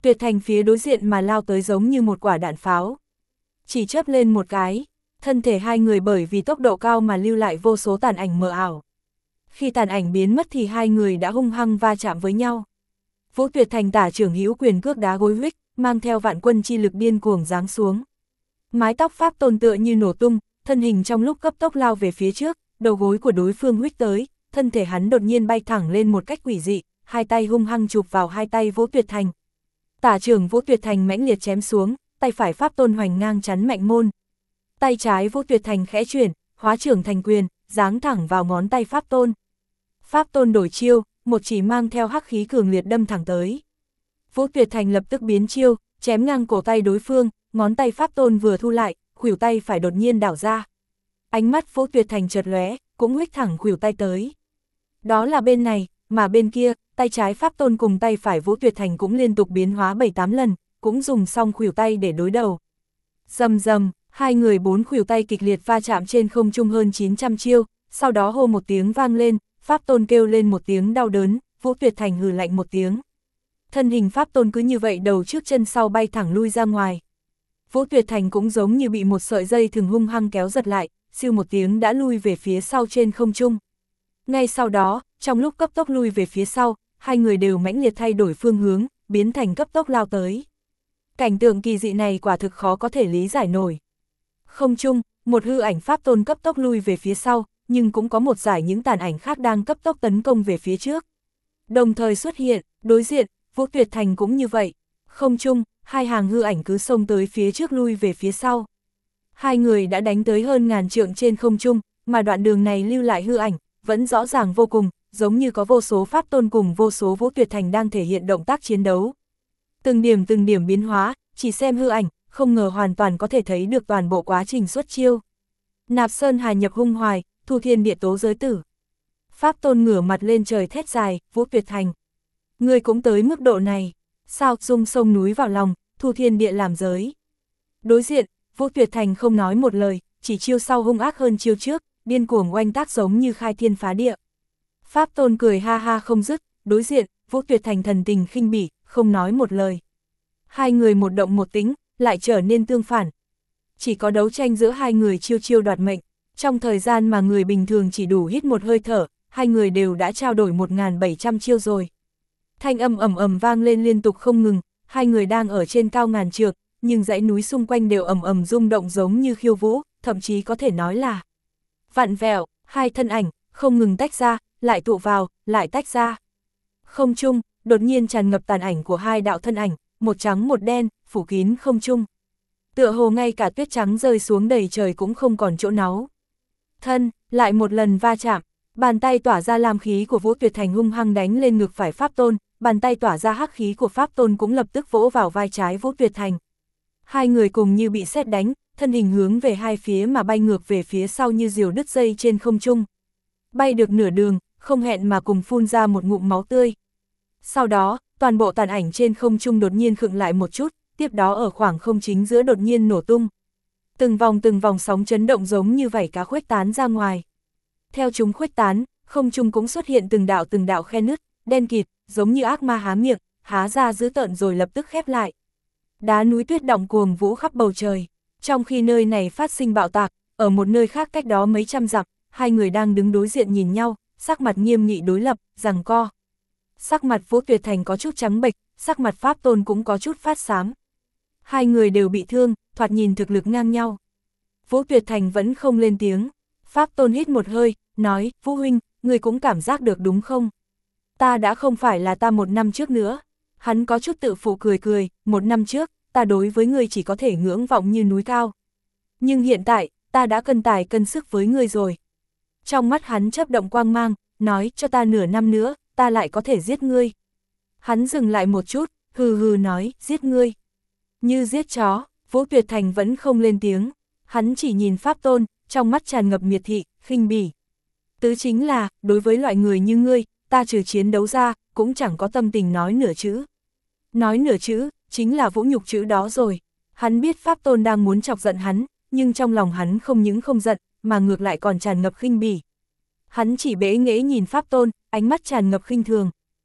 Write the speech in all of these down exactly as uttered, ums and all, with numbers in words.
Tuyệt Thành phía đối diện mà lao tới giống như một quả đạn pháo. Chỉ chớp lên một cái, thân thể hai người bởi vì tốc độ cao mà lưu lại vô số tàn ảnh mờ ảo. Khi tàn ảnh biến mất thì hai người đã hung hăng va chạm với nhau. Vũ Tuyệt Thành tả trưởng hữu quyền cước đá gối huých, mang theo vạn quân chi lực điên cuồng giáng xuống. Mái tóc Pháp Tôn tựa như nổ tung, thân hình trong lúc cấp tốc lao về phía trước, đầu gối của đối phương huých tới, thân thể hắn đột nhiên bay thẳng lên một cách quỷ dị, hai tay hung hăng chụp vào hai tay Vũ Tuyệt Thành. Tả trưởng Vũ Tuyệt Thành mãnh liệt chém xuống, tay phải Pháp Tôn hoành ngang chắn mạnh môn. Tay trái Vũ Tuyệt Thành khẽ chuyển, hóa trưởng thành quyền, giáng thẳng vào ngón tay Pháp Tôn. Pháp Tôn đổi chiêu, một chỉ mang theo hắc khí cường liệt đâm thẳng tới. Vũ Tuyệt Thành lập tức biến chiêu, chém ngang cổ tay đối phương, ngón tay Pháp Tôn vừa thu lại, khuỷu tay phải đột nhiên đảo ra. Ánh mắt Vũ Tuyệt Thành chợt lóe, cũng huých thẳng khuỷu tay tới. Đó là bên này, mà bên kia, tay trái Pháp Tôn cùng tay phải Vũ Tuyệt Thành cũng liên tục biến hóa bảy tám lần, cũng dùng xong khuỷu tay để đối đầu. Rầm rầm, hai người bốn khuỷu tay kịch liệt va chạm trên không trung hơn chín trăm chiêu, sau đó hô một tiếng vang lên, Pháp Tôn kêu lên một tiếng đau đớn, Vũ Tuyệt Thành hừ lạnh một tiếng. Thân hình Pháp Tôn cứ như vậy đầu trước chân sau bay thẳng lui ra ngoài. Vũ Tuyệt Thành cũng giống như bị một sợi dây thừng hung hăng kéo giật lại, siêu một tiếng đã lui về phía sau trên không trung. Ngay sau đó, trong lúc cấp tốc lui về phía sau, hai người đều mãnh liệt thay đổi phương hướng, biến thành cấp tốc lao tới. Cảnh tượng kỳ dị này quả thực khó có thể lý giải nổi. Không trung, một hư ảnh Pháp Tôn cấp tốc lui về phía sau, nhưng cũng có một dải những tàn ảnh khác đang cấp tốc tấn công về phía trước. Đồng thời xuất hiện, đối diện, Vũ Tuyệt Thành cũng như vậy. Không trung, hai hàng hư ảnh cứ xông tới phía trước lui về phía sau. Hai người đã đánh tới hơn ngàn trượng trên không trung, mà đoạn đường này lưu lại hư ảnh, vẫn rõ ràng vô cùng, giống như có vô số Pháp Tôn cùng vô số Vũ Tuyệt Thành đang thể hiện động tác chiến đấu. Từng điểm từng điểm biến hóa, chỉ xem hư ảnh, không ngờ hoàn toàn có thể thấy được toàn bộ quá trình xuất chiêu. Nạp Sơn Hà nhập hung hoài, thu thiên địa tố giới tử. Pháp Tôn ngửa mặt lên trời thét dài, Vũ Tuyệt Thành. Người cũng tới mức độ này, sao dung sông núi vào lòng, thu thiên địa làm giới. Đối diện, Vũ Tuyệt Thành không nói một lời, chỉ chiêu sau hung ác hơn chiêu trước, điên cuồng oanh tác giống như khai thiên phá địa. Pháp Tôn cười ha ha không dứt, đối diện, Vũ Tuyệt Thành thần tình khinh bỉ, không nói một lời. Hai người một động một tĩnh, lại trở nên tương phản. Chỉ có đấu tranh giữa hai người chiêu chiêu đoạt mệnh, trong thời gian mà người bình thường chỉ đủ hít một hơi thở, hai người đều đã trao đổi một nghìn bảy trăm chiêu rồi. Thanh âm ầm ầm vang lên liên tục không ngừng, hai người đang ở trên cao ngàn trượng, nhưng dãy núi xung quanh đều ầm ầm rung động giống như khiêu vũ, thậm chí có thể nói là vặn vẹo, hai thân ảnh không ngừng tách ra, lại tụ vào, lại tách ra. Không trung, đột nhiên tràn ngập tàn ảnh của hai đạo thân ảnh, một trắng một đen, phủ kín không trung. Tựa hồ ngay cả tuyết trắng rơi xuống đầy trời cũng không còn chỗ náu. Thân, lại một lần va chạm, bàn tay tỏa ra lam khí của Vũ Tuyệt Thành hung hăng đánh lên ngực phải Pháp Tôn, bàn tay tỏa ra hắc khí của Pháp Tôn cũng lập tức vỗ vào vai trái Vũ Tuyệt Thành. Hai người cùng như bị sét đánh, thân hình hướng về hai phía mà bay ngược về phía sau như diều đứt dây trên không trung. Bay được nửa đường, không hẹn mà cùng phun ra một ngụm máu tươi. Sau đó, toàn bộ tàn ảnh trên không trung đột nhiên khựng lại một chút, tiếp đó ở khoảng không chính giữa đột nhiên nổ tung. Từng vòng từng vòng sóng chấn động giống như vảy cá khuếch tán ra ngoài. Theo chúng khuếch tán, không trung cũng xuất hiện từng đạo từng đạo khe nứt, đen kịt, giống như ác ma há miệng, há ra dữ tợn rồi lập tức khép lại. Đá núi tuyết động cuồng vũ khắp bầu trời. Trong khi nơi này phát sinh bạo tạc, ở một nơi khác cách đó mấy trăm dặm, hai người đang đứng đối diện nhìn nhau, sắc mặt nghiêm nghị đối lập, giằng co. Sắc mặt Vũ Tuyệt Thành có chút trắng bệch, sắc mặt Pháp Tôn cũng có chút phát xám. Hai người đều bị thương, thoạt nhìn thực lực ngang nhau. Vũ Tuyệt Thành vẫn không lên tiếng. Pháp Tôn hít một hơi, nói, Vũ huynh, người cũng cảm giác được đúng không? Ta đã không phải là ta một năm trước nữa. Hắn có chút tự phụ cười cười, một năm trước, ta đối với ngươi chỉ có thể ngưỡng vọng như núi cao. Nhưng hiện tại, ta đã cân tài cân sức với ngươi rồi. Trong mắt hắn chớp động quang mang, nói, cho ta nửa năm nữa, ta lại có thể giết ngươi. Hắn dừng lại một chút, hừ hừ nói, giết ngươi. Như giết chó, Vũ Tuyệt Thành vẫn không lên tiếng. Hắn chỉ nhìn Pháp Tôn, trong mắt tràn ngập miệt thị, khinh bỉ. Tứ chính là, đối với loại người như ngươi, ta trừ chiến đấu ra, cũng chẳng có tâm tình nói nửa chữ. Nói nửa chữ, chính là vũ nhục chữ đó rồi. Hắn biết Pháp Tôn đang muốn chọc giận hắn, nhưng trong lòng hắn không những không giận, mà ngược lại còn tràn ngập khinh bỉ. Hắn chỉ bẽ nghễ nhìn Pháp Tôn, ánh mắt tràn ngập khinh thường.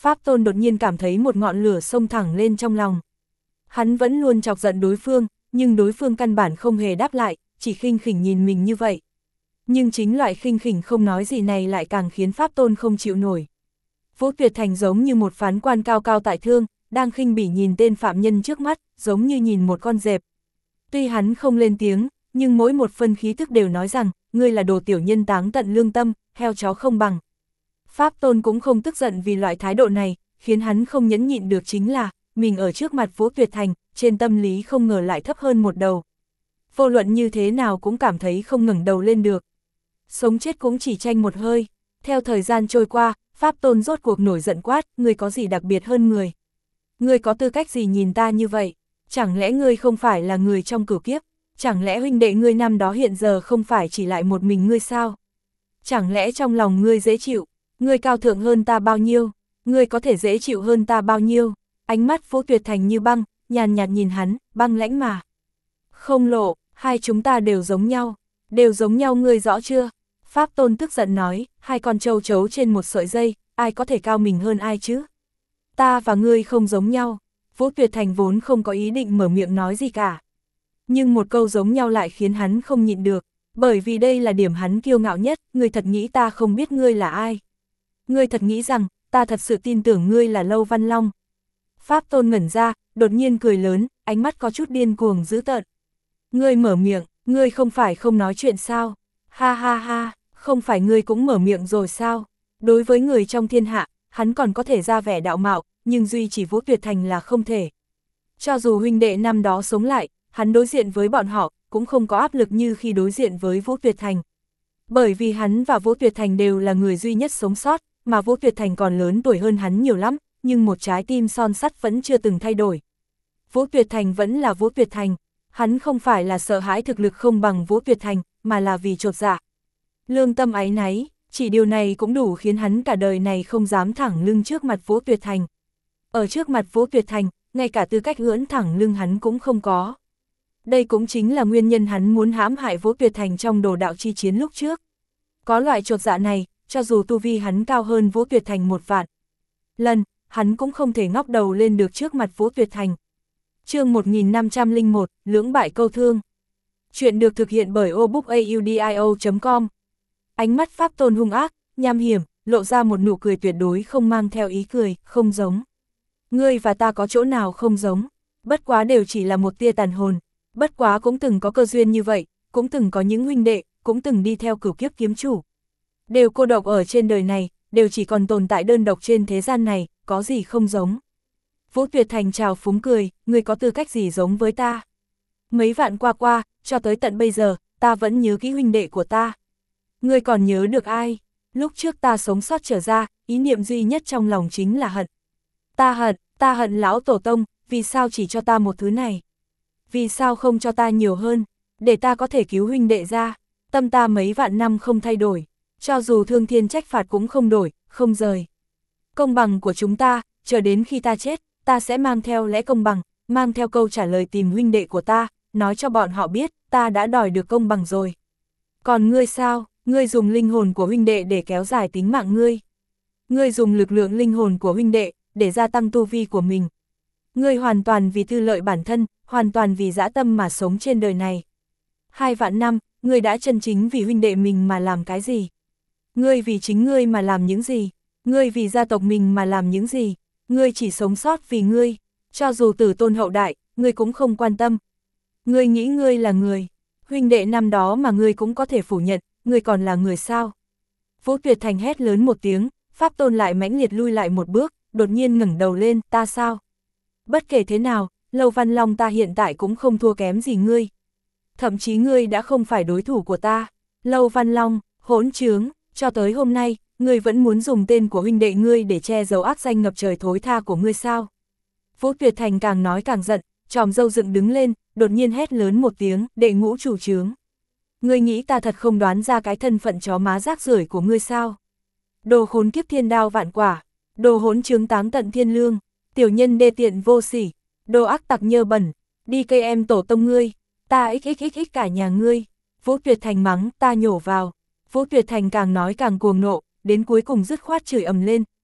Pháp Tôn đột nhiên cảm thấy một ngọn lửa xông thẳng lên trong lòng. Hắn vẫn luôn chọc giận đối phương, nhưng đối phương căn bản không hề đáp lại, chỉ khinh khỉnh nhìn mình như vậy. Nhưng chính loại khinh khỉnh không nói gì này lại càng khiến Pháp Tôn không chịu nổi. Vũ Tuyệt Thành giống như một phán quan cao cao tại thương, đang khinh bỉ nhìn tên phạm nhân trước mắt, giống như nhìn một con dẹp. Tuy hắn không lên tiếng, nhưng mỗi một phân khí thức đều nói rằng, ngươi là đồ tiểu nhân táng tận lương tâm, heo chó không bằng. Pháp Tôn cũng không tức giận vì loại thái độ này, khiến hắn không nhẫn nhịn được chính là, mình ở trước mặt Vũ Tuyệt Thành, trên tâm lý không ngờ lại thấp hơn một đầu. Vô luận như thế nào cũng cảm thấy không ngẩng đầu lên được. Sống chết cũng chỉ tranh một hơi. Theo thời gian trôi qua, Pháp Tôn rốt cuộc nổi giận quát, ngươi có gì đặc biệt hơn người? Ngươi có tư cách gì nhìn ta như vậy? Chẳng lẽ ngươi không phải là người trong cửu kiếp? Chẳng lẽ huynh đệ ngươi năm đó hiện giờ không phải chỉ lại một mình ngươi sao? Chẳng lẽ trong lòng ngươi dễ chịu? Ngươi cao thượng hơn ta bao nhiêu? Ngươi có thể dễ chịu hơn ta bao nhiêu? Ánh mắt Vũ Tuyệt Thành như băng, nhàn nhạt nhìn hắn, băng lãnh mà. Không lộ, hai chúng ta đều giống nhau, đều giống nhau ngươi rõ chưa? Pháp Tôn tức giận nói, hai con trâu trấu trên một sợi dây, ai có thể cao mình hơn ai chứ? Ta và ngươi không giống nhau. Vũ Tuyệt Thành vốn không có ý định mở miệng nói gì cả. Nhưng một câu giống nhau lại khiến hắn không nhịn được, bởi vì đây là điểm hắn kiêu ngạo nhất, ngươi thật nghĩ ta không biết ngươi là ai? Ngươi thật nghĩ rằng, ta thật sự tin tưởng ngươi là Lâu Văn Long? Pháp Tôn ngẩn ra, đột nhiên cười lớn, ánh mắt có chút điên cuồng dữ tợn. Ngươi mở miệng, ngươi không phải không nói chuyện sao? Ha ha ha, không phải ngươi cũng mở miệng rồi sao? Đối với người trong thiên hạ, hắn còn có thể ra vẻ đạo mạo, nhưng duy chỉ Vũ Tuyệt Thành là không thể. Cho dù huynh đệ năm đó sống lại, hắn đối diện với bọn họ, cũng không có áp lực như khi đối diện với Vũ Tuyệt Thành. Bởi vì hắn và Vũ Tuyệt Thành đều là người duy nhất sống sót, mà Vũ Tuyệt Thành còn lớn tuổi hơn hắn nhiều lắm, nhưng một trái tim son sắt vẫn chưa từng thay đổi. Vũ Tuyệt Thành vẫn là Vũ Tuyệt Thành, hắn không phải là sợ hãi thực lực không bằng Vũ Tuyệt Thành, mà là vì chột dạ. Lương tâm áy náy, chỉ điều này cũng đủ khiến hắn cả đời này không dám thẳng lưng trước mặt Vũ Tuyệt Thành. Ở trước mặt Vũ Tuyệt Thành, ngay cả tư cách ưỡn thẳng lưng hắn cũng không có. Đây cũng chính là nguyên nhân hắn muốn hãm hại Vũ Tuyệt Thành trong đồ đạo chi chiến lúc trước. Có loại chột dạ này, cho dù tu vi hắn cao hơn Vũ Tuyệt Thành một vạn lần, hắn cũng không thể ngóc đầu lên được trước mặt Vũ Tuyệt Thành. Chương một nghìn năm trăm lẻ một, lưỡng bại câu thương. Chuyện được thực hiện bởi obookaudio chấm com. Ánh mắt Pháp Tôn hung ác, nham hiểm, lộ ra một nụ cười tuyệt đối không mang theo ý cười, không giống. Ngươi và ta có chỗ nào không giống, bất quá đều chỉ là một tia tàn hồn, bất quá cũng từng có cơ duyên như vậy, cũng từng có những huynh đệ, cũng từng đi theo cửu kiếp kiếm chủ. Đều cô độc ở trên đời này, đều chỉ còn tồn tại đơn độc trên thế gian này, có gì không giống. Vũ Tuyệt Thành chào phúng cười, ngươi có tư cách gì giống với ta? Mấy vạn qua qua, cho tới tận bây giờ, ta vẫn nhớ kỹ huynh đệ của ta. Ngươi còn nhớ được ai? Lúc trước ta sống sót trở ra, ý niệm duy nhất trong lòng chính là hận. Ta hận, ta hận lão tổ tông, vì sao chỉ cho ta một thứ này? Vì sao không cho ta nhiều hơn, để ta có thể cứu huynh đệ ra? Tâm ta mấy vạn năm không thay đổi, cho dù thương thiên trách phạt cũng không đổi, không rời. Công bằng của chúng ta, chờ đến khi ta chết, ta sẽ mang theo lẽ công bằng, mang theo câu trả lời tìm huynh đệ của ta, nói cho bọn họ biết, ta đã đòi được công bằng rồi. Còn ngươi sao, ngươi dùng linh hồn của huynh đệ để kéo dài tính mạng ngươi. Ngươi dùng lực lượng linh hồn của huynh đệ, để gia tăng tu vi của mình. Ngươi hoàn toàn vì tư lợi bản thân, hoàn toàn vì dã tâm mà sống trên đời này. Hai vạn năm, ngươi đã chân chính vì huynh đệ mình mà làm cái gì? Ngươi vì chính ngươi mà làm những gì? Ngươi vì gia tộc mình mà làm những gì? Ngươi chỉ sống sót vì ngươi, cho dù tử tôn hậu đại, ngươi cũng không quan tâm. Ngươi nghĩ ngươi là người, huynh đệ năm đó mà ngươi cũng có thể phủ nhận, ngươi còn là người sao? Vũ Tuyệt Thành hét lớn một tiếng, Pháp Tôn lại mãnh liệt lui lại một bước, đột nhiên ngẩng đầu lên, ta sao? Bất kể thế nào, Lâu Văn Long ta hiện tại cũng không thua kém gì ngươi. Thậm chí ngươi đã không phải đối thủ của ta. Lâu Văn Long, hỗn trướng, cho tới hôm nay, ngươi vẫn muốn dùng tên của huynh đệ ngươi để che giấu ác danh ngập trời thối tha của ngươi sao? Vũ Tuyệt Thành càng nói càng giận, tròm râu dựng đứng lên, đột nhiên hét lớn một tiếng, đệ ngũ chủ trướng. Ngươi nghĩ ta thật không đoán ra cái thân phận chó má rác rưởi của ngươi sao? Đồ khốn kiếp thiên đao vạn quả, đồ hỗn trướng táng tận thiên lương, tiểu nhân đê tiện vô sỉ, đồ ác tặc nhơ bẩn, đi cây em tổ tông ngươi, ta xxxx cả nhà ngươi. Vũ Tuyệt Thành mắng, ta nhổ vào. Vũ Tuyệt Thành càng nói càng cuồng nộ, đến cuối cùng dứt khoát chửi ầm lên,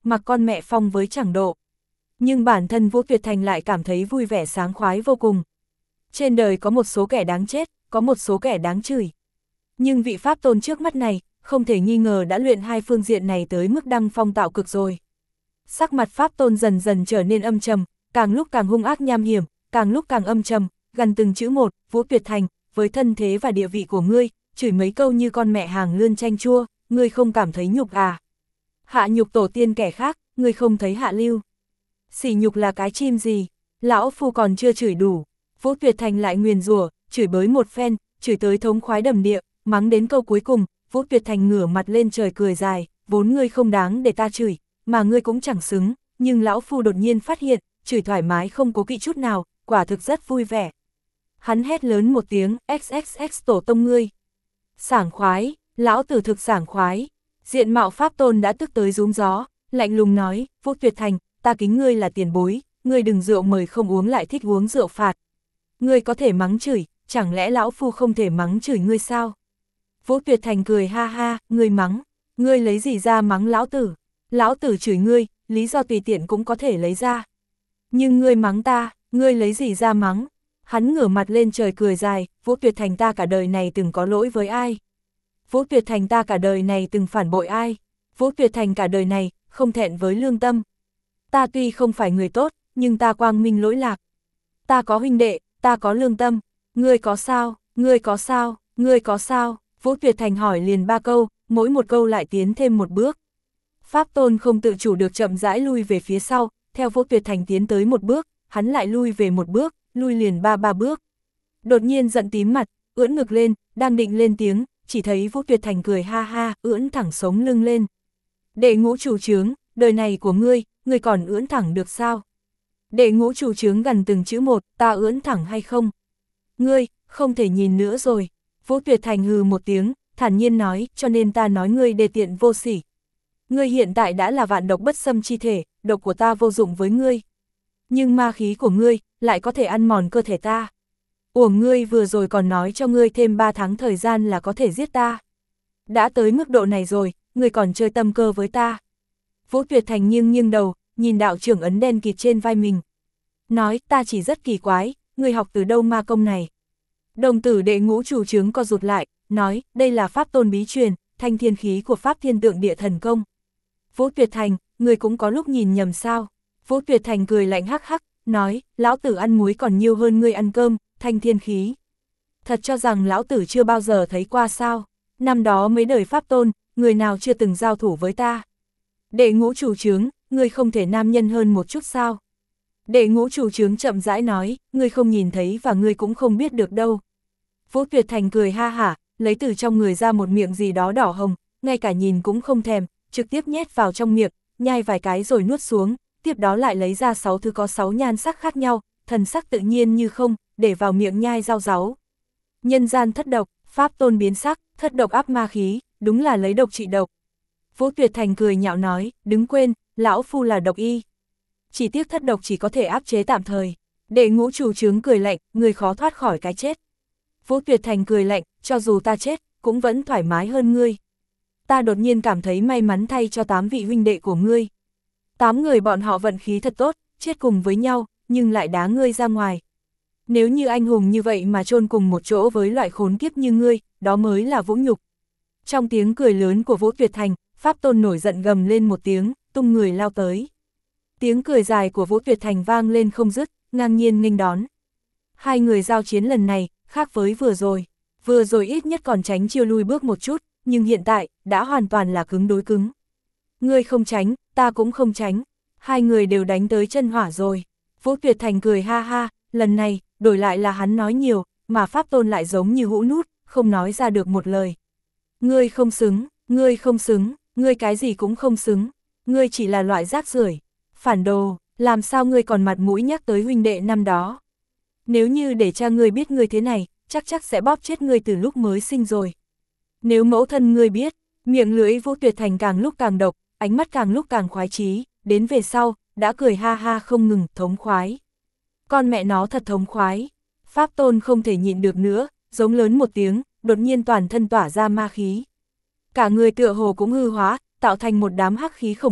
mặc con mẹ phong với chẳng độ. Nhưng bản thân Vũ Tuyệt Thành lại cảm thấy vui vẻ sảng khoái vô cùng. Trên đời có một số kẻ đáng chết, có một số kẻ đáng chửi. Nhưng vị Pháp Tôn trước mắt này, không thể nghi ngờ đã luyện hai phương diện này tới mức đăng phong tạo cực rồi. Sắc mặt Pháp Tôn dần dần trở nên âm trầm, càng lúc càng hung ác nham hiểm, càng lúc càng âm trầm, gần từng chữ một, Vũ Tuyệt Thành, với thân thế và địa vị của ngươi, chửi mấy câu như con mẹ hàng lươn chanh chua, ngươi không cảm thấy nhục à? Hạ nhục tổ tiên kẻ khác, ngươi không thấy hạ lưu? Sỉ nhục là cái chim gì? Lão phu còn chưa chửi đủ. Vũ Tuyệt Thành lại nguyền rủa, chửi bới một phen, chửi tới thống khoái đầm địa, mắng đến câu cuối cùng, Vũ Tuyệt Thành ngửa mặt lên trời cười dài, vốn ngươi không đáng để ta chửi, mà ngươi cũng chẳng xứng, nhưng lão phu đột nhiên phát hiện, chửi thoải mái không cố kỵ chút nào, quả thực rất vui vẻ. Hắn hét lớn một tiếng, ích ích ích tổ tông ngươi. Sảng khoái, lão tử thực sảng khoái. Diện mạo Pháp Tôn đã tức tới rúm gió, lạnh lùng nói, Vũ Tuyệt Thành, ta kính ngươi là tiền bối, ngươi đừng rượu mời không uống lại thích uống rượu phạt. Ngươi có thể mắng chửi, chẳng lẽ lão phu không thể mắng chửi ngươi sao? Vũ Tuyệt Thành cười ha ha, ngươi mắng, ngươi lấy gì ra mắng lão tử? Lão tử chửi ngươi, lý do tùy tiện cũng có thể lấy ra. Nhưng ngươi mắng ta, ngươi lấy gì ra mắng? Hắn ngửa mặt lên trời cười dài, Vũ Tuyệt Thành ta cả đời này từng có lỗi với ai? Vũ Tuyệt Thành ta cả đời này từng phản bội ai? Vũ Tuyệt Thành cả đời này, không thẹn với lương tâm. Ta tuy không phải người tốt, nhưng ta quang minh lỗi lạc. Ta có huynh đệ, ta có lương tâm. Ngươi có sao, ngươi có sao, ngươi có sao? Vũ Tuyệt Thành hỏi liền ba câu, mỗi một câu lại tiến thêm một bước. Pháp Tôn không tự chủ được chậm rãi lui về phía sau, theo Vũ Tuyệt Thành tiến tới một bước, hắn lại lui về một bước, lui liền ba ba bước. Đột nhiên giận tím mặt, ưỡn ngực lên, đang định lên tiếng, chỉ thấy Vũ Tuyệt Thành cười ha ha, ưỡn thẳng sống lưng lên. Đệ ngũ chủ trướng, đời này của ngươi, ngươi còn ưỡn thẳng được sao? Đệ ngũ chủ trướng gần từng chữ một, ta ưỡn thẳng hay không? Ngươi, không thể nhìn nữa rồi. Vũ Tuyệt Thành hừ một tiếng, thản nhiên nói, cho nên ta nói ngươi đề tiện vô sỉ. Ngươi hiện tại đã là vạn độc bất xâm chi thể, độc của ta vô dụng với ngươi. Nhưng ma khí của ngươi, lại có thể ăn mòn cơ thể ta. Uổng ngươi vừa rồi còn nói cho ngươi thêm ba tháng thời gian là có thể giết ta. Đã tới mức độ này rồi, ngươi còn chơi tâm cơ với ta. Vũ Tuyệt Thành nghiêng nghiêng đầu, nhìn đạo trưởng ấn đen kịt trên vai mình. Nói, ta chỉ rất kỳ quái, ngươi học từ đâu ma công này. Đồng tử đệ ngũ chủ trướng co rụt lại, nói, đây là Pháp Tôn bí truyền, thanh thiên khí của Pháp Thiên Tượng Địa Thần Công. Vũ Tuyệt Thành, ngươi cũng có lúc nhìn nhầm sao? Vũ Tuyệt Thành cười lạnh hắc hắc, nói, lão tử ăn muối còn nhiều hơn ngươi ăn cơm, thanh thiên khí. Thật cho rằng lão tử chưa bao giờ thấy qua sao? Năm đó mấy đời Pháp Tôn, người nào chưa từng giao thủ với ta? Đệ ngũ chủ trướng, ngươi không thể nam nhân hơn một chút sao? Đệ ngũ chủ trướng chậm rãi nói, ngươi không nhìn thấy và ngươi cũng không biết được đâu. Vũ Tuyệt Thành cười ha hả, lấy từ trong người ra một miệng gì đó đỏ hồng, ngay cả nhìn cũng không thèm, trực tiếp nhét vào trong miệng, nhai vài cái rồi nuốt xuống, tiếp đó lại lấy ra sáu thứ có sáu nhan sắc khác nhau, thần sắc tự nhiên như không, để vào miệng nhai rau ráu. Nhân gian thất độc, Pháp Tôn biến sắc, thất độc áp ma khí, đúng là lấy độc trị độc. Vũ Tuyệt Thành cười nhạo nói, đừng quên, lão phu là độc y. Chỉ tiếc thất độc chỉ có thể áp chế tạm thời. Đệ ngũ chủ trướng cười lạnh, người khó thoát khỏi cái chết. Vũ Tuyệt Thành cười lạnh, cho dù ta chết, cũng vẫn thoải mái hơn ngươi. Ta đột nhiên cảm thấy may mắn thay cho tám vị huynh đệ của ngươi. Tám người bọn họ vận khí thật tốt, chết cùng với nhau, nhưng lại đá ngươi ra ngoài. Nếu như anh hùng như vậy mà chôn cùng một chỗ với loại khốn kiếp như ngươi, đó mới là vũ nhục. Trong tiếng cười lớn của Vũ Tuyệt Thành, Pháp Tôn nổi giận gầm lên một tiếng, tung người lao tới. Tiếng cười dài của Vũ Tuyệt Thành vang lên không dứt, ngang nhiên nghênh đón. Hai người giao chiến lần này, khác với vừa rồi. Vừa rồi ít nhất còn tránh chiêu lui bước một chút, nhưng hiện tại, đã hoàn toàn là cứng đối cứng. Ngươi không tránh, ta cũng không tránh. Hai người đều đánh tới chân hỏa rồi. Vũ Tuyệt Thành cười ha ha, lần này, đổi lại là hắn nói nhiều, mà Pháp Tôn lại giống như hũ nút, không nói ra được một lời. Ngươi không xứng, ngươi không xứng, ngươi cái gì cũng không xứng. Ngươi chỉ là loại rác rưởi, phản đồ, làm sao ngươi còn mặt mũi nhắc tới huynh đệ năm đó. Nếu như để cha ngươi biết ngươi thế này, chắc chắc sẽ bóp chết ngươi từ lúc mới sinh rồi. Nếu mẫu thân ngươi biết, miệng lưỡi Vũ Tuyệt Thành càng lúc càng độc, ánh mắt càng lúc càng khoái chí, đến về sau, đã cười ha ha không ngừng, thống khoái. Con mẹ nó thật thống khoái. Pháp Tôn không thể nhịn được nữa, giống lớn một tiếng, đột nhiên toàn thân tỏa ra ma khí. Cả người tựa hồ cũng hư hóa, tạo thành một đám hắc khí khổng lồ,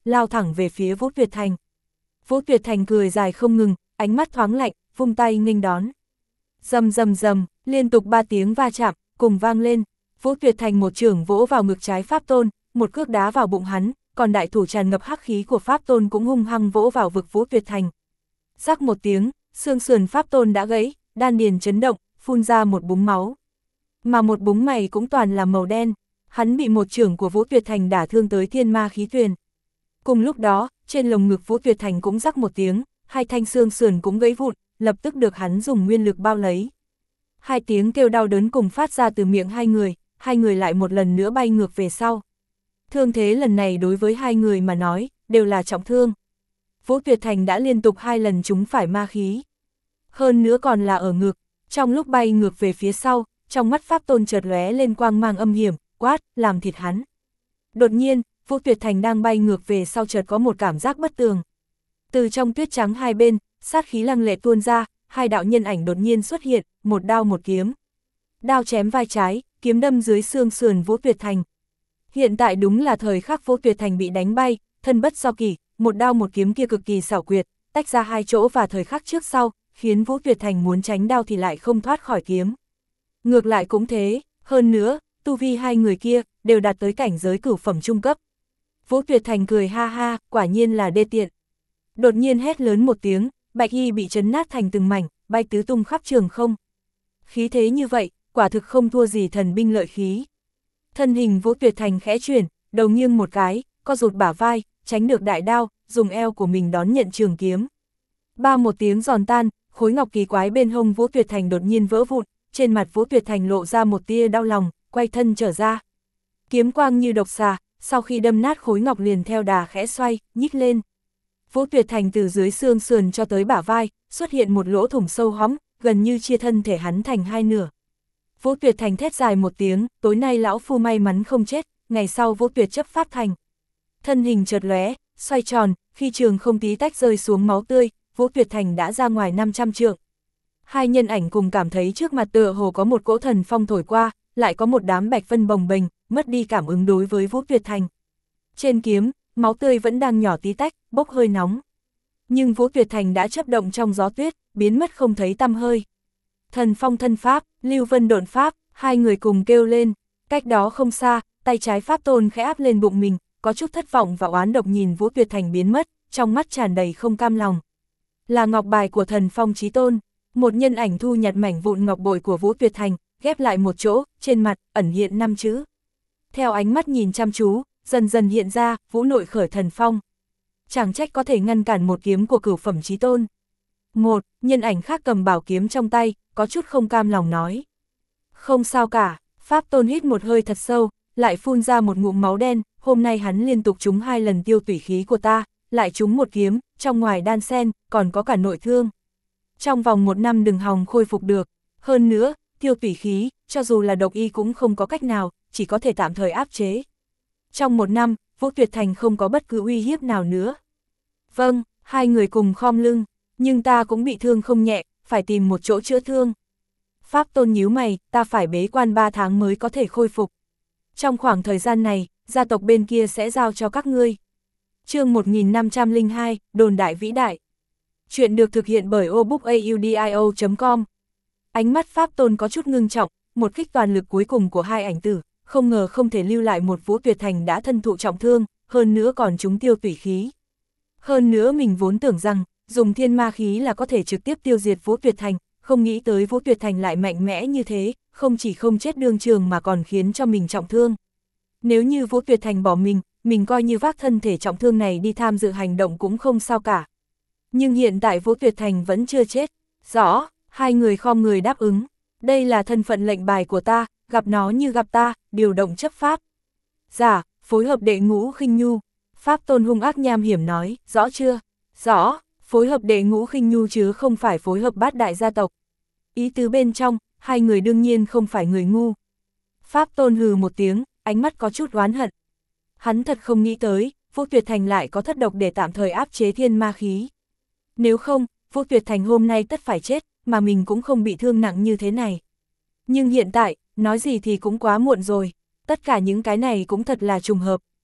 lao thẳng về phía Vũ Tuyệt Thành. Vũ Tuyệt Thành cười dài không ngừng, ánh mắt thoáng lạnh, vung tay nghênh đón. Rầm rầm rầm, liên tục ba tiếng va chạm, cùng vang lên. Vũ Tuyệt Thành một chưởng vỗ vào ngực trái Pháp Tôn, một cước đá vào bụng hắn, còn đại thủ tràn ngập hắc khí của Pháp Tôn cũng hung hăng vỗ vào vực Vũ Tuyệt Thành. Rắc một tiếng, xương sườn Pháp Tôn đã gãy, đan điền chấn động, phun ra một búng máu. Mà một búng mày cũng toàn là màu đen, hắn bị một chưởng của Vũ Tuyệt Thành đả thương tới thiên ma khí tuyền. Cùng lúc đó, trên lồng ngực Vũ Tuyệt Thành cũng rắc một tiếng, hai thanh xương sườn cũng gãy vụn, lập tức được hắn dùng nguyên lực bao lấy. Hai tiếng kêu đau đớn cùng phát ra từ miệng hai người, hai người lại một lần nữa bay ngược về sau. Thương thế lần này đối với hai người mà nói, đều là trọng thương. Vũ Tuyệt Thành đã liên tục hai lần trúng phải ma khí. Hơn nữa còn là ở ngực, trong lúc bay ngược về phía sau, trong mắt Pháp Tôn chợt lóe lên quang mang âm hiểm, quát, làm thịt hắn. Đột nhiên, Vũ Tuyệt Thành đang bay ngược về sau chợt có một cảm giác bất tường. Từ trong tuyết trắng hai bên, sát khí lăng lệ tuôn ra, hai đạo nhân ảnh đột nhiên xuất hiện, một đao một kiếm. Đao chém vai trái, kiếm đâm dưới xương sườn Vũ Tuyệt Thành. Hiện tại đúng là thời khắc Vũ Tuyệt Thành bị đánh bay, thân bất do kỷ, một đao một kiếm kia cực kỳ xảo quyệt, tách ra hai chỗ và thời khắc trước sau, khiến Vũ Tuyệt Thành muốn tránh đao thì lại không thoát khỏi kiếm. Ngược lại cũng thế, hơn nữa, tu vi hai người kia đều đạt tới cảnh giới cửu phẩm trung cấp. Vũ Tuyệt Thành cười ha ha, quả nhiên là đê tiện. Đột nhiên hét lớn một tiếng, bạch y bị chấn nát thành từng mảnh, bay tứ tung khắp trường không. Khí thế như vậy, quả thực không thua gì thần binh lợi khí. Thân hình Vũ Tuyệt Thành khẽ chuyển, đầu nghiêng một cái, co rụt bả vai, tránh được đại đao, dùng eo của mình đón nhận trường kiếm. Ba một tiếng giòn tan, khối ngọc kỳ quái bên hông Vũ Tuyệt Thành đột nhiên vỡ vụn, trên mặt Vũ Tuyệt Thành lộ ra một tia đau lòng, quay thân trở ra. Kiếm quang như độc xà, sau khi đâm nát khối ngọc liền theo đà khẽ xoay, nhích lên. Vũ Tuyệt Thành từ dưới xương sườn cho tới bả vai, xuất hiện một lỗ thủng sâu hõm, gần như chia thân thể hắn thành hai nửa. Vũ Tuyệt Thành thét dài một tiếng, tối nay lão phu may mắn không chết, ngày sau Vũ Tuyệt chấp pháp thành. Thân hình chợt lóe, xoay tròn, khi trường không tí tách rơi xuống máu tươi, Vũ Tuyệt Thành đã ra ngoài năm trăm trượng. Hai nhân ảnh cùng cảm thấy trước mặt tựa hồ có một cỗ thần phong thổi qua, lại có một đám bạch vân bồng bềnh, mất đi cảm ứng đối với Vũ Tuyệt Thành. Trên kiếm, máu tươi vẫn đang nhỏ tí tách, bốc hơi nóng. Nhưng Vũ Tuyệt Thành đã chấp động trong gió tuyết, biến mất không thấy tăm hơi. Thần phong thân pháp, lưu vân độn pháp, hai người cùng kêu lên. Cách đó không xa, tay trái Pháp Tôn khẽ áp lên bụng mình, có chút thất vọng và oán độc nhìn Vũ Tuyệt Thành biến mất, trong mắt tràn đầy không cam lòng. Là ngọc bài của thần phong chí tôn, một nhân ảnh thu nhặt mảnh vụn ngọc bội của Vũ Tuyệt Thành, ghép lại một chỗ, trên mặt, ẩn hiện năm chữ. Theo ánh mắt nhìn chăm chú, dần dần hiện ra, Vũ nội khởi thần phong. Chẳng trách có thể ngăn cản một kiếm của cửu phẩm chí tôn. Một, nhân ảnh khác cầm bảo kiếm trong tay, có chút không cam lòng nói. Không sao cả, Pháp Tôn hít một hơi thật sâu, lại phun ra một ngụm máu đen, hôm nay hắn liên tục trúng hai lần tiêu tủy khí của ta, lại trúng một kiếm, trong ngoài đan sen, còn có cả nội thương. Trong vòng một năm đừng hòng khôi phục được, hơn nữa, tiêu tủy khí, cho dù là độc y cũng không có cách nào, chỉ có thể tạm thời áp chế. Trong một năm, Vũ Tuyệt Thành không có bất cứ uy hiếp nào nữa. Vâng, hai người cùng khom lưng, nhưng ta cũng bị thương không nhẹ, phải tìm một chỗ chữa thương. Pháp Tôn nhíu mày, ta phải bế quan ba tháng mới có thể khôi phục. Trong khoảng thời gian này, gia tộc bên kia sẽ giao cho các ngươi. Chương một nghìn năm trăm lẻ hai, đồn đại vĩ đại. Chuyện được thực hiện bởi obookaudio chấm com. Ánh mắt Pháp Tôn có chút ngưng trọng, một kích toàn lực cuối cùng của hai ảnh tử, không ngờ không thể lưu lại một Vũ Tuyệt Thành đã thân thụ trọng thương, hơn nữa còn chúng tiêu tủy khí. Hơn nữa mình vốn tưởng rằng, dùng thiên ma khí là có thể trực tiếp tiêu diệt Vũ Tuyệt Thành, không nghĩ tới Vũ Tuyệt Thành lại mạnh mẽ như thế, không chỉ không chết đương trường mà còn khiến cho mình trọng thương. Nếu như Vũ Tuyệt Thành bỏ mình, mình coi như vác thân thể trọng thương này đi tham dự hành động cũng không sao cả. Nhưng hiện tại Vũ Tuyệt Thành vẫn chưa chết. Rõ, hai người khom người đáp ứng. Đây là thân phận lệnh bài của ta, gặp nó như gặp ta, điều động chấp pháp. Dạ, phối hợp đệ ngũ khinh nhu. Pháp Tôn hung ác nham hiểm nói, rõ chưa? Rõ, phối hợp đệ ngũ khinh nhu chứ không phải phối hợp bát đại gia tộc. Ý tứ bên trong, hai người đương nhiên không phải người ngu. Pháp Tôn hừ một tiếng, ánh mắt có chút oán hận. Hắn thật không nghĩ tới, Vũ Tuyệt Thành lại có thất độc để tạm thời áp chế thiên ma khí. Nếu không, Vũ Tuyệt Thành hôm nay tất phải chết, mà mình cũng không bị thương nặng như thế này. Nhưng hiện tại, nói gì thì cũng quá muộn rồi, tất cả những cái này cũng thật là trùng hợp.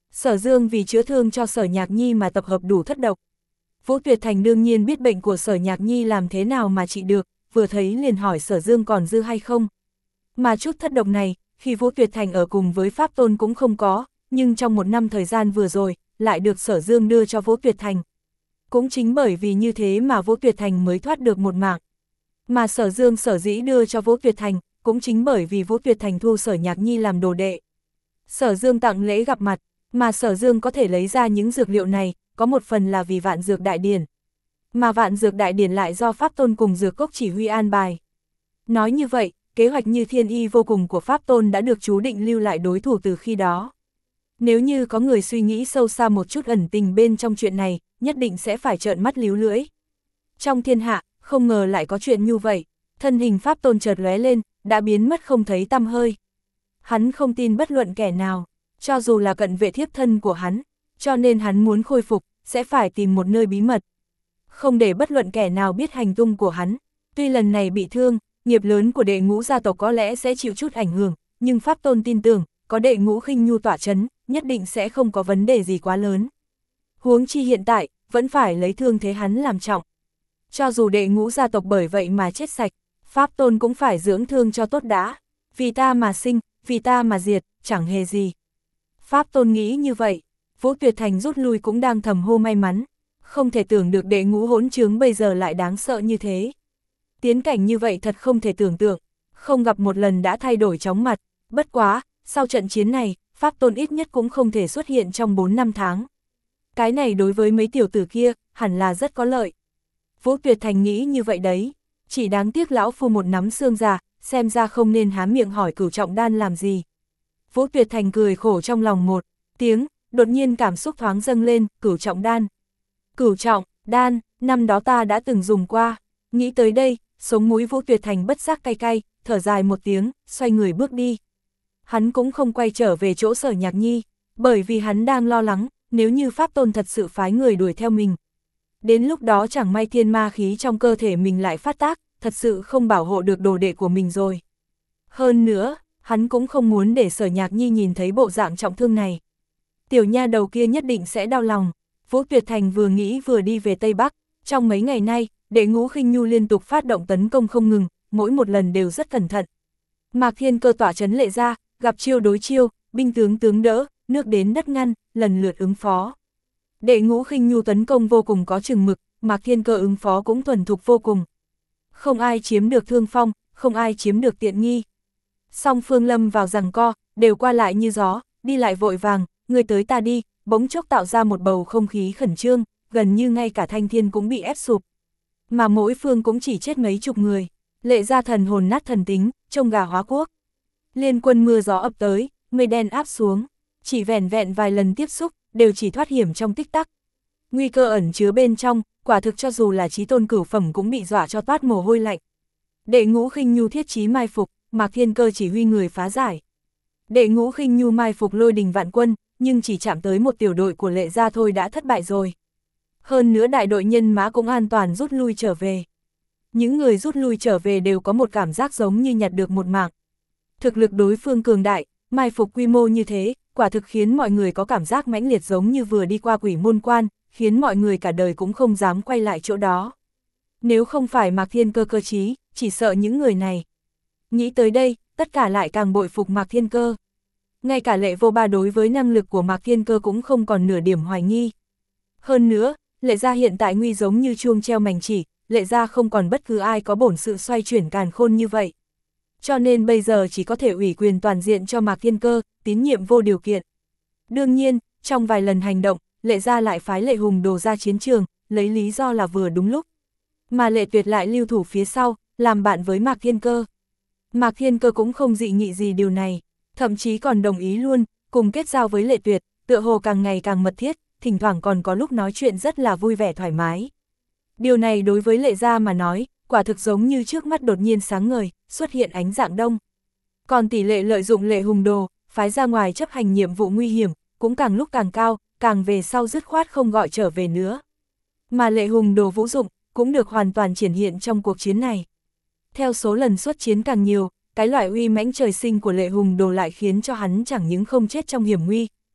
Sở Dương vì chữa thương cho Sở Nhạc Nhi mà tập hợp đủ thất độc. Vũ Tuyệt Thành đương nhiên biết bệnh của Sở Nhạc Nhi làm thế nào mà trị được, vừa thấy liền hỏi Sở Dương còn dư hay không. Mà chút thất độc này, khi Vũ Tuyệt Thành ở cùng với Pháp Tôn cũng không có, nhưng trong một năm thời gian vừa rồi, lại được Sở Dương đưa cho Vũ Tuyệt Thành. Cũng chính bởi vì như thế mà Vũ Tuyệt Thành mới thoát được một mạng. Mà Sở Dương sở dĩ đưa cho Vũ Tuyệt Thành, cũng chính bởi vì Vũ Tuyệt Thành thu Sở Nhạc Nhi làm đồ đệ. Sở Dương tặng lễ gặp mặt, mà Sở Dương có thể lấy ra những dược liệu này, có một phần là vì Vạn Dược Đại Điển. Mà Vạn Dược Đại Điển lại do Pháp Tôn cùng Dược Cốc chỉ huy an bài. Nói như vậy, kế hoạch như thiên y vô cùng của Pháp Tôn đã được chú định lưu lại đối thủ từ khi đó. Nếu như có người suy nghĩ sâu xa một chút ẩn tình bên trong chuyện này, nhất định sẽ phải trợn mắt líu lưỡi. Trong thiên hạ, không ngờ lại có chuyện như vậy, thân hình Pháp Tôn chợt lóe lên, đã biến mất không thấy tăm hơi. Hắn không tin bất luận kẻ nào, cho dù là cận vệ thiếp thân của hắn, cho nên hắn muốn khôi phục, sẽ phải tìm một nơi bí mật. Không để bất luận kẻ nào biết hành tung của hắn, tuy lần này bị thương, nghiệp lớn của đệ ngũ gia tộc có lẽ sẽ chịu chút ảnh hưởng, nhưng Pháp Tôn tin tưởng, có đệ ngũ khinh nhu tỏa chấn, nhất định sẽ không có vấn đề gì quá lớn. Huống chi hiện tại, vẫn phải lấy thương thế hắn làm trọng. Cho dù đệ ngũ gia tộc bởi vậy mà chết sạch, Pháp Tôn cũng phải dưỡng thương cho tốt đã. Vì ta mà sinh, vì ta mà diệt, chẳng hề gì. Pháp Tôn nghĩ như vậy, Vũ Tuyệt Thành rút lui cũng đang thầm hô may mắn. Không thể tưởng được đệ ngũ hỗn trướng bây giờ lại đáng sợ như thế. Tiến cảnh như vậy thật không thể tưởng tượng, không gặp một lần đã thay đổi chóng mặt. Bất quá, sau trận chiến này, Pháp Tôn ít nhất cũng không thể xuất hiện trong bốn năm tháng. Cái này đối với mấy tiểu tử kia, hẳn là rất có lợi. Vũ Tuyệt Thành nghĩ như vậy đấy, chỉ đáng tiếc lão phu một nắm xương già, xem ra không nên há miệng hỏi Cửu Trọng Đan làm gì. Vũ Tuyệt Thành cười khổ trong lòng một tiếng, đột nhiên cảm xúc thoáng dâng lên, Cửu Trọng Đan. Cửu Trọng Đan, năm đó ta đã từng dùng qua. Nghĩ tới đây, sống mũi Vũ Tuyệt Thành bất giác cay cay, thở dài một tiếng, xoay người bước đi. Hắn cũng không quay trở về chỗ Sở Nhạc Nhi, bởi vì hắn đang lo lắng, nếu như Pháp Tôn thật sự phái người đuổi theo mình. Đến lúc đó chẳng may thiên ma khí trong cơ thể mình lại phát tác, thật sự không bảo hộ được đồ đệ của mình rồi. Hơn nữa, hắn cũng không muốn để Sở Nhạc Nhi nhìn thấy bộ dạng trọng thương này. Tiểu nha đầu kia nhất định sẽ đau lòng. Vũ Tuyệt Thành vừa nghĩ vừa đi về Tây Bắc, trong mấy ngày nay, đệ ngũ khinh nhu liên tục phát động tấn công không ngừng, mỗi một lần đều rất cẩn thận. Mạc Thiên Cơ tỏa chấn lệ ra, gặp chiêu đối chiêu, binh tướng tướng đỡ, nước đến đất ngăn, lần lượt ứng phó. Đệ ngũ khinh nhu tấn công vô cùng có chừng mực, Mạc Thiên Cơ ứng phó cũng thuần thục vô cùng. Không ai chiếm được thương phong, không ai chiếm được tiện nghi. Song phương lâm vào giằng co, đều qua lại như gió, đi lại vội vàng, người tới ta đi, bỗng chốc tạo ra một bầu không khí khẩn trương, gần như ngay cả thanh thiên cũng bị ép sụp. Mà mỗi phương cũng chỉ chết mấy chục người, lệ ra thần hồn nát thần tính, trông gà hóa quốc. Liên quân mưa gió ập tới, mây đen áp xuống, chỉ vẻn vẹn vài lần tiếp xúc, đều chỉ thoát hiểm trong tích tắc. Nguy cơ ẩn chứa bên trong, quả thực cho dù là chí tôn cửu phẩm cũng bị dọa cho toát mồ hôi lạnh. Đệ ngũ khinh nhu thiết chí mai phục, Mạc Thiên Cơ chỉ huy người phá giải. Đệ ngũ khinh nhu mai phục lôi đình vạn quân, nhưng chỉ chạm tới một tiểu đội của lệ gia thôi đã thất bại rồi. Hơn nữa đại đội nhân mã cũng an toàn rút lui trở về. Những người rút lui trở về đều có một cảm giác giống như nhặt được một mạng. Thực lực đối phương cường đại, mai phục quy mô như thế, quả thực khiến mọi người có cảm giác mãnh liệt giống như vừa đi qua quỷ môn quan, khiến mọi người cả đời cũng không dám quay lại chỗ đó. Nếu không phải Mạc Thiên Cơ cơ trí, chỉ sợ những người này. Nghĩ tới đây, tất cả lại càng bội phục Mạc Thiên Cơ. Ngay cả Lệ Vô Ba đối với năng lực của Mạc Thiên Cơ cũng không còn nửa điểm hoài nghi. Hơn nữa, Lệ gia hiện tại nguy giống như chuông treo mảnh chỉ, Lệ gia không còn bất cứ ai có bổn sự xoay chuyển càn khôn như vậy. Cho nên bây giờ chỉ có thể ủy quyền toàn diện cho Mạc Thiên Cơ, tín nhiệm vô điều kiện. Đương nhiên, trong vài lần hành động, Lệ gia lại phái Lệ Hùng Đồ ra chiến trường, lấy lý do là vừa đúng lúc. Mà Lệ Tuyệt lại lưu thủ phía sau, làm bạn với Mạc Thiên Cơ. Mạc Thiên Cơ cũng không dị nghị gì điều này, thậm chí còn đồng ý luôn, cùng kết giao với Lệ Tuyệt, tựa hồ càng ngày càng mật thiết, thỉnh thoảng còn có lúc nói chuyện rất là vui vẻ thoải mái. Điều này đối với Lệ gia mà nói, quả thực giống như trước mắt đột nhiên sáng ngời, xuất hiện ánh dạng đông. Còn tỷ lệ lợi dụng Lệ Hùng Đồ, phái ra ngoài chấp hành nhiệm vụ nguy hiểm, cũng càng lúc càng cao, càng về sau dứt khoát không gọi trở về nữa. Mà Lệ Hùng Đồ vũ dụng, cũng được hoàn toàn triển hiện trong cuộc chiến này. Theo số lần xuất chiến càng nhiều, cái loại uy mãnh trời sinh của Lệ Hùng Đồ lại khiến cho hắn chẳng những không chết trong hiểm nguy,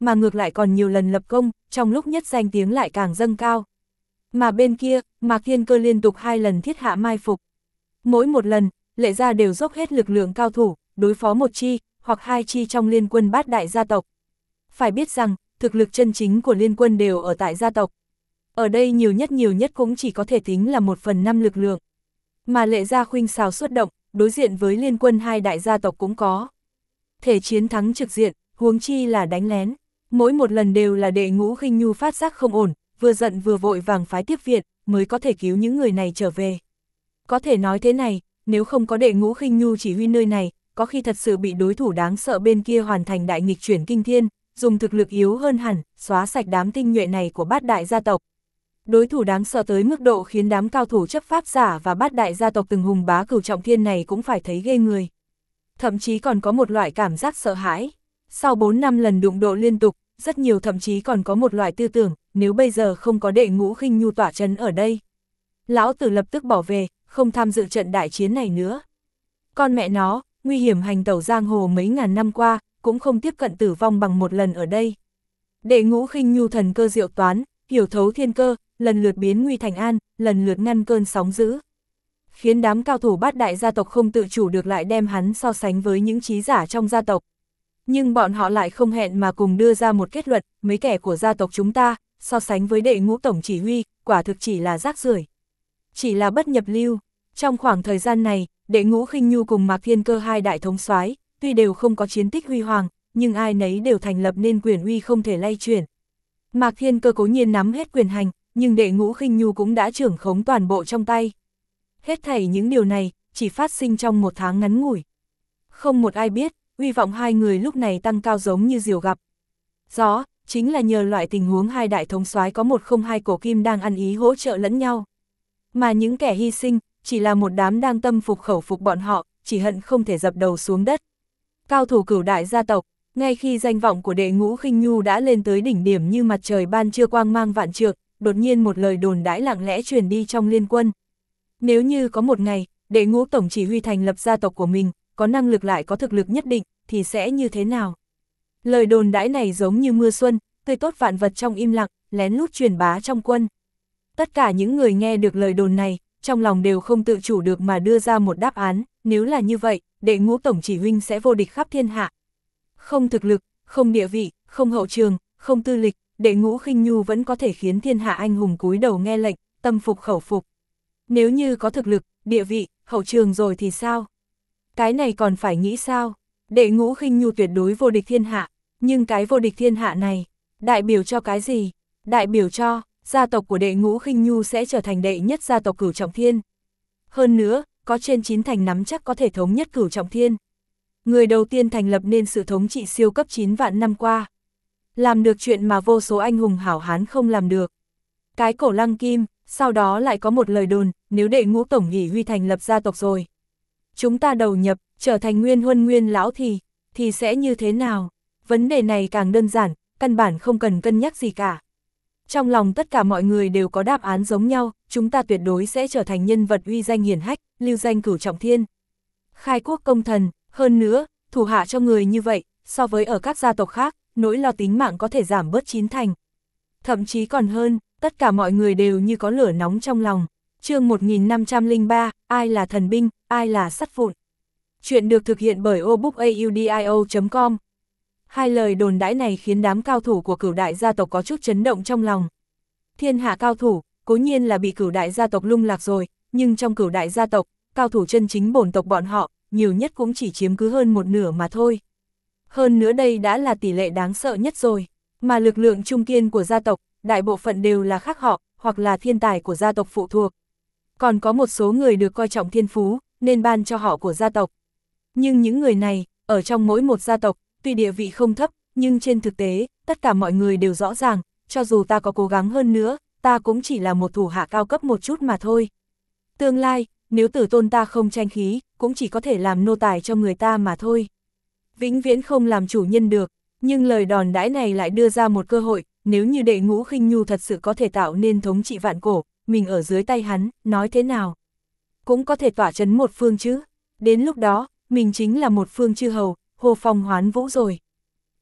mà ngược lại còn nhiều lần lập công, trong lúc nhất danh tiếng lại càng dâng cao. Mà bên kia, Mạc Thiên Cơ liên tục hai lần thiết hạ mai phục. Mỗi một lần, Lệ gia đều dốc hết lực lượng cao thủ, đối phó một chi, hoặc hai chi trong liên quân bát đại gia tộc. Phải biết rằng, thực lực chân chính của liên quân đều ở tại gia tộc. Ở đây nhiều nhất nhiều nhất cũng chỉ có thể tính là một phần năm lực lượng. Mà Lệ gia khuynh xào xuất động, đối diện với liên quân hai đại gia tộc cũng có thể chiến thắng trực diện, huống chi là đánh lén. Mỗi một lần đều là Đệ Ngũ Khinh Nhu phát giác không ổn, vừa giận vừa vội vàng phái tiếp viện, mới có thể cứu những người này trở về. Có thể nói thế này, nếu không có Đệ Ngũ Khinh Nhu chỉ huy nơi này, có khi thật sự bị đối thủ đáng sợ bên kia hoàn thành đại nghịch chuyển kinh thiên, dùng thực lực yếu hơn hẳn, xóa sạch đám tinh nhuệ này của bát đại gia tộc. Đối thủ đáng sợ tới mức độ khiến đám cao thủ chấp pháp giả và bát đại gia tộc từng hùng bá cửu trọng thiên này cũng phải thấy ghê người. Thậm chí còn có một loại cảm giác sợ hãi. Sau bốn năm lần đụng độ liên tục, rất nhiều thậm chí còn có một loại tư tưởng, nếu bây giờ không có Đệ Ngũ Khinh Nhu tỏa chấn ở đây, lão tử lập tức bỏ về, không tham dự trận đại chiến này nữa. Con mẹ nó, nguy hiểm hành tẩu giang hồ mấy ngàn năm qua, cũng không tiếp cận tử vong bằng một lần ở đây. Đệ Ngũ Khinh Nhu thần cơ diệu toán, hiểu thấu thiên cơ, lần lượt biến nguy thành an, lần lượt ngăn cơn sóng dữ. Khiến đám cao thủ bát đại gia tộc không tự chủ được lại đem hắn so sánh với những trí giả trong gia tộc. Nhưng bọn họ lại không hẹn mà cùng đưa ra một kết luận, mấy kẻ của gia tộc chúng ta, so sánh với Đệ Ngũ tổng chỉ huy, quả thực chỉ là rác rưởi, chỉ là bất nhập lưu. Trong khoảng thời gian này, Đệ Ngũ Khinh Nhu cùng Mạc Thiên Cơ hai đại thống soái, tuy đều không có chiến tích huy hoàng, nhưng ai nấy đều thành lập nên quyền uy không thể lay chuyển. Mạc Thiên Cơ cố nhiên nắm hết quyền hành, nhưng Đệ Ngũ Khinh Nhu cũng đã trưởng khống toàn bộ trong tay. Hết thảy những điều này, chỉ phát sinh trong một tháng ngắn ngủi. Không một ai biết, uy vọng hai người lúc này tăng cao giống như diều gặp gió, chính là nhờ loại tình huống hai đại thống soái có một không hai cổ kim đang ăn ý hỗ trợ lẫn nhau. Mà những kẻ hy sinh, chỉ là một đám đang tâm phục khẩu phục bọn họ, chỉ hận không thể dập đầu xuống đất. Cao thủ cửu đại gia tộc, ngay khi danh vọng của Đệ Ngũ Khinh Nhu đã lên tới đỉnh điểm như mặt trời ban trưa quang mang vạn trượng, đột nhiên một lời đồn đãi lặng lẽ truyền đi trong liên quân. Nếu như có một ngày, Đệ Ngũ tổng chỉ huy thành lập gia tộc của mình, có năng lực lại có thực lực nhất định, thì sẽ như thế nào? Lời đồn đãi này giống như mưa xuân, tươi tốt vạn vật trong im lặng, lén lút truyền bá trong quân. Tất cả những người nghe được lời đồn này, trong lòng đều không tự chủ được mà đưa ra một đáp án, nếu là như vậy, Đệ Ngũ tổng chỉ huynh sẽ vô địch khắp thiên hạ. Không thực lực, không địa vị, không hậu trường, không tư lịch, Đệ Ngũ Khinh Nhu vẫn có thể khiến thiên hạ anh hùng cúi đầu nghe lệnh, tâm phục khẩu phục. Nếu như có thực lực, địa vị, hậu trường rồi thì sao? Cái này còn phải nghĩ sao? Đệ Ngũ Khinh Nhu tuyệt đối vô địch thiên hạ, nhưng cái vô địch thiên hạ này, đại biểu cho cái gì? Đại biểu cho, gia tộc của Đệ Ngũ Khinh Nhu sẽ trở thành đệ nhất gia tộc cửu trọng thiên. Hơn nữa, có trên chín thành nắm chắc có thể thống nhất cửu trọng thiên. Người đầu tiên thành lập nên sự thống trị siêu cấp chín vạn năm qua. Làm được chuyện mà vô số anh hùng hảo hán không làm được. Cái cổ lăng kim, sau đó lại có một lời đồn, nếu Đệ Ngũ tổng nghỉ huy thành lập gia tộc rồi, chúng ta đầu nhập, trở thành nguyên huân nguyên lão thì, thì sẽ như thế nào? Vấn đề này càng đơn giản, căn bản không cần cân nhắc gì cả. Trong lòng tất cả mọi người đều có đáp án giống nhau, chúng ta tuyệt đối sẽ trở thành nhân vật uy danh hiển hách, lưu danh cửu trọng thiên. Khai quốc công thần, hơn nữa, thủ hạ cho người như vậy, so với ở các gia tộc khác, nỗi lo tính mạng có thể giảm bớt chín thành. Thậm chí còn hơn, tất cả mọi người đều như có lửa nóng trong lòng. Chương một nghìn năm trăm lẻ ba, ai là thần binh, ai là sắt vụn. Chuyện được thực hiện bởi obookaudio chấm com. Hai lời đồn đãi này khiến đám cao thủ của cửu đại gia tộc có chút chấn động trong lòng. Thiên hạ cao thủ, cố nhiên là bị cửu đại gia tộc lung lạc rồi, nhưng trong cửu đại gia tộc, cao thủ chân chính bổn tộc bọn họ, nhiều nhất cũng chỉ chiếm cứ hơn một nửa mà thôi. Hơn nữa đây đã là tỷ lệ đáng sợ nhất rồi, mà lực lượng trung kiên của gia tộc, đại bộ phận đều là khác họ, hoặc là thiên tài của gia tộc phụ thuộc. Còn có một số người được coi trọng thiên phú, nên ban cho họ của gia tộc. Nhưng những người này, ở trong mỗi một gia tộc, tuy địa vị không thấp, nhưng trên thực tế, tất cả mọi người đều rõ ràng, cho dù ta có cố gắng hơn nữa, ta cũng chỉ là một thủ hạ cao cấp một chút mà thôi. Tương lai, nếu tử tôn ta không tranh khí, cũng chỉ có thể làm nô tài cho người ta mà thôi. Vĩnh viễn không làm chủ nhân được, nhưng lời đòn đãi này lại đưa ra một cơ hội, nếu như Đệ Ngũ Khinh Nhu thật sự có thể tạo nên thống trị vạn cổ, mình ở dưới tay hắn, nói thế nào? Cũng có thể tỏa chấn một phương chứ, đến lúc đó, mình chính là một phương chư hầu, hồ phong hoán vũ rồi.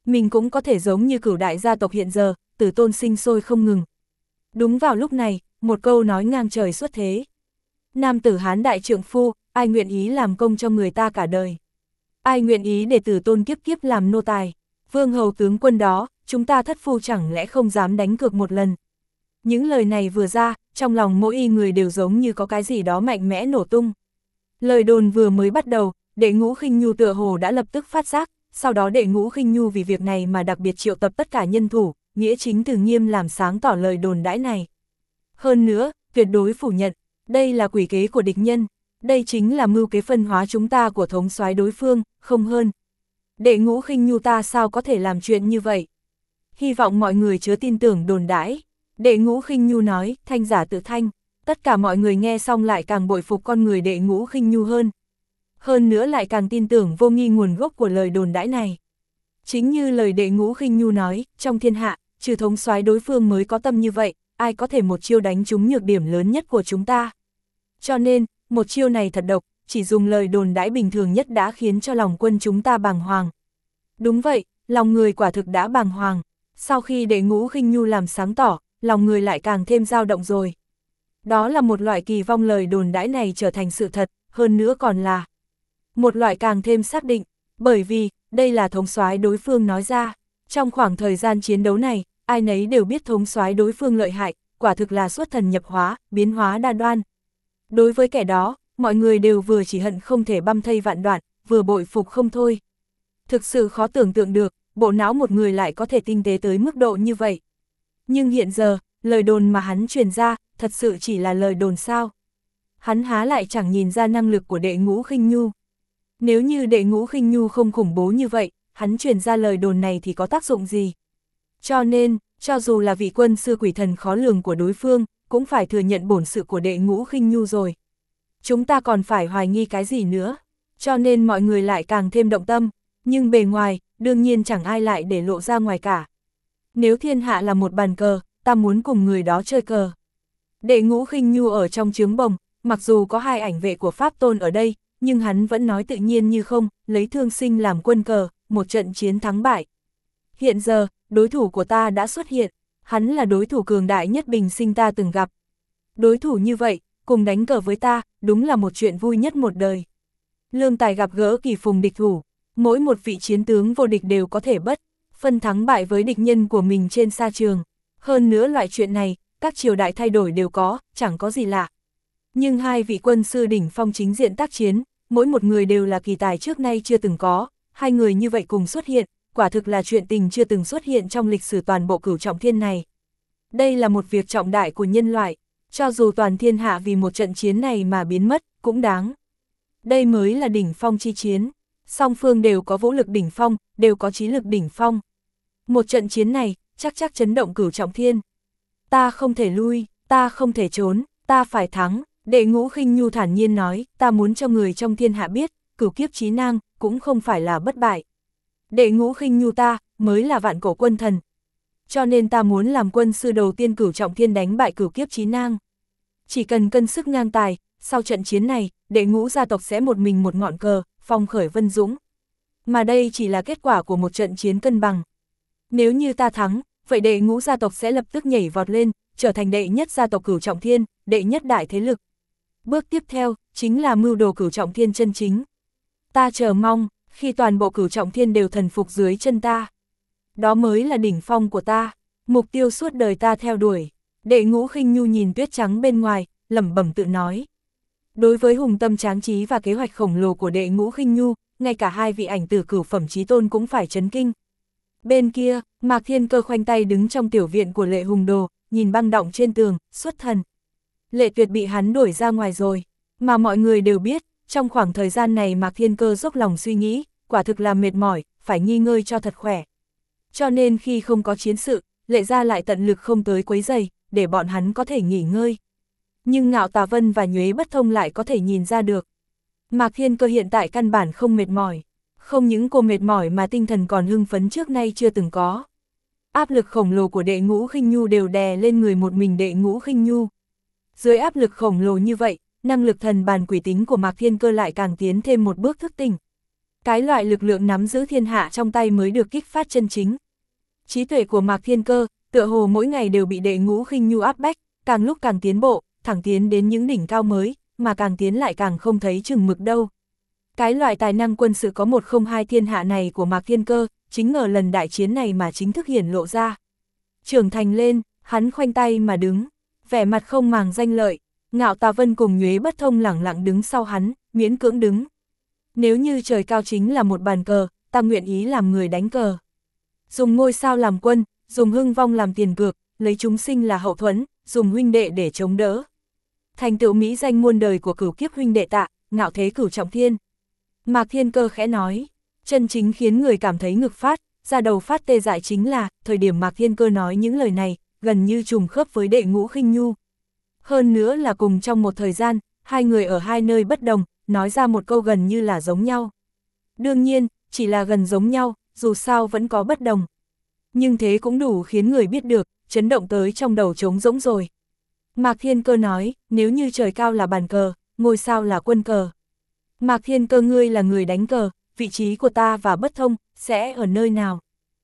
mình cũng có thể giống như cửu đại gia tộc hiện giờ, tử tôn sinh sôi không ngừng. Đúng vào lúc này, một câu nói ngang trời xuất thế. Nam tử Hán đại trượng phu, ai nguyện ý làm công cho người ta cả đời? Ai nguyện ý để tử tôn kiếp kiếp làm nô tài? Vương hầu tướng quân đó, chúng ta thất phu chẳng lẽ không dám đánh cược một lần? Những lời này vừa ra, trong lòng mỗi y người đều giống như có cái gì đó mạnh mẽ nổ tung. Lời đồn vừa mới bắt đầu, Đệ Ngũ Khinh Nhu tựa hồ đã lập tức phát giác, sau đó Đệ Ngũ Khinh Nhu vì việc này mà đặc biệt triệu tập tất cả nhân thủ, nghĩa chính từ nghiêm làm sáng tỏ lời đồn đãi này. Hơn nữa, tuyệt đối phủ nhận, đây là quỷ kế của địch nhân, đây chính là mưu kế phân hóa chúng ta của thống soái đối phương, không hơn. Đệ Ngũ Khinh Nhu ta sao có thể làm chuyện như vậy? Hy vọng mọi người chớ tin tưởng đồn đãi. Đệ Ngũ Khinh Nhu nói, thanh giả tự thanh, tất cả mọi người nghe xong lại càng bội phục con người Đệ Ngũ Khinh Nhu hơn. Hơn nữa lại càng tin tưởng vô nghi nguồn gốc của lời đồn đãi này. Chính như lời Đệ Ngũ Khinh Nhu nói, trong thiên hạ, trừ thống soái đối phương mới có tâm như vậy, ai có thể một chiêu đánh trúng nhược điểm lớn nhất của chúng ta. Cho nên, một chiêu này thật độc, chỉ dùng lời đồn đãi bình thường nhất đã khiến cho lòng quân chúng ta bàng hoàng. Đúng vậy, lòng người quả thực đã bàng hoàng. Sau khi Đệ Ngũ Khinh Nhu làm sáng tỏ, lòng người lại càng thêm dao động rồi. Đó là một loại kỳ vong lời đồn đãi này trở thành sự thật, hơn nữa còn là một loại càng thêm xác định, bởi vì, đây là thống soái đối phương nói ra. Trong khoảng thời gian chiến đấu này, ai nấy đều biết thống soái đối phương lợi hại, quả thực là xuất thần nhập hóa, biến hóa đa đoan. Đối với kẻ đó, mọi người đều vừa chỉ hận không thể băm thây vạn đoạn, vừa bội phục không thôi. Thực sự khó tưởng tượng được, bộ não một người lại có thể tinh tế tới mức độ như vậy. Nhưng hiện giờ, lời đồn mà hắn truyền ra, thật sự chỉ là lời đồn sao? Hắn há lại chẳng nhìn ra năng lực của Đệ Ngũ Khinh Nhu. Nếu như Đệ Ngũ Khinh Nhu không khủng bố như vậy, hắn truyền ra lời đồn này thì có tác dụng gì? Cho nên, cho dù là vị quân sư quỷ thần khó lường của đối phương, cũng phải thừa nhận bổn sự của Đệ Ngũ Khinh Nhu rồi. Chúng ta còn phải hoài nghi cái gì nữa? Cho nên mọi người lại càng thêm động tâm, nhưng bề ngoài, đương nhiên chẳng ai lại để lộ ra ngoài cả. Nếu thiên hạ là một bàn cờ, ta muốn cùng người đó chơi cờ. Đệ Ngũ Khinh Nhu ở trong trướng bồng, mặc dù có hai ảnh vệ của Pháp Tôn ở đây, nhưng hắn vẫn nói tự nhiên như không, lấy thương sinh làm quân cờ, một trận chiến thắng bại. Hiện giờ, đối thủ của ta đã xuất hiện, hắn là đối thủ cường đại nhất bình sinh ta từng gặp. Đối thủ như vậy, cùng đánh cờ với ta, đúng là một chuyện vui nhất một đời. Lương tài gặp gỡ kỳ phùng địch thủ, mỗi một vị chiến tướng vô địch đều có thể bất phân thắng bại với địch nhân của mình trên sa trường. Hơn nữa loại chuyện này, các triều đại thay đổi đều có, chẳng có gì lạ. Nhưng hai vị quân sư đỉnh phong chính diện tác chiến, mỗi một người đều là kỳ tài trước nay chưa từng có, hai người như vậy cùng xuất hiện, quả thực là chuyện tình chưa từng xuất hiện trong lịch sử toàn bộ Cửu Trọng Thiên này. Đây là một việc trọng đại của nhân loại, cho dù toàn thiên hạ vì một trận chiến này mà biến mất, cũng đáng. Đây mới là đỉnh phong chi chiến, song phương đều có vũ lực đỉnh phong, đều có trí lực đỉnh phong. Một trận chiến này, chắc chắc chấn động Cửu Trọng Thiên. Ta không thể lui, ta không thể trốn, ta phải thắng. Đệ Ngũ Khinh Nhu thản nhiên nói, ta muốn cho người trong thiên hạ biết, cửu kiếp chí nang, cũng không phải là bất bại. Đệ Ngũ Khinh Nhu ta, mới là vạn cổ quân thần. Cho nên ta muốn làm quân sư đầu tiên Cửu Trọng Thiên đánh bại cửu kiếp chí nang. Chỉ cần cân sức ngang tài, sau trận chiến này, Đệ Ngũ gia tộc sẽ một mình một ngọn cờ, phong khởi vân dũng. Mà đây chỉ là kết quả của một trận chiến cân bằng. Nếu như ta thắng, vậy Đệ Ngũ gia tộc sẽ lập tức nhảy vọt lên, trở thành đệ nhất gia tộc Cửu Trọng Thiên, đệ nhất đại thế lực. Bước tiếp theo, chính là mưu đồ Cửu Trọng Thiên chân chính. Ta chờ mong, khi toàn bộ Cửu Trọng Thiên đều thần phục dưới chân ta. Đó mới là đỉnh phong của ta, mục tiêu suốt đời ta theo đuổi. Đệ Ngũ Khinh Nhu nhìn tuyết trắng bên ngoài, lẩm bẩm tự nói. Đối với hùng tâm tráng trí và kế hoạch khổng lồ của Đệ Ngũ Khinh Nhu, ngay cả hai vị ảnh tử cửu phẩm chí tôn cũng phải chấn kinh. Bên kia, Mạc Thiên Cơ khoanh tay đứng trong tiểu viện của Lệ Hùng Đồ, nhìn băng động trên tường, xuất thần. Lệ Tuyệt bị hắn đuổi ra ngoài rồi, mà mọi người đều biết, trong khoảng thời gian này Mạc Thiên Cơ dốc lòng suy nghĩ, quả thực là mệt mỏi, phải nghỉ ngơi cho thật khỏe. Cho nên khi không có chiến sự, Lệ gia lại tận lực không tới quấy rầy, để bọn hắn có thể nghỉ ngơi. Nhưng Ngạo Tà Vân và Nhuế Bất Thông lại có thể nhìn ra được. Mạc Thiên Cơ hiện tại căn bản không mệt mỏi, không những cô mệt mỏi mà tinh thần còn hưng phấn trước nay chưa từng có. Áp lực khổng lồ của Đệ Ngũ Khinh Nhu đều đè lên người một mình Đệ Ngũ Khinh Nhu. Dưới áp lực khổng lồ như vậy, năng lực thần bàn quỷ tính của Mạc Thiên Cơ lại càng tiến thêm một bước thức tỉnh. Cái loại lực lượng nắm giữ thiên hạ trong tay mới được kích phát chân chính. Trí tuệ của Mạc Thiên Cơ, tựa hồ mỗi ngày đều bị Đệ Ngũ Khinh Nhu áp bách, càng lúc càng tiến bộ, thẳng tiến đến những đỉnh cao mới, mà càng tiến lại càng không thấy chừng mực đâu. Cái loại tài năng quân sự có một không hai thiên hạ này của Mạc Thiên Cơ, chính ở lần đại chiến này mà chính thức hiển lộ ra. Trưởng thành lên, hắn khoanh tay mà đứng, vẻ mặt không màng danh lợi, Ngạo Tà Vân cùng Nhuế Bất Thông lẳng lặng đứng sau hắn, miễn cưỡng đứng. Nếu như trời cao chính là một bàn cờ, ta nguyện ý làm người đánh cờ. Dùng ngôi sao làm quân, dùng hưng vong làm tiền cược, lấy chúng sinh là hậu thuẫn, dùng huynh đệ để chống đỡ. Thành tựu mỹ danh muôn đời của cửu kiếp huynh đệ Tạ, ngạo thế cửu trọng thiên. Mạc Thiên Cơ khẽ nói, chân chính khiến người cảm thấy ngực phát, da đầu phát tê dại chính là, thời điểm Mạc Thiên Cơ nói những lời này, gần như trùng khớp với Đệ Ngũ Khinh Nhu. Hơn nữa là cùng trong một thời gian, hai người ở hai nơi bất đồng, nói ra một câu gần như là giống nhau. Đương nhiên, chỉ là gần giống nhau, dù sao vẫn có bất đồng. Nhưng thế cũng đủ khiến người biết được, chấn động tới trong đầu trống rỗng rồi. Mạc Thiên Cơ nói, nếu như trời cao là bàn cờ, ngôi sao là quân cờ. Mạc Thiên Cơ ngươi là người đánh cờ, vị trí của ta và Bất Thông, sẽ ở nơi nào?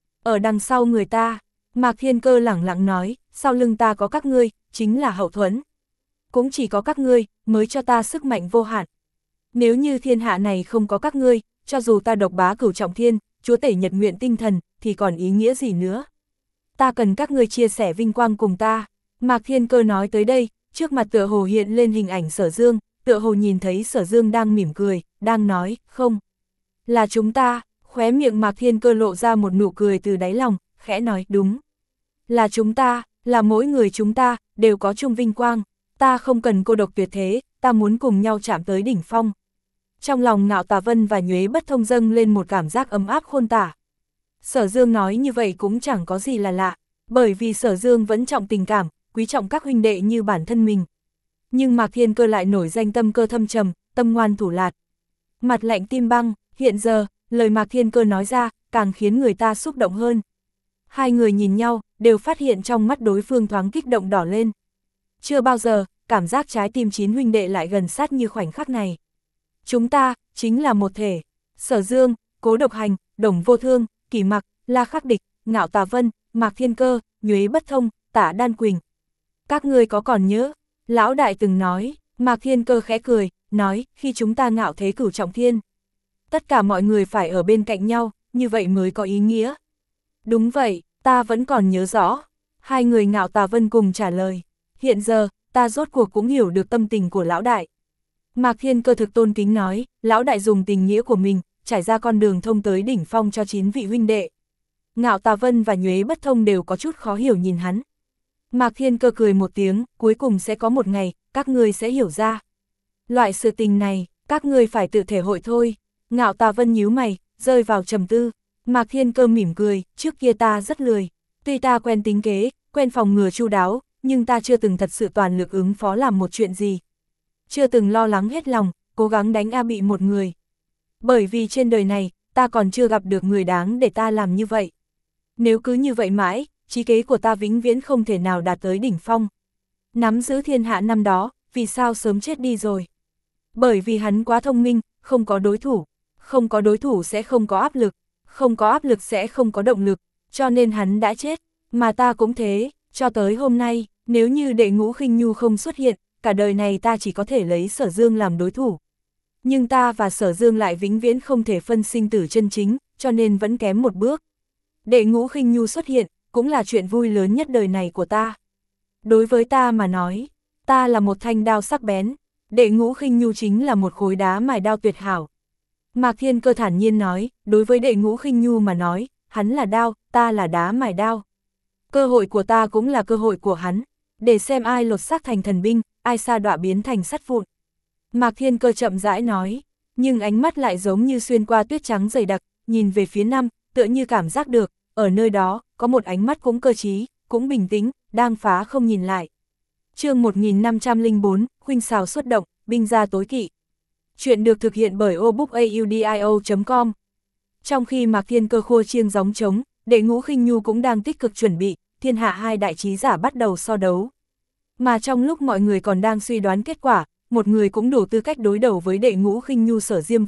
Ở đằng sau người ta. Mạc Thiên Cơ lẳng lặng nói, sau lưng ta có các ngươi, chính là hậu thuẫn. Cũng chỉ có các ngươi, mới cho ta sức mạnh vô hạn. Nếu như thiên hạ này không có các ngươi, cho dù ta độc bá cửu trọng thiên, chúa tể nhật nguyện tinh thần, thì còn ý nghĩa gì nữa? Ta cần các ngươi chia sẻ vinh quang cùng ta. Mạc Thiên Cơ nói tới đây, trước mặt tựa hồ hiện lên hình ảnh Sở Dương, tựa hồ nhìn thấy Sở Dương đang mỉm cười, đang nói, không. Là chúng ta, khóe miệng Mạc Thiên Cơ lộ ra một nụ cười từ đáy lòng, khẽ nói, đúng. Là chúng ta, là mỗi người chúng ta, đều có chung vinh quang. Ta không cần cô độc tuyệt thế, ta muốn cùng nhau chạm tới đỉnh phong. Trong lòng Ngạo Tà Vân và Nhuế Bất Thông dâng lên một cảm giác ấm áp khôn tả. Sở Dương nói như vậy cũng chẳng có gì là lạ, bởi vì Sở Dương vẫn trọng tình cảm, quý trọng các huynh đệ như bản thân mình. Nhưng Mạc Thiên Cơ lại nổi danh tâm cơ thâm trầm, tâm ngoan thủ lạt. Mặt lạnh tim băng, hiện giờ, lời Mạc Thiên Cơ nói ra, càng khiến người ta xúc động hơn. Hai người nhìn nhau, đều phát hiện trong mắt đối phương thoáng kích động đỏ lên. Chưa bao giờ, cảm giác trái tim chín huynh đệ lại gần sát như khoảnh khắc này. Chúng ta, chính là một thể. Sở Dương, Cố Độc Hành, Đồng Vô Thương, Kỷ Mặc, La Khắc Địch, Ngạo Tà Vân, Mạc Thiên Cơ, Nhuế Bất Thông, Tả Đan Quỳnh. Các ngươi có còn nhớ? Lão đại từng nói. Mạc Thiên Cơ khẽ cười, nói, khi chúng ta ngạo thế cửu trọng thiên, tất cả mọi người phải ở bên cạnh nhau, như vậy mới có ý nghĩa. Đúng vậy, ta vẫn còn nhớ rõ. Hai người Ngạo Tà Vân cùng trả lời. Hiện giờ, ta rốt cuộc cũng hiểu được tâm tình của lão đại. Mạc Thiên Cơ thực tôn kính nói, lão đại dùng tình nghĩa của mình, trải ra con đường thông tới đỉnh phong cho chín vị huynh đệ. Ngạo Tà Vân và Nhuế Bất Thông đều có chút khó hiểu nhìn hắn. Mạc Thiên Cơ cười một tiếng, cuối cùng sẽ có một ngày, các ngươi sẽ hiểu ra. Loại sự tình này, các ngươi phải tự thể hội thôi. Ngạo Tà Vân nhíu mày, rơi vào trầm tư. Mạc Thiên Cơ mỉm cười, trước kia ta rất lười. Tuy ta quen tính kế, quen phòng ngừa chu đáo, nhưng ta chưa từng thật sự toàn lực ứng phó làm một chuyện gì. Chưa từng lo lắng hết lòng, cố gắng đánh A bị một người. Bởi vì trên đời này, ta còn chưa gặp được người đáng để ta làm như vậy. Nếu cứ như vậy mãi, chí kế của ta vĩnh viễn không thể nào đạt tới đỉnh phong. Nắm giữ thiên hạ năm đó, vì sao sớm chết đi rồi? Bởi vì hắn quá thông minh, không có đối thủ. Không có đối thủ sẽ không có áp lực, không có áp lực sẽ không có động lực, cho nên hắn đã chết. Mà ta cũng thế, cho tới hôm nay, nếu như Đệ Ngũ Khinh Nhu không xuất hiện, cả đời này ta chỉ có thể lấy Sở Dương làm đối thủ. Nhưng ta và Sở Dương lại vĩnh viễn không thể phân sinh tử chân chính, cho nên vẫn kém một bước. Đệ Ngũ Khinh Nhu xuất hiện, cũng là chuyện vui lớn nhất đời này của ta. Đối với ta mà nói, ta là một thanh đao sắc bén, Đệ Ngũ Khinh Nhu chính là một khối đá mài đao tuyệt hảo. Mạc Thiên Cơ thản nhiên nói, đối với Đệ Ngũ Khinh Nhu mà nói, hắn là đao, ta là đá mài đao. Cơ hội của ta cũng là cơ hội của hắn, để xem ai lột xác thành thần binh, ai sa đọa biến thành sắt vụn. Mạc Thiên Cơ chậm rãi nói, nhưng ánh mắt lại giống như xuyên qua tuyết trắng dày đặc, nhìn về phía nam, tựa như cảm giác được, ở nơi đó, có một ánh mắt cũng cơ trí, cũng bình tĩnh, đang phá không nhìn lại. Chương một nghìn năm trăm lẻ bốn, khuynh xào xuất động, binh gia tối kỵ. Chuyện được thực hiện bởi obookaudio chấm com. Trong khi Mạc Thiên Cơ khua chiêng gióng trống, Đệ Ngũ Khinh Nhu cũng đang tích cực chuẩn bị, thiên hạ hai đại trí giả bắt đầu so đấu. Mà trong lúc mọi người còn đang suy đoán kết quả, một người cũng đủ tư cách đối đầu với Đệ Ngũ Khinh Nhu Sở Diêm Vương,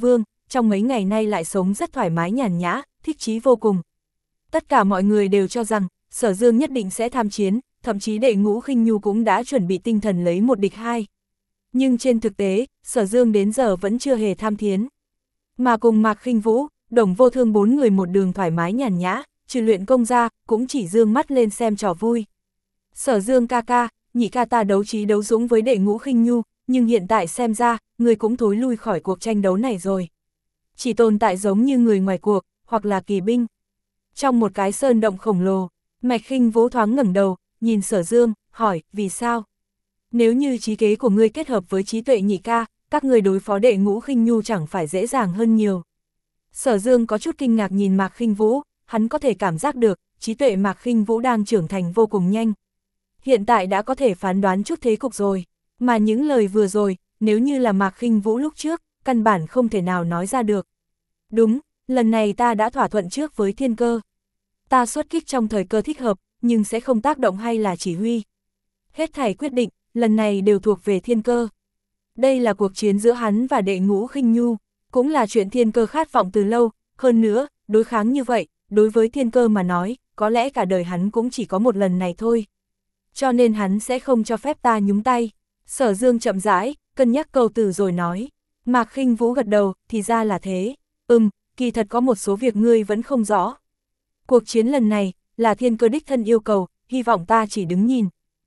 trong mấy ngày nay lại sống rất thoải mái nhàn nhã, thích chí vô cùng. Tất cả mọi người đều cho rằng, Sở Dương nhất định sẽ tham chiến, thậm chí Đệ Ngũ Khinh Nhu cũng đã chuẩn bị tinh thần lấy một địch hai. Nhưng trên thực tế, Sở Dương đến giờ vẫn chưa hề tham chiến. Mà cùng Mạc Khinh Vũ, Đồng Vô Thương bốn người một đường thoải mái nhàn nhã, trừ luyện công ra, cũng chỉ dương mắt lên xem trò vui. Sở Dương ca ca, nhị ca ta đấu trí đấu dũng với Đệ Ngũ Khinh Nhu, nhưng hiện tại xem ra, người cũng thối lui khỏi cuộc tranh đấu này rồi. Chỉ tồn tại giống như người ngoài cuộc, hoặc là kỳ binh. Trong một cái sơn động khổng lồ, Mạc Khinh Vũ thoáng ngẩng đầu, nhìn Sở Dương, hỏi, vì sao? Nếu như trí kế của ngươi kết hợp với trí tuệ nhị ca, các người đối phó Đệ Ngũ Khinh Nhu chẳng phải dễ dàng hơn nhiều. Sở Dương có chút kinh ngạc nhìn Mạc Khinh Vũ, hắn có thể cảm giác được, trí tuệ Mạc Khinh Vũ đang trưởng thành vô cùng nhanh. Hiện tại đã có thể phán đoán chút thế cục rồi, mà những lời vừa rồi, nếu như là Mạc Khinh Vũ lúc trước, căn bản không thể nào nói ra được. Đúng, lần này ta đã thỏa thuận trước với thiên cơ. Ta xuất kích trong thời cơ thích hợp, nhưng sẽ không tác động hay là chỉ huy. Hết thảy quyết định, lần này đều thuộc về thiên cơ. Đây là cuộc chiến giữa hắn và Đệ Ngũ Khinh Nhu, cũng là chuyện thiên cơ khát vọng từ lâu, hơn nữa, đối kháng như vậy, đối với thiên cơ mà nói, có lẽ cả đời hắn cũng chỉ có một lần này thôi. Cho nên hắn sẽ không cho phép ta nhúng tay. Sở Dương chậm rãi, cân nhắc câu từ rồi nói. Mạc Khinh Vũ gật đầu, thì ra là thế. Ừm, kỳ thật có một số việc ngươi vẫn không rõ. Cuộc chiến lần này, là thiên cơ đích thân yêu cầu, hy vọng ta chỉ đứng nhìn.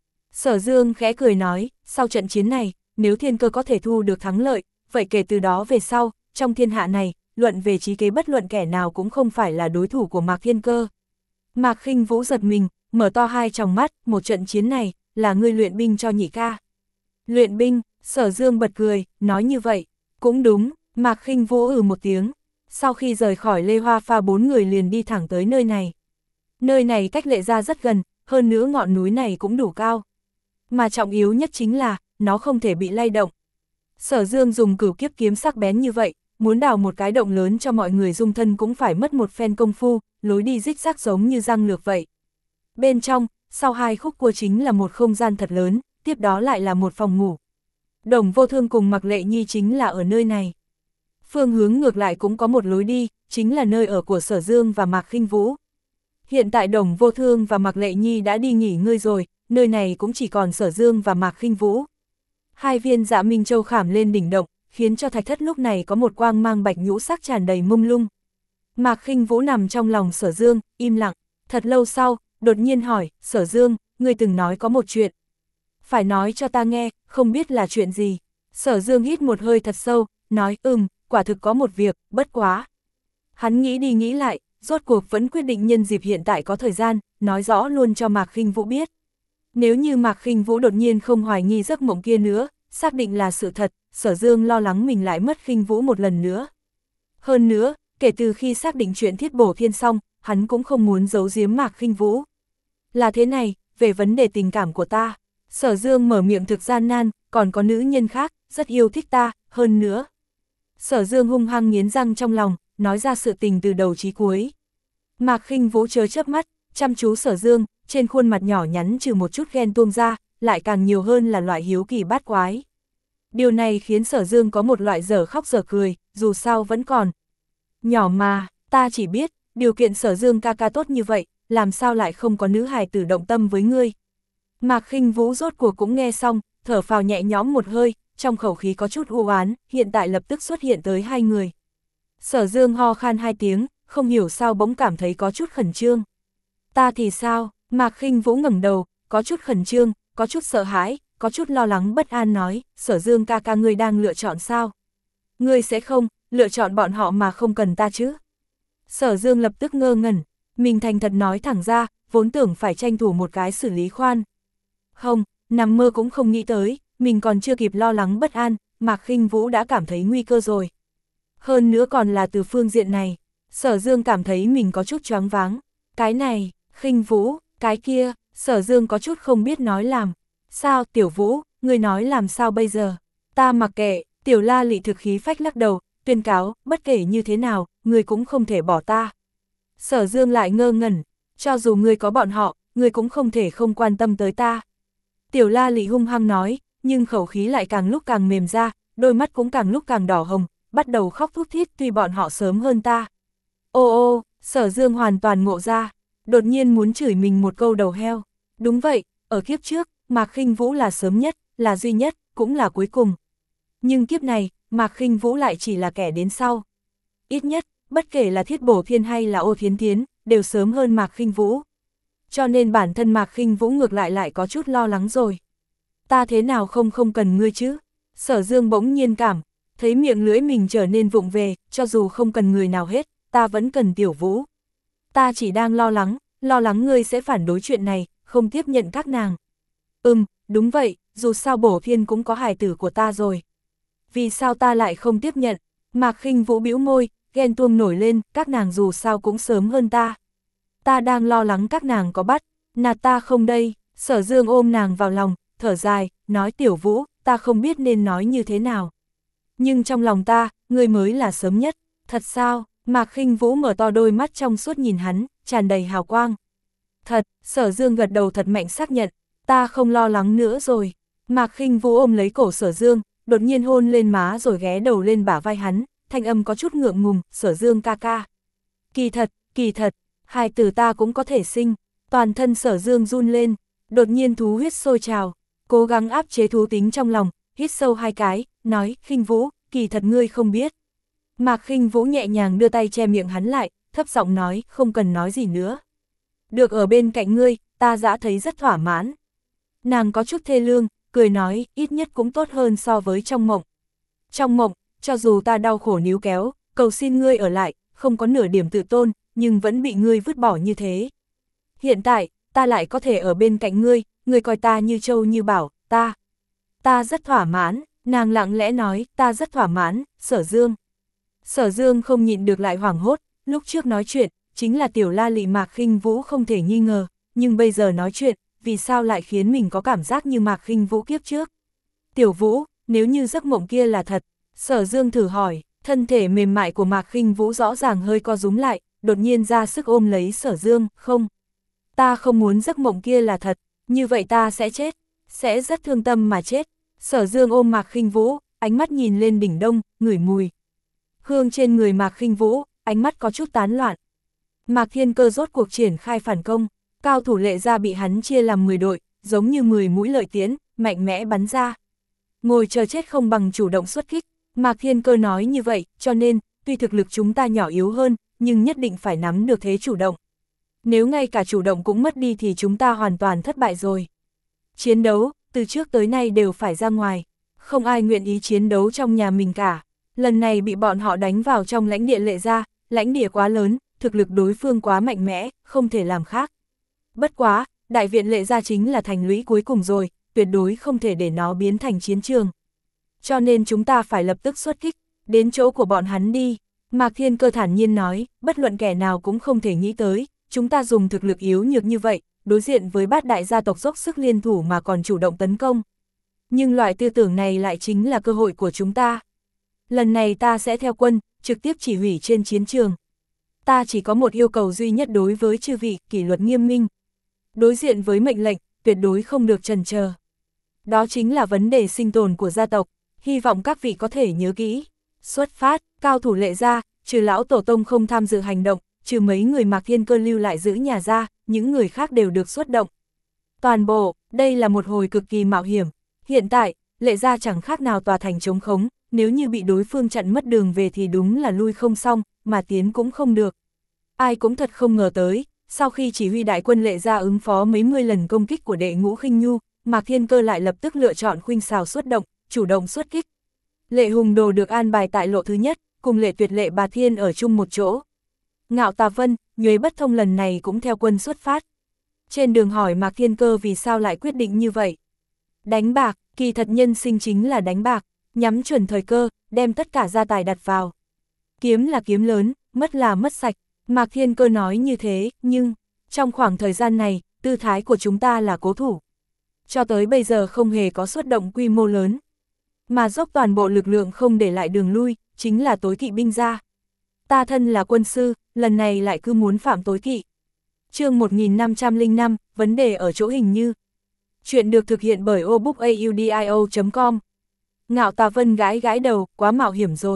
Sở Dương khẽ cười nói, sau trận chiến này, nếu thiên cơ có thể thu được thắng lợi, vậy kể từ đó về sau, trong thiên hạ này, luận về trí kế bất luận kẻ nào cũng không phải là đối thủ của Mạc Thiên Cơ. Mạc Khinh Vũ giật mình, mở to hai tròng mắt, một trận chiến này, là ngươi luyện binh cho nhị ca. Luyện binh, Sở Dương bật cười, nói như vậy, cũng đúng, Mạc Khinh Vũ ừ một tiếng. Sau khi rời khỏi Lê Hoa Pha bốn người liền đi thẳng tới nơi này. Nơi này cách Lệ Gia rất gần, hơn nữa ngọn núi này cũng đủ cao. Mà trọng yếu nhất chính là, nó không thể bị lay động. Sở Dương dùng cửu kiếp kiếm sắc bén như vậy, muốn đào một cái động lớn cho mọi người dung thân cũng phải mất một phen công phu, lối đi rích rác giống như răng lược vậy. Bên trong, sau hai khúc cua chính là một không gian thật lớn, tiếp đó lại là một phòng ngủ. Đồng Vô Thương cùng Mạc Lệ Nhi chính là ở nơi này. Phương hướng ngược lại cũng có một lối đi, chính là nơi ở của Sở Dương và Mạc Khinh Vũ. Hiện tại Đồng Vô Thương và Mạc Lệ Nhi đã đi nghỉ ngơi rồi, nơi này cũng chỉ còn Sở Dương và Mạc Khinh Vũ. Hai viên Dạ Minh Châu khảm lên đỉnh động, khiến cho thạch thất lúc này có một quang mang bạch nhũ sắc tràn đầy mông lung. Mạc Khinh Vũ nằm trong lòng Sở Dương, im lặng, thật lâu sau, đột nhiên hỏi, Sở Dương, ngươi từng nói có một chuyện. Phải nói cho ta nghe, không biết là chuyện gì. Sở Dương hít một hơi thật sâu, nói, ừm, quả thực có một việc, bất quá. Hắn nghĩ đi nghĩ lại, rốt cuộc vẫn quyết định nhân dịp hiện tại có thời gian, nói rõ luôn cho Mạc Khinh Vũ biết. Nếu như Mạc Khinh Vũ đột nhiên không hoài nghi giấc mộng kia nữa, xác định là sự thật, Sở Dương lo lắng mình lại mất Khinh Vũ một lần nữa. Hơn nữa, kể từ khi xác định chuyện Thiết Bổ Thiên xong, hắn cũng không muốn giấu giếm Mạc Khinh Vũ. Là thế này, về vấn đề tình cảm của ta, Sở Dương mở miệng thực gian nan, còn có nữ nhân khác, rất yêu thích ta, hơn nữa. Sở Dương hung hăng nghiến răng trong lòng, nói ra sự tình từ đầu chí cuối. Mạc Khinh Vũ chớ chớp mắt, chăm chú Sở Dương, trên khuôn mặt nhỏ nhắn trừ một chút ghen tuông ra, lại càng nhiều hơn là loại hiếu kỳ bát quái. Điều này khiến Sở Dương có một loại dở khóc dở cười, dù sao vẫn còn. Nhỏ mà, ta chỉ biết, điều kiện Sở Dương ca ca tốt như vậy, làm sao lại không có nữ hài tử động tâm với ngươi. Mạc Khinh Vũ rốt cuộc cũng nghe xong, thở phào nhẹ nhõm một hơi, trong khẩu khí có chút u oán, hiện tại lập tức xuất hiện tới hai người. Sở Dương ho khan hai tiếng, không hiểu sao bỗng cảm thấy có chút khẩn trương. Ta thì sao? Mạc Khinh Vũ ngẩng đầu, có chút khẩn trương, có chút sợ hãi, có chút lo lắng bất an nói, Sở Dương ca ca ngươi đang lựa chọn sao? Ngươi sẽ không, lựa chọn bọn họ mà không cần ta chứ? Sở Dương lập tức ngơ ngẩn, mình thành thật nói thẳng ra, vốn tưởng phải tranh thủ một cái xử lý khoan. Không, nằm mơ cũng không nghĩ tới, mình còn chưa kịp lo lắng bất an, Mạc Khinh Vũ đã cảm thấy nguy cơ rồi. Hơn nữa còn là từ phương diện này, Sở Dương cảm thấy mình có chút choáng váng. Cái này, Khinh Vũ, cái kia, Sở Dương có chút không biết nói làm. Sao, Tiểu Vũ, ngươi nói làm sao bây giờ? Ta mặc kệ, Tiểu La Lị thực khí phách lắc đầu, tuyên cáo, bất kể như thế nào, ngươi cũng không thể bỏ ta. Sở Dương lại ngơ ngẩn, cho dù ngươi có bọn họ, ngươi cũng không thể không quan tâm tới ta. Tiểu La Lị hung hăng nói, nhưng khẩu khí lại càng lúc càng mềm ra, đôi mắt cũng càng lúc càng đỏ hồng, bắt đầu khóc thút thít tuy bọn họ sớm hơn ta. Ô ô, Sở Dương hoàn toàn ngộ ra, đột nhiên muốn chửi mình một câu đầu heo. Đúng vậy, ở kiếp trước, Mạc Khinh Vũ là sớm nhất, là duy nhất, cũng là cuối cùng. Nhưng kiếp này, Mạc Khinh Vũ lại chỉ là kẻ đến sau. Ít nhất, bất kể là Thiết Bổ Thiên hay là Ô Thiến Thiến, đều sớm hơn Mạc Khinh Vũ. Cho nên bản thân Mạc Khinh Vũ ngược lại lại có chút lo lắng rồi. Ta thế nào không không cần ngươi chứ? Sở Dương bỗng nhiên cảm, thấy miệng lưỡi mình trở nên vụng về, cho dù không cần người nào hết, ta vẫn cần Tiểu Vũ. Ta chỉ đang lo lắng, lo lắng ngươi sẽ phản đối chuyện này, không tiếp nhận các nàng. Ừm, đúng vậy, dù sao Bổ Thiên cũng có hài tử của ta rồi. Vì sao ta lại không tiếp nhận? Mạc Khinh Vũ bĩu môi, ghen tuông nổi lên, các nàng dù sao cũng sớm hơn ta. Ta đang lo lắng các nàng có bắt, nạt ta không đây. Sở Dương ôm nàng vào lòng, thở dài, nói Tiểu Vũ, ta không biết nên nói như thế nào. Nhưng trong lòng ta, ngươi mới là sớm nhất, thật sao? Mạc Khinh Vũ mở to đôi mắt trong suốt nhìn hắn, tràn đầy hào quang. Thật, Sở Dương gật đầu thật mạnh xác nhận, ta không lo lắng nữa rồi. Mạc Khinh Vũ ôm lấy cổ Sở Dương, đột nhiên hôn lên má rồi ghé đầu lên bả vai hắn, thanh âm có chút ngượng ngùng, Sở Dương ca ca. Kỳ thật, kỳ thật, hài tử ta cũng có thể sinh. Toàn thân Sở Dương run lên, đột nhiên thú huyết sôi trào, cố gắng áp chế thú tính trong lòng, hít sâu hai cái, nói, Khinh Vũ, kỳ thật ngươi không biết. Mạc Khinh Vũ nhẹ nhàng đưa tay che miệng hắn lại, thấp giọng nói, không cần nói gì nữa. Được ở bên cạnh ngươi, ta đã thấy rất thỏa mãn. Nàng có chút thê lương, cười nói, ít nhất cũng tốt hơn so với trong mộng. Trong mộng, cho dù ta đau khổ níu kéo, cầu xin ngươi ở lại, không có nửa điểm tự tôn, nhưng vẫn bị ngươi vứt bỏ như thế. Hiện tại, ta lại có thể ở bên cạnh ngươi, ngươi coi ta như châu như bảo, ta. Ta rất thỏa mãn, nàng lặng lẽ nói, ta rất thỏa mãn, Sở Dương. Sở Dương không nhịn được lại hoảng hốt, lúc trước nói chuyện, chính là tiểu la lị Mạc Khinh Vũ không thể nghi ngờ, nhưng bây giờ nói chuyện, vì sao lại khiến mình có cảm giác như Mạc Khinh Vũ kiếp trước. Tiểu Vũ, nếu như giấc mộng kia là thật, Sở Dương thử hỏi, thân thể mềm mại của Mạc Khinh Vũ rõ ràng hơi co rúm lại, đột nhiên ra sức ôm lấy Sở Dương, không. Ta không muốn giấc mộng kia là thật, như vậy ta sẽ chết, sẽ rất thương tâm mà chết. Sở Dương ôm Mạc Khinh Vũ, ánh mắt nhìn lên đỉnh đông, ngửi mùi hương trên người Mạc Khinh Vũ, ánh mắt có chút tán loạn. Mạc Thiên Cơ rốt cuộc triển khai phản công, cao thủ Lệ Gia bị hắn chia làm mười đội, giống như mười mũi lợi tiễn, mạnh mẽ bắn ra. Ngồi chờ chết không bằng chủ động xuất kích, Mạc Thiên Cơ nói như vậy, cho nên, tuy thực lực chúng ta nhỏ yếu hơn, nhưng nhất định phải nắm được thế chủ động. Nếu ngay cả chủ động cũng mất đi thì chúng ta hoàn toàn thất bại rồi. Chiến đấu, từ trước tới nay đều phải ra ngoài, không ai nguyện ý chiến đấu trong nhà mình cả. Lần này bị bọn họ đánh vào trong lãnh địa Lệ Gia, lãnh địa quá lớn, thực lực đối phương quá mạnh mẽ, không thể làm khác. Bất quá, đại viện Lệ Gia chính là thành lũy cuối cùng rồi, tuyệt đối không thể để nó biến thành chiến trường. Cho nên chúng ta phải lập tức xuất kích, đến chỗ của bọn hắn đi. Mạc Thiên Cơ thản nhiên nói, bất luận kẻ nào cũng không thể nghĩ tới, chúng ta dùng thực lực yếu nhược như vậy, đối diện với bát đại gia tộc dốc sức liên thủ mà còn chủ động tấn công. Nhưng loại tư tưởng này lại chính là cơ hội của chúng ta. Lần này ta sẽ theo quân, trực tiếp chỉ huy trên chiến trường. Ta chỉ có một yêu cầu duy nhất đối với chư vị, kỷ luật nghiêm minh. Đối diện với mệnh lệnh, tuyệt đối không được chần chờ. Đó chính là vấn đề sinh tồn của gia tộc, hy vọng các vị có thể nhớ kỹ. Xuất phát, cao thủ Lệ Gia, trừ lão tổ tông không tham dự hành động, trừ mấy người Mạc Thiên Cơ lưu lại giữ nhà ra, những người khác đều được xuất động. Toàn bộ, đây là một hồi cực kỳ mạo hiểm. Hiện tại, Lệ Gia chẳng khác nào tòa thành trống khống, nếu như bị đối phương chặn mất đường về thì đúng là lui không xong, mà tiến cũng không được. Ai cũng thật không ngờ tới, sau khi chỉ huy đại quân Lệ Gia ứng phó mấy mươi lần công kích của đệ ngũ Khinh Nhu, Mạc Thiên Cơ lại lập tức lựa chọn khuynh xào xuất động, chủ động xuất kích. Lệ Hùng Đồ được an bài tại lộ thứ nhất, cùng Lệ Tuyệt Lệ Bà Thiên ở chung một chỗ. Ngạo Tà Vân, Nhuế Bất Thông lần này cũng theo quân xuất phát. Trên đường hỏi Mạc Thiên Cơ vì sao lại quyết định như vậy. Đánh bạc, kỳ thật nhân sinh chính là đánh bạc, nhắm chuẩn thời cơ, đem tất cả gia tài đặt vào. Kiếm là kiếm lớn, mất là mất sạch, Mạc Thiên Cơ nói như thế, nhưng, trong khoảng thời gian này, tư thái của chúng ta là cố thủ. Cho tới bây giờ không hề có xuất động quy mô lớn, mà dốc toàn bộ lực lượng không để lại đường lui, chính là tối kỵ binh gia. Ta thân là quân sư, lần này lại cứ muốn phạm tối kỵ. Chương một nghìn năm trăm lẻ năm, vấn đề ở chỗ hình như. Chuyện được thực hiện bởi obookaudio chấm com. Ngạo Tà Vân gãi gãi đầu, quá mạo hiểm rồi.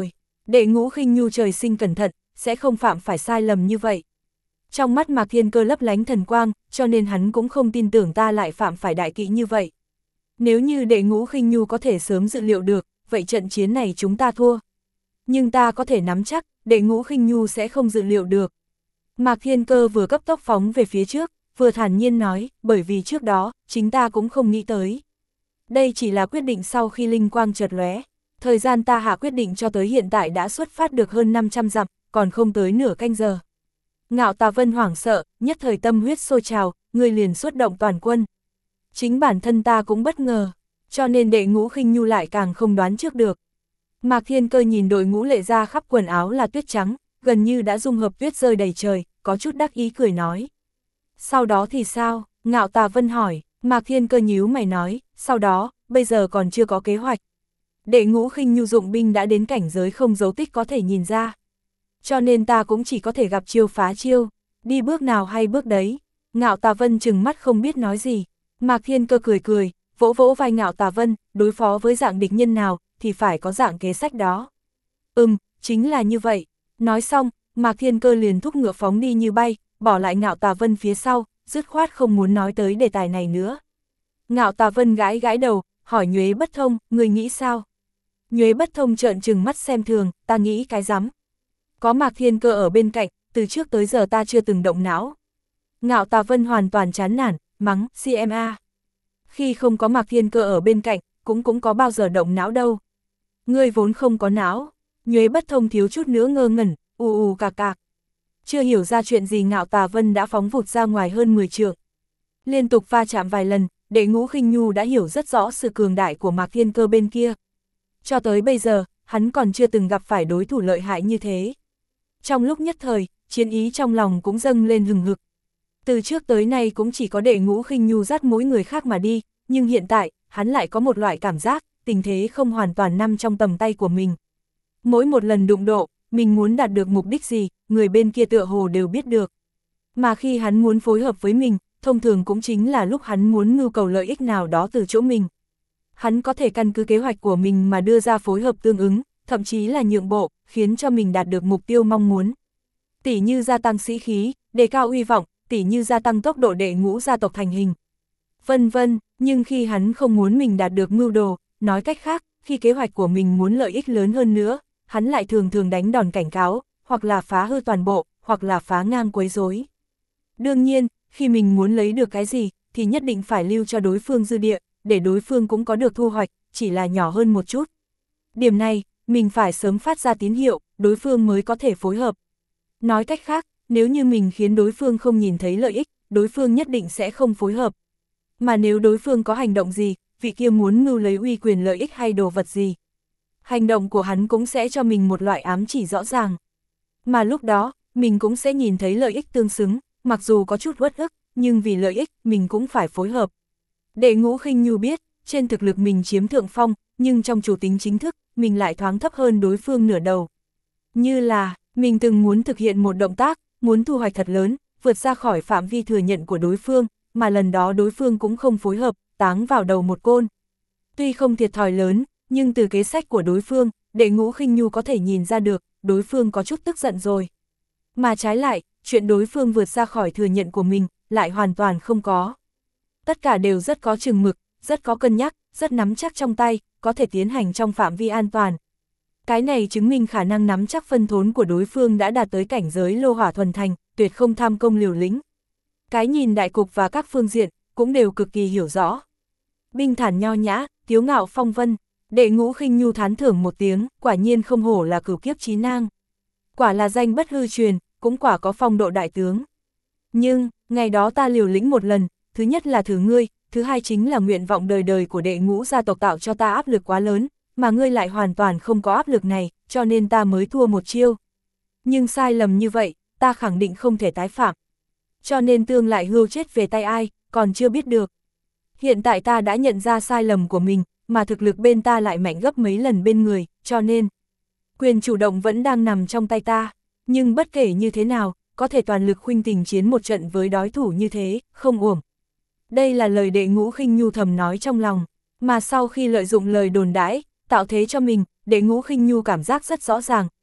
Đệ Ngũ Khinh Nhu trời sinh cẩn thận, sẽ không phạm phải sai lầm như vậy. Trong mắt Mạc Thiên Cơ lấp lánh thần quang, cho nên hắn cũng không tin tưởng ta lại phạm phải đại kỵ như vậy. Nếu như Đệ Ngũ Khinh Nhu có thể sớm dự liệu được, vậy trận chiến này chúng ta thua. Nhưng ta có thể nắm chắc, Đệ Ngũ Khinh Nhu sẽ không dự liệu được. Mạc Thiên Cơ vừa cấp tốc phóng về phía trước, vừa thản nhiên nói, bởi vì trước đó, chính ta cũng không nghĩ tới. Đây chỉ là quyết định sau khi linh quang chợt lóe. Thời gian ta hạ quyết định cho tới hiện tại đã xuất phát được hơn năm trăm dặm, còn không tới nửa canh giờ. Ngạo Tà Vân hoảng sợ, nhất thời tâm huyết sôi trào, người liền xuất động toàn quân. Chính bản thân ta cũng bất ngờ, cho nên Đệ Ngũ Khinh Nhu lại càng không đoán trước được. Mạc Thiên Cơ nhìn đội ngũ lệ ra khắp quần áo là tuyết trắng, gần như đã dung hợp tuyết rơi đầy trời, có chút đắc ý cười nói. Sau đó thì sao? Ngạo Tà Vân hỏi. Mạc Thiên Cơ nhíu mày nói, sau đó, bây giờ còn chưa có kế hoạch. Đệ Ngũ Khinh Nhu dụng binh đã đến cảnh giới không dấu tích có thể nhìn ra. Cho nên ta cũng chỉ có thể gặp chiêu phá chiêu, đi bước nào hay bước đấy. Ngạo Tà Vân trừng mắt không biết nói gì. Mạc Thiên Cơ cười cười, vỗ vỗ vai Ngạo Tà Vân, đối phó với dạng địch nhân nào, thì phải có dạng kế sách đó. Ừm, chính là như vậy. Nói xong, Mạc Thiên Cơ liền thúc ngựa phóng đi như bay, bỏ lại Ngạo Tà Vân phía sau, dứt khoát không muốn nói tới đề tài này nữa. Ngạo Tà Vân gãi gãi đầu, hỏi Nhuế Bất Thông, người nghĩ sao? Nhuế Bất Thông trợn trừng mắt xem thường, ta nghĩ cái rắm. Có Mạc Thiên Cơ ở bên cạnh, từ trước tới giờ ta chưa từng động não. Ngạo Tà Vân hoàn toàn chán nản, mắng, xê em a. Khi không có Mạc Thiên Cơ ở bên cạnh, cũng cũng có bao giờ động não đâu. Ngươi vốn không có não. Nhuế Bất Thông thiếu chút nữa ngơ ngẩn, ù ù cạc cạc. Chưa hiểu ra chuyện gì Ngạo Tà Vân đã phóng vụt ra ngoài hơn mười trượng. Liên tục va chạm vài lần, Đệ Ngũ Khinh Nhu đã hiểu rất rõ sự cường đại của Mạc Thiên Cơ bên kia. Cho tới bây giờ, hắn còn chưa từng gặp phải đối thủ lợi hại như thế. Trong lúc nhất thời, chiến ý trong lòng cũng dâng lên hừng hực. Từ trước tới nay cũng chỉ có Đệ Ngũ Khinh Nhu dắt mỗi người khác mà đi, nhưng hiện tại, hắn lại có một loại cảm giác, tình thế không hoàn toàn nằm trong tầm tay của mình. Mỗi một lần đụng độ, mình muốn đạt được mục đích gì, người bên kia tựa hồ đều biết được. Mà khi hắn muốn phối hợp với mình, thông thường cũng chính là lúc hắn muốn mưu cầu lợi ích nào đó từ chỗ mình. Hắn có thể căn cứ kế hoạch của mình mà đưa ra phối hợp tương ứng, thậm chí là nhượng bộ, khiến cho mình đạt được mục tiêu mong muốn. Tỉ như gia tăng sĩ khí, đề cao uy vọng, tỉ như gia tăng tốc độ Đệ Ngũ gia tộc thành hình. Vân vân, nhưng khi hắn không muốn mình đạt được mưu đồ, nói cách khác, khi kế hoạch của mình muốn lợi ích lớn hơn nữa, hắn lại thường thường đánh đòn cảnh cáo, hoặc là phá hư toàn bộ, hoặc là phá ngang quấy rối. Đương nhiên, khi mình muốn lấy được cái gì, thì nhất định phải lưu cho đối phương dư địa, để đối phương cũng có được thu hoạch, chỉ là nhỏ hơn một chút. Điểm này, mình phải sớm phát ra tín hiệu, đối phương mới có thể phối hợp. Nói cách khác, nếu như mình khiến đối phương không nhìn thấy lợi ích, đối phương nhất định sẽ không phối hợp. Mà nếu đối phương có hành động gì, vị kia muốn mưu lấy uy quyền lợi ích hay đồ vật gì, hành động của hắn cũng sẽ cho mình một loại ám chỉ rõ ràng. Mà lúc đó, mình cũng sẽ nhìn thấy lợi ích tương xứng, mặc dù có chút uất ức, nhưng vì lợi ích, mình cũng phải phối hợp. Đệ Ngũ Khinh Nhu biết, trên thực lực mình chiếm thượng phong, nhưng trong chủ tính chính thức, mình lại thoáng thấp hơn đối phương nửa đầu. Như là, mình từng muốn thực hiện một động tác, muốn thu hoạch thật lớn, vượt ra khỏi phạm vi thừa nhận của đối phương, mà lần đó đối phương cũng không phối hợp, táng vào đầu một côn. Tuy không thiệt thòi lớn, nhưng từ kế sách của đối phương, Đệ Ngũ Khinh Nhu có thể nhìn ra được, đối phương có chút tức giận rồi. Mà trái lại, chuyện đối phương vượt ra khỏi thừa nhận của mình, lại hoàn toàn không có. Tất cả đều rất có chừng mực, rất có cân nhắc, rất nắm chắc trong tay, có thể tiến hành trong phạm vi an toàn. Cái này chứng minh khả năng nắm chắc phân thốn của đối phương đã đạt tới cảnh giới lô hỏa thuần thành, tuyệt không tham công liều lĩnh. Cái nhìn đại cục và các phương diện, cũng đều cực kỳ hiểu rõ. Bình thản nho nhã, tiếu ngạo phong vân, Đệ Ngũ Khinh Nhu thán thưởng một tiếng, quả nhiên không hổ là cửu kiếp chí nang. Quả là danh bất hư truyền, cũng quả có phong độ đại tướng. Nhưng, ngày đó ta liều lĩnh một lần, thứ nhất là thử ngươi, thứ hai chính là nguyện vọng đời đời của Đệ Ngũ gia tộc tạo cho ta áp lực quá lớn, mà ngươi lại hoàn toàn không có áp lực này, cho nên ta mới thua một chiêu. Nhưng sai lầm như vậy, ta khẳng định không thể tái phạm. Cho nên tương lại hưu chết về tay ai, còn chưa biết được. Hiện tại ta đã nhận ra sai lầm của mình, mà thực lực bên ta lại mạnh gấp mấy lần bên người, cho nên quyền chủ động vẫn đang nằm trong tay ta. Nhưng bất kể như thế nào, có thể toàn lực khuynh tình chiến một trận với đối thủ như thế, không uổng. Đây là lời Đệ Ngũ Khinh Nhu thầm nói trong lòng, mà sau khi lợi dụng lời đồn đãi, tạo thế cho mình, Đệ Ngũ Khinh Nhu cảm giác rất rõ ràng,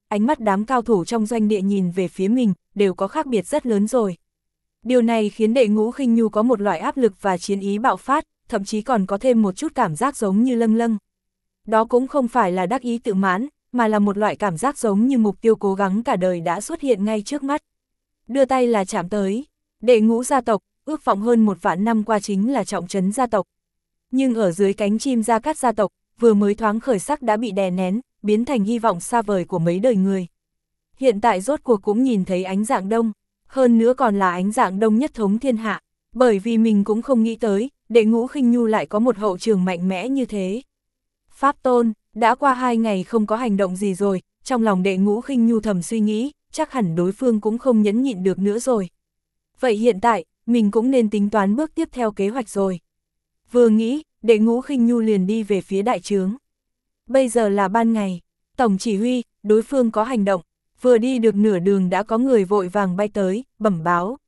ánh mắt đám cao thủ trong doanh địa nhìn về phía mình, đều có khác biệt rất lớn rồi. Điều này khiến Đệ Ngũ Khinh Nhu có một loại áp lực và chiến ý bạo phát, thậm chí còn có thêm một chút cảm giác giống như lâng lâng. Đó cũng không phải là đắc ý tự mãn, mà là một loại cảm giác giống như mục tiêu cố gắng cả đời đã xuất hiện ngay trước mắt. Đưa tay là chạm tới. Đệ Ngũ gia tộc, ước vọng hơn một vạn năm qua chính là trọng trấn gia tộc. Nhưng ở dưới cánh chim Gia Cát gia tộc, vừa mới thoáng khởi sắc đã bị đè nén, biến thành hy vọng xa vời của mấy đời người. Hiện tại rốt cuộc cũng nhìn thấy ánh dạng đông, hơn nữa còn là ánh dạng đông nhất thống thiên hạ, bởi vì mình cũng không nghĩ tới, Đệ Ngũ Khinh Nhu lại có một hậu trường mạnh mẽ như thế. Pháp Tôn, đã qua hai ngày không có hành động gì rồi, trong lòng Đệ Ngũ Khinh Nhu thầm suy nghĩ, chắc hẳn đối phương cũng không nhẫn nhịn được nữa rồi. Vậy hiện tại, mình cũng nên tính toán bước tiếp theo kế hoạch rồi. Vừa nghĩ, Đệ Ngũ Khinh Nhu liền đi về phía đại trướng. Bây giờ là ban ngày, tổng chỉ huy, đối phương có hành động, vừa đi được nửa đường đã có người vội vàng bay tới, bẩm báo.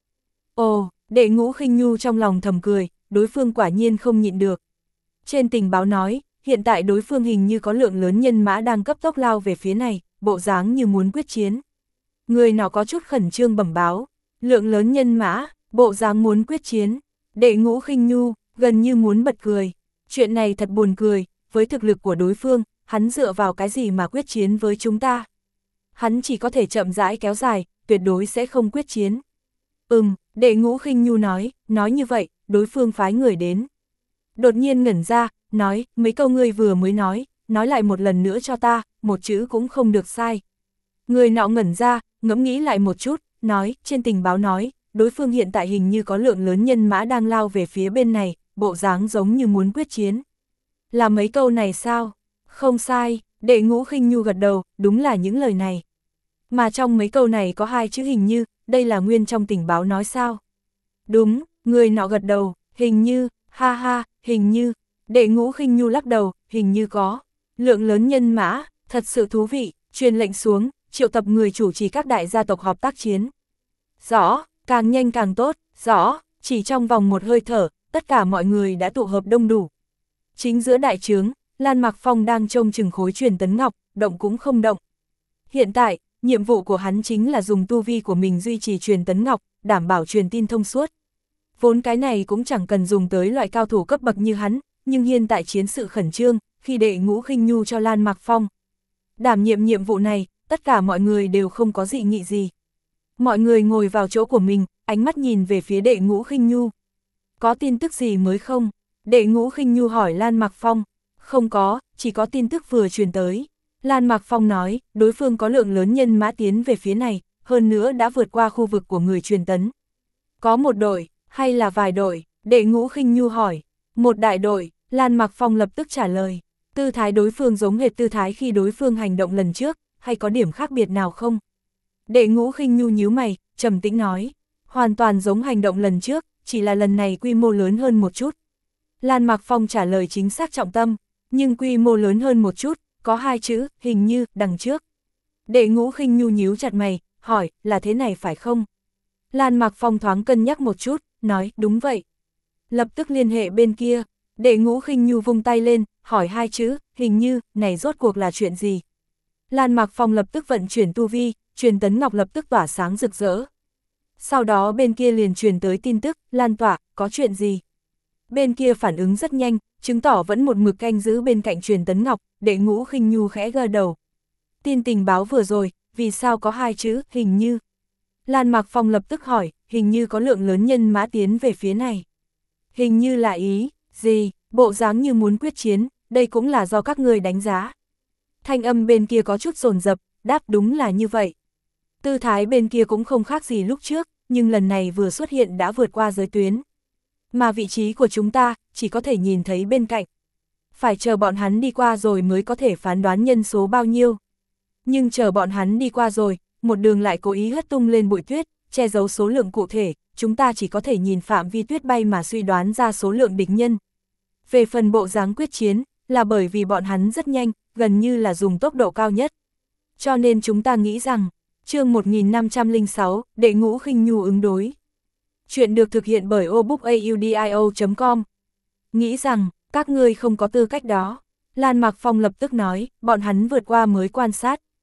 Ồ, Đệ Ngũ Khinh Nhu trong lòng thầm cười, đối phương quả nhiên không nhịn được. Trên tình báo nói, hiện tại đối phương hình như có lượng lớn nhân mã đang cấp tốc lao về phía này, bộ dáng như muốn quyết chiến. Người nào có chút khẩn trương bẩm báo, lượng lớn nhân mã, bộ dáng muốn quyết chiến. Đệ Ngũ Khinh Nhu gần như muốn bật cười, chuyện này thật buồn cười, với thực lực của đối phương, hắn dựa vào cái gì mà quyết chiến với chúng ta? Hắn chỉ có thể chậm rãi kéo dài, tuyệt đối sẽ không quyết chiến. Ừm, Đệ Ngũ Khinh Nhu nói, nói như vậy, đối phương phái người đến. Đột nhiên ngẩn ra, nói, mấy câu ngươi vừa mới nói, nói lại một lần nữa cho ta, một chữ cũng không được sai. Người nọ ngẩn ra, ngẫm nghĩ lại một chút, nói, trên tình báo nói, đối phương hiện tại hình như có lượng lớn nhân mã đang lao về phía bên này, bộ dáng giống như muốn quyết chiến. Là mấy câu này sao? Không sai, Đệ Ngũ Khinh Nhu gật đầu, đúng là những lời này. Mà trong mấy câu này có hai chữ hình như, đây là nguyên trong tình báo nói sao? Đúng, người nọ gật đầu, hình như, ha ha, hình như. Đệ Ngũ Khinh Nhu lắc đầu, hình như có. Lượng lớn nhân mã, thật sự thú vị, truyền lệnh xuống, triệu tập người chủ trì các đại gia tộc họp tác chiến. Rõ, càng nhanh càng tốt, rõ, chỉ trong vòng một hơi thở, tất cả mọi người đã tụ hợp đông đủ. Chính giữa đại trướng, Lan Mạc Phong đang trông chừng khối truyền tấn ngọc, động cũng không động. Hiện tại, nhiệm vụ của hắn chính là dùng tu vi của mình duy trì truyền tấn ngọc, đảm bảo truyền tin thông suốt. Vốn cái này cũng chẳng cần dùng tới loại cao thủ cấp bậc như hắn, nhưng hiện tại chiến sự khẩn trương, khi Đệ Ngũ Khinh Nhu cho Lan Mạc Phong đảm nhiệm nhiệm vụ này, tất cả mọi người đều không có dị nghị gì. Mọi người ngồi vào chỗ của mình, ánh mắt nhìn về phía Đệ Ngũ Khinh Nhu. Có tin tức gì mới không? Đệ Ngũ Khinh Nhu hỏi Lan Mạc Phong. Không có, chỉ có tin tức vừa truyền tới. Lan Mạc Phong nói, đối phương có lượng lớn nhân mã tiến về phía này, hơn nữa đã vượt qua khu vực của người truyền tấn. Có một đội, hay là vài đội? Đệ Ngũ Khinh Nhu hỏi. Một đại đội, Lan Mạc Phong lập tức trả lời. Tư thái đối phương giống hệt tư thái khi đối phương hành động lần trước, hay có điểm khác biệt nào không? Đệ Ngũ Khinh Nhu nhíu mày, trầm tĩnh nói. Hoàn toàn giống hành động lần trước, chỉ là lần này quy mô lớn hơn một chút. Lan Mạc Phong trả lời chính xác trọng tâm, nhưng quy mô lớn hơn một chút, có hai chữ, hình như, đằng trước. Đệ Ngũ Khinh Nhu nhíu chặt mày, hỏi, là thế này phải không? Lan Mạc Phong thoáng cân nhắc một chút, nói, đúng vậy. Lập tức liên hệ bên kia, Đệ Ngũ Khinh Nhu vung tay lên, hỏi hai chữ, hình như, này rốt cuộc là chuyện gì? Lan Mạc Phong lập tức vận chuyển tu vi, truyền tấn ngọc lập tức tỏa sáng rực rỡ. Sau đó bên kia liền truyền tới tin tức, lan tỏa, có chuyện gì? Bên kia phản ứng rất nhanh, chứng tỏ vẫn một mực canh giữ bên cạnh truyền tấn ngọc, Đệ Ngũ Khinh Nhu khẽ gật đầu. Tin tình báo vừa rồi, vì sao có hai chữ, hình như? Lan Mạc Phong lập tức hỏi, hình như có lượng lớn nhân mã tiến về phía này. Hình như là ý, gì, bộ dáng như muốn quyết chiến, đây cũng là do các người đánh giá. Thanh âm bên kia có chút dồn dập, đáp đúng là như vậy. Tư thái bên kia cũng không khác gì lúc trước, nhưng lần này vừa xuất hiện đã vượt qua giới tuyến. Mà vị trí của chúng ta, chỉ có thể nhìn thấy bên cạnh. Phải chờ bọn hắn đi qua rồi mới có thể phán đoán nhân số bao nhiêu. Nhưng chờ bọn hắn đi qua rồi, một đường lại cố ý hất tung lên bụi tuyết, che giấu số lượng cụ thể, chúng ta chỉ có thể nhìn phạm vi tuyết bay mà suy đoán ra số lượng địch nhân. Về phần bộ dáng quyết chiến, là bởi vì bọn hắn rất nhanh, gần như là dùng tốc độ cao nhất. Cho nên chúng ta nghĩ rằng, chương một nghìn năm trăm lẻ sáu, Đệ Ngũ Khinh Nhu ứng đối. Chuyện được thực hiện bởi obookaudio chấm com. Nghĩ rằng, các ngươi không có tư cách đó. Lan Mạc Phong lập tức nói, bọn hắn vượt qua mới quan sát.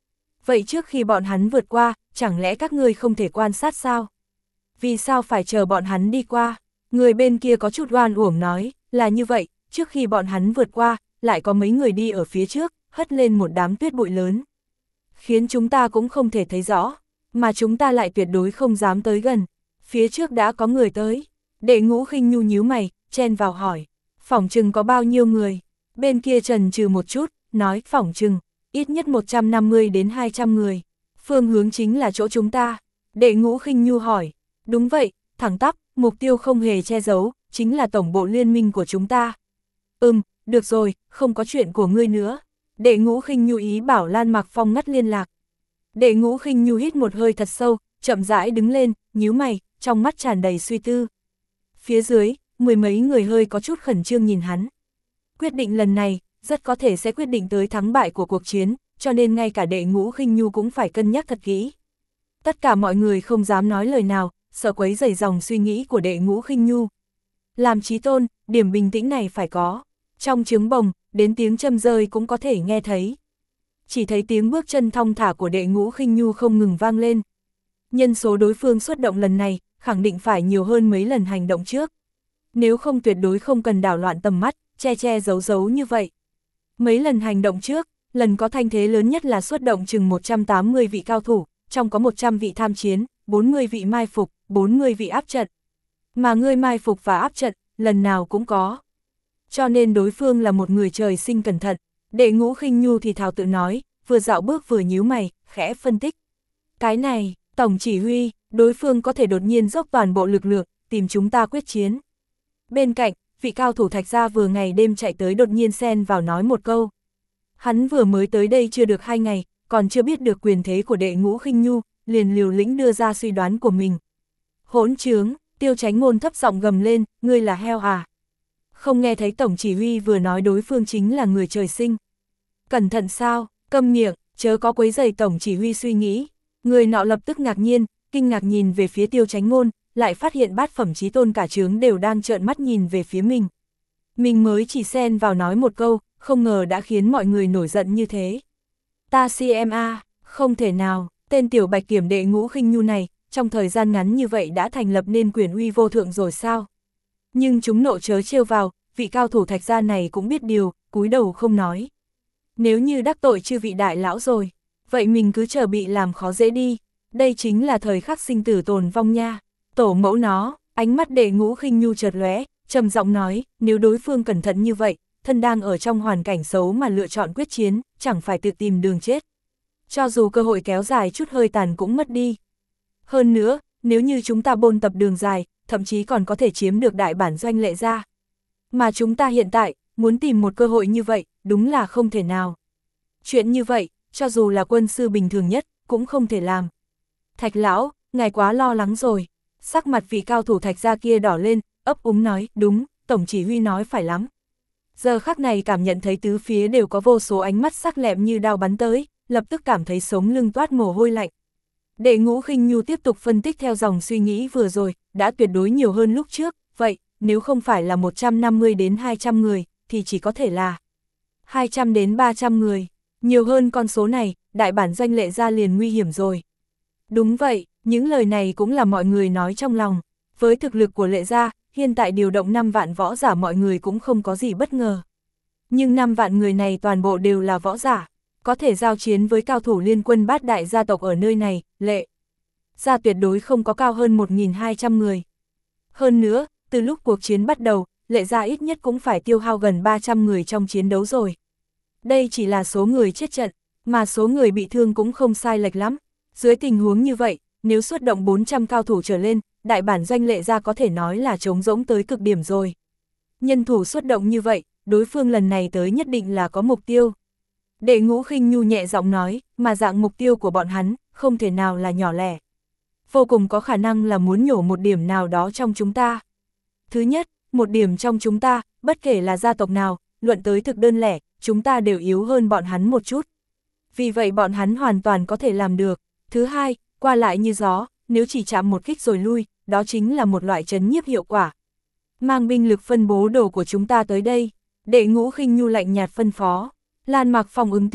Vậy trước khi bọn hắn vượt qua, chẳng lẽ các ngươi không thể quan sát sao? Vì sao phải chờ bọn hắn đi qua? Người bên kia có chút oan uổng nói, là như vậy, trước khi bọn hắn vượt qua, lại có mấy người đi ở phía trước, hất lên một đám tuyết bụi lớn. Khiến chúng ta cũng không thể thấy rõ, mà chúng ta lại tuyệt đối không dám tới gần. Phía trước đã có người tới. Đệ Ngũ Khinh Nhu nhíu mày, chen vào hỏi, phỏng chừng có bao nhiêu người? Bên kia trần trừ một chút, nói phỏng chừng, ít nhất một trăm năm mươi đến hai trăm người. Phương hướng chính là chỗ chúng ta. Đệ Ngũ Khinh Nhu hỏi, đúng vậy, thẳng tắp, mục tiêu không hề che giấu, chính là tổng bộ liên minh của chúng ta. Ừm, được rồi, không có chuyện của ngươi nữa. Đệ Ngũ Khinh Nhu ý bảo Lan Mạc Phong ngắt liên lạc. Đệ Ngũ Khinh Nhu hít một hơi thật sâu, chậm rãi đứng lên, nhíu mày, trong mắt tràn đầy suy tư. Phía dưới, mười mấy người hơi có chút khẩn trương nhìn hắn. Quyết định lần này, rất có thể sẽ quyết định tới thắng bại của cuộc chiến, cho nên ngay cả Đệ Ngũ Khinh Nhu cũng phải cân nhắc thật kỹ. Tất cả mọi người không dám nói lời nào, sợ quấy rầy dòng suy nghĩ của Đệ Ngũ Khinh Nhu. Làm chí tôn, điểm bình tĩnh này phải có. Trong trứng bồng, đến tiếng châm rơi cũng có thể nghe thấy. Chỉ thấy tiếng bước chân thong thả của Đệ Ngũ Khinh Nhu không ngừng vang lên. Nhân số đối phương xuất động lần này, khẳng định phải nhiều hơn mấy lần hành động trước. Nếu không tuyệt đối không cần đảo loạn tầm mắt, che che giấu giấu như vậy. Mấy lần hành động trước, lần có thanh thế lớn nhất là xuất động chừng một trăm tám mươi vị cao thủ, trong có một trăm vị tham chiến, bốn mươi vị mai phục, bốn mươi vị áp trận. Mà ngươi mai phục và áp trận, lần nào cũng có. Cho nên đối phương là một người trời sinh cẩn thận. Đệ Ngũ Khinh Nhu thì thào tự nói, vừa dạo bước vừa nhíu mày, khẽ phân tích. Cái này, tổng chỉ huy, đối phương có thể đột nhiên dốc toàn bộ lực lượng, tìm chúng ta quyết chiến. Bên cạnh, vị cao thủ Thạch Gia vừa ngày đêm chạy tới đột nhiên xen vào nói một câu. Hắn vừa mới tới đây chưa được hai ngày, còn chưa biết được quyền thế của Đệ Ngũ Khinh Nhu, liền liều lĩnh đưa ra suy đoán của mình. Hỗn trướng, Tiêu Chánh Ngôn thấp giọng gầm lên, ngươi là heo à? Không nghe thấy tổng chỉ huy vừa nói đối phương chính là người trời sinh. Cẩn thận sao, câm miệng, chớ có quấy rầy tổng chỉ huy suy nghĩ. Người nọ lập tức ngạc nhiên, kinh ngạc nhìn về phía Tiêu Chánh Ngôn, lại phát hiện bát phẩm chí tôn cả trướng đều đang trợn mắt nhìn về phía mình. Mình mới chỉ xen vào nói một câu, không ngờ đã khiến mọi người nổi giận như thế. Ta xê em a, không thể nào, tên tiểu bạch kiểm Đệ Ngũ Khinh Nhu này, trong thời gian ngắn như vậy đã thành lập nên quyền uy vô thượng rồi sao? Nhưng chúng nộ chớ trêu vào, vị cao thủ Thạch Gia này cũng biết điều, cúi đầu không nói. Nếu như đắc tội chư vị đại lão rồi, vậy mình cứ chờ bị làm khó dễ đi, đây chính là thời khắc sinh tử tồn vong nha. Tổ mẫu nó, ánh mắt Đệ Ngũ Khinh Nhu chợt lóe, trầm giọng nói, nếu đối phương cẩn thận như vậy, thân đang ở trong hoàn cảnh xấu mà lựa chọn quyết chiến, chẳng phải tự tìm đường chết. Cho dù cơ hội kéo dài chút hơi tàn cũng mất đi. Hơn nữa, nếu như chúng ta bôn tập đường dài, thậm chí còn có thể chiếm được đại bản doanh Lệ Gia. Mà chúng ta hiện tại, muốn tìm một cơ hội như vậy, đúng là không thể nào. Chuyện như vậy, cho dù là quân sư bình thường nhất, cũng không thể làm. Thạch lão, ngài quá lo lắng rồi. Sắc mặt vị cao thủ Thạch Gia kia đỏ lên, ấp úng nói, đúng, tổng chỉ huy nói phải lắm. Giờ khắc này cảm nhận thấy tứ phía đều có vô số ánh mắt sắc lẹm như đao bắn tới, lập tức cảm thấy sống lưng toát mồ hôi lạnh. Đệ Ngũ Khinh Nhu tiếp tục phân tích theo dòng suy nghĩ vừa rồi, đã tuyệt đối nhiều hơn lúc trước, vậy, nếu không phải là một trăm năm mươi đến hai trăm người, thì chỉ có thể là hai trăm đến ba trăm người. Nhiều hơn con số này, đại bản doanh Lệ Gia liền nguy hiểm rồi. Đúng vậy, những lời này cũng là mọi người nói trong lòng. Với thực lực của Lệ Gia, hiện tại điều động năm vạn võ giả mọi người cũng không có gì bất ngờ. Nhưng năm vạn người này toàn bộ đều là võ giả, có thể giao chiến với cao thủ liên quân bát đại gia tộc ở nơi này, Lệ Gia tuyệt đối không có cao hơn một nghìn hai trăm người. Hơn nữa, từ lúc cuộc chiến bắt đầu, Lệ Gia ít nhất cũng phải tiêu hao gần ba trăm người trong chiến đấu rồi. Đây chỉ là số người chết trận, mà số người bị thương cũng không sai lệch lắm. Dưới tình huống như vậy, nếu xuất động bốn trăm cao thủ trở lên, đại bản doanh Lệ Gia có thể nói là trống rỗng tới cực điểm rồi. Nhân thủ xuất động như vậy, đối phương lần này tới nhất định là có mục tiêu. Đệ Ngũ Khinh Nhu nhẹ giọng nói, mà dạng mục tiêu của bọn hắn, không thể nào là nhỏ lẻ. Vô cùng có khả năng là muốn nhổ một điểm nào đó trong chúng ta. Thứ nhất, một điểm trong chúng ta, bất kể là gia tộc nào, luận tới thực đơn lẻ, chúng ta đều yếu hơn bọn hắn một chút. Vì vậy bọn hắn hoàn toàn có thể làm được. Thứ hai, qua lại như gió, nếu chỉ chạm một kích rồi lui, đó chính là một loại trấn nhiếp hiệu quả. Mang binh lực phân bố đồ của chúng ta tới đây. Đệ Ngũ Khinh Nhu lạnh nhạt phân phó. Lan Mạc Phong ứng tiếng,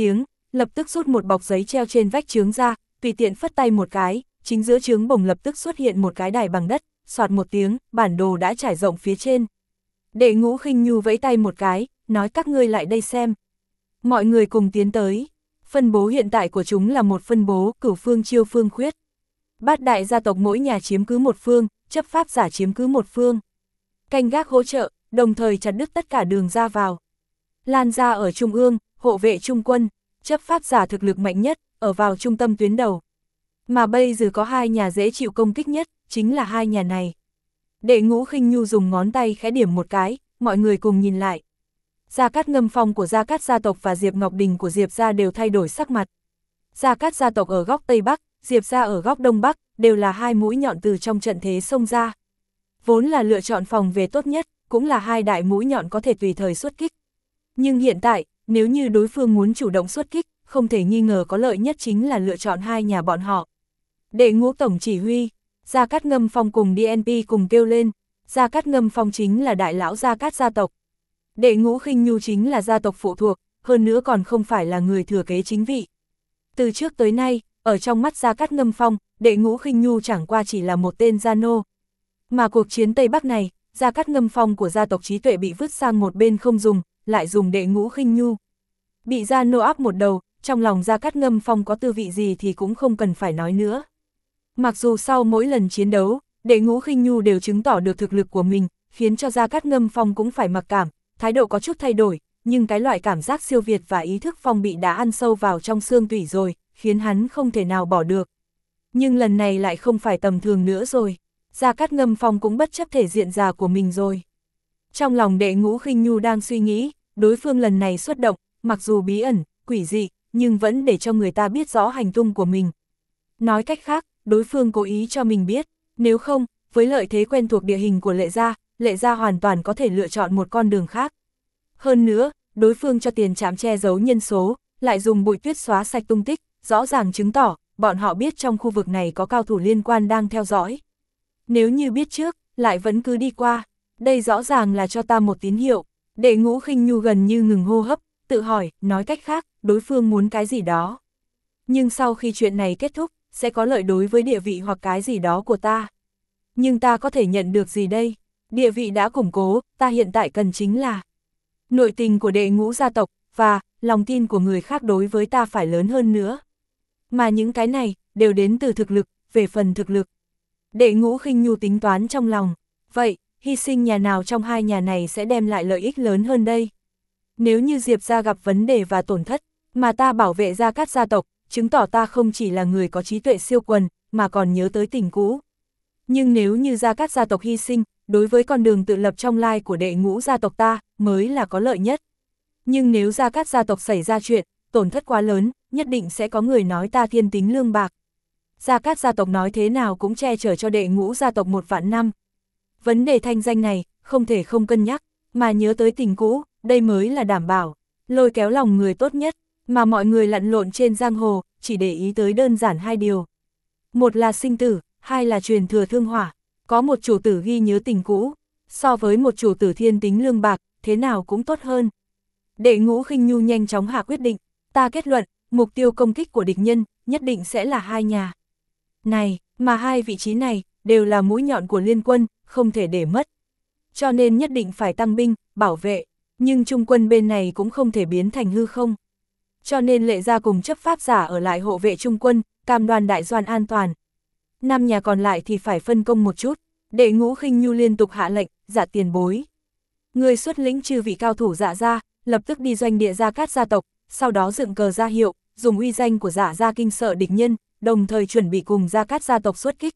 lập tức rút một bọc giấy treo trên vách chướng ra, tùy tiện phất tay một cái, chính giữa chướng bổng lập tức xuất hiện một cái đài bằng đất, soạt một tiếng, bản đồ đã trải rộng phía trên. Đệ Ngũ Khinh Nhu vẫy tay một cái, nói các ngươi lại đây xem. Mọi người cùng tiến tới. Phân bố hiện tại của chúng là một phân bố cửu phương chiêu phương khuyết. Bát đại gia tộc mỗi nhà chiếm cứ một phương, chấp pháp giả chiếm cứ một phương. Canh gác hỗ trợ, đồng thời chặt đứt tất cả đường ra vào. Lan ra ở trung ương, hộ vệ trung quân, chấp pháp giả thực lực mạnh nhất, ở vào trung tâm tuyến đầu. Mà bây giờ có hai nhà dễ chịu công kích nhất, chính là hai nhà này. Đệ Ngũ Khinh Nhu dùng ngón tay khẽ điểm một cái, mọi người cùng nhìn lại. Gia Cát Ngâm Phong của Gia Cát gia tộc và Diệp Ngọc Đình của Diệp gia đều thay đổi sắc mặt. Gia Cát gia tộc ở góc Tây Bắc, Diệp gia ở góc Đông Bắc, đều là hai mũi nhọn từ trong trận thế xông ra. Vốn là lựa chọn phòng về tốt nhất, cũng là hai đại mũi nhọn có thể tùy thời xuất kích. Nhưng hiện tại, nếu như đối phương muốn chủ động xuất kích, không thể nghi ngờ có lợi nhất chính là lựa chọn hai nhà bọn họ. Đệ Ngũ tổng chỉ huy, Gia Cát Ngâm Phong cùng đê en pê cùng kêu lên, Gia Cát Ngâm Phong chính là đại lão Gia Cát gia tộc. Đệ Ngũ Khinh Nhu chính là gia tộc phụ thuộc, hơn nữa còn không phải là người thừa kế chính vị. Từ trước tới nay, ở trong mắt Gia Cát Ngâm Phong, Đệ Ngũ Khinh Nhu chẳng qua chỉ là một tên gia nô. Mà cuộc chiến Tây Bắc này, Gia Cát Ngâm Phong của gia tộc trí tuệ bị vứt sang một bên không dùng, lại dùng Đệ Ngũ Khinh Nhu. Bị gia nô áp một đầu, trong lòng Gia Cát Ngâm Phong có tư vị gì thì cũng không cần phải nói nữa. Mặc dù sau mỗi lần chiến đấu, Đệ Ngũ Khinh Nhu đều chứng tỏ được thực lực của mình, khiến cho Gia Cát Ngâm Phong cũng phải mặc cảm, thái độ có chút thay đổi, nhưng cái loại cảm giác siêu việt và ý thức phong bị đã ăn sâu vào trong xương tủy rồi, khiến hắn không thể nào bỏ được. Nhưng lần này lại không phải tầm thường nữa rồi, Gia Cát Ngâm Phong cũng bất chấp thể diện già của mình rồi. Trong lòng Đệ Ngũ Khinh Nhu đang suy nghĩ, đối phương lần này xuất động, mặc dù bí ẩn, quỷ dị, nhưng vẫn để cho người ta biết rõ hành tung của mình. Nói cách khác, đối phương cố ý cho mình biết, nếu không, với lợi thế quen thuộc địa hình của Lệ gia, Lệ gia hoàn toàn có thể lựa chọn một con đường khác. Hơn nữa, đối phương cho tiền trạm che giấu nhân số, lại dùng bụi tuyết xóa sạch tung tích, rõ ràng chứng tỏ, bọn họ biết trong khu vực này có cao thủ liên quan đang theo dõi. Nếu như biết trước, lại vẫn cứ đi qua, đây rõ ràng là cho ta một tín hiệu. Đệ Ngũ Khinh Nhu gần như ngừng hô hấp, tự hỏi, nói cách khác, đối phương muốn cái gì đó. Nhưng sau khi chuyện này kết thúc, sẽ có lợi đối với địa vị hoặc cái gì đó của ta. Nhưng ta có thể nhận được gì đây? Địa vị đã củng cố, ta hiện tại cần chính là nội tình của Đệ Ngũ gia tộc, và lòng tin của người khác đối với ta phải lớn hơn nữa. Mà những cái này, đều đến từ thực lực, về phần thực lực. Đệ Ngũ Khinh Nhu tính toán trong lòng, vậy, hy sinh nhà nào trong hai nhà này sẽ đem lại lợi ích lớn hơn đây? Nếu như Diệp gia gặp vấn đề và tổn thất, mà ta bảo vệ Gia Cát gia tộc, chứng tỏ ta không chỉ là người có trí tuệ siêu quần, mà còn nhớ tới tình cũ. Nhưng nếu như Gia Cát gia tộc hy sinh, đối với con đường tự lập trong lai của Đệ Ngũ gia tộc ta, mới là có lợi nhất. Nhưng nếu Gia Cát gia tộc xảy ra chuyện, tổn thất quá lớn, nhất định sẽ có người nói ta thiên tính lương bạc. Gia Cát gia tộc nói thế nào cũng che chở cho Đệ Ngũ gia tộc một vạn năm. Vấn đề thanh danh này, không thể không cân nhắc, mà nhớ tới tình cũ, đây mới là đảm bảo, lôi kéo lòng người tốt nhất, mà mọi người lặn lộn trên giang hồ, chỉ để ý tới đơn giản hai điều. Một là sinh tử, hai là truyền thừa thương hỏa, có một chủ tử ghi nhớ tình cũ, so với một chủ tử thiên tính lương bạc, thế nào cũng tốt hơn. Đệ Ngũ Khinh Nhu nhanh chóng hạ quyết định, ta kết luận, mục tiêu công kích của địch nhân, nhất định sẽ là hai nhà. Này, mà hai vị trí này, đều là mũi nhọn của liên quân, không thể để mất. Cho nên nhất định phải tăng binh, bảo vệ, nhưng trung quân bên này cũng không thể biến thành hư không. Cho nên Lệ gia cùng chấp pháp giả ở lại hộ vệ trung quân, cam đoan đại doan an toàn. Năm nhà còn lại thì phải phân công một chút. Đệ Ngũ Khinh Nhu liên tục hạ lệnh, Dạ tiền bối. Người xuất lĩnh chư vị cao thủ Dạ gia, lập tức đi doanh địa Gia Cát gia tộc, sau đó dựng cờ ra hiệu, dùng uy danh của Dạ gia kinh sợ địch nhân, đồng thời chuẩn bị cùng Gia Cát gia tộc xuất kích.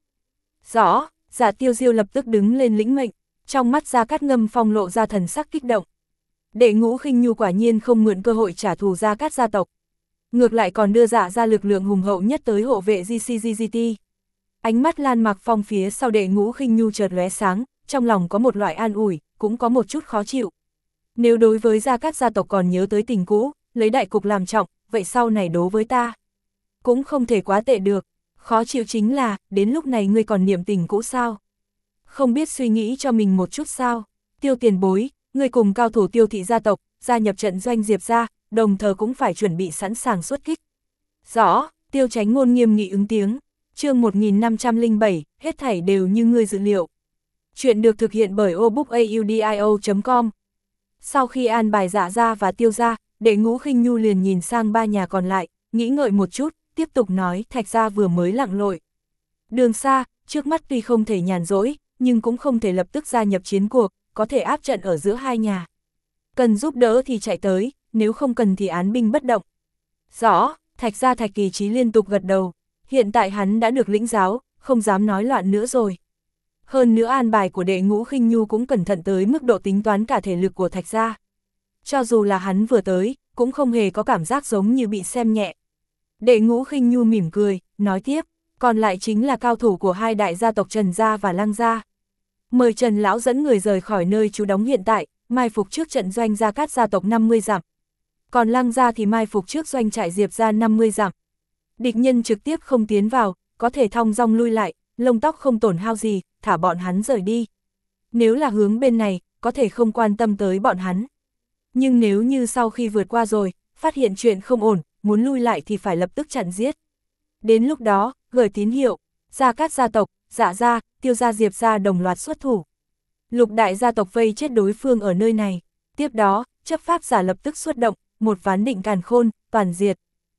Rõ, Dạ Tiêu Diêu lập tức đứng lên lĩnh mệnh, trong mắt Gia Cát Ngâm Phong lộ ra thần sắc kích động. Đệ Ngũ Khinh Nhu quả nhiên không mượn cơ hội trả thù Gia Cát gia tộc. Ngược lại còn đưa Dạ ra lực lượng hùng hậu nhất tới hộ vệ giê xê giê giê tê. Ánh mắt Lan Mạc Phong phía sau Đệ Ngũ Khinh Nhu chợt lóe sáng, trong lòng có một loại an ủi, cũng có một chút khó chịu. Nếu đối với Gia Cát gia tộc còn nhớ tới tình cũ, lấy đại cục làm trọng, vậy sau này đố với ta cũng không thể quá tệ được. Khó chịu chính là, đến lúc này ngươi còn niệm tình cũ sao? Không biết suy nghĩ cho mình một chút sao? Tiêu tiền bối, ngươi cùng cao thủ Tiêu thị gia tộc, gia nhập trận doanh Diệp gia, đồng thời cũng phải chuẩn bị sẵn sàng xuất kích. Rõ, Tiêu Chánh Ngôn nghiêm nghị ứng tiếng. Chương một nghìn năm trăm lẻ bảy, hết thảy đều như ngươi dự liệu. Chuyện được thực hiện bởi obookaudio chấm com. Sau khi an bài Dạ gia và Tiêu gia, Đệ Ngũ Khinh Nhu liền nhìn sang ba nhà còn lại, nghĩ ngợi một chút, tiếp tục nói Thạch gia vừa mới lặn lội. Đường xa, trước mắt tuy không thể nhàn rỗi, nhưng cũng không thể lập tức gia nhập chiến cuộc, có thể áp trận ở giữa hai nhà. Cần giúp đỡ thì chạy tới, nếu không cần thì án binh bất động. Rõ, Thạch gia Thạch Kỳ Chí liên tục gật đầu, hiện tại hắn đã được lĩnh giáo, không dám nói loạn nữa rồi. Hơn nữa an bài của Đệ Ngũ Khinh Nhu cũng cẩn thận tới mức độ tính toán cả thể lực của Thạch gia. Cho dù là hắn vừa tới, cũng không hề có cảm giác giống như bị xem nhẹ. Đệ Ngũ Khinh Nhu mỉm cười, nói tiếp, còn lại chính là cao thủ của hai đại gia tộc Trần gia và Lăng gia. Mời Trần lão dẫn người rời khỏi nơi trú đóng hiện tại, mai phục trước trận doanh Gia Cát gia tộc năm mươi dặm. Còn Lăng gia thì mai phục trước doanh trại Diệp gia năm mươi dặm. Địch nhân trực tiếp không tiến vào, có thể thong dong lui lại, lông tóc không tổn hao gì, thả bọn hắn rời đi. Nếu là hướng bên này, có thể không quan tâm tới bọn hắn. Nhưng nếu như sau khi vượt qua rồi, phát hiện chuyện không ổn, muốn lui lại thì phải lập tức chặn giết. Đến lúc đó, gửi tín hiệu, Gia Cát gia tộc, Dạ gia, Tiêu gia Diệp gia đồng loạt xuất thủ. Lục đại gia tộc vây chết đối phương ở nơi này. Tiếp đó, chấp pháp giả lập tức xuất động, một ván định càn khôn, toàn diệt.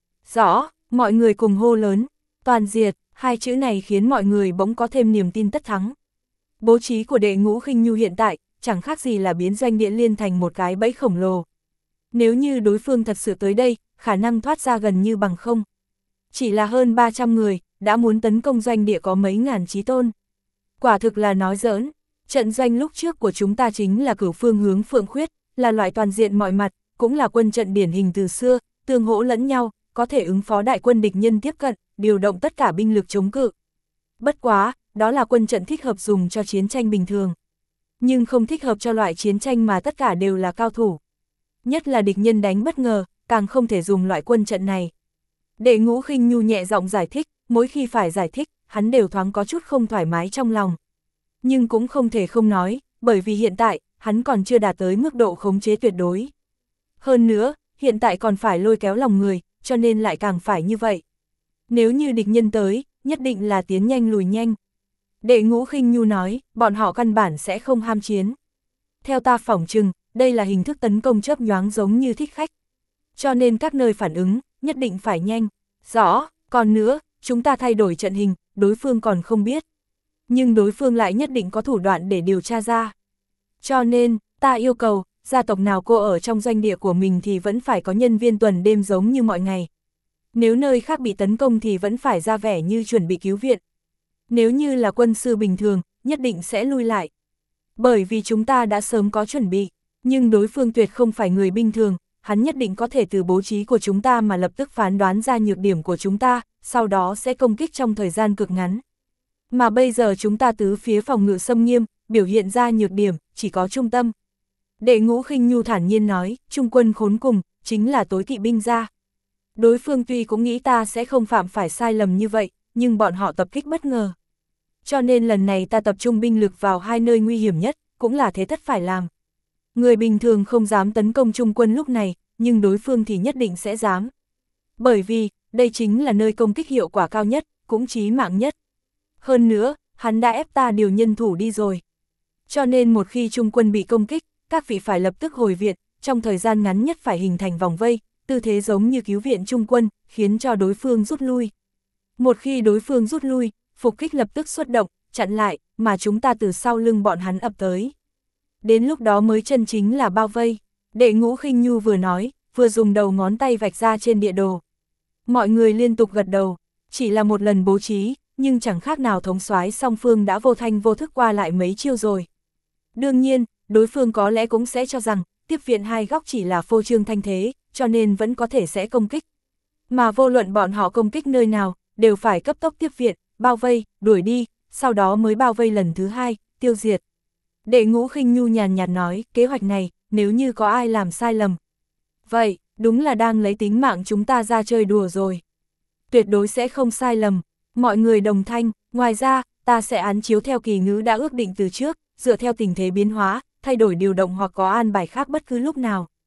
Rõ, mọi người cùng hô lớn, toàn diệt, hai chữ này khiến mọi người bỗng có thêm niềm tin tất thắng. Bố trí của Đệ Ngũ Khinh Nhu hiện tại, chẳng khác gì là biến doanh địa liên thành một cái bẫy khổng lồ. Nếu như đối phương thật sự tới đây, khả năng thoát ra gần như bằng không. Chỉ là hơn ba trăm người, đã muốn tấn công doanh địa có mấy ngàn chí tôn. Quả thực là nói giỡn, trận doanh lúc trước của chúng ta chính là cửu phương hướng Phượng Khuyết, là loại toàn diện mọi mặt, cũng là quân trận điển hình từ xưa, tương hỗ lẫn nhau, có thể ứng phó đại quân địch nhân tiếp cận, điều động tất cả binh lực chống cự. Bất quá, đó là quân trận thích hợp dùng cho chiến tranh bình thường. Nhưng không thích hợp cho loại chiến tranh mà tất cả đều là cao thủ. Nhất là địch nhân đánh bất ngờ, càng không thể dùng loại quân trận này. Đệ Ngũ Khinh Nhu nhẹ giọng giải thích, mỗi khi phải giải thích, hắn đều thoáng có chút không thoải mái trong lòng. Nhưng cũng không thể không nói, bởi vì hiện tại, hắn còn chưa đạt tới mức độ khống chế tuyệt đối. Hơn nữa, hiện tại còn phải lôi kéo lòng người, cho nên lại càng phải như vậy. Nếu như địch nhân tới, nhất định là tiến nhanh lùi nhanh. Đệ Ngũ Khinh Nhu nói, bọn họ căn bản sẽ không ham chiến. Theo ta phỏng chừng, đây là hình thức tấn công chớp nhoáng giống như thích khách. Cho nên các nơi phản ứng, nhất định phải nhanh. Rõ, còn nữa, chúng ta thay đổi trận hình, đối phương còn không biết. Nhưng đối phương lại nhất định có thủ đoạn để điều tra ra. Cho nên, ta yêu cầu, gia tộc nào cô ở trong doanh địa của mình thì vẫn phải có nhân viên tuần đêm giống như mọi ngày. Nếu nơi khác bị tấn công thì vẫn phải ra vẻ như chuẩn bị cứu viện. Nếu như là quân sư bình thường, nhất định sẽ lui lại. Bởi vì chúng ta đã sớm có chuẩn bị, nhưng đối phương tuyệt không phải người bình thường, hắn nhất định có thể từ bố trí của chúng ta mà lập tức phán đoán ra nhược điểm của chúng ta, sau đó sẽ công kích trong thời gian cực ngắn. Mà bây giờ chúng ta tứ phía phòng ngự xâm nghiêm, biểu hiện ra nhược điểm, chỉ có trung tâm. Đệ Ngũ Khinh Nhu thản nhiên nói, trung quân khốn cùng, chính là tối kỵ binh gia. Đối phương tuy cũng nghĩ ta sẽ không phạm phải sai lầm như vậy, nhưng bọn họ tập kích bất ngờ. Cho nên lần này ta tập trung binh lực vào hai nơi nguy hiểm nhất, cũng là thế tất phải làm. Người bình thường không dám tấn công trung quân lúc này, nhưng đối phương thì nhất định sẽ dám. Bởi vì, đây chính là nơi công kích hiệu quả cao nhất, cũng chí mạng nhất. Hơn nữa, hắn đã ép ta điều nhân thủ đi rồi. Cho nên một khi trung quân bị công kích, các vị phải lập tức hồi viện, trong thời gian ngắn nhất phải hình thành vòng vây, tư thế giống như cứu viện trung quân, khiến cho đối phương rút lui. Một khi đối phương rút lui, phục kích lập tức xuất động, chặn lại, mà chúng ta từ sau lưng bọn hắn ập tới. Đến lúc đó mới chân chính là bao vây. Đệ Ngũ Khinh Nhu vừa nói, vừa dùng đầu ngón tay vạch ra trên địa đồ. Mọi người liên tục gật đầu, chỉ là một lần bố trí, nhưng chẳng khác nào thống soái song phương đã vô thanh vô thức qua lại mấy chiêu rồi. Đương nhiên, đối phương có lẽ cũng sẽ cho rằng, tiếp viện hai góc chỉ là phô trương thanh thế, cho nên vẫn có thể sẽ công kích. Mà vô luận bọn họ công kích nơi nào, đều phải cấp tốc tiếp viện, bao vây, đuổi đi, sau đó mới bao vây lần thứ hai, tiêu diệt. Đệ Ngũ Khinh Nhu nhàn nhạt nói, kế hoạch này, nếu như có ai làm sai lầm. Vậy, đúng là đang lấy tính mạng chúng ta ra chơi đùa rồi. Tuyệt đối sẽ không sai lầm, mọi người đồng thanh, ngoài ra, ta sẽ án chiếu theo kỳ ngữ đã ước định từ trước, dựa theo tình thế biến hóa, thay đổi điều động hoặc có an bài khác bất cứ lúc nào.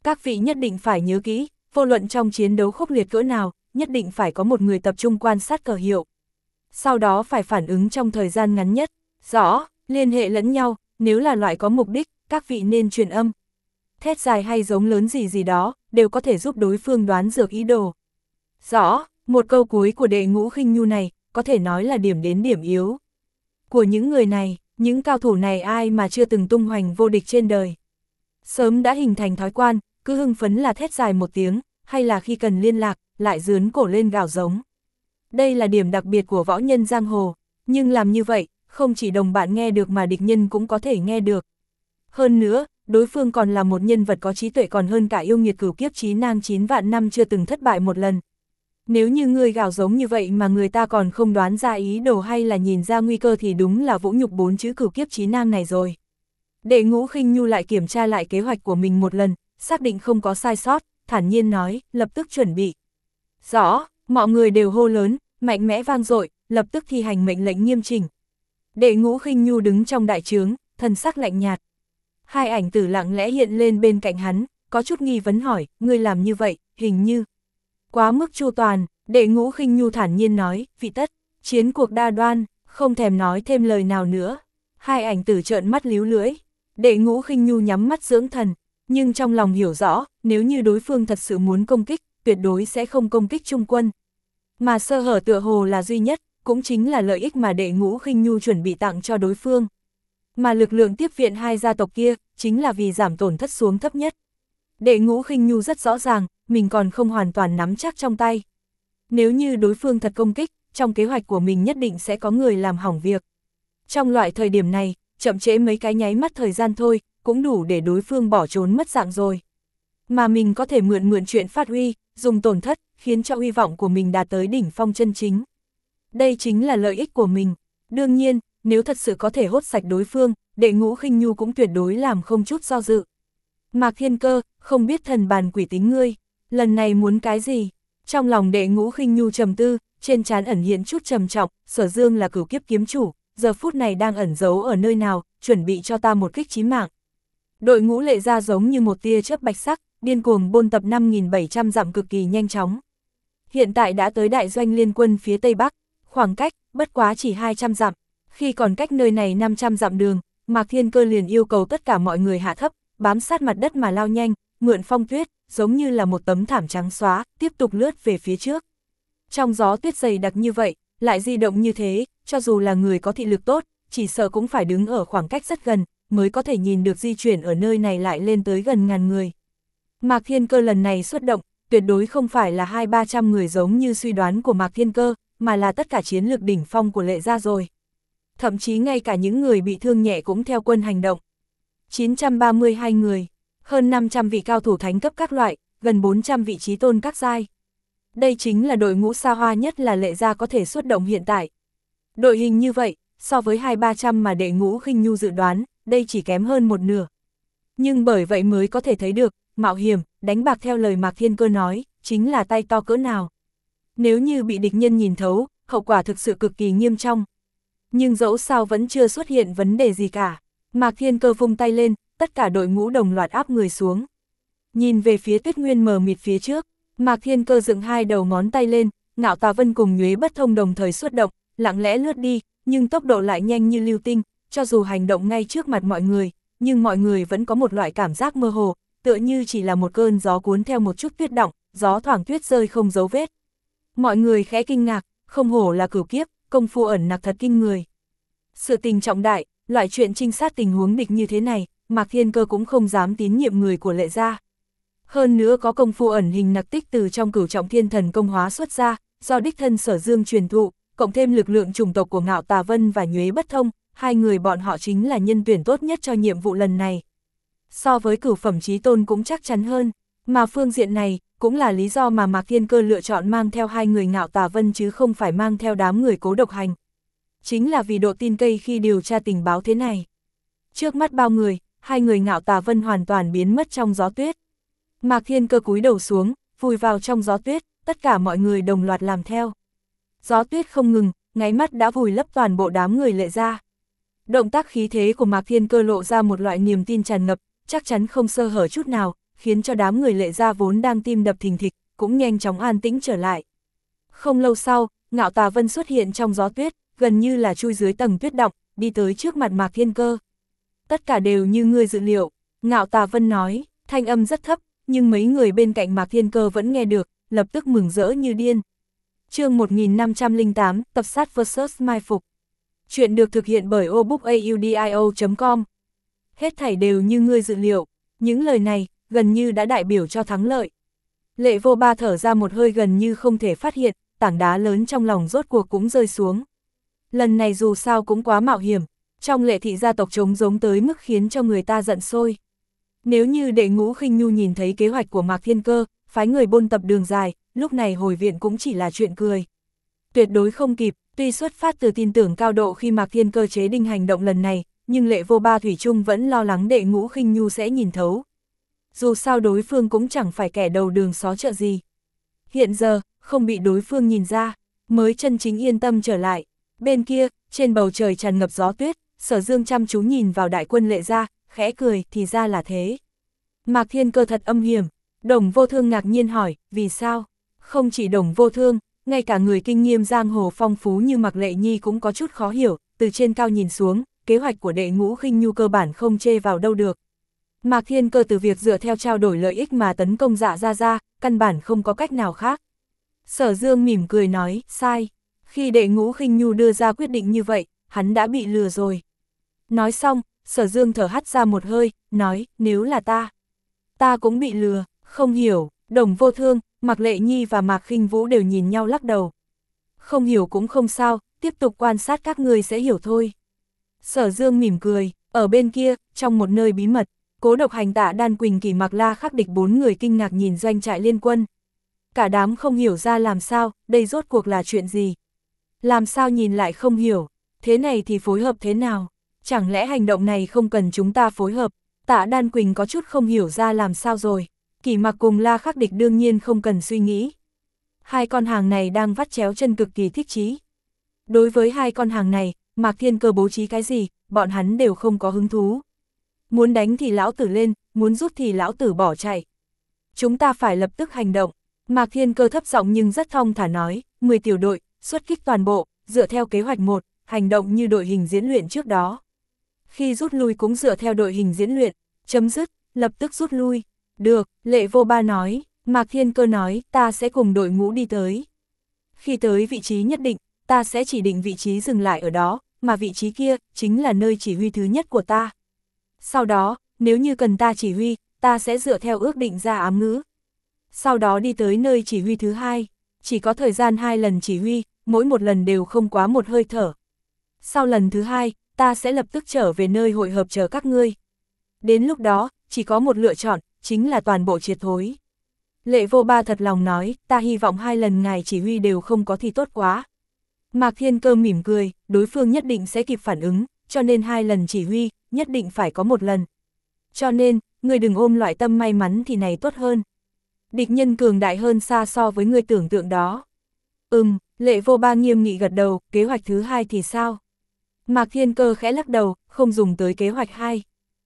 Các vị nhất định phải nhớ kỹ, vô luận trong chiến đấu khốc liệt cỡ nào, nhất định phải có một người tập trung quan sát cờ hiệu. Sau đó phải phản ứng trong thời gian ngắn nhất. Rõ, liên hệ lẫn nhau, nếu là loại có mục đích, các vị nên truyền âm. Thét dài hay giống lớn gì gì đó, đều có thể giúp đối phương đoán dược ý đồ. Rõ, một câu cuối của Đệ Ngũ Khinh Nhu này, có thể nói là điểm đến điểm yếu của những người này, những cao thủ này ai mà chưa từng tung hoành vô địch trên đời. Sớm đã hình thành thói quen, cứ hưng phấn là thét dài một tiếng, hay là khi cần liên lạc, lại dướn cổ lên gào giống. Đây là điểm đặc biệt của võ nhân giang hồ, nhưng làm như vậy, không chỉ đồng bạn nghe được mà địch nhân cũng có thể nghe được. Hơn nữa, đối phương còn là một nhân vật có trí tuệ còn hơn cả yêu nghiệt cửu kiếp chí nang chín vạn năm chưa từng thất bại một lần. Nếu như ngươi gào giống như vậy mà người ta còn không đoán ra ý đồ hay là nhìn ra nguy cơ thì đúng là vũ nhục bốn chữ cửu kiếp chí nang này rồi. Đệ Ngũ Khinh Nhu lại kiểm tra lại kế hoạch của mình một lần, xác định không có sai sót, thản nhiên nói, lập tức chuẩn bị. Rõ, mọi người đều hô lớn, mạnh mẽ vang dội, lập tức thi hành mệnh lệnh nghiêm chỉnh. Đệ Ngũ Khinh Nhu đứng trong đại trướng, thần sắc lạnh nhạt. Hai ảnh tử lặng lẽ hiện lên bên cạnh hắn, có chút nghi vấn hỏi, ngươi làm như vậy, hình như quá mức chu toàn. Đệ Ngũ Khinh Nhu thản nhiên nói, vị tất, chiến cuộc đa đoan, không thèm nói thêm lời nào nữa. Hai ảnh tử trợn mắt líu lưỡi. Đệ Ngũ Khinh Nhu nhắm mắt dưỡng thần, nhưng trong lòng hiểu rõ, nếu như đối phương thật sự muốn công kích, tuyệt đối sẽ không công kích trung quân. Mà sơ hở tựa hồ là duy nhất, cũng chính là lợi ích mà Đệ Ngũ Khinh Nhu chuẩn bị tặng cho đối phương. Mà lực lượng tiếp viện hai gia tộc kia, chính là vì giảm tổn thất xuống thấp nhất. Đệ Ngũ Khinh Nhu rất rõ ràng, mình còn không hoàn toàn nắm chắc trong tay. Nếu như đối phương thật công kích, trong kế hoạch của mình nhất định sẽ có người làm hỏng việc. Trong loại thời điểm này, chậm trễ mấy cái nháy mắt thời gian thôi, cũng đủ để đối phương bỏ trốn mất dạng rồi. Mà mình có thể mượn mượn chuyện phát huy, dùng tổn thất, khiến cho uy vọng của mình đạt tới đỉnh phong chân chính. Đây chính là lợi ích của mình. Đương nhiên, nếu thật sự có thể hốt sạch đối phương, Đệ Ngũ Khinh Nhu cũng tuyệt đối làm không chút do dự. Mạc Thiên Cơ, không biết thần bàn quỷ tính ngươi, lần này muốn cái gì? Trong lòng Đệ Ngũ Khinh Nhu trầm tư, trên trán ẩn hiện chút trầm trọng, Sở Dương là cửu kiếp kiếm chủ, giờ phút này đang ẩn giấu ở nơi nào, chuẩn bị cho ta một kích chí mạng. Đội ngũ Lệ Gia giống như một tia chớp bạch sắc, điên cuồng bôn tập năm nghìn bảy trăm dặm cực kỳ nhanh chóng. Hiện tại đã tới đại doanh liên quân phía Tây Bắc, khoảng cách, bất quá chỉ hai trăm dặm. Khi còn cách nơi này năm trăm dặm đường, Mạc Thiên Cơ liền yêu cầu tất cả mọi người hạ thấp, bám sát mặt đất mà lao nhanh, mượn phong tuyết, giống như là một tấm thảm trắng xóa, tiếp tục lướt về phía trước. Trong gió tuyết dày đặc như vậy, lại di động như thế, cho dù là người có thị lực tốt, chỉ sợ cũng phải đứng ở khoảng cách rất gần, mới có thể nhìn được di chuyển ở nơi này lại lên tới gần ngàn người. Mạc Thiên Cơ lần này xuất động, tuyệt đối không phải là hai ba trăm người giống như suy đoán của Mạc Thiên Cơ, mà là tất cả chiến lược đỉnh phong của Lệ Gia rồi. Thậm chí ngay cả những người bị thương nhẹ cũng theo quân hành động. chín trăm ba mươi hai người, hơn năm trăm vị cao thủ thánh cấp các loại, gần bốn trăm vị trí tôn các giai. Đây chính là đội ngũ xa hoa nhất là Lệ Gia có thể xuất động hiện tại. Đội hình như vậy, so với hai ba trăm mà Đệ Ngũ Khinh Nhu dự đoán, đây chỉ kém hơn một nửa. Nhưng bởi vậy mới có thể thấy được, mạo hiểm, đánh bạc theo lời Mạc Thiên Cơ nói, chính là tay to cỡ nào. Nếu như bị địch nhân nhìn thấu, hậu quả thực sự cực kỳ nghiêm trọng. Nhưng dẫu sao vẫn chưa xuất hiện vấn đề gì cả. Mạc Thiên Cơ vung tay lên, tất cả đội ngũ đồng loạt áp người xuống. Nhìn về phía Tuyết Nguyên mờ mịt phía trước, Mạc Thiên Cơ dựng hai đầu ngón tay lên, Ngạo Tà Vân cùng Nhuế Bất Thông đồng thời xuất động, lặng lẽ lướt đi, nhưng tốc độ lại nhanh như lưu tinh, cho dù hành động ngay trước mặt mọi người, nhưng mọi người vẫn có một loại cảm giác mơ hồ, tựa như chỉ là một cơn gió cuốn theo một chút tuyết động, gió thoảng tuyết rơi không dấu vết. Mọi người khẽ kinh ngạc, không hổ là cửu kiếp, công phu ẩn nặc thật kinh người. Sự tình trọng đại, loại chuyện trinh sát tình huống địch như thế này, Mạc Thiên Cơ cũng không dám tín nhiệm người của Lệ Gia. Hơn nữa có công phu ẩn hình nặc tích từ trong cửu trọng thiên thần công hóa xuất ra, do đích thân Sở Dương truyền thụ, cộng thêm lực lượng chủng tộc của Ngạo Tà Vân và Nhuế Bất Thông, hai người bọn họ chính là nhân tuyển tốt nhất cho nhiệm vụ lần này. So với cửu phẩm chí tôn cũng chắc chắn hơn, mà phương diện này cũng là lý do mà Mạc Thiên Cơ lựa chọn mang theo hai người Ngạo Tà Vân chứ không phải mang theo đám người Cố Độc Hành. Chính là vì độ tin cậy khi điều tra tình báo thế này. Trước mắt bao người, hai người Ngạo Tà Vân hoàn toàn biến mất trong gió tuyết. Mạc Thiên Cơ cúi đầu xuống, vùi vào trong gió tuyết, tất cả mọi người đồng loạt làm theo. Gió tuyết không ngừng, nháy mắt đã vùi lấp toàn bộ đám người Lệ Gia. Động tác khí thế của Mạc Thiên Cơ lộ ra một loại niềm tin tràn ngập, chắc chắn không sơ hở chút nào, khiến cho đám người Lệ gia vốn đang tim đập thình thịch, cũng nhanh chóng an tĩnh trở lại. Không lâu sau, Ngạo Tà Vân xuất hiện trong gió tuyết, gần như là chui dưới tầng tuyết đọng, đi tới trước mặt Mạc Thiên Cơ. Tất cả đều như ngươi dự liệu, Ngạo Tà Vân nói, thanh âm rất thấp, nhưng mấy người bên cạnh Mạc Thiên Cơ vẫn nghe được, lập tức mừng rỡ như điên. Chương một nghìn năm trăm lẻ tám, tập sát versus mai phục. Chuyện được thực hiện bởi obookaudio chấm com. Hết thảy đều như ngươi dự liệu, những lời này gần như đã đại biểu cho thắng lợi. Lệ Vô Ba thở ra một hơi gần như không thể phát hiện, tảng đá lớn trong lòng rốt cuộc cũng rơi xuống. Lần này dù sao cũng quá mạo hiểm, trong Lệ thị gia tộc trống giống tới mức khiến cho người ta giận sôi. Nếu như Đệ Ngũ Khinh Nhu nhìn thấy kế hoạch của Mạc Thiên Cơ, phái người bôn tập đường dài, lúc này hồi viện cũng chỉ là chuyện cười. Tuyệt đối không kịp, tuy xuất phát từ tin tưởng cao độ khi Mạc Thiên Cơ chế định hành động lần này, nhưng Lệ Vô Ba thủy chung vẫn lo lắng Đệ Ngũ Khinh Nhu sẽ nhìn thấu. Dù sao đối phương cũng chẳng phải kẻ đầu đường xó chợ gì. Hiện giờ, không bị đối phương nhìn ra, mới chân chính yên tâm trở lại. Bên kia, trên bầu trời tràn ngập gió tuyết, Sở Dương chăm chú nhìn vào đại quân Lệ gia, khẽ cười, thì ra là thế. Mạc Thiên Cơ thật âm hiểm. Đồng Vô Thương ngạc nhiên hỏi, vì sao? Không chỉ Đồng Vô Thương, ngay cả người kinh nghiệm giang hồ phong phú như Mạc Lệ Nhi cũng có chút khó hiểu, từ trên cao nhìn xuống, kế hoạch của Đệ Ngũ Khinh Nhu cơ bản không chê vào đâu được. Mạc Thiên Cơ từ việc dựa theo trao đổi lợi ích mà tấn công Dạ Gia Gia, căn bản không có cách nào khác. Sở Dương mỉm cười nói, sai. Khi Đệ Ngũ Khinh Nhu đưa ra quyết định như vậy, hắn đã bị lừa rồi. Nói xong, Sở Dương thở hắt ra một hơi, nói, nếu là ta, ta cũng bị lừa, không hiểu. Đồng Vô Thương, Mạc Lệ Nhi và Mạc Khinh Vũ đều nhìn nhau lắc đầu. Không hiểu cũng không sao, tiếp tục quan sát các người sẽ hiểu thôi. Sở Dương mỉm cười, ở bên kia, trong một nơi bí mật, Cố Độc Hành, Tạ Đan Quỳnh, Kỷ Mạc La Khắc Địch bốn người kinh ngạc nhìn doanh trại liên quân. Cả đám không hiểu ra làm sao, đây rốt cuộc là chuyện gì. Làm sao nhìn lại không hiểu, thế này thì phối hợp thế nào? Chẳng lẽ hành động này không cần chúng ta phối hợp? Tạ Đan Quỳnh có chút không hiểu ra làm sao rồi. Kỷ Mạc cùng La Khắc Địch đương nhiên không cần suy nghĩ. Hai con hàng này đang vắt chéo chân cực kỳ thích chí. Đối với hai con hàng này, Mạc Thiên Cơ bố trí cái gì, bọn hắn đều không có hứng thú. Muốn đánh thì lão tử lên, muốn rút thì lão tử bỏ chạy. Chúng ta phải lập tức hành động. Mạc Thiên Cơ thấp giọng nhưng rất thong thả nói, mười tiểu đội, xuất kích toàn bộ, dựa theo kế hoạch một, hành động như đội hình diễn luyện trước đó. Khi rút lui cũng dựa theo đội hình diễn luyện, chấm dứt, lập tức rút lui. Được, Lệ Vô Ba nói, Mạc Thiên Cơ nói, ta sẽ cùng đội ngũ đi tới. Khi tới vị trí nhất định, ta sẽ chỉ định vị trí dừng lại ở đó, mà vị trí kia, chính là nơi chỉ huy thứ nhất của ta. Sau đó, nếu như cần ta chỉ huy, ta sẽ dựa theo ước định ra ám ngữ. Sau đó đi tới nơi chỉ huy thứ hai, chỉ có thời gian hai lần chỉ huy, mỗi một lần đều không quá một hơi thở. Sau lần thứ hai, ta sẽ lập tức trở về nơi hội hợp chờ các ngươi. Đến lúc đó, chỉ có một lựa chọn, chính là toàn bộ triệt thối. Lệ Vô Ba thật lòng nói, ta hy vọng hai lần ngài chỉ huy đều không có thì tốt quá. Mạc Thiên Cơ mỉm cười, đối phương nhất định sẽ kịp phản ứng, cho nên hai lần chỉ huy, nhất định phải có một lần. Cho nên, người đừng ôm loại tâm may mắn thì này tốt hơn. Địch nhân cường đại hơn xa so với người tưởng tượng đó. Ừm, Lệ Vô Ba nghiêm nghị gật đầu, kế hoạch thứ hai thì sao? Mạc Thiên Cơ khẽ lắc đầu, không dùng tới kế hoạch hai.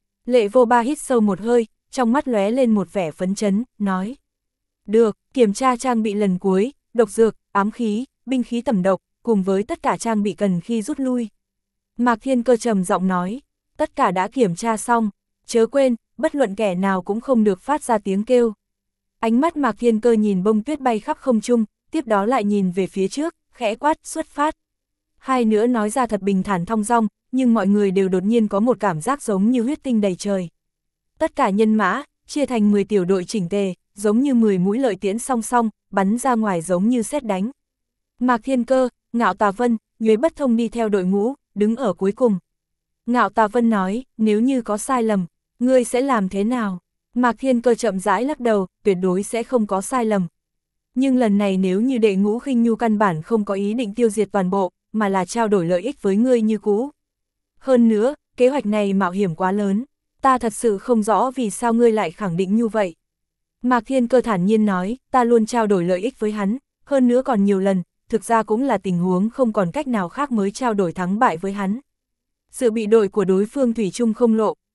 Lệ Vô Ba hít sâu một hơi, trong mắt lóe lên một vẻ phấn chấn, nói. Được, kiểm tra trang bị lần cuối, độc dược, ám khí, binh khí tẩm độc, cùng với tất cả trang bị cần khi rút lui. Mạc Thiên Cơ trầm giọng nói, tất cả đã kiểm tra xong, chớ quên, bất luận kẻ nào cũng không được phát ra tiếng kêu. Ánh mắt Mạc Thiên Cơ nhìn bông tuyết bay khắp không trung, tiếp đó lại nhìn về phía trước, khẽ quát, xuất phát. Hai nữa nói ra thật bình thản thong dong, nhưng mọi người đều đột nhiên có một cảm giác giống như huyết tinh đầy trời. Tất cả nhân mã, chia thành mười tiểu đội chỉnh tề, giống như mười mũi lợi tiễn song song, bắn ra ngoài giống như sét đánh. Mạc Thiên Cơ, Ngạo Tà Vân, Nhuế Bất Thông đi theo đội ngũ, đứng ở cuối cùng. Ngạo Tà Vân nói, nếu như có sai lầm, ngươi sẽ làm thế nào? Mạc Thiên Cơ chậm rãi lắc đầu, tuyệt đối sẽ không có sai lầm. Nhưng lần này nếu như Đệ Ngũ Khinh Nhu căn bản không có ý định tiêu diệt toàn bộ, mà là trao đổi lợi ích với ngươi như cũ. Hơn nữa, kế hoạch này mạo hiểm quá lớn, ta thật sự không rõ vì sao ngươi lại khẳng định như vậy. Mạc Thiên Cơ thản nhiên nói, ta luôn trao đổi lợi ích với hắn, hơn nữa còn nhiều lần, thực ra cũng là tình huống không còn cách nào khác mới trao đổi thắng bại với hắn. Sự bị đội của đối phương thủy chung không lộ,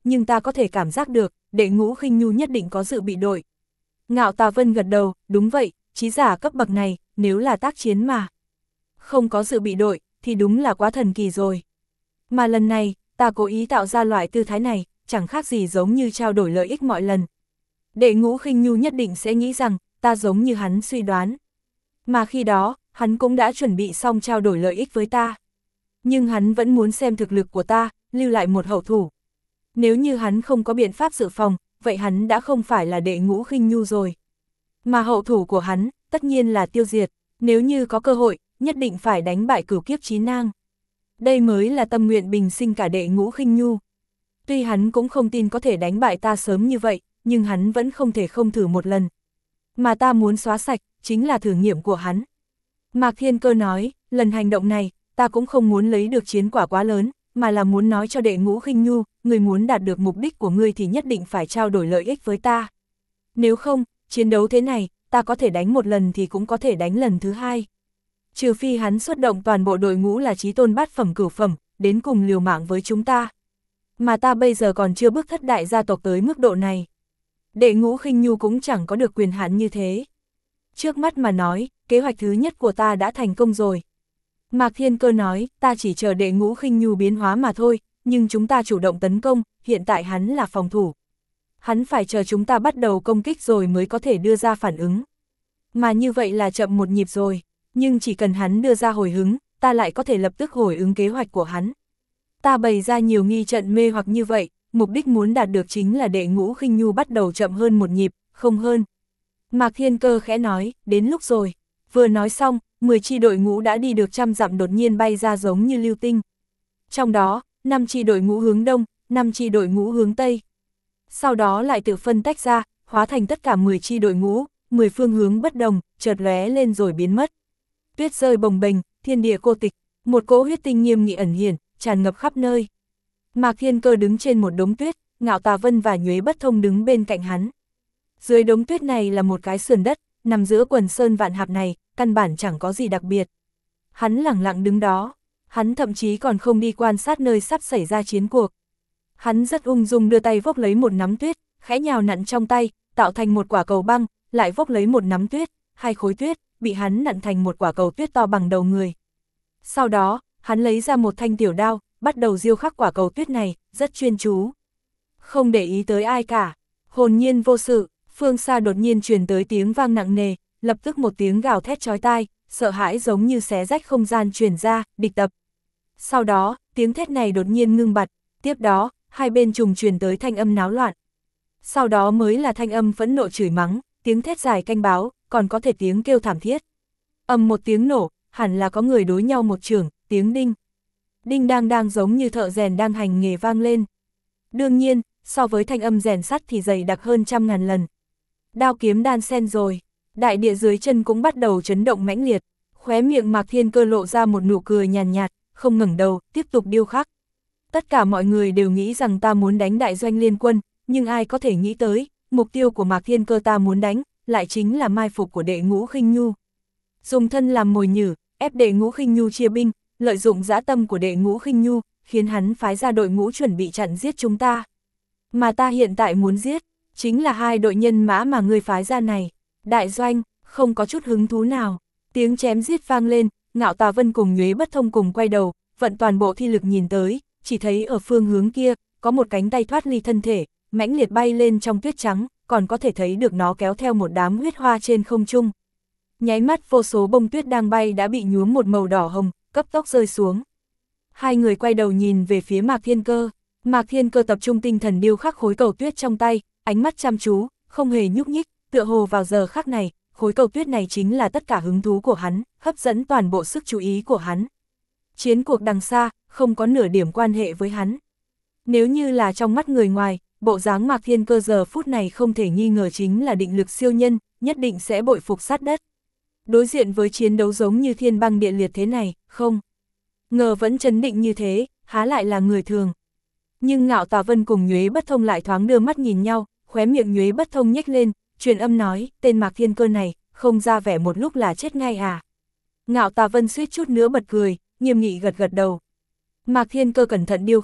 nhưng ta có thể cảm giác được, đệ Ngũ Khinh Nhu nhất định có dự bị đội. Ngạo Tà Vân gật đầu, đúng vậy, trí giả cấp bậc này, nếu là tác chiến mà không có dự bị đội, thì đúng là quá thần kỳ rồi. Mà lần này, ta cố ý tạo ra loại tư thái này, chẳng khác gì giống như trao đổi lợi ích mọi lần. Đệ Ngũ Khinh Nhu nhất định sẽ nghĩ rằng, ta giống như hắn suy đoán. Mà khi đó, hắn cũng đã chuẩn bị xong trao đổi lợi ích với ta. Nhưng hắn vẫn muốn xem thực lực của ta, lưu lại một hậu thủ. Nếu như hắn không có biện pháp dự phòng, vậy hắn đã không phải là đệ Ngũ Khinh Nhu rồi. Mà hậu thủ của hắn, tất nhiên là tiêu diệt, nếu như có cơ hội, nhất định phải đánh bại Cửu Kiếp Chí Nang. Đây mới là tâm nguyện bình sinh cả đệ Ngũ Khinh Nhu. Tuy hắn cũng không tin có thể đánh bại ta sớm như vậy, nhưng hắn vẫn không thể không thử một lần. Mà ta muốn xóa sạch, chính là thử nghiệm của hắn. Mạc Thiên Cơ nói, lần hành động này, ta cũng không muốn lấy được chiến quả quá lớn, mà là muốn nói cho đệ Ngũ Khinh Nhu, người muốn đạt được mục đích của ngươi thì nhất định phải trao đổi lợi ích với ta. Nếu không, chiến đấu thế này, ta có thể đánh một lần thì cũng có thể đánh lần thứ hai. Trừ phi hắn xuất động toàn bộ đội ngũ là chí tôn bát phẩm cửu phẩm, đến cùng liều mạng với chúng ta. Mà ta bây giờ còn chưa bước thất đại gia tộc tới mức độ này. Đệ Ngũ Khinh Nhu cũng chẳng có được quyền hạn như thế. Trước mắt mà nói, kế hoạch thứ nhất của ta đã thành công rồi. Mạc Thiên Cơ nói, ta chỉ chờ đệ Ngũ Khinh Nhu biến hóa mà thôi, nhưng chúng ta chủ động tấn công, hiện tại hắn là phòng thủ. Hắn phải chờ chúng ta bắt đầu công kích rồi mới có thể đưa ra phản ứng. Mà như vậy là chậm một nhịp rồi, nhưng chỉ cần hắn đưa ra hồi hứng, ta lại có thể lập tức hồi ứng kế hoạch của hắn. Ta bày ra nhiều nghi trận mê hoặc như vậy, mục đích muốn đạt được chính là đệ Ngũ Khinh Nhu bắt đầu chậm hơn một nhịp, không hơn. Mạc Thiên Cơ khẽ nói, đến lúc rồi. Vừa nói xong, mười chi đội ngũ đã đi được trăm dặm đột nhiên bay ra giống như lưu tinh. Trong đó, năm chi đội ngũ hướng đông, năm chi đội ngũ hướng tây. Sau đó lại tự phân tách ra, hóa thành tất cả mười chi đội ngũ, mười phương hướng bất đồng, chợt lóe lên rồi biến mất. Tuyết rơi bồng bềnh, thiên địa cô tịch, một cỗ huyết tinh nghiêm nghị ẩn hiển, tràn ngập khắp nơi. Mạc Thiên Cơ đứng trên một đống tuyết, Ngạo Tà Vân và Nhuế Bất Thông đứng bên cạnh hắn. Dưới đống tuyết này là một cái sườn đất, nằm giữa quần sơn vạn hạp này, căn bản chẳng có gì đặc biệt. Hắn lẳng lặng đứng đó, hắn thậm chí còn không đi quan sát nơi sắp xảy ra chiến cuộc. Hắn rất ung dung đưa tay vốc lấy một nắm tuyết, khẽ nhào nặn trong tay, tạo thành một quả cầu băng, lại vốc lấy một nắm tuyết, hai khối tuyết, bị hắn nặn thành một quả cầu tuyết to bằng đầu người. Sau đó, hắn lấy ra một thanh tiểu đao, bắt đầu diêu khắc quả cầu tuyết này, rất chuyên chú. Không để ý tới ai cả, hồn nhiên vô sự, phương xa đột nhiên truyền tới tiếng vang nặng nề, lập tức một tiếng gào thét chói tai, sợ hãi giống như xé rách không gian truyền ra, địch tập. Sau đó, tiếng thét này đột nhiên ngưng bặt, tiếp đó, hai bên trùng truyền tới thanh âm náo loạn. Sau đó mới là thanh âm phẫn nộ chửi mắng, tiếng thét dài canh báo, còn có thể tiếng kêu thảm thiết. Ầm một tiếng nổ, hẳn là có người đối nhau một chưởng, tiếng đinh. Đinh đang đang giống như thợ rèn đang hành nghề vang lên. Đương nhiên, so với thanh âm rèn sắt thì dày đặc hơn trăm ngàn lần. Đao kiếm đan xen rồi, đại địa dưới chân cũng bắt đầu chấn động mãnh liệt, khóe miệng Mạc Thiên Cơ lộ ra một nụ cười nhàn nhạt, nhạt, không ngẩng đầu, tiếp tục điêu khắc. Tất cả mọi người đều nghĩ rằng ta muốn đánh đại doanh liên quân, nhưng ai có thể nghĩ tới, mục tiêu của Mạc Thiên Cơ ta muốn đánh, lại chính là mai phục của đệ Ngũ Khinh Nhu. Dùng thân làm mồi nhử, ép đệ Ngũ Khinh Nhu chia binh, lợi dụng dã tâm của đệ Ngũ Khinh Nhu, khiến hắn phái ra đội ngũ chuẩn bị chặn giết chúng ta. Mà ta hiện tại muốn giết, chính là hai đội nhân mã mà người phái ra này. Đại doanh, không có chút hứng thú nào. Tiếng chém giết vang lên, Ngạo Tà Vân cùng Nhuế Bất Thông cùng quay đầu, vận toàn bộ thi lực nhìn tới, chỉ thấy ở phương hướng kia, có một cánh tay thoát ly thân thể, mãnh liệt bay lên trong tuyết trắng, còn có thể thấy được nó kéo theo một đám huyết hoa trên không trung. Nháy mắt vô số bông tuyết đang bay đã bị nhuốm một màu đỏ hồng, cấp tốc rơi xuống. Hai người quay đầu nhìn về phía Mạc Thiên Cơ, Mạc Thiên Cơ tập trung tinh thần điêu khắc khối cầu tuyết trong tay, ánh mắt chăm chú, không hề nhúc nhích, tựa hồ vào giờ khắc này, khối cầu tuyết này chính là tất cả hứng thú của hắn, hấp dẫn toàn bộ sức chú ý của hắn. Chiến cuộc đằng xa, không có nửa điểm quan hệ với hắn. Nếu như là trong mắt người ngoài, bộ dáng Mạc Thiên Cơ giờ phút này không thể nghi ngờ chính là định lực siêu nhân, nhất định sẽ bội phục sát đất. Đối diện với chiến đấu giống như thiên băng địa liệt thế này, không ngờ vẫn chấn định như thế, há lại là người thường. Nhưng Ngạo Tà Vân cùng Nhuế Bất Thông lại thoáng đưa mắt nhìn nhau, khóe miệng Nhuế Bất Thông nhếch lên, truyền âm nói, tên Mạc Thiên Cơ này, không ra vẻ một lúc là chết ngay à. Ngạo Tà Vân suýt chút nữa bật cười, nghiêm nghị gật gật đầu. Mạc Thiên Cơ cẩn thận điêu khắc,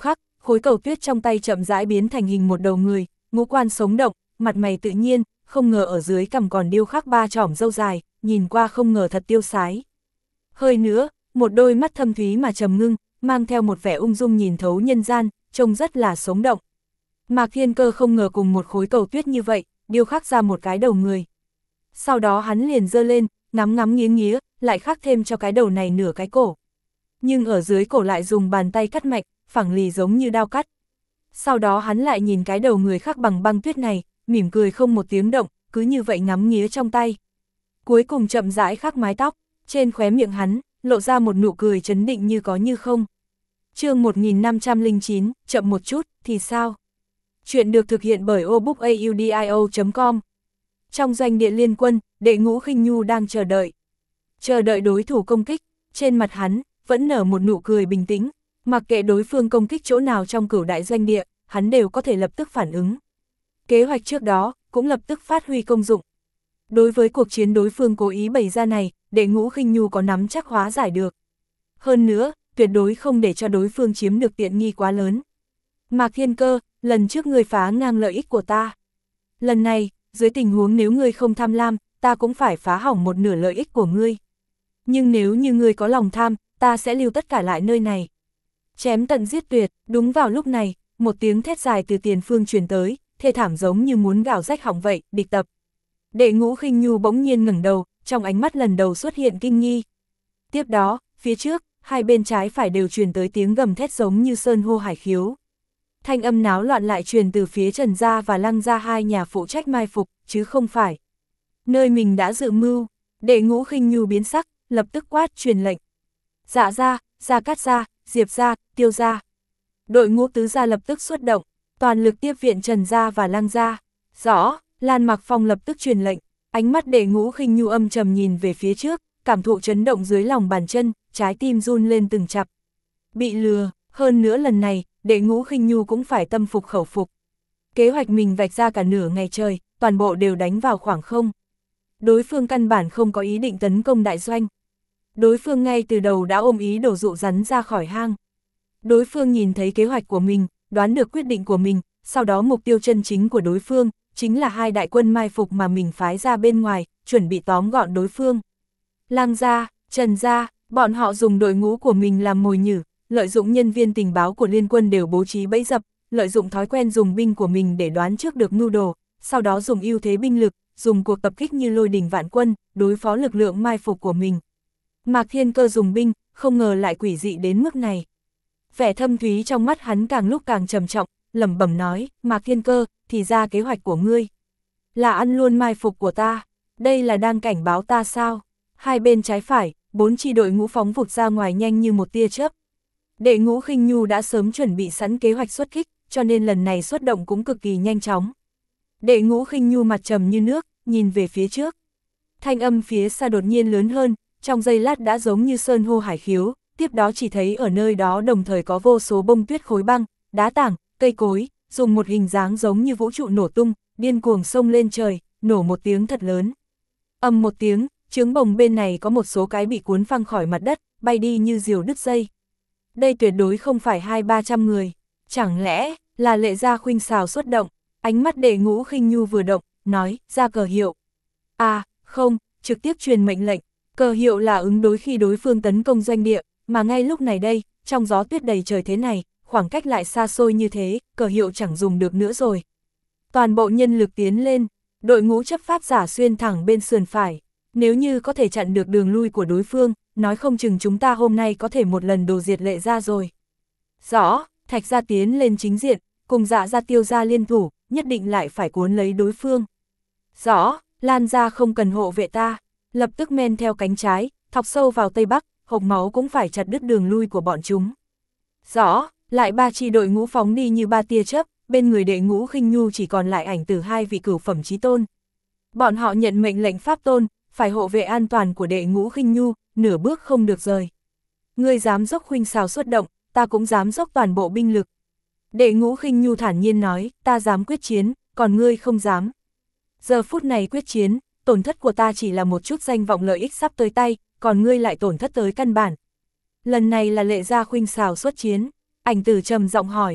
khối cầu tuyết trong tay chậm rãi biến thành hình một đầu người, ngũ quan sống động, mặt mày tự nhiên, không ngờ ở dưới cằm còn điêu khắc ba chỏm râu dài, nhìn qua không ngờ thật tiêu sái. Hơi nữa, một đôi mắt thâm thúy mà trầm ngưng, mang theo một vẻ ung dung nhìn thấu nhân gian, trông rất là sống động. Mạc Thiên Cơ không ngờ cùng một khối cầu tuyết như vậy, điêu khắc ra một cái đầu người. Sau đó hắn liền giơ lên, ngắm ngắm nghiến nghía, lại khắc thêm cho cái đầu này nửa cái cổ. Nhưng ở dưới cổ lại dùng bàn tay cắt mạch, phẳng lì giống như đao cắt. Sau đó hắn lại nhìn cái đầu người khắc bằng băng tuyết này, mỉm cười không một tiếng động, cứ như vậy ngắm nghía trong tay. Cuối cùng chậm rãi khắc mái tóc, trên khóe miệng hắn, lộ ra một nụ cười trấn định như có như không. Chương một nghìn năm trăm lẻ chín, chậm một chút, thì sao? Chuyện được thực hiện bởi obookaudio chấm com. Trong doanh địa liên quân, Đệ Ngũ Khinh Nhu đang chờ đợi. Chờ đợi đối thủ công kích, trên mặt hắn, vẫn nở một nụ cười bình tĩnh, mặc kệ đối phương công kích chỗ nào trong cửu đại doanh địa, hắn đều có thể lập tức phản ứng. Kế hoạch trước đó, cũng lập tức phát huy công dụng. Đối với cuộc chiến đối phương cố ý bày ra này, Đệ Ngũ Khinh Nhu có nắm chắc hóa giải được. Hơn nữa, tuyệt đối không để cho đối phương chiếm được tiện nghi quá lớn. Mạc Thiên Cơ, lần trước ngươi phá ngang lợi ích của ta. Lần này, dưới tình huống nếu ngươi không tham lam, ta cũng phải phá hỏng một nửa lợi ích của ngươi. Nhưng nếu như ngươi có lòng tham, ta sẽ lưu tất cả lại nơi này. Chém tận giết tuyệt, đúng vào lúc này, một tiếng thét dài từ tiền phương truyền tới, thê thảm giống như muốn gào rách họng vậy, địch tập. Đệ Ngũ Khinh Nhu bỗng nhiên ngẩng đầu, trong ánh mắt lần đầu xuất hiện kinh nghi. Tiếp đó, phía trước, hai bên trái phải đều truyền tới tiếng gầm thét giống như sơn hô hải khiếu. Thanh âm náo loạn lại truyền từ phía Trần gia và Lăng gia hai nhà phụ trách mai phục, chứ không phải nơi mình đã dự mưu. Đệ Ngũ Khinh Nhu biến sắc, lập tức quát truyền lệnh. Dạ gia, Gia Cát gia, Diệp gia, Tiêu gia. Đội ngũ tứ gia lập tức xuất động, toàn lực tiếp viện Trần gia và Lăng gia. Rõ, Lan Mặc Phong lập tức truyền lệnh, ánh mắt Đệ Ngũ Khinh Nhu âm trầm nhìn về phía trước, cảm thụ chấn động dưới lòng bàn chân, trái tim run lên từng chập. Bị lừa, hơn nữa lần này, Đệ Ngũ Khinh Nhu cũng phải tâm phục khẩu phục. Kế hoạch mình vạch ra cả nửa ngày trời, toàn bộ đều đánh vào khoảng không. Đối phương căn bản không có ý định tấn công đại doanh. Đối phương ngay từ đầu đã ôm ý đổ dụ rắn ra khỏi hang. Đối phương nhìn thấy kế hoạch của mình, đoán được quyết định của mình, sau đó mục tiêu chân chính của đối phương, chính là hai đại quân mai phục mà mình phái ra bên ngoài, chuẩn bị tóm gọn đối phương. Lăng gia, Trần gia, bọn họ dùng đội ngũ của mình làm mồi nhử, lợi dụng nhân viên tình báo của liên quân đều bố trí bẫy dập, lợi dụng thói quen dùng binh của mình để đoán trước được mưu đồ, sau đó dùng ưu thế binh lực, dùng cuộc tập kích như lôi đình vạn quân, đối phó lực lượng mai phục của mình. Mạc Thiên Cơ dùng binh, không ngờ lại quỷ dị đến mức này. Vẻ thâm thúy trong mắt hắn càng lúc càng trầm trọng, lẩm bẩm nói, Mạc Thiên Cơ, thì ra kế hoạch của ngươi là ăn luôn mai phục của ta, đây là đang cảnh báo ta sao? Hai bên trái phải, bốn chi đội ngũ phóng vụt ra ngoài nhanh như một tia chớp. Đệ Ngũ Khinh Nhu đã sớm chuẩn bị sẵn kế hoạch xuất kích, cho nên lần này xuất động cũng cực kỳ nhanh chóng. Đệ Ngũ Khinh Nhu mặt trầm như nước, nhìn về phía trước. Thanh âm phía xa đột nhiên lớn hơn, trong giây lát đã giống như sơn hô hải khiếu, tiếp đó chỉ thấy ở nơi đó đồng thời có vô số bông tuyết khối băng, đá tảng, cây cối, dùng một hình dáng giống như vũ trụ nổ tung, điên cuồng xông lên trời, nổ một tiếng thật lớn. Ầm một tiếng, trướng bồng bên này có một số cái bị cuốn phăng khỏi mặt đất, bay đi như diều đứt dây. Đây tuyệt đối không phải hai ba trăm người, chẳng lẽ là Lệ Gia Khuynh xào xuất động? Ánh mắt Đệ Ngũ Khinh Nhu vừa động, nói, ra cờ hiệu. À, không, trực tiếp truyền mệnh lệnh, cờ hiệu là ứng đối khi đối phương tấn công doanh địa, mà ngay lúc này đây, trong gió tuyết đầy trời thế này, khoảng cách lại xa xôi như thế, cờ hiệu chẳng dùng được nữa rồi. Toàn bộ nhân lực tiến lên, đội ngũ chấp pháp giả xuyên thẳng bên sườn phải. Nếu như có thể chặn được đường lui của đối phương, nói không chừng chúng ta hôm nay có thể một lần đồ diệt Lệ Gia rồi. Rõ, Thạch Gia tiến lên chính diện, cùng Dạ Gia Tiêu Gia liên thủ, nhất định lại phải cuốn lấy đối phương. Rõ, Lan Gia không cần hộ vệ ta, lập tức men theo cánh trái, thọc sâu vào Tây Bắc, hộc máu cũng phải chặt đứt đường lui của bọn chúng. Rõ, lại ba chi đội ngũ phóng đi như ba tia chớp, bên người Đệ Ngũ Khinh Nhu chỉ còn lại ảnh tử hai vị cửu phẩm chí tôn. Bọn họ nhận mệnh lệnh pháp tôn, phải hộ vệ an toàn của Đệ Ngũ Khinh Nhu, nửa bước không được rời. Ngươi dám dốc khuynh xào xuất động, ta cũng dám dốc toàn bộ binh lực. Đệ Ngũ Khinh Nhu thản nhiên nói, ta dám quyết chiến, còn ngươi không dám. Giờ phút này quyết chiến, tổn thất của ta chỉ là một chút danh vọng lợi ích sắp tới tay, còn ngươi lại tổn thất tới căn bản. Lần này là Lệ Gia Khuynh xào xuất chiến, ảnh tử trầm giọng hỏi,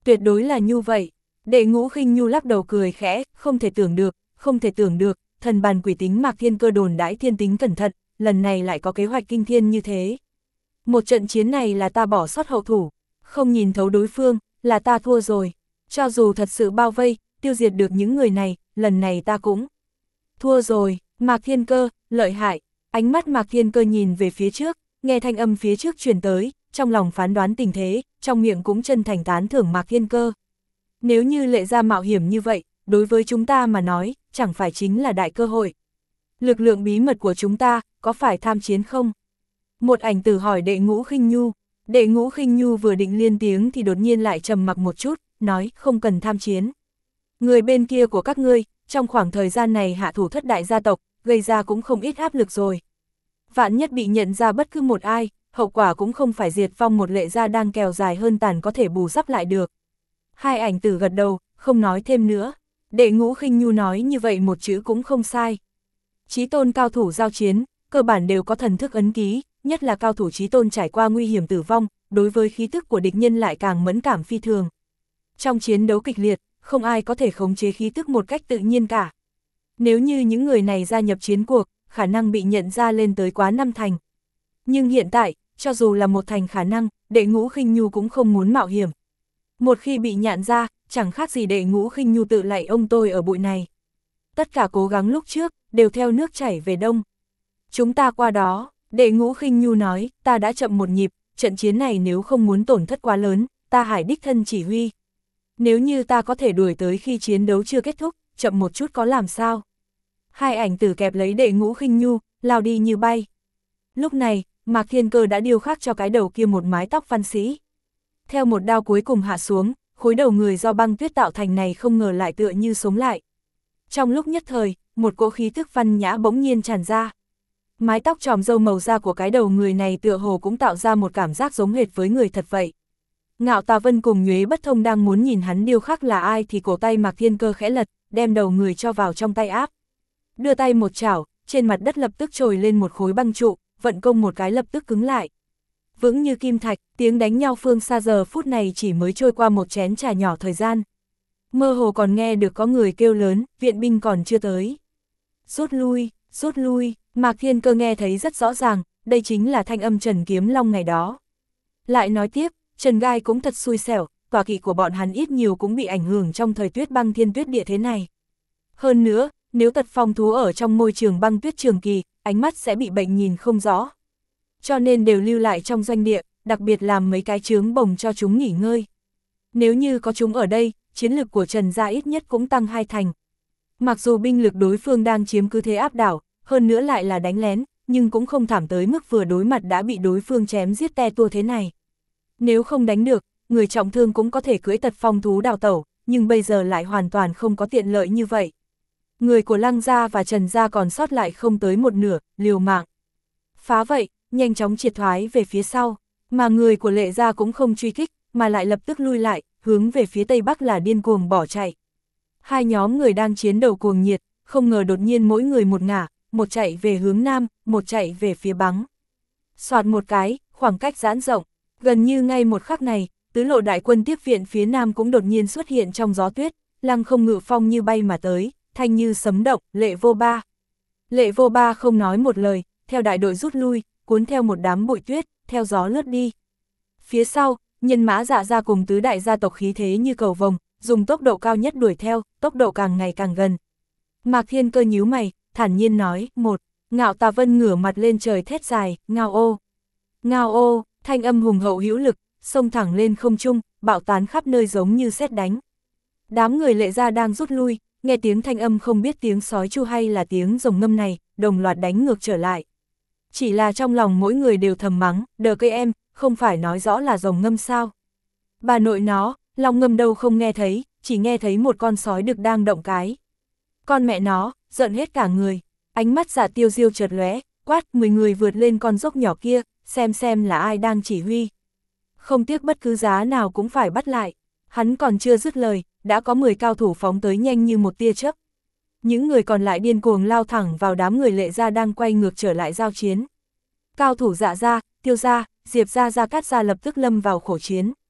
Tuyệt đối là Nhu vậy. Đệ Ngũ Khinh Nhu lắc đầu cười khẽ, không thể tưởng được, không thể tưởng được, thần bàn quỷ tính Mạc Thiên Cơ đồn đãi thiên tính cẩn thận, lần này lại có kế hoạch kinh thiên như thế. Một trận chiến này là ta bỏ sót hậu thủ, không nhìn thấu đối phương, là ta thua rồi. Cho dù thật sự bao vây, tiêu diệt được những người này, lần này ta cũng thua rồi. Mạc Thiên Cơ, lợi hại. Ánh mắt Mạc Thiên Cơ nhìn về phía trước, nghe thanh âm phía trước truyền tới, trong lòng phán đoán tình thế, trong miệng cũng chân thành tán thưởng Mạc Thiên Cơ. Nếu như Lệ Gia mạo hiểm như vậy, đối với chúng ta mà nói, chẳng phải chính là đại cơ hội. Lực lượng bí mật của chúng ta, có phải tham chiến không? Một ảnh tử hỏi Đệ Ngũ Khinh Nhu. Đệ Ngũ Khinh Nhu vừa định liên tiếng thì đột nhiên lại trầm mặc một chút, nói không cần tham chiến. Người bên kia của các ngươi, trong khoảng thời gian này hạ thủ thất đại gia tộc, gây ra cũng không ít áp lực rồi. Vạn nhất bị nhận ra bất cứ một ai, hậu quả cũng không phải diệt vong một Lệ Gia đang kéo dài hơn tàn có thể bù đắp lại được. Hai ảnh tử gật đầu, không nói thêm nữa. Đệ Ngũ Khinh Nhu nói như vậy một chữ cũng không sai. Chí tôn cao thủ giao chiến, cơ bản đều có thần thức ấn ký, nhất là cao thủ chí tôn trải qua nguy hiểm tử vong, đối với khí tức của địch nhân lại càng mẫn cảm phi thường. Trong chiến đấu kịch liệt, không ai có thể khống chế khí tức một cách tự nhiên cả. Nếu như những người này gia nhập chiến cuộc, khả năng bị nhận ra lên tới quá năm thành. Nhưng hiện tại, cho dù là một thành khả năng, Đệ Ngũ Khinh Nhu cũng không muốn mạo hiểm. Một khi bị nhận ra, chẳng khác gì Đệ Ngũ Khinh Nhu tự lạy ông tôi ở bụi này. Tất cả cố gắng lúc trước, đều theo nước chảy về đông. Chúng ta qua đó, Đệ Ngũ Khinh Nhu nói, ta đã chậm một nhịp, trận chiến này nếu không muốn tổn thất quá lớn, ta hải đích thân chỉ huy. Nếu như ta có thể đuổi tới khi chiến đấu chưa kết thúc, chậm một chút có làm sao? Hai ảnh tử kẹp lấy Đệ Ngũ Khinh Nhu, lao đi như bay. Lúc này, Mạc Thiên Cơ đã điêu khắc cho cái đầu kia một mái tóc văn sĩ. Theo một đao cuối cùng hạ xuống, khối đầu người do băng tuyết tạo thành này không ngờ lại tựa như sống lại. Trong lúc nhất thời, một cỗ khí thức văn nhã bỗng nhiên tràn ra. Mái tóc tròm râu màu da của cái đầu người này tựa hồ cũng tạo ra một cảm giác giống hệt với người thật vậy. Ngạo Tà Vân cùng Nhuế Bất Thông đang muốn nhìn hắn điêu khắc là ai thì cổ tay Mạc Thiên Cơ khẽ lật, đem đầu người cho vào trong tay áp. Đưa tay một chảo, trên mặt đất lập tức trồi lên một khối băng trụ, vận công một cái lập tức cứng lại. Vững như kim thạch, tiếng đánh nhau phương xa giờ phút này chỉ mới trôi qua một chén trà nhỏ thời gian. Mơ hồ còn nghe được có người kêu lớn, viện binh còn chưa tới. Rút lui, rút lui, Mạc Thiên Cơ nghe thấy rất rõ ràng, đây chính là thanh âm Trần Kiếm Long ngày đó. Lại nói tiếp, Trần Gai cũng thật xui xẻo, tọa kỵ của bọn hắn ít nhiều cũng bị ảnh hưởng trong thời tuyết băng thiên tuyết địa thế này. Hơn nữa, nếu tật phong thú ở trong môi trường băng tuyết trường kỳ, ánh mắt sẽ bị bệnh nhìn không rõ. Cho nên đều lưu lại trong doanh địa, đặc biệt làm mấy cái trướng bồng cho chúng nghỉ ngơi. Nếu như có chúng ở đây, chiến lực của Trần gia ít nhất cũng tăng hai thành. Mặc dù binh lực đối phương đang chiếm cứ thế áp đảo, hơn nữa lại là đánh lén, nhưng cũng không thảm tới mức vừa đối mặt đã bị đối phương chém giết te tua thế này. Nếu không đánh được, người trọng thương cũng có thể cưỡi tật phong thú đào tẩu, nhưng bây giờ lại hoàn toàn không có tiện lợi như vậy. Người của Lăng gia và Trần gia còn sót lại không tới một nửa, liều mạng. Phá vậy, nhanh chóng triệt thoái về phía sau, mà người của Lệ gia cũng không truy kích, mà lại lập tức lui lại, hướng về phía tây bắc là điên cuồng bỏ chạy. Hai nhóm người đang chiến đấu cuồng nhiệt, không ngờ đột nhiên mỗi người một ngả, một chạy về hướng nam, một chạy về phía bắn. Soạt một cái, khoảng cách giãn rộng, gần như ngay một khắc này, tứ lộ đại quân tiếp viện phía nam cũng đột nhiên xuất hiện trong gió tuyết, Lăng Không ngự phong như bay mà tới, thanh như sấm động, Lệ Vô Ba. Lệ Vô Ba không nói một lời, theo đại đội rút lui, cuốn theo một đám bụi tuyết, theo gió lướt đi. Phía sau, Nhân Mã Dạ gia cùng tứ đại gia tộc khí thế như cầu vồng, dùng tốc độ cao nhất đuổi theo, tốc độ càng ngày càng gần. Mạc Thiên Cơ nhíu mày, thản nhiên nói, một, Ngạo Tà Vân ngửa mặt lên trời thét dài, ngao ô. Ngao ô, thanh âm hùng hậu hữu lực, xông thẳng lên không trung, bạo tán khắp nơi giống như sét đánh. Đám người Lệ gia đang rút lui, nghe tiếng thanh âm không biết tiếng sói chu hay là tiếng rồng ngâm này, đồng loạt đánh ngược trở lại. Chỉ là trong lòng mỗi người đều thầm mắng, đờ cây em, không phải nói rõ là rồng ngâm sao. Bà nội nó, long ngâm đâu không nghe thấy, chỉ nghe thấy một con sói đực đang động cái. Con mẹ nó, giận hết cả người, ánh mắt Dạ Tiêu Diêu chợt lóe, quát mười người vượt lên con dốc nhỏ kia, xem xem là ai đang chỉ huy. Không tiếc bất cứ giá nào cũng phải bắt lại. Hắn còn chưa dứt lời, đã có mười cao thủ phóng tới nhanh như một tia chớp. Những người còn lại điên cuồng lao thẳng vào đám người Lệ gia đang quay ngược trở lại giao chiến. Cao thủ Dạ gia, Tiêu gia, Diệp gia, Gia Cát gia lập tức lâm vào khổ chiến.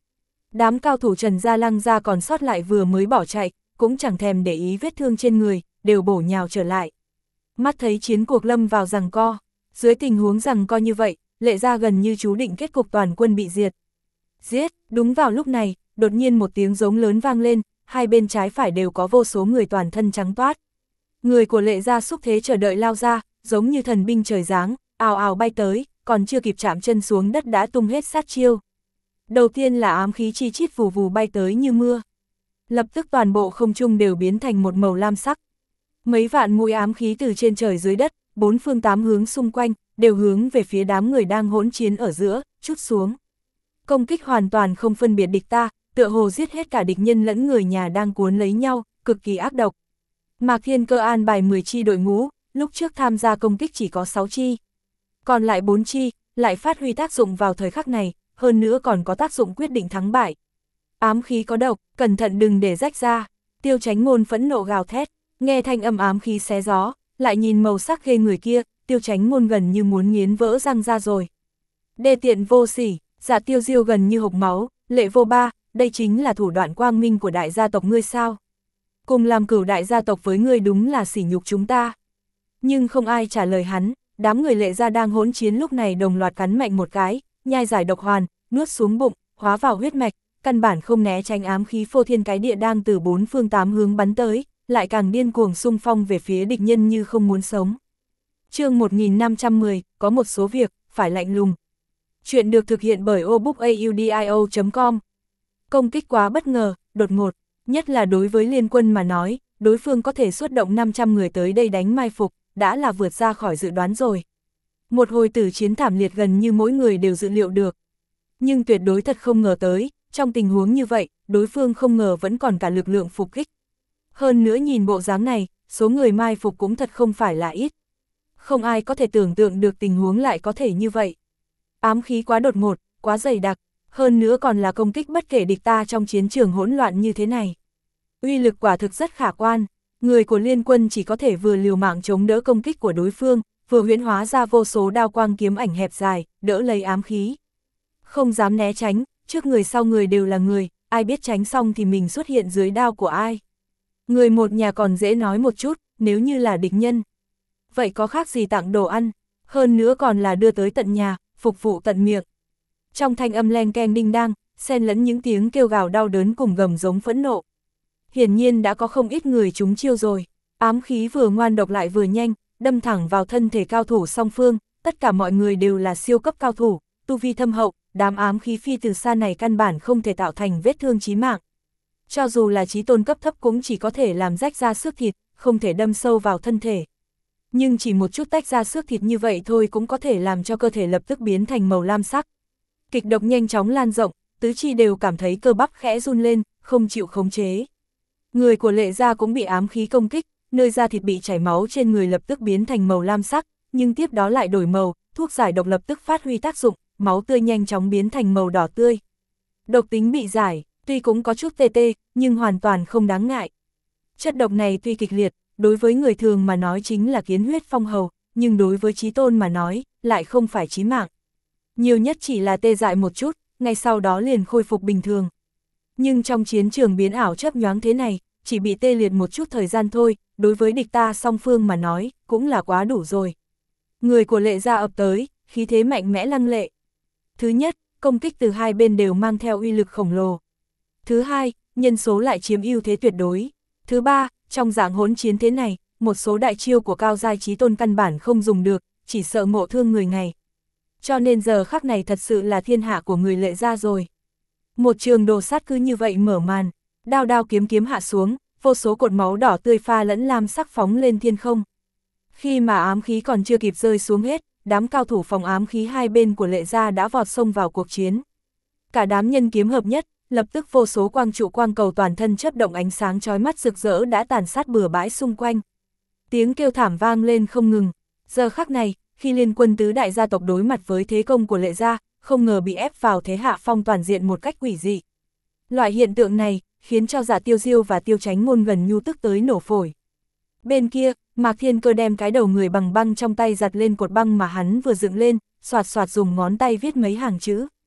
Đám cao thủ Trần Gia Lăng gia còn sót lại vừa mới bỏ chạy, cũng chẳng thèm để ý vết thương trên người, đều bổ nhào trở lại. Mắt thấy chiến cuộc lâm vào giằng co, dưới tình huống giằng co như vậy, Lệ gia gần như chú định kết cục toàn quân bị diệt. Giết, đúng vào lúc này, đột nhiên một tiếng giống lớn vang lên, hai bên trái phải đều có vô số người toàn thân trắng toát. Người của Lệ gia xúc thế chờ đợi lao ra, giống như thần binh trời giáng, ào ào bay tới, còn chưa kịp chạm chân xuống đất đã tung hết sát chiêu. Đầu tiên là ám khí chi chít vù vù bay tới như mưa. Lập tức toàn bộ không trung đều biến thành một màu lam sắc. Mấy vạn mũi ám khí từ trên trời dưới đất, bốn phương tám hướng xung quanh, đều hướng về phía đám người đang hỗn chiến ở giữa, chút xuống. Công kích hoàn toàn không phân biệt địch ta, tựa hồ giết hết cả địch nhân lẫn người nhà đang cuốn lấy nhau, cực kỳ ác độc. Mạc Thiên Cơ an bài mười chi đội ngũ, lúc trước tham gia công kích chỉ có sáu chi. Còn lại bốn chi, lại phát huy tác dụng vào thời khắc này, hơn nữa còn có tác dụng quyết định thắng bại. Ám khí có độc, cẩn thận đừng để rách ra. Tiêu Chánh Ngôn phẫn nộ gào thét, nghe thanh âm ám khí xé gió, lại nhìn màu sắc ghê người kia, Tiêu Chánh Ngôn gần như muốn nghiến vỡ răng ra rồi. Đê tiện vô sỉ, Dạ Tiêu Diêu gần như hộc máu, Lệ Vô Ba, đây chính là thủ đoạn quang minh của đại gia tộc ngươi sao? Cùng làm cửu đại gia tộc với ngươi đúng là sỉ nhục chúng ta. Nhưng không ai trả lời hắn, đám người Lệ gia đang hỗn chiến lúc này đồng loạt cắn mạnh một cái, nhai giải độc hoàn, nuốt xuống bụng, hóa vào huyết mạch, căn bản không né tránh ám khí phô thiên cái địa đang từ bốn phương tám hướng bắn tới, lại càng điên cuồng xung phong về phía địch nhân như không muốn sống. Chương một nghìn năm trăm mười, có một số việc, phải lạnh lùng. Chuyện được thực hiện bởi obookaudio chấm com. Công kích quá bất ngờ, đột ngột, nhất là đối với liên quân mà nói, đối phương có thể xuất động năm trăm người tới đây đánh mai phục, đã là vượt ra khỏi dự đoán rồi. Một hồi tử chiến thảm liệt gần như mỗi người đều dự liệu được. Nhưng tuyệt đối thật không ngờ tới, trong tình huống như vậy, đối phương không ngờ vẫn còn cả lực lượng phục kích. Hơn nữa nhìn bộ dáng này, số người mai phục cũng thật không phải là ít. Không ai có thể tưởng tượng được tình huống lại có thể như vậy. Ám khí quá đột ngột, quá dày đặc, hơn nữa còn là công kích bất kể địch ta trong chiến trường hỗn loạn như thế này. Uy lực quả thực rất khả quan, người của liên quân chỉ có thể vừa liều mạng chống đỡ công kích của đối phương, vừa huyễn hóa ra vô số đao quang kiếm ảnh hẹp dài, đỡ lấy ám khí. Không dám né tránh, trước người sau người đều là người, ai biết tránh xong thì mình xuất hiện dưới đao của ai. Người một nhà còn dễ nói một chút, nếu như là địch nhân. Vậy có khác gì tặng đồ ăn, hơn nữa còn là đưa tới tận nhà, phục vụ tận miệng. Trong thanh âm len keng đinh đang, xen lẫn những tiếng kêu gào đau đớn cùng gầm giống phẫn nộ. Hiển nhiên đã có không ít người trúng chiêu rồi, ám khí vừa ngoan độc lại vừa nhanh, đâm thẳng vào thân thể cao thủ song phương, tất cả mọi người đều là siêu cấp cao thủ, tu vi thâm hậu, đám ám khí phi từ xa này căn bản không thể tạo thành vết thương chí mạng. Cho dù là chí tôn cấp thấp cũng chỉ có thể làm rách ra xước thịt, không thể đâm sâu vào thân thể. Nhưng chỉ một chút tách ra xước thịt như vậy thôi cũng có thể làm cho cơ thể lập tức biến thành màu lam sắc. Kịch độc nhanh chóng lan rộng, tứ chi đều cảm thấy cơ bắp khẽ run lên, không chịu khống chế. Người của Lệ gia cũng bị ám khí công kích, nơi da thịt bị chảy máu trên người lập tức biến thành màu lam sắc, nhưng tiếp đó lại đổi màu, thuốc giải độc lập tức phát huy tác dụng, máu tươi nhanh chóng biến thành màu đỏ tươi. Độc tính bị giải, tuy cũng có chút tê tê, nhưng hoàn toàn không đáng ngại. Chất độc này tuy kịch liệt, đối với người thường mà nói chính là kiến huyết phong hầu, nhưng đối với chí tôn mà nói, lại không phải chí mạng. Nhiều nhất chỉ là tê dại một chút, ngay sau đó liền khôi phục bình thường. Nhưng trong chiến trường biến ảo chớp nhoáng thế này, chỉ bị tê liệt một chút thời gian thôi, đối với địch ta song phương mà nói, cũng là quá đủ rồi. Người của Lệ gia ập tới, khí thế mạnh mẽ lăng lệ. Thứ nhất, công kích từ hai bên đều mang theo uy lực khổng lồ. Thứ hai, nhân số lại chiếm ưu thế tuyệt đối. Thứ ba, trong dạng hỗn chiến thế này, một số đại chiêu của cao giai chí tôn căn bản không dùng được, chỉ sợ ngộ thương người ngày. Cho nên giờ khắc này thật sự là thiên hạ của người Lệ gia rồi. Một trường đồ sát cứ như vậy mở màn, đao đao kiếm kiếm hạ xuống, vô số cột máu đỏ tươi pha lẫn lam sắc phóng lên thiên không. Khi mà ám khí còn chưa kịp rơi xuống hết, đám cao thủ phòng ám khí hai bên của Lệ gia đã vọt xông vào cuộc chiến. Cả đám nhân kiếm hợp nhất, lập tức vô số quang trụ quang cầu toàn thân chớp động ánh sáng chói mắt rực rỡ đã tàn sát bừa bãi xung quanh. Tiếng kêu thảm vang lên không ngừng. Giờ khắc này, khi liên quân tứ đại gia tộc đối mặt với thế công của Lệ gia, không ngờ bị ép vào thế hạ phong toàn diện một cách quỷ dị. Loại hiện tượng này khiến cho Dạ Tiêu Diêu và Tiêu Chánh Ngôn gần nhu tức tới nổ phổi. Bên kia, Mạc Thiên Cơ đem cái đầu người bằng băng trong tay giặt lên cột băng mà hắn vừa dựng lên, xoạt xoạt dùng ngón tay viết mấy hàng chữ.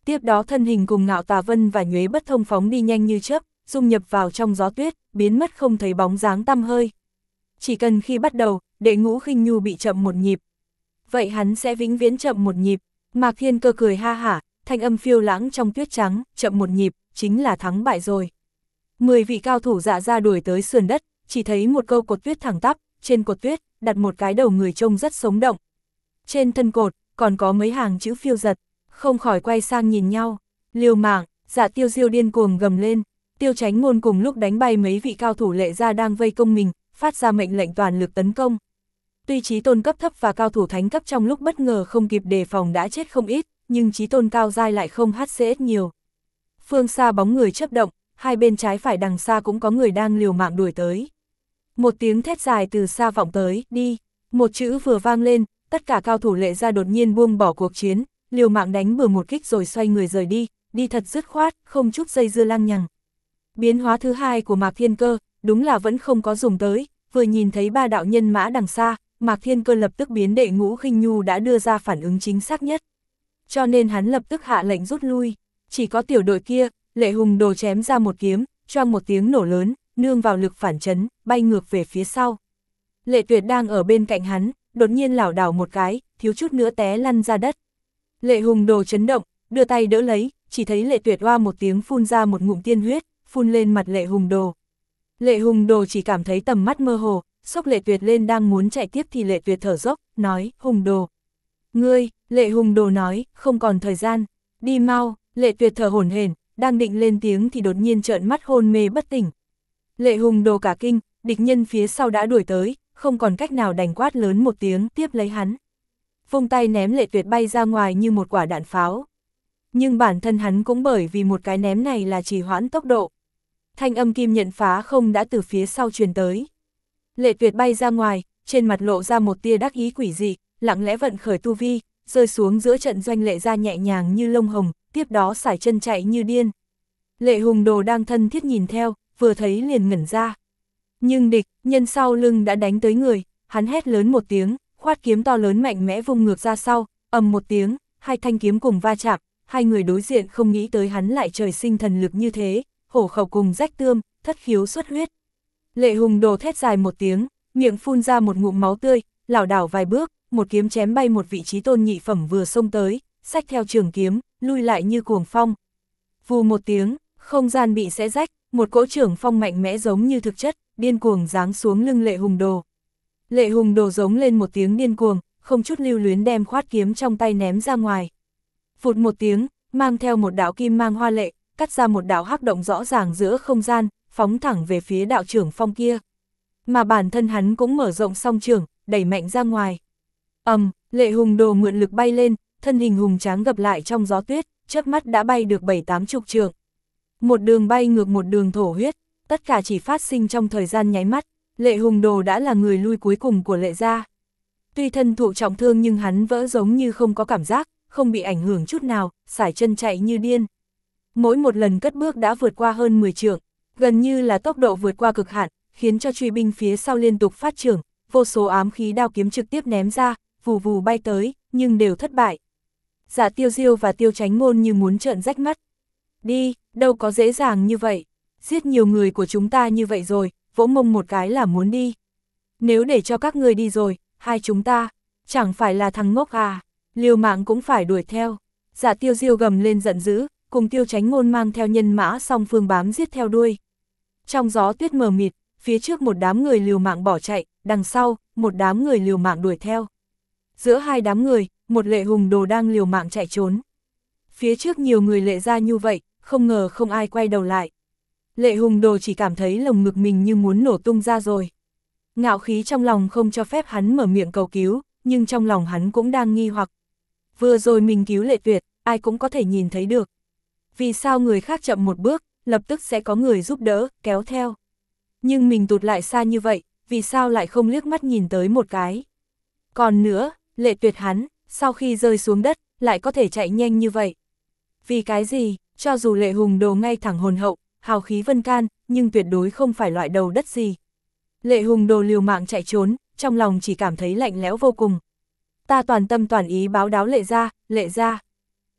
Tiếp đó thân hình cùng Ngạo Tà Vân và Nhuế Bất Thông phóng đi nhanh như chớp, dung nhập vào trong gió tuyết, biến mất không thấy bóng dáng tăm hơi. Chỉ cần khi bắt đầu, Đệ Ngũ Khinh Nhu bị chậm một nhịp. Vậy hắn sẽ vĩnh viễn chậm một nhịp. Mạc Thiên Cơ cười ha hả, thanh âm phiêu lãng trong tuyết trắng, chậm một nhịp, chính là thắng bại rồi. Mười vị cao thủ dạ ra đuổi tới sườn đất, chỉ thấy một câu cột tuyết thẳng tắp, trên cột tuyết, đặt một cái đầu người trông rất sống động. Trên thân cột, còn có mấy hàng chữ phiêu giật, không khỏi quay sang nhìn nhau. Liều mạng, Dạ Tiêu Diêu điên cuồng gầm lên. Tiêu Chánh Ngôn cùng lúc đánh bay mấy vị cao thủ Lệ gia đang vây công mình, phát ra mệnh lệnh toàn lực tấn công. Tuy chí tôn cấp thấp và cao thủ thánh cấp trong lúc bất ngờ không kịp đề phòng đã chết không ít, nhưng chí tôn cao giai lại không hát xê ét nhiều. Phương xa bóng người chớp động, hai bên trái phải đằng xa cũng có người đang liều mạng đuổi tới. Một tiếng thét dài từ xa vọng tới, đi, một chữ vừa vang lên, tất cả cao thủ Lệ gia đột nhiên buông bỏ cuộc chiến, liều mạng đánh bừa một kích rồi xoay người rời đi, đi thật dứt khoát, không chút dây dưa lăng nhằng. Biến hóa thứ hai của Mạc Thiên Cơ, đúng là vẫn không có dùng tới, vừa nhìn thấy ba đạo nhân mã đằng xa, Mạc Thiên Cơ lập tức biến Đệ Ngũ Khinh Nhu đã đưa ra phản ứng chính xác nhất. Cho nên hắn lập tức hạ lệnh rút lui, chỉ có tiểu đội kia, Lệ Hùng Đồ chém ra một kiếm, choang một tiếng nổ lớn, nương vào lực phản chấn, bay ngược về phía sau. Lệ Tuyệt đang ở bên cạnh hắn, đột nhiên lảo đảo một cái, thiếu chút nữa té lăn ra đất. Lệ Hùng Đồ chấn động, đưa tay đỡ lấy, chỉ thấy Lệ Tuyệt oa một tiếng phun ra một ngụm tiên huyết, phun lên mặt Lệ Hùng Đồ. Lệ Hùng Đồ chỉ cảm thấy tầm mắt mơ hồ, xốc Lệ Tuyệt lên đang muốn chạy tiếp thì Lệ Tuyệt thở dốc, nói, Hùng Đồ. Ngươi, Lệ Hùng Đồ nói, không còn thời gian, đi mau. Lệ Tuyệt thở hổn hển, đang định lên tiếng thì đột nhiên trợn mắt hôn mê bất tỉnh. Lệ Hùng Đồ cả kinh, địch nhân phía sau đã đuổi tới, không còn cách nào đành quát lớn một tiếng tiếp lấy hắn. Vung tay ném Lệ Tuyệt bay ra ngoài như một quả đạn pháo. Nhưng bản thân hắn cũng bởi vì một cái ném này là trì hoãn tốc độ. Thanh âm kim nhận phá không đã từ phía sau truyền tới. Lệ Tuyệt bay ra ngoài, trên mặt lộ ra một tia đắc ý quỷ dị, lặng lẽ vận khởi tu vi, rơi xuống giữa trận doanh Lệ gia nhẹ nhàng như lông hồng, tiếp đó sải chân chạy như điên. Lệ Hùng Đồ đang thân thiết nhìn theo, vừa thấy liền ngẩn ra. Nhưng địch, nhân sau lưng đã đánh tới người, hắn hét lớn một tiếng, khoát kiếm to lớn mạnh mẽ vung ngược ra sau, ầm một tiếng, hai thanh kiếm cùng va chạm, hai người đối diện không nghĩ tới hắn lại trời sinh thần lực như thế, hổ khẩu cùng rách tươm, thất khiếu xuất huyết. Lệ Hùng Đồ thét dài một tiếng, miệng phun ra một ngụm máu tươi, lảo đảo vài bước, một kiếm chém bay một vị trí tôn nhị phẩm vừa xông tới, xách theo trường kiếm, lui lại như cuồng phong. Vù một tiếng, không gian bị xé rách, một cỗ trưởng phong mạnh mẽ giống như thực chất, điên cuồng giáng xuống lưng Lệ Hùng Đồ. Lệ Hùng Đồ giống lên một tiếng điên cuồng, không chút lưu luyến đem khoát kiếm trong tay ném ra ngoài. Phụt một tiếng, mang theo một đạo kim mang hoa lệ, cắt ra một đạo hắc động rõ ràng giữa không gian, phóng thẳng về phía đạo trưởng phong kia. Mà bản thân hắn cũng mở rộng song trường, đẩy mạnh ra ngoài. Ầm, um, Lệ Hùng Đồ mượn lực bay lên, thân hình hùng tráng gập lại trong gió tuyết, chớp mắt đã bay được bảy tám chục trượng. Một đường bay ngược một đường thổ huyết, tất cả chỉ phát sinh trong thời gian nháy mắt, Lệ Hùng Đồ đã là người lui cuối cùng của Lệ gia. Tuy thân thụ trọng thương nhưng hắn vỡ giống như không có cảm giác, không bị ảnh hưởng chút nào, sải chân chạy như điên. Mỗi một lần cất bước đã vượt qua hơn mười trượng, gần như là tốc độ vượt qua cực hạn, khiến cho truy binh phía sau liên tục phát trưởng, vô số ám khí đao kiếm trực tiếp ném ra, vù vù bay tới, nhưng đều thất bại. Dạ Tiêu Diêu và Tiêu Chánh Ngôn như muốn trợn rách mắt. Đi, đâu có dễ dàng như vậy, giết nhiều người của chúng ta như vậy rồi, vỗ mông một cái là muốn đi. Nếu để cho các người đi rồi, hai chúng ta, chẳng phải là thằng ngốc à, liều mạng cũng phải đuổi theo. Dạ Tiêu Diêu gầm lên giận dữ, cùng Tiêu Chánh Ngôn mang theo nhân mã song phương bám giết theo đuôi. Trong gió tuyết mờ mịt, phía trước một đám người liều mạng bỏ chạy, đằng sau, một đám người liều mạng đuổi theo. Giữa hai đám người, một Lệ Hùng Đồ đang liều mạng chạy trốn. Phía trước nhiều người Lệ gia như vậy, không ngờ không ai quay đầu lại. Lệ Hùng Đồ chỉ cảm thấy lồng ngực mình như muốn nổ tung ra rồi. Ngạo khí trong lòng không cho phép hắn mở miệng cầu cứu, nhưng trong lòng hắn cũng đang nghi hoặc. Vừa rồi mình cứu Lệ Tuyệt, ai cũng có thể nhìn thấy được. Vì sao người khác chậm một bước, lập tức sẽ có người giúp đỡ, kéo theo. Nhưng mình tụt lại xa như vậy, vì sao lại không liếc mắt nhìn tới một cái. Còn nữa, Lệ Tuyệt hắn, sau khi rơi xuống đất, lại có thể chạy nhanh như vậy. Vì cái gì, cho dù Lệ Hùng Đồ ngay thẳng hồn hậu, hào khí vân can, nhưng tuyệt đối không phải loại đầu đất gì. Lệ Hùng Đồ liều mạng chạy trốn, trong lòng chỉ cảm thấy lạnh lẽo vô cùng. Ta toàn tâm toàn ý báo đáo Lệ gia, Lệ gia.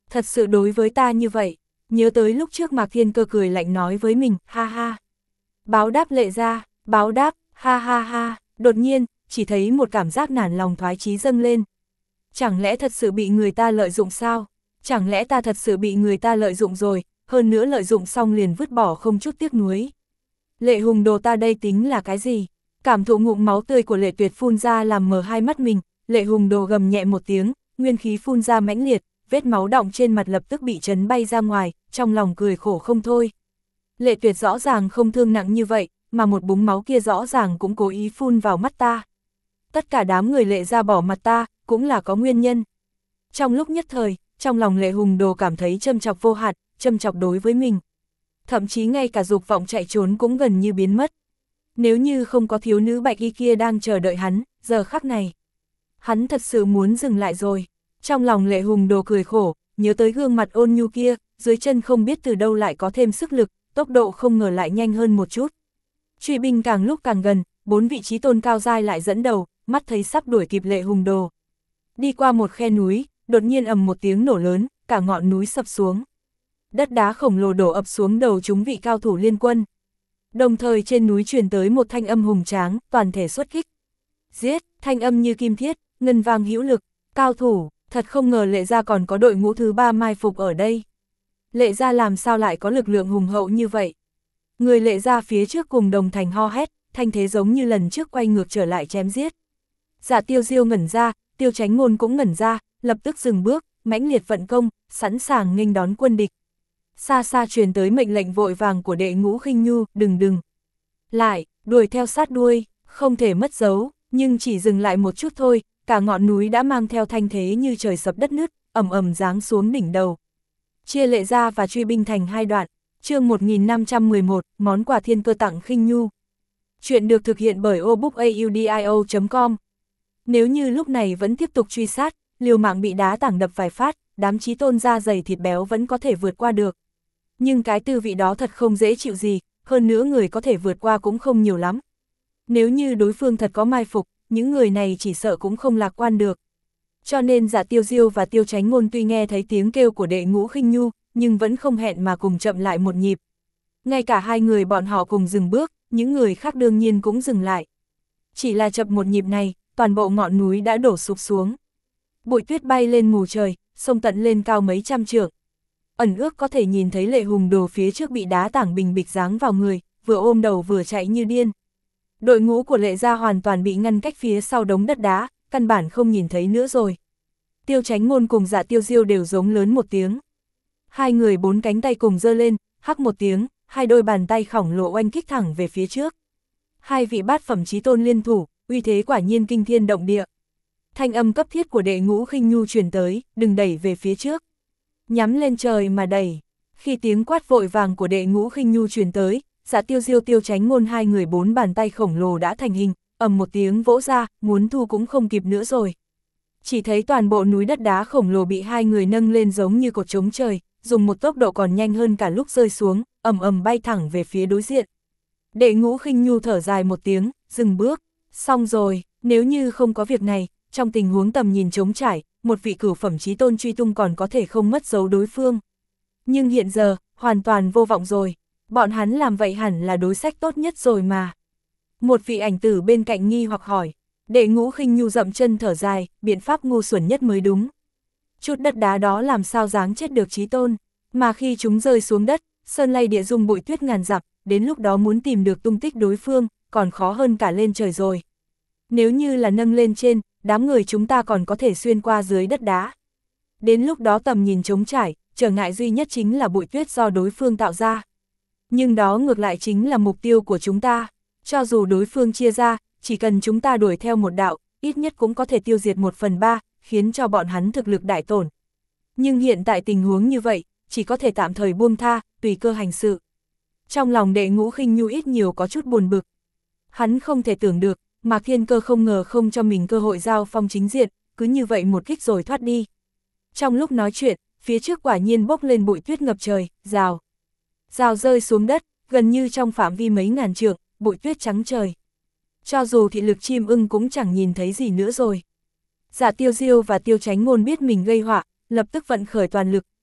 Thật sự đối với ta như vậy, nhớ tới lúc trước Mạc Thiên Cơ cười lạnh nói với mình, ha ha. Báo đáp Lệ Gia, báo đáp, ha ha ha, đột nhiên, chỉ thấy một cảm giác nản lòng thoái chí dâng lên. Chẳng lẽ thật sự bị người ta lợi dụng sao? Chẳng lẽ ta thật sự bị người ta lợi dụng rồi, hơn nữa lợi dụng xong liền vứt bỏ không chút tiếc nuối. Lệ Hùng Đồ ta đây tính là cái gì? Cảm thụ ngụm máu tươi của Lệ Tuyệt phun ra làm mờ hai mắt mình, Lệ Hùng Đồ gầm nhẹ một tiếng, nguyên khí phun ra mãnh liệt, vết máu đọng trên mặt lập tức bị chấn bay ra ngoài, trong lòng cười khổ không thôi. Lệ Tuyệt rõ ràng không thương nặng như vậy, mà một búng máu kia rõ ràng cũng cố ý phun vào mắt ta. Tất cả đám người Lệ Gia bỏ mặt ta, cũng là có nguyên nhân. Trong lúc nhất thời, trong lòng Lệ Hùng Đồ cảm thấy châm chọc vô hạn, châm chọc đối với mình. Thậm chí ngay cả dục vọng chạy trốn cũng gần như biến mất. Nếu như không có thiếu nữ bạch y kia đang chờ đợi hắn, giờ khắc này, hắn thật sự muốn dừng lại rồi. Trong lòng Lệ Hùng Đồ cười khổ, nhớ tới gương mặt ôn nhu kia, dưới chân không biết từ đâu lại có thêm sức lực, tốc độ không ngờ lại nhanh hơn một chút. Truy binh càng lúc càng gần, bốn vị trí tôn cao giai lại dẫn đầu, mắt thấy sắp đuổi kịp Lệ Hùng Đồ. Đi qua một khe núi, đột nhiên ầm một tiếng nổ lớn, cả ngọn núi sập xuống. Đất đá khổng lồ đổ ập xuống đầu chúng vị cao thủ liên quân. Đồng thời trên núi truyền tới một thanh âm hùng tráng, toàn thể xuất kích. Giết, thanh âm như kim thiết, ngân vang hữu lực, cao thủ, thật không ngờ Lệ Gia còn có đội ngũ thứ ba mai phục ở đây. Lệ Gia làm sao lại có lực lượng hùng hậu như vậy? Người Lệ Gia phía trước cùng đồng thành ho hét, thanh thế giống như lần trước quay ngược trở lại chém giết. Dạ Tiêu Diêu ngẩn ra, Tiêu Chánh Ngôn cũng ngẩn ra, lập tức dừng bước, mãnh liệt vận công, sẵn sàng nghênh đón quân địch. Xa xa truyền tới mệnh lệnh vội vàng của đệ ngũ Khinh Nhu, đừng đừng. Lại, đuổi theo sát đuôi, không thể mất dấu, nhưng chỉ dừng lại một chút thôi, cả ngọn núi đã mang theo thanh thế như trời sập đất nứt, ầm ầm giáng xuống đỉnh đầu. Chia Lệ Gia và truy binh thành hai đoạn, chương một nghìn năm trăm mười một, món quà thiên cơ tặng Khinh Nhu. Chuyện được thực hiện bởi obookaudio chấm com. Nếu như lúc này vẫn tiếp tục truy sát, liều mạng bị đá tảng đập vài phát, đám chí tôn da dày thịt béo vẫn có thể vượt qua được. Nhưng cái tư vị đó thật không dễ chịu gì, hơn nữa người có thể vượt qua cũng không nhiều lắm. Nếu như đối phương thật có mai phục, những người này chỉ sợ cũng không lạc quan được. Cho nên Dạ Tiêu Diêu và Tiêu Chánh Ngôn tuy nghe thấy tiếng kêu của đệ ngũ Khinh Nhu, nhưng vẫn không hẹn mà cùng chậm lại một nhịp. Ngay cả hai người bọn họ cùng dừng bước, những người khác đương nhiên cũng dừng lại. Chỉ là chậm một nhịp này, toàn bộ ngọn núi đã đổ sụp xuống. Bụi tuyết bay lên mù trời, sông tận lên cao mấy trăm trượng. Ẩn ước có thể nhìn thấy Lệ Hùng Đồ phía trước bị đá tảng bình bịch giáng vào người, vừa ôm đầu vừa chạy như điên. Đội ngũ của Lệ Gia hoàn toàn bị ngăn cách phía sau đống đất đá, căn bản không nhìn thấy nữa rồi. Tiêu Chánh Ngôn cùng Dạ Tiêu Diêu đều giống lớn một tiếng. Hai người bốn cánh tay cùng giơ lên, hắc một tiếng, hai đôi bàn tay khổng lồ oanh kích thẳng về phía trước. Hai vị bát phẩm chí tôn liên thủ, uy thế quả nhiên kinh thiên động địa. Thanh âm cấp thiết của đệ ngũ Khinh Nhu truyền tới, đừng đẩy về phía trước. Nhắm lên trời mà đẩy. Khi tiếng quát vội vàng của đệ ngũ Khinh Nhu truyền tới, Dạ Tiêu Diêu Tiêu Chánh Ngôn hai người bốn bàn tay khổng lồ đã thành hình, ầm một tiếng vỗ ra, muốn thu cũng không kịp nữa rồi. Chỉ thấy toàn bộ núi đất đá khổng lồ bị hai người nâng lên giống như cột trống trời, dùng một tốc độ còn nhanh hơn cả lúc rơi xuống, ầm ầm bay thẳng về phía đối diện. Đệ ngũ Khinh Nhu thở dài một tiếng, dừng bước, xong rồi, nếu như không có việc này, trong tình huống tầm nhìn trống trải, một vị cửu phẩm chí tôn truy tung còn có thể không mất dấu đối phương. Nhưng hiện giờ, hoàn toàn vô vọng rồi, bọn hắn làm vậy hẳn là đối sách tốt nhất rồi mà. Một vị ảnh tử bên cạnh nghi hoặc hỏi, đệ ngũ Khinh Nhu dậm chân thở dài, biện pháp ngu xuẩn nhất mới đúng. Chút đất đá đó làm sao giáng chết được chí tôn, mà khi chúng rơi xuống đất, sơn lay địa dung bụi tuyết ngàn dặm, đến lúc đó muốn tìm được tung tích đối phương, còn khó hơn cả lên trời rồi. Nếu như là nâng lên trên, đám người chúng ta còn có thể xuyên qua dưới đất đá. Đến lúc đó tầm nhìn trống trải, trở ngại duy nhất chính là bụi tuyết do đối phương tạo ra. Nhưng đó ngược lại chính là mục tiêu của chúng ta. Cho dù đối phương chia ra, chỉ cần chúng ta đuổi theo một đạo, ít nhất cũng có thể tiêu diệt một phần ba, khiến cho bọn hắn thực lực đại tổn. Nhưng hiện tại tình huống như vậy, chỉ có thể tạm thời buông tha, tùy cơ hành sự. Trong lòng đệ ngũ Khinh Nhu ít nhiều có chút buồn bực. Hắn không thể tưởng được, Mạc Thiên Cơ không ngờ không cho mình cơ hội giao phong chính diện, cứ như vậy một kích rồi thoát đi. Trong lúc nói chuyện, phía trước quả nhiên bốc lên bụi tuyết ngập trời, rào. Rào rơi xuống đất, gần như trong phạm vi mấy ngàn trượng, bụi tuyết trắng trời. Cho dù thị lực chim ưng cũng chẳng nhìn thấy gì nữa rồi. Dạ Tiêu Diêu và Tiêu Chánh Ngôn biết mình gây họa, lập tức vận khởi toàn lực,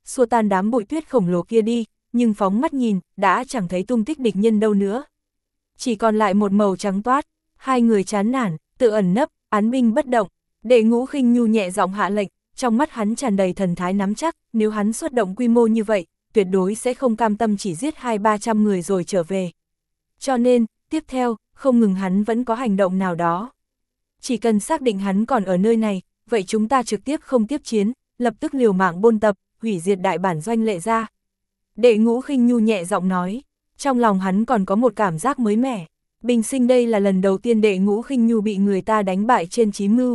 xua tan đám bụi tuyết khổng lồ kia đi, nhưng phóng mắt nhìn, đã chẳng thấy tung tích địch nhân đâu nữa. Chỉ còn lại một màu trắng toát, hai người chán nản, tự ẩn nấp, án binh bất động. Đệ Ngũ Khinh Nhu nhẹ giọng hạ lệnh, trong mắt hắn tràn đầy thần thái nắm chắc, nếu hắn xuất động quy mô như vậy, tuyệt đối sẽ không cam tâm chỉ giết hai ba trăm người rồi trở về. Cho nên, tiếp theo, không ngừng hắn vẫn có hành động nào đó. Chỉ cần xác định hắn còn ở nơi này, vậy chúng ta trực tiếp không tiếp chiến, lập tức liều mạng bôn tập, hủy diệt đại bản doanh Lệ Gia. Đệ Ngũ Khinh Nhu nhẹ giọng nói, trong lòng hắn còn có một cảm giác mới mẻ. Bình sinh đây là lần đầu tiên Đệ Ngũ Khinh Nhu bị người ta đánh bại trên chí mưu.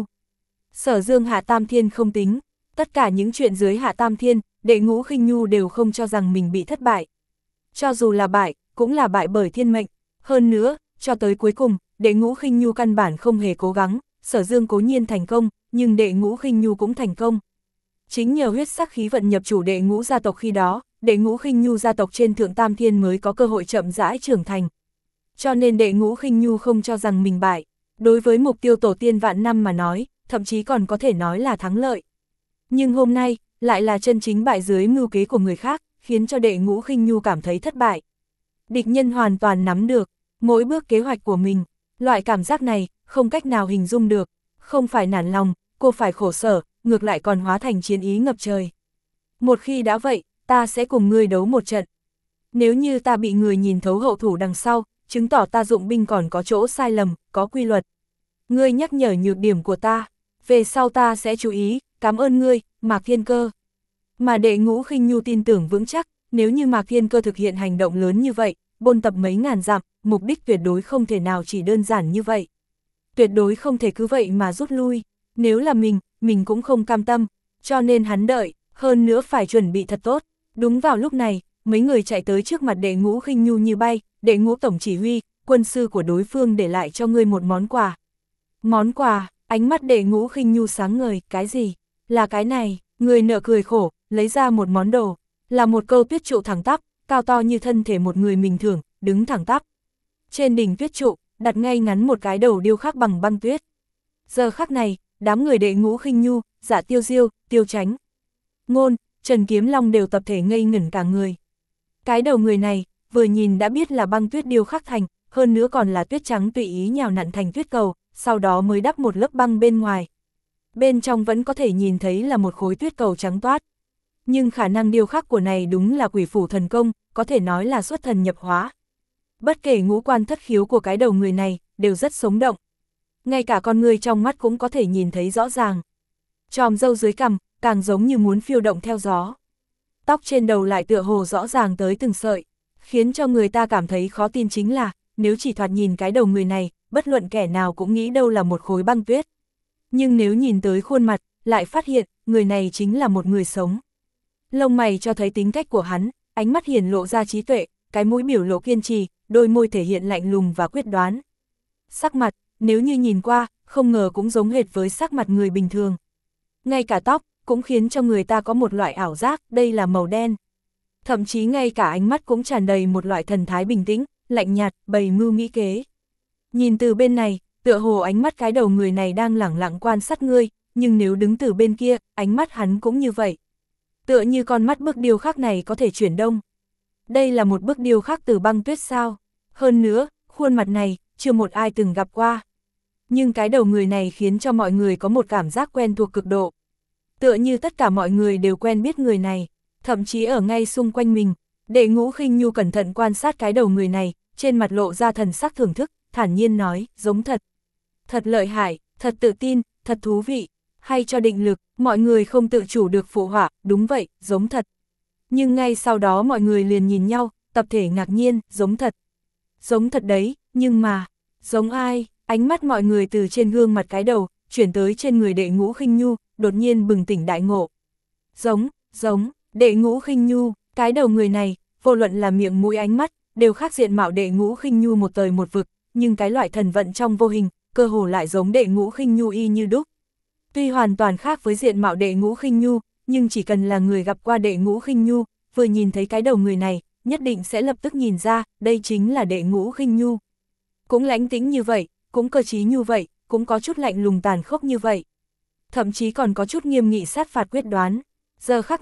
Sở Dương Hạ Tam Thiên không tính, tất cả những chuyện dưới Hạ Tam Thiên, Đệ Ngũ Khinh Nhu đều không cho rằng mình bị thất bại. Cho dù là bại, cũng là bại bởi thiên mệnh. Hơn nữa, cho tới cuối cùng, Đệ Ngũ Khinh Nhu căn bản không hề cố gắng, Sở Dương cố nhiên thành công, nhưng Đệ Ngũ Khinh Nhu cũng thành công. Chính nhờ huyết sắc khí vận nhập chủ Đệ Ngũ gia tộc khi đó, Đệ Ngũ Khinh Nhu gia tộc trên Thượng Tam Thiên mới có cơ hội chậm rãi trưởng thành. Cho nên Đệ Ngũ Khinh Nhu không cho rằng mình bại. Đối với mục tiêu tổ tiên vạn năm mà nói, thậm chí còn có thể nói là thắng lợi. Nhưng hôm nay, lại là chân chính bại dưới mưu kế của người khác, khiến cho Đệ Ngũ Khinh Nhu cảm thấy thất bại. Địch nhân hoàn toàn nắm được mỗi bước kế hoạch của mình, loại cảm giác này, không cách nào hình dung được, không phải nản lòng, cô phải khổ sở, ngược lại còn hóa thành chiến ý ngập trời. Một khi đã vậy, ta sẽ cùng ngươi đấu một trận. Nếu như ta bị người nhìn thấu hậu thủ đằng sau, chứng tỏ ta dụng binh còn có chỗ sai lầm, có quy luật. Ngươi nhắc nhở nhược điểm của ta, về sau ta sẽ chú ý, cảm ơn ngươi, Mạc Thiên Cơ. Mà Đệ Ngũ Khinh Nhu tin tưởng vững chắc, nếu như Mạc Thiên Cơ thực hiện hành động lớn như vậy, bôn tập mấy ngàn dặm, mục đích tuyệt đối không thể nào chỉ đơn giản như vậy. Tuyệt đối không thể cứ vậy mà rút lui, nếu là mình, mình cũng không cam tâm, cho nên hắn đợi, hơn nữa phải chuẩn bị thật tốt. Đúng vào lúc này, mấy người chạy tới trước mặt Đệ Ngũ Khinh Nhu như bay, Đệ Ngũ tổng chỉ huy, quân sư của đối phương để lại cho ngươi một món quà. Món quà, ánh mắt Đệ Ngũ Khinh Nhu sáng ngời, cái gì? Là cái này, người nợ cười khổ, lấy ra một món đồ, là một câu tuyết trụ thẳng tắp, cao to như thân thể một người bình thường, đứng thẳng tắp. Trên đỉnh tuyết trụ, đặt ngay ngắn một cái đầu điêu khắc bằng băng tuyết. Giờ khắc này, đám người Đệ Ngũ Khinh Nhu, Dạ Tiêu Diêu, Tiêu Chánh, Ngôn, Trần Kiếm Long đều tập thể ngây ngẩn cả người. Cái đầu người này, vừa nhìn đã biết là băng tuyết điêu khắc thành, hơn nữa còn là tuyết trắng tùy ý nhào nặn thành tuyết cầu, sau đó mới đắp một lớp băng bên ngoài. Bên trong vẫn có thể nhìn thấy là một khối tuyết cầu trắng toát. Nhưng khả năng điêu khắc của này đúng là quỷ phủ thần công, có thể nói là xuất thần nhập hóa. Bất kể ngũ quan thất khiếu của cái đầu người này, đều rất sống động. Ngay cả con người trong mắt cũng có thể nhìn thấy rõ ràng. Chòm râu dưới cằm, càng giống như muốn phiêu động theo gió. Tóc trên đầu lại tựa hồ rõ ràng tới từng sợi, khiến cho người ta cảm thấy khó tin chính là, nếu chỉ thoạt nhìn cái đầu người này, bất luận kẻ nào cũng nghĩ đâu là một khối băng tuyết. Nhưng nếu nhìn tới khuôn mặt, lại phát hiện, người này chính là một người sống. Lông mày cho thấy tính cách của hắn, ánh mắt hiển lộ ra trí tuệ, cái mũi biểu lộ kiên trì, đôi môi thể hiện lạnh lùng và quyết đoán. Sắc mặt, nếu như nhìn qua, không ngờ cũng giống hệt với sắc mặt người bình thường. Ngay cả tóc, cũng khiến cho người ta có một loại ảo giác, đây là màu đen. Thậm chí ngay cả ánh mắt cũng tràn đầy một loại thần thái bình tĩnh, lạnh nhạt, bày mưu mỹ kế. Nhìn từ bên này, tựa hồ ánh mắt cái đầu người này đang lẳng lặng quan sát ngươi, nhưng nếu đứng từ bên kia, ánh mắt hắn cũng như vậy. Tựa như con mắt bức điêu khắc này có thể chuyển đông. Đây là một bức điêu khắc từ băng tuyết sao? Hơn nữa, khuôn mặt này, chưa một ai từng gặp qua. Nhưng cái đầu người này khiến cho mọi người có một cảm giác quen thuộc cực độ. Tựa như tất cả mọi người đều quen biết người này, thậm chí ở ngay xung quanh mình. Đệ Ngũ Khinh Nhu cẩn thận quan sát cái đầu người này, trên mặt lộ ra thần sắc thưởng thức, thản nhiên nói, giống thật. Thật lợi hại, thật tự tin, thật thú vị, hay cho định lực, mọi người không tự chủ được phụ họa, đúng vậy, giống thật. Nhưng ngay sau đó mọi người liền nhìn nhau, tập thể ngạc nhiên, giống thật. Giống thật đấy, nhưng mà, giống ai? Ánh mắt mọi người từ trên gương mặt cái đầu, chuyển tới trên người Đệ Ngũ Khinh Nhu, đột nhiên bừng tỉnh đại ngộ. Giống, giống, Đệ Ngũ Khinh Nhu, cái đầu người này, vô luận là miệng mũi ánh mắt, đều khác diện mạo Đệ Ngũ Khinh Nhu một trời một vực, nhưng cái loại thần vận trong vô hình, cơ hồ lại giống Đệ Ngũ Khinh Nhu y như đúc. Tuy hoàn toàn khác với diện mạo Đệ Ngũ Khinh Nhu, nhưng chỉ cần là người gặp qua Đệ Ngũ Khinh Nhu, vừa nhìn thấy cái đầu người này, nhất định sẽ lập tức nhìn ra, đây chính là Đệ Ngũ Khinh Nhu. Cũng lãnh tĩnh như vậy, cũng cơ trí như vậy, cũng có chút lạnh lùng tàn khốc như vậy. Thậm chí còn có chút nghiêm nghị sát phạt quyết đoán. Giờ khắc này,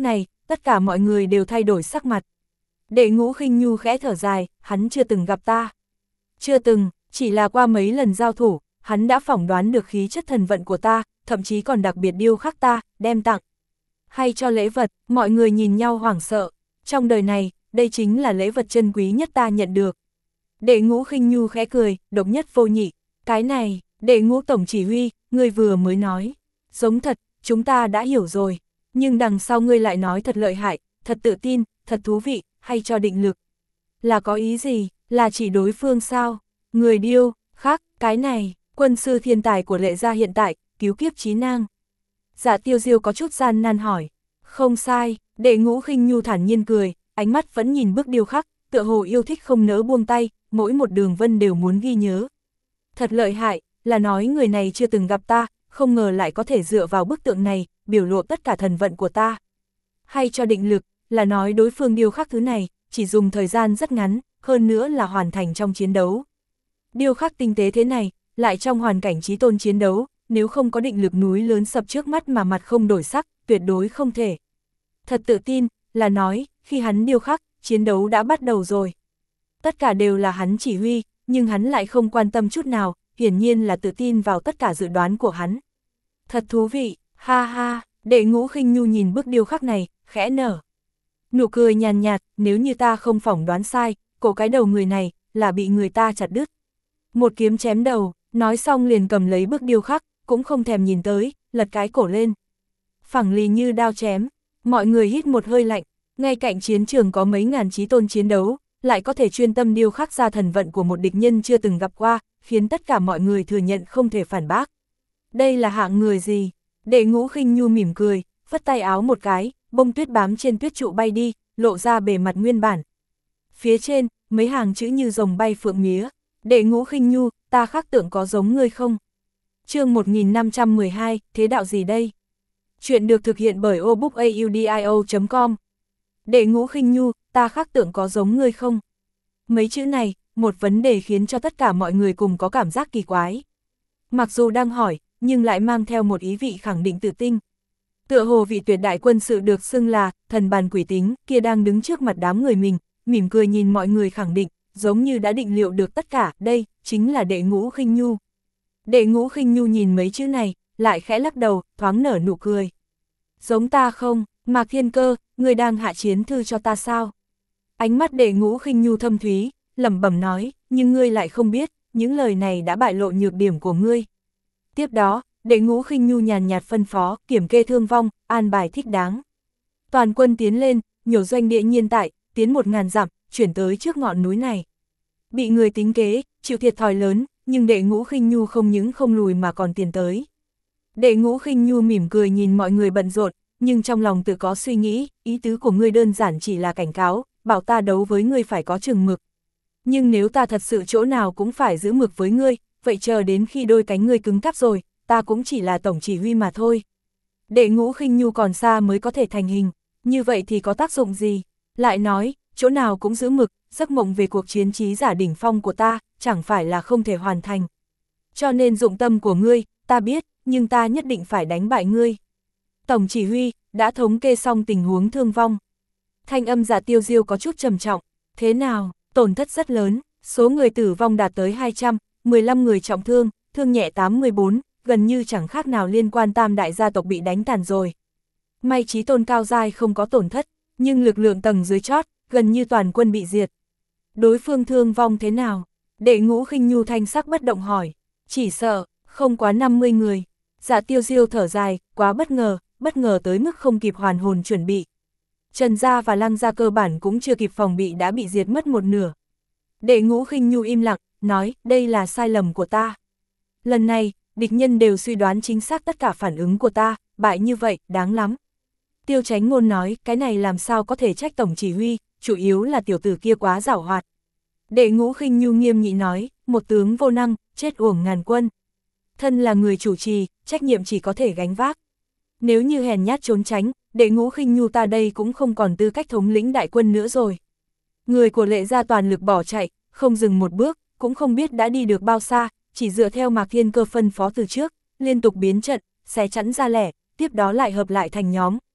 tất cả mọi người đều thay đổi sắc mặt. Đệ Ngũ Khinh Nhu khẽ thở dài, hắn chưa từng gặp ta. Chưa từng, chỉ là qua mấy lần giao thủ, hắn đã phỏng đoán được khí chất thần vận của ta, thậm chí còn đặc biệt điêu khắc ta, đem tặng. Hay cho lễ vật, mọi người nhìn nhau hoảng sợ. Trong đời này, đây chính là lễ vật chân quý nhất ta nhận được. Đệ Ngũ Khinh Nhu khẽ cười, độc nhất vô nhị. Cái này, Đệ Ngũ tổng chỉ huy, ngươi vừa mới nói. Giống thật, chúng ta đã hiểu rồi. Nhưng đằng sau ngươi lại nói thật lợi hại, thật tự tin, thật thú vị, hay cho định lực. Là có ý gì, là chỉ đối phương sao? Người điêu, khác, cái này, quân sư thiên tài của Lệ gia hiện tại, cứu kiếp chí năng. Dạ Tiêu Diêu có chút gian nan hỏi. Không sai, Đệ Ngũ Khinh Nhu thản nhiên cười, ánh mắt vẫn nhìn bức điêu khắc, tựa hồ yêu thích không nỡ buông tay, mỗi một đường vân đều muốn ghi nhớ. Thật lợi hại, là nói người này chưa từng gặp ta, không ngờ lại có thể dựa vào bức tượng này, biểu lộ tất cả thần vận của ta. Hay cho định lực, là nói đối phương điêu khắc thứ này, chỉ dùng thời gian rất ngắn, hơn nữa là hoàn thành trong chiến đấu. Điêu khắc tinh tế thế này, lại trong hoàn cảnh chí tôn chiến đấu, nếu không có định lực núi lớn sập trước mắt mà mặt không đổi sắc, tuyệt đối không thể. Thật tự tin, là nói, khi hắn điêu khắc, chiến đấu đã bắt đầu rồi. Tất cả đều là hắn chỉ huy, nhưng hắn lại không quan tâm chút nào, hiển nhiên là tự tin vào tất cả dự đoán của hắn. Thật thú vị, ha ha, Đệ Ngũ Khinh Nhu nhìn bức điêu khắc này, khẽ nở. Nụ cười nhàn nhạt, nếu như ta không phỏng đoán sai, cổ cái đầu người này, là bị người ta chặt đứt. Một kiếm chém đầu, nói xong liền cầm lấy bức điêu khắc, cũng không thèm nhìn tới, lật cái cổ lên. Phẳng lì như đao chém, mọi người hít một hơi lạnh, ngay cạnh chiến trường có mấy ngàn chí tôn chiến đấu, lại có thể chuyên tâm điêu khắc ra thần vận của một địch nhân chưa từng gặp qua, khiến tất cả mọi người thừa nhận không thể phản bác. Đây là hạng người gì? Đệ Ngũ Khinh Nhu mỉm cười, phất tay áo một cái, bông tuyết bám trên tuyết trụ bay đi, lộ ra bề mặt nguyên bản. Phía trên, mấy hàng chữ như rồng bay phượng mía. Đệ Ngũ Khinh Nhu, ta khắc tượng có giống ngươi không? Chương một nghìn năm trăm mười hai, thế đạo gì đây? Chuyện được thực hiện bởi obookaudio chấm com. Đệ Ngũ Khinh Nhu, ta khắc tượng có giống ngươi không? Mấy chữ này, một vấn đề khiến cho tất cả mọi người cùng có cảm giác kỳ quái. Mặc dù đang hỏi, nhưng lại mang theo một ý vị khẳng định tự tin. Tựa hồ vị tuyệt đại quân sự được xưng là thần bàn quỷ tính kia đang đứng trước mặt đám người mình, mỉm cười nhìn mọi người khẳng định, giống như đã định liệu được tất cả, đây chính là Đệ Ngũ Khinh Nhu. Đệ Ngũ Khinh Nhu nhìn mấy chữ này, lại khẽ lắc đầu, thoáng nở nụ cười. Giống ta không, Mạc Thiên Cơ, ngươi đang hạ chiến thư cho ta sao? Ánh mắt Đệ Ngũ Khinh Nhu thâm thúy, lẩm bẩm nói, nhưng ngươi lại không biết, những lời này đã bại lộ nhược điểm của ngươi. Tiếp đó, Đệ Ngũ Khinh Nhu nhàn nhạt phân phó, kiểm kê thương vong, an bài thích đáng. Toàn quân tiến lên, nhổ doanh địa nhiên tại, tiến một ngàn dặm, chuyển tới trước ngọn núi này. Bị người tính kế, chịu thiệt thòi lớn, nhưng Đệ Ngũ Khinh Nhu không những không lùi mà còn tiến tới. Đệ Ngũ Khinh Nhu mỉm cười nhìn mọi người bận rộn, nhưng trong lòng tự có suy nghĩ, ý tứ của ngươi đơn giản chỉ là cảnh cáo, bảo ta đấu với ngươi phải có chừng mực. Nhưng nếu ta thật sự chỗ nào cũng phải giữ mực với ngươi, vậy chờ đến khi đôi cánh ngươi cứng cáp rồi, ta cũng chỉ là tổng chỉ huy mà thôi. Đệ Ngũ Khinh Nhu còn xa mới có thể thành hình, như vậy thì có tác dụng gì? Lại nói, chỗ nào cũng giữ mực, giấc mộng về cuộc chiến trí giả đỉnh phong của ta, chẳng phải là không thể hoàn thành. Cho nên dụng tâm của ngươi, ta biết, nhưng ta nhất định phải đánh bại ngươi. Tổng chỉ huy, đã thống kê xong tình huống thương vong. Thanh âm Dạ Tiêu Diêu có chút trầm trọng, thế nào, tổn thất rất lớn, số người tử vong đạt tới hai trăm, mười lăm người trọng thương, thương nhẹ tám mươi bốn, gần như chẳng khác nào liên quan tam đại gia tộc bị đánh tàn rồi. May chí tôn cao giai không có tổn thất, nhưng lực lượng tầng dưới chót, gần như toàn quân bị diệt. Đối phương thương vong thế nào? Đệ Ngũ Khinh Nhu thanh sắc bất động hỏi, chỉ sợ, không quá năm mươi người. Dạ Tiêu Diêu thở dài, quá bất ngờ, bất ngờ tới mức không kịp hoàn hồn chuẩn bị. Trần gia và Lăng gia cơ bản cũng chưa kịp phòng bị đã bị diệt mất một nửa. Đệ Ngũ Khinh Nhu im lặng, nói, đây là sai lầm của ta. Lần này, địch nhân đều suy đoán chính xác tất cả phản ứng của ta, bại như vậy, đáng lắm. Tiêu Chánh Ngôn nói, cái này làm sao có thể trách tổng chỉ huy, chủ yếu là tiểu tử kia quá giảo hoạt. Đệ Ngũ Khinh Nhu nghiêm nghị nói, một tướng vô năng, chết uổng ngàn quân. Thân là người chủ trì, trách nhiệm chỉ có thể gánh vác. Nếu như hèn nhát trốn tránh, Đệ Ngũ Khinh Nhu ta đây cũng không còn tư cách thống lĩnh đại quân nữa rồi. Người của Lệ gia toàn lực bỏ chạy, không dừng một bước, cũng không biết đã đi được bao xa, chỉ dựa theo Mạc Thiên Cơ phân phó từ trước, liên tục biến trận, xé chắn ra lẻ, tiếp đó lại hợp lại thành nhóm,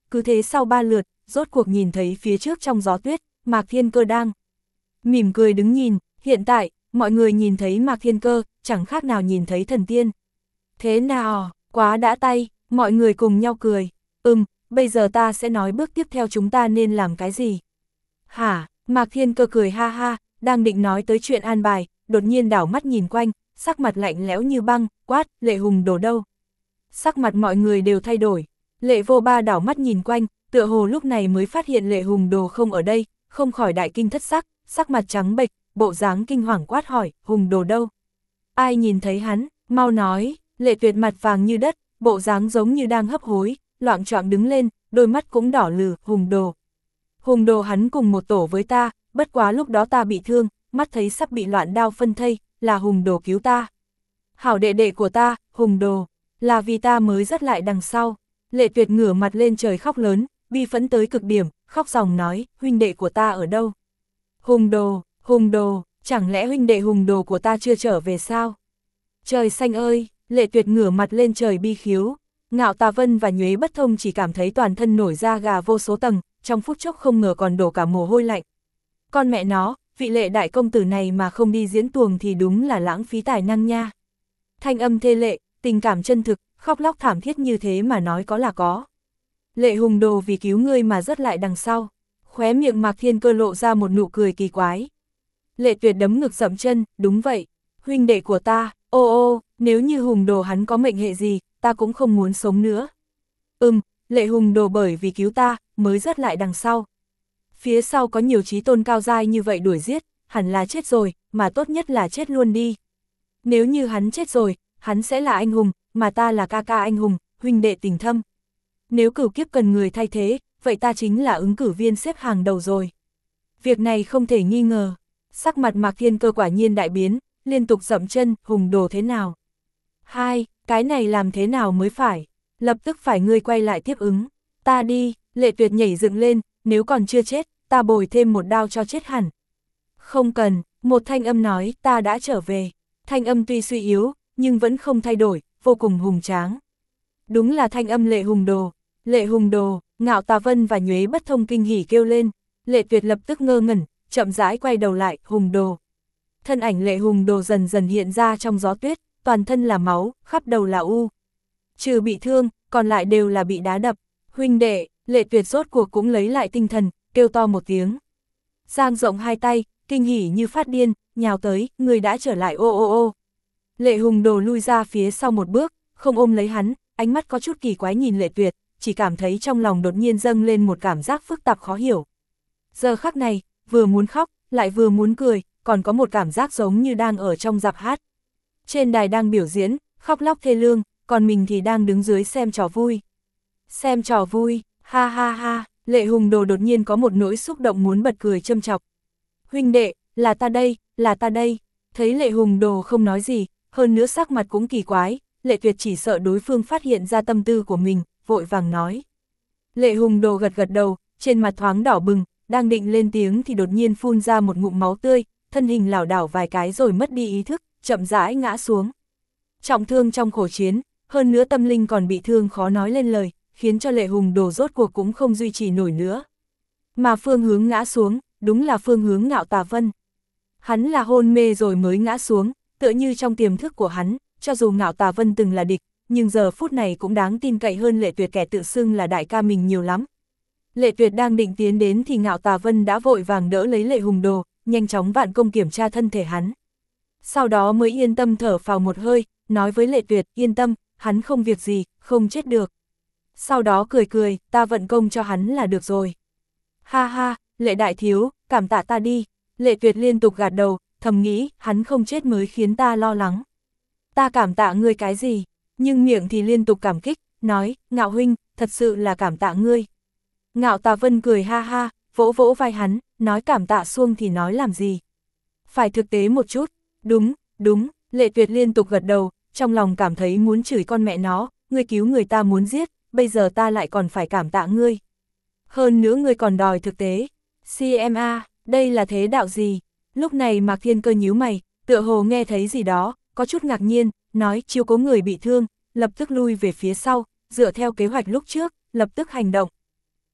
cứ thế sau ba lượt, rốt cuộc nhìn thấy phía trước trong gió tuyết, Mạc Thiên Cơ đang mỉm cười đứng nhìn, hiện tại, mọi người nhìn thấy Mạc Thiên Cơ, chẳng khác nào nhìn thấy thần tiên. Thế nào, quá đã tay, mọi người cùng nhau cười, ừm, bây giờ ta sẽ nói bước tiếp theo chúng ta nên làm cái gì. Hả, Mạc Thiên Cơ cười ha ha, đang định nói tới chuyện an bài, đột nhiên đảo mắt nhìn quanh, sắc mặt lạnh lẽo như băng, quát, Lệ Hùng Đồ đâu? Sắc mặt mọi người đều thay đổi, Lệ Vô Ba đảo mắt nhìn quanh, tựa hồ lúc này mới phát hiện Lệ Hùng Đồ không ở đây, không khỏi đại kinh thất sắc, sắc mặt trắng bệch, bộ dáng kinh hoàng quát hỏi, Hùng Đồ đâu? Ai nhìn thấy hắn, mau nói, Lệ Tuyệt mặt vàng như đất, bộ dáng giống như đang hấp hối, loạng choạng đứng lên, đôi mắt cũng đỏ lừ, Hùng Đồ. Hùng Đồ hắn cùng một tổ với ta, bất quá lúc đó ta bị thương, mắt thấy sắp bị loạn đao phân thây, là Hùng Đồ cứu ta. Hảo đệ đệ của ta, Hùng Đồ, là vì ta mới dắt lại đằng sau. Lệ Tuyệt ngửa mặt lên trời khóc lớn, bi phẫn tới cực điểm, khóc ròng nói, huynh đệ của ta ở đâu? Hùng Đồ, Hùng Đồ, chẳng lẽ huynh đệ Hùng Đồ của ta chưa trở về sao? Trời xanh ơi, Lệ Tuyệt ngửa mặt lên trời bi khiếu, Ngạo Tà Vân và Nhuế Bất Thông chỉ cảm thấy toàn thân nổi da gà vô số tầng, trong phút chốc không ngờ còn đổ cả mồ hôi lạnh. Con mẹ nó, vị Lệ đại công tử này mà không đi diễn tuồng thì đúng là lãng phí tài năng nha. Thanh âm thê lệ, tình cảm chân thực, khóc lóc thảm thiết như thế mà nói có là có. Lệ Hùng Đồ vì cứu ngươi mà rớt lại đằng sau, khóe miệng Mạc Thiên Cơ lộ ra một nụ cười kỳ quái. Lệ Tuyệt đấm ngực dậm chân, đúng vậy, huynh đệ của ta, ô ô, nếu như Hùng Đồ hắn có mệnh hệ gì, ta cũng không muốn sống nữa. Ừm, Lệ Hùng Đồ bởi vì cứu ta, mới rớt lại đằng sau. Phía sau có nhiều chí tôn cao giai như vậy đuổi giết, hẳn là chết rồi, mà tốt nhất là chết luôn đi. Nếu như hắn chết rồi, hắn sẽ là anh hùng, mà ta là ca ca anh hùng, huynh đệ tình thâm. Nếu cửu kiếp cần người thay thế, vậy ta chính là ứng cử viên xếp hàng đầu rồi. Việc này không thể nghi ngờ. Sắc mặt Mạc Thiên Cơ quả nhiên đại biến, liên tục dậm chân, Hùng Đồ thế nào? Hai, cái này làm thế nào mới phải? Lập tức phải ngươi quay lại tiếp ứng. Ta đi, Lệ Tuyệt nhảy dựng lên, nếu còn chưa chết, ta bồi thêm một đao cho chết hẳn. Không cần, một thanh âm nói, ta đã trở về. Thanh âm tuy suy yếu, nhưng vẫn không thay đổi, vô cùng hùng tráng. Đúng là thanh âm Lệ Hùng Đồ. Lệ Hùng Đồ, Ngạo Tà Vân và Nhuế Bất Thông kinh hỉ kêu lên. Lệ Tuyệt lập tức ngơ ngẩn, chậm rãi quay đầu lại, Hùng Đồ. Thân ảnh Lệ Hùng Đồ dần dần hiện ra trong gió tuyết, toàn thân là máu, khắp đầu là u. Trừ bị thương, còn lại đều là bị đá đập. Huynh đệ, Lệ Tuyệt rốt cuộc cũng lấy lại tinh thần, kêu to một tiếng. Giang rộng hai tay, kinh hỉ như phát điên, nhào tới, người đã trở lại ô ô ô. Lệ Hùng Đồ lui ra phía sau một bước, không ôm lấy hắn, ánh mắt có chút kỳ quái nhìn Lệ Tuyệt, chỉ cảm thấy trong lòng đột nhiên dâng lên một cảm giác phức tạp khó hiểu. Giờ khắc này, vừa muốn khóc, lại vừa muốn cười, còn có một cảm giác giống như đang ở trong dạp hát. Trên đài đang biểu diễn, khóc lóc thê lương, còn mình thì đang đứng dưới xem trò vui. Xem trò vui, ha ha ha, Lệ Hùng Đồ đột nhiên có một nỗi xúc động muốn bật cười châm chọc. Huynh đệ, là ta đây, là ta đây. Thấy Lệ Hùng Đồ không nói gì, hơn nữa sắc mặt cũng kỳ quái, Lệ Tuyệt chỉ sợ đối phương phát hiện ra tâm tư của mình, vội vàng nói. Lệ Hùng Đồ gật gật đầu, trên mặt thoáng đỏ bừng, đang định lên tiếng thì đột nhiên phun ra một ngụm máu tươi, thân hình lảo đảo vài cái rồi mất đi ý thức, chậm rãi ngã xuống. Trọng thương trong khổ chiến, hơn nữa tâm linh còn bị thương khó nói lên lời, khiến cho Lệ Hùng Đồ rốt cuộc cũng không duy trì nổi nữa. Mà phương hướng ngã xuống, đúng là phương hướng Ngạo Tà Vân. Hắn là hôn mê rồi mới ngã xuống, tựa như trong tiềm thức của hắn, cho dù Ngạo Tà Vân từng là địch, nhưng giờ phút này cũng đáng tin cậy hơn Lệ Tuyệt kẻ tự xưng là đại ca mình nhiều lắm. Lệ Tuyệt đang định tiến đến thì Ngạo Tà Vân đã vội vàng đỡ lấy Lệ Hùng Đồ, nhanh chóng vạn công kiểm tra thân thể hắn. Sau đó mới yên tâm thở phào một hơi, nói với Lệ Tuyệt, yên tâm, hắn không việc gì, không chết được. Sau đó cười cười, ta vận công cho hắn là được rồi. Ha ha, Lệ đại thiếu, cảm tạ ta đi. Lệ Tuyệt liên tục gạt đầu, thầm nghĩ, hắn không chết mới khiến ta lo lắng. Ta cảm tạ ngươi cái gì? Nhưng miệng thì liên tục cảm kích, nói, Ngạo huynh, thật sự là cảm tạ ngươi. Ngạo Tà Vân cười ha ha, vỗ vỗ vai hắn, nói cảm tạ xuông thì nói làm gì. Phải thực tế một chút, đúng, đúng, Lệ Tuyệt liên tục gật đầu, trong lòng cảm thấy muốn chửi con mẹ nó, ngươi cứu người ta muốn giết, bây giờ ta lại còn phải cảm tạ ngươi. Hơn nữa ngươi còn đòi thực tế. xê em a, đây là thế đạo gì? Lúc này Mạc Thiên Cơ nhíu mày, tựa hồ nghe thấy gì đó, có chút ngạc nhiên, nói chiếu cố người bị thương, lập tức lui về phía sau, dựa theo kế hoạch lúc trước, lập tức hành động.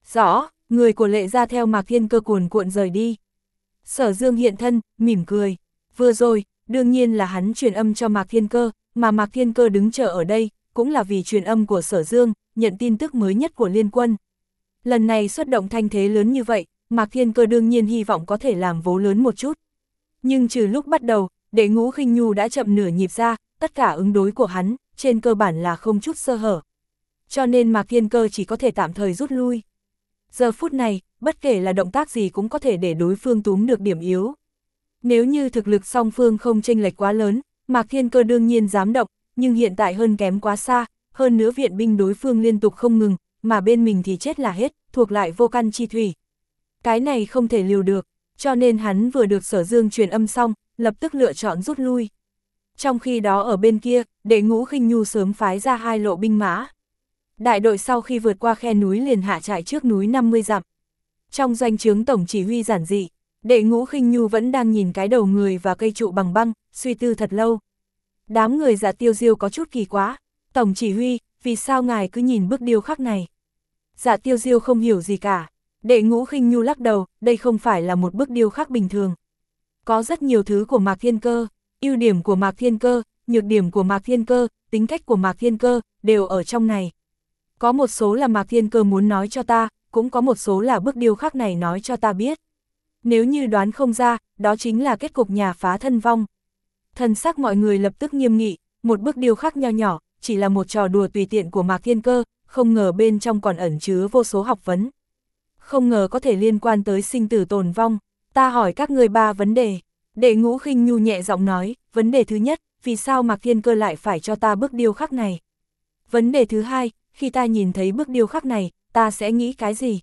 Rõ, người của Lệ gia theo Mạc Thiên Cơ cuồn cuộn rời đi. Sở Dương hiện thân, mỉm cười. Vừa rồi, đương nhiên là hắn truyền âm cho Mạc Thiên Cơ, mà Mạc Thiên Cơ đứng chờ ở đây, cũng là vì truyền âm của Sở Dương, nhận tin tức mới nhất của liên quân. Lần này xuất động thanh thế lớn như vậy, Mạc Thiên Cơ đương nhiên hy vọng có thể làm vố lớn một chút. Nhưng trừ lúc bắt đầu, Đệ Ngũ Khinh Nhu đã chậm nửa nhịp ra, tất cả ứng đối của hắn, trên cơ bản là không chút sơ hở. Cho nên Mạc Thiên Cơ chỉ có thể tạm thời rút lui. Giờ phút này, bất kể là động tác gì cũng có thể để đối phương túm được điểm yếu. Nếu như thực lực song phương không chênh lệch quá lớn, Mạc Thiên Cơ đương nhiên dám động, nhưng hiện tại hơn kém quá xa, hơn nữa viện binh đối phương liên tục không ngừng, mà bên mình thì chết là hết, thuộc lại vô căn chi thủy. Cái này không thể liều được, cho nên hắn vừa được Sở Dương truyền âm xong, lập tức lựa chọn rút lui. Trong khi đó ở bên kia, Đệ Ngũ Khinh Nhu sớm phái ra hai lộ binh mã. Đại đội sau khi vượt qua khe núi liền hạ trại trước núi năm mươi dặm. Trong doanh trướng tổng chỉ huy giản dị, Đệ Ngũ Khinh Nhu vẫn đang nhìn cái đầu người và cây trụ bằng băng, suy tư thật lâu. Đám người Dạ Tiêu Diêu có chút kỳ quá. Tổng chỉ huy, vì sao ngài cứ nhìn bức điêu khắc này? Dạ Tiêu Diêu không hiểu gì cả. Đệ Ngũ Khinh Nhu lắc đầu, đây không phải là một bức điêu khắc bình thường. Có rất nhiều thứ của Mạc Thiên Cơ, ưu điểm của Mạc Thiên Cơ, nhược điểm của Mạc Thiên Cơ, tính cách của Mạc Thiên Cơ, đều ở trong này. Có một số là Mạc Thiên Cơ muốn nói cho ta, cũng có một số là bức điêu khắc này nói cho ta biết. Nếu như đoán không ra, đó chính là kết cục nhà phá thân vong. Thần sắc mọi người lập tức nghiêm nghị, một bức điêu khắc nho nhỏ, chỉ là một trò đùa tùy tiện của Mạc Thiên Cơ, không ngờ bên trong còn ẩn chứa vô số học vấn. Không ngờ có thể liên quan tới sinh tử tồn vong. Ta hỏi các người ba vấn đề. Đệ Ngũ Khinh Nhu nhẹ giọng nói, vấn đề thứ nhất, vì sao Mạc Thiên Cơ lại phải cho ta bức điêu khắc này? Vấn đề thứ hai, khi ta nhìn thấy bức điêu khắc này, ta sẽ nghĩ cái gì?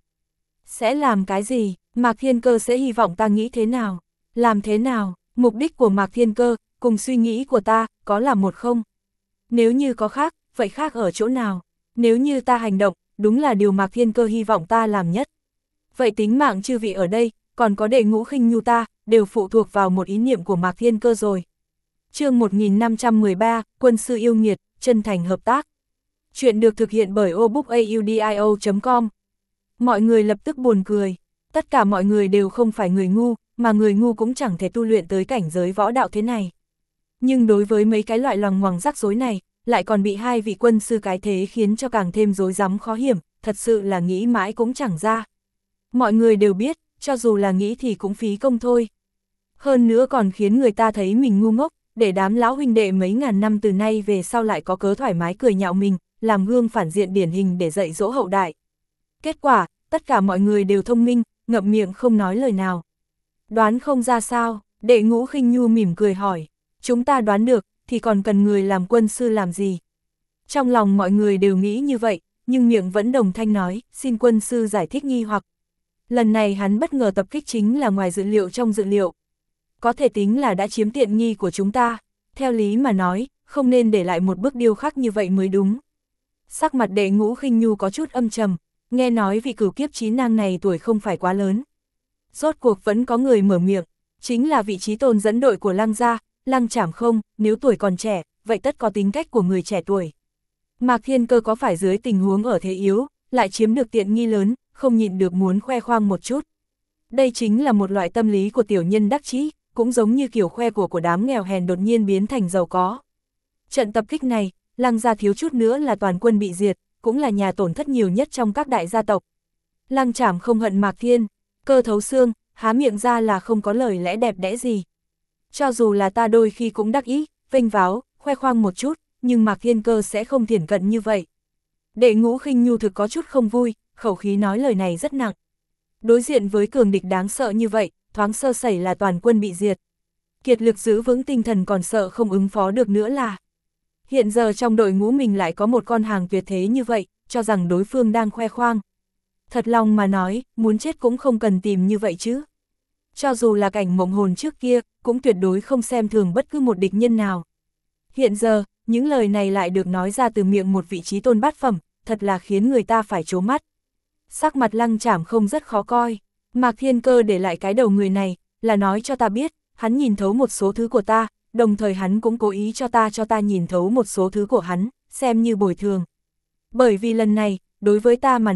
Sẽ làm cái gì? Mạc Thiên Cơ sẽ hy vọng ta nghĩ thế nào? Làm thế nào? Mục đích của Mạc Thiên Cơ, cùng suy nghĩ của ta, có là một không? Nếu như có khác, vậy khác ở chỗ nào? Nếu như ta hành động, đúng là điều Mạc Thiên Cơ hy vọng ta làm nhất. Vậy tính mạng chư vị ở đây, còn có Đệ Ngũ Khinh Nhu ta, đều phụ thuộc vào một ý niệm của Mạc Thiên Cơ rồi. Chương một nghìn năm trăm mười ba, Quân sư yêu nghiệt, chân thành hợp tác. Chuyện được thực hiện bởi obookaudio chấm com. Mọi người lập tức buồn cười. Tất cả mọi người đều không phải người ngu, mà người ngu cũng chẳng thể tu luyện tới cảnh giới võ đạo thế này. Nhưng đối với mấy cái loại loằng ngoằng rắc rối này, lại còn bị hai vị quân sư cái thế khiến cho càng thêm rối rắm khó hiểm, thật sự là nghĩ mãi cũng chẳng ra. Mọi người đều biết, cho dù là nghĩ thì cũng phí công thôi. Hơn nữa còn khiến người ta thấy mình ngu ngốc, để đám lão huynh đệ mấy ngàn năm từ nay về sau lại có cớ thoải mái cười nhạo mình, làm gương phản diện điển hình để dạy dỗ hậu đại. Kết quả, tất cả mọi người đều thông minh, ngậm miệng không nói lời nào. Đoán không ra sao? Đệ Ngũ Khinh Nhu mỉm cười hỏi. Chúng ta đoán được, thì còn cần người làm quân sư làm gì? Trong lòng mọi người đều nghĩ như vậy, nhưng miệng vẫn đồng thanh nói, xin quân sư giải thích nghi hoặc. Lần này hắn bất ngờ tập kích chính là ngoài dự liệu trong dự liệu. Có thể tính là đã chiếm tiện nghi của chúng ta. Theo lý mà nói, không nên để lại một bức điêu khắc như vậy mới đúng. Sắc mặt Đệ Ngũ Khinh Nhu có chút âm trầm, nghe nói vị cửu kiếp chí nang này tuổi không phải quá lớn. Rốt cuộc vẫn có người mở miệng, chính là vị trí tôn dẫn đội của Lăng gia, Lăng Trảm Không, nếu tuổi còn trẻ, vậy tất có tính cách của người trẻ tuổi. Mạc Thiên Cơ có phải dưới tình huống ở thế yếu, lại chiếm được tiện nghi lớn, không nhịn được muốn khoe khoang một chút. Đây chính là một loại tâm lý của tiểu nhân đắc chí, cũng giống như kiểu khoe của của đám nghèo hèn đột nhiên biến thành giàu có. Trận tập kích này, Lăng gia thiếu chút nữa là toàn quân bị diệt, cũng là nhà tổn thất nhiều nhất trong các đại gia tộc. Lăng Trảm Không hận Mạc Thiên Cơ thấu xương, há miệng ra là không có lời lẽ đẹp đẽ gì. Cho dù là ta đôi khi cũng đắc ý, vênh váo, khoe khoang một chút, nhưng Mạc Thiên Cơ sẽ không thiển cận như vậy. Đệ Ngũ Khinh Nhu thực có chút không vui, khẩu khí nói lời này rất nặng. Đối diện với cường địch đáng sợ như vậy, thoáng sơ sẩy là toàn quân bị diệt. Kiệt lực giữ vững tinh thần còn sợ không ứng phó được nữa là. Hiện giờ trong đội ngũ mình lại có một con hàng tuyệt thế như vậy, cho rằng đối phương đang khoe khoang. Thật lòng mà nói, muốn chết cũng không cần tìm như vậy chứ. Cho dù là cảnh mộng hồn trước kia, cũng tuyệt đối không xem thường bất cứ một địch nhân nào. Hiện giờ, những lời này lại được nói ra từ miệng một vị trí tôn bát phẩm, thật là khiến người ta phải trố mắt. Sắc mặt Lăng Trảm Không rất khó coi. Mạc Thiên Cơ để lại cái đầu người này, là nói cho ta biết, hắn nhìn thấu một số thứ của ta, đồng thời hắn cũng cố ý cho ta cho ta nhìn thấu một số thứ của hắn, xem như bồi thường. Bởi vì lần này, đối với ta mà nói,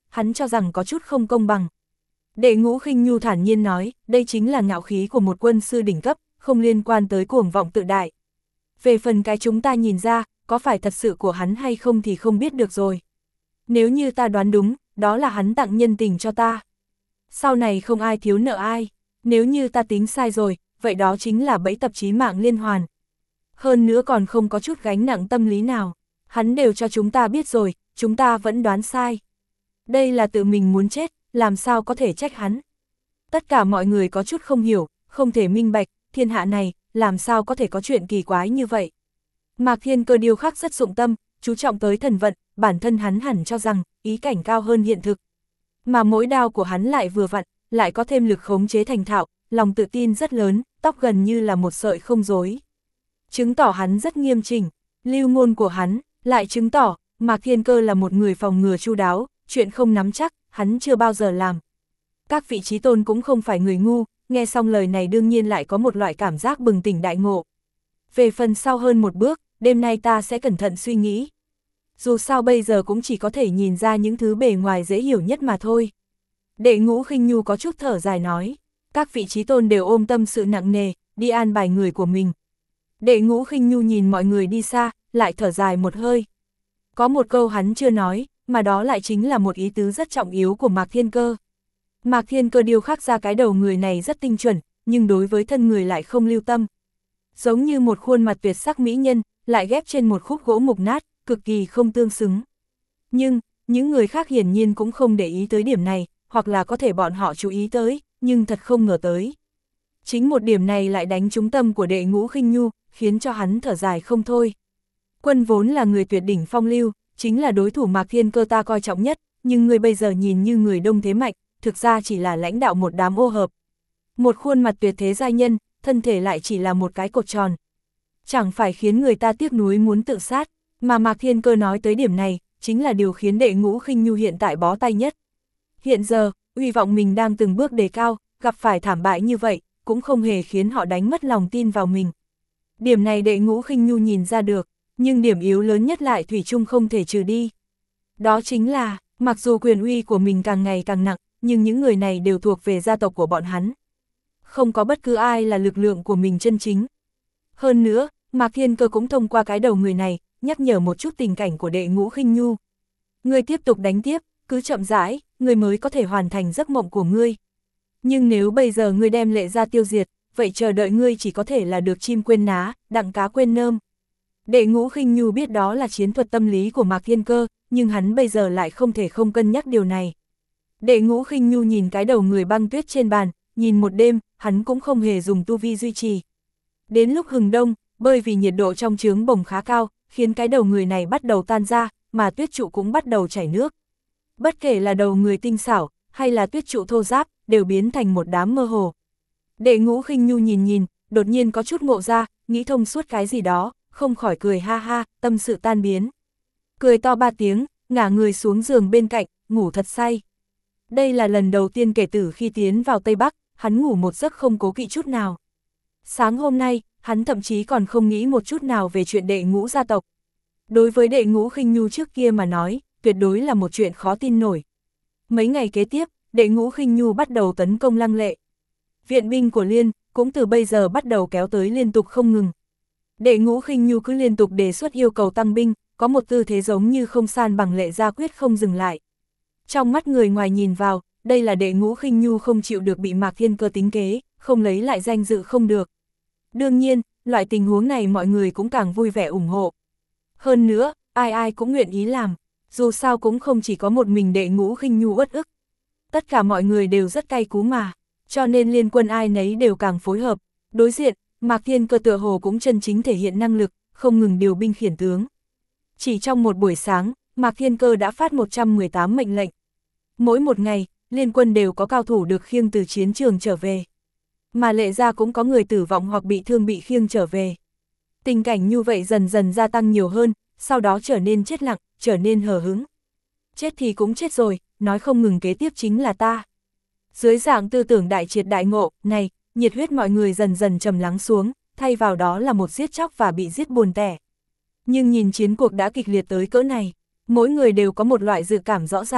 hắn cho rằng có chút không công bằng. Đệ Ngũ Khinh Nhu thản nhiên nói, đây chính là ngạo khí của một quân sư đỉnh cấp, không liên quan tới cuồng vọng tự đại. Về phần cái chúng ta nhìn ra, có phải thật sự của hắn hay không thì không biết được rồi. Nếu như ta đoán đúng, đó là hắn tặng nhân tình cho ta. Sau này không ai thiếu nợ ai, nếu như ta tính sai rồi, vậy đó chính là bẫy tập chí mạng liên hoàn. Hơn nữa còn không có chút gánh nặng tâm lý nào, hắn đều cho chúng ta biết rồi, chúng ta vẫn đoán sai. Đây là tự mình muốn chết, làm sao có thể trách hắn. Tất cả mọi người có chút không hiểu, không thể minh bạch, thiên hạ này, làm sao có thể có chuyện kỳ quái như vậy. Mạc Thiên Cơ điêu khắc rất dụng tâm, chú trọng tới thần vận, bản thân hắn hẳn cho rằng, ý cảnh cao hơn hiện thực. Mà mỗi đao của hắn lại vừa vặn, lại có thêm lực khống chế thành thạo, lòng tự tin rất lớn, tóc gần như là một sợi không rối. Chứng tỏ hắn rất nghiêm chỉnh, lưu ngôn của hắn, lại chứng tỏ, Mạc Thiên Cơ là một người phòng ngừa chu đáo, chuyện không nắm chắc, hắn chưa bao giờ làm. Các vị trí tôn cũng không phải người ngu, nghe xong lời này đương nhiên lại có một loại cảm giác bừng tỉnh đại ngộ. Về phần sau hơn một bước, đêm nay ta sẽ cẩn thận suy nghĩ. Dù sao bây giờ cũng chỉ có thể nhìn ra những thứ bề ngoài dễ hiểu nhất mà thôi. Đệ Ngũ Khinh Nhu có chút thở dài nói, các vị trí tôn đều ôm tâm sự nặng nề, đi an bài người của mình. Đệ Ngũ Khinh Nhu nhìn mọi người đi xa, lại thở dài một hơi. Có một câu hắn chưa nói, mà đó lại chính là một ý tứ rất trọng yếu của Mạc Thiên Cơ. Mạc Thiên Cơ điêu khắc ra cái đầu người này rất tinh chuẩn, nhưng đối với thân người lại không lưu tâm. Giống như một khuôn mặt tuyệt sắc mỹ nhân, lại ghép trên một khúc gỗ mục nát, cực kỳ không tương xứng. Nhưng, những người khác hiển nhiên cũng không để ý tới điểm này, hoặc là có thể bọn họ chú ý tới, nhưng thật không ngờ tới. Chính một điểm này lại đánh trúng tâm của Đệ Ngũ Khinh Nhu, khiến cho hắn thở dài không thôi. Quân vốn là người tuyệt đỉnh phong lưu, chính là đối thủ Mạc Thiên Cơ ta coi trọng nhất, nhưng người bây giờ nhìn như người đông thế mạnh, thực ra chỉ là lãnh đạo một đám ô hợp. Một khuôn mặt tuyệt thế giai nhân, thân thể lại chỉ là một cái cột tròn. Chẳng phải khiến người ta tiếc nuối muốn tự sát, mà Mạc Thiên Cơ nói tới điểm này, chính là điều khiến Đệ Ngũ Khinh Nhu hiện tại bó tay nhất. Hiện giờ, uy vọng mình đang từng bước đề cao, gặp phải thảm bại như vậy, cũng không hề khiến họ đánh mất lòng tin vào mình. Điểm này Đệ Ngũ Khinh Nhu nhìn ra được, nhưng điểm yếu lớn nhất lại thủy chung không thể trừ đi. Đó chính là, mặc dù quyền uy của mình càng ngày càng nặng, nhưng những người này đều thuộc về gia tộc của bọn hắn. Không có bất cứ ai là lực lượng của mình chân chính. Hơn nữa, Mạc Thiên Cơ cũng thông qua cái đầu người này, nhắc nhở một chút tình cảnh của Đệ Ngũ Khinh Nhu. Ngươi tiếp tục đánh tiếp, cứ chậm rãi, ngươi mới có thể hoàn thành giấc mộng của ngươi. Nhưng nếu bây giờ ngươi đem Lệ gia tiêu diệt, vậy chờ đợi ngươi chỉ có thể là được chim quên ná, đặng cá quên nơm. Đệ Ngũ Khinh Nhu biết đó là chiến thuật tâm lý của Mạc Thiên Cơ, nhưng hắn bây giờ lại không thể không cân nhắc điều này. Đệ Ngũ Khinh Nhu nhìn cái đầu người băng tuyết trên bàn, nhìn một đêm, hắn cũng không hề dùng tu vi duy trì. Đến lúc hừng đông, bởi vì nhiệt độ trong trướng bồng khá cao, khiến cái đầu người này bắt đầu tan ra, mà tuyết trụ cũng bắt đầu chảy nước. Bất kể là đầu người tinh xảo, hay là tuyết trụ thô ráp, đều biến thành một đám mơ hồ. Đệ Ngũ Khinh Nhu nhìn nhìn, đột nhiên có chút ngộ ra, nghĩ thông suốt cái gì đó, không khỏi cười ha ha, tâm sự tan biến. Cười to ba tiếng, ngả người xuống giường bên cạnh, ngủ thật say. Đây là lần đầu tiên kể từ khi tiến vào Tây Bắc, hắn ngủ một giấc không cố kỵ chút nào. Sáng hôm nay, hắn thậm chí còn không nghĩ một chút nào về chuyện Đệ Ngũ gia tộc. Đối với Đệ Ngũ Khinh Nhu trước kia mà nói, tuyệt đối là một chuyện khó tin nổi. Mấy ngày kế tiếp, Đệ Ngũ Khinh Nhu bắt đầu tấn công Lăng Lệ. Viện binh của Liên, cũng từ bây giờ bắt đầu kéo tới liên tục không ngừng. Đệ Ngũ Khinh Nhu cứ liên tục đề xuất yêu cầu tăng binh, có một tư thế giống như không san bằng Lệ gia quyết không dừng lại. Trong mắt người ngoài nhìn vào, đây là Đệ Ngũ Khinh Nhu không chịu được bị Mạc Thiên Cơ tính kế, không lấy lại danh dự không được. Đương nhiên, loại tình huống này mọi người cũng càng vui vẻ ủng hộ. Hơn nữa, ai ai cũng nguyện ý làm, dù sao cũng không chỉ có một mình Đệ Ngũ Khinh Nhu uất ức. Tất cả mọi người đều rất cay cú mà, cho nên liên quân ai nấy đều càng phối hợp. Đối diện, Mạc Thiên Cơ tựa hồ cũng chân chính thể hiện năng lực, không ngừng điều binh khiển tướng. Chỉ trong một buổi sáng, Mạc Thiên Cơ đã phát một trăm mười tám mệnh lệnh. Mỗi một ngày, liên quân đều có cao thủ được khiêng từ chiến trường trở về. Mà Lệ gia cũng có người tử vong hoặc bị thương bị khiêng trở về. Tình cảnh như vậy dần dần gia tăng nhiều hơn, sau đó trở nên chết lặng, trở nên hờ hững. Chết thì cũng chết rồi, nói không ngừng kế tiếp chính là ta. Dưới dạng tư tưởng đại triệt đại ngộ, này, nhiệt huyết mọi người dần dần trầm lắng xuống, thay vào đó là một giết chóc và bị giết buồn tẻ. Nhưng nhìn chiến cuộc đã kịch liệt tới cỡ này, mỗi người đều có một loại dự cảm rõ ràng.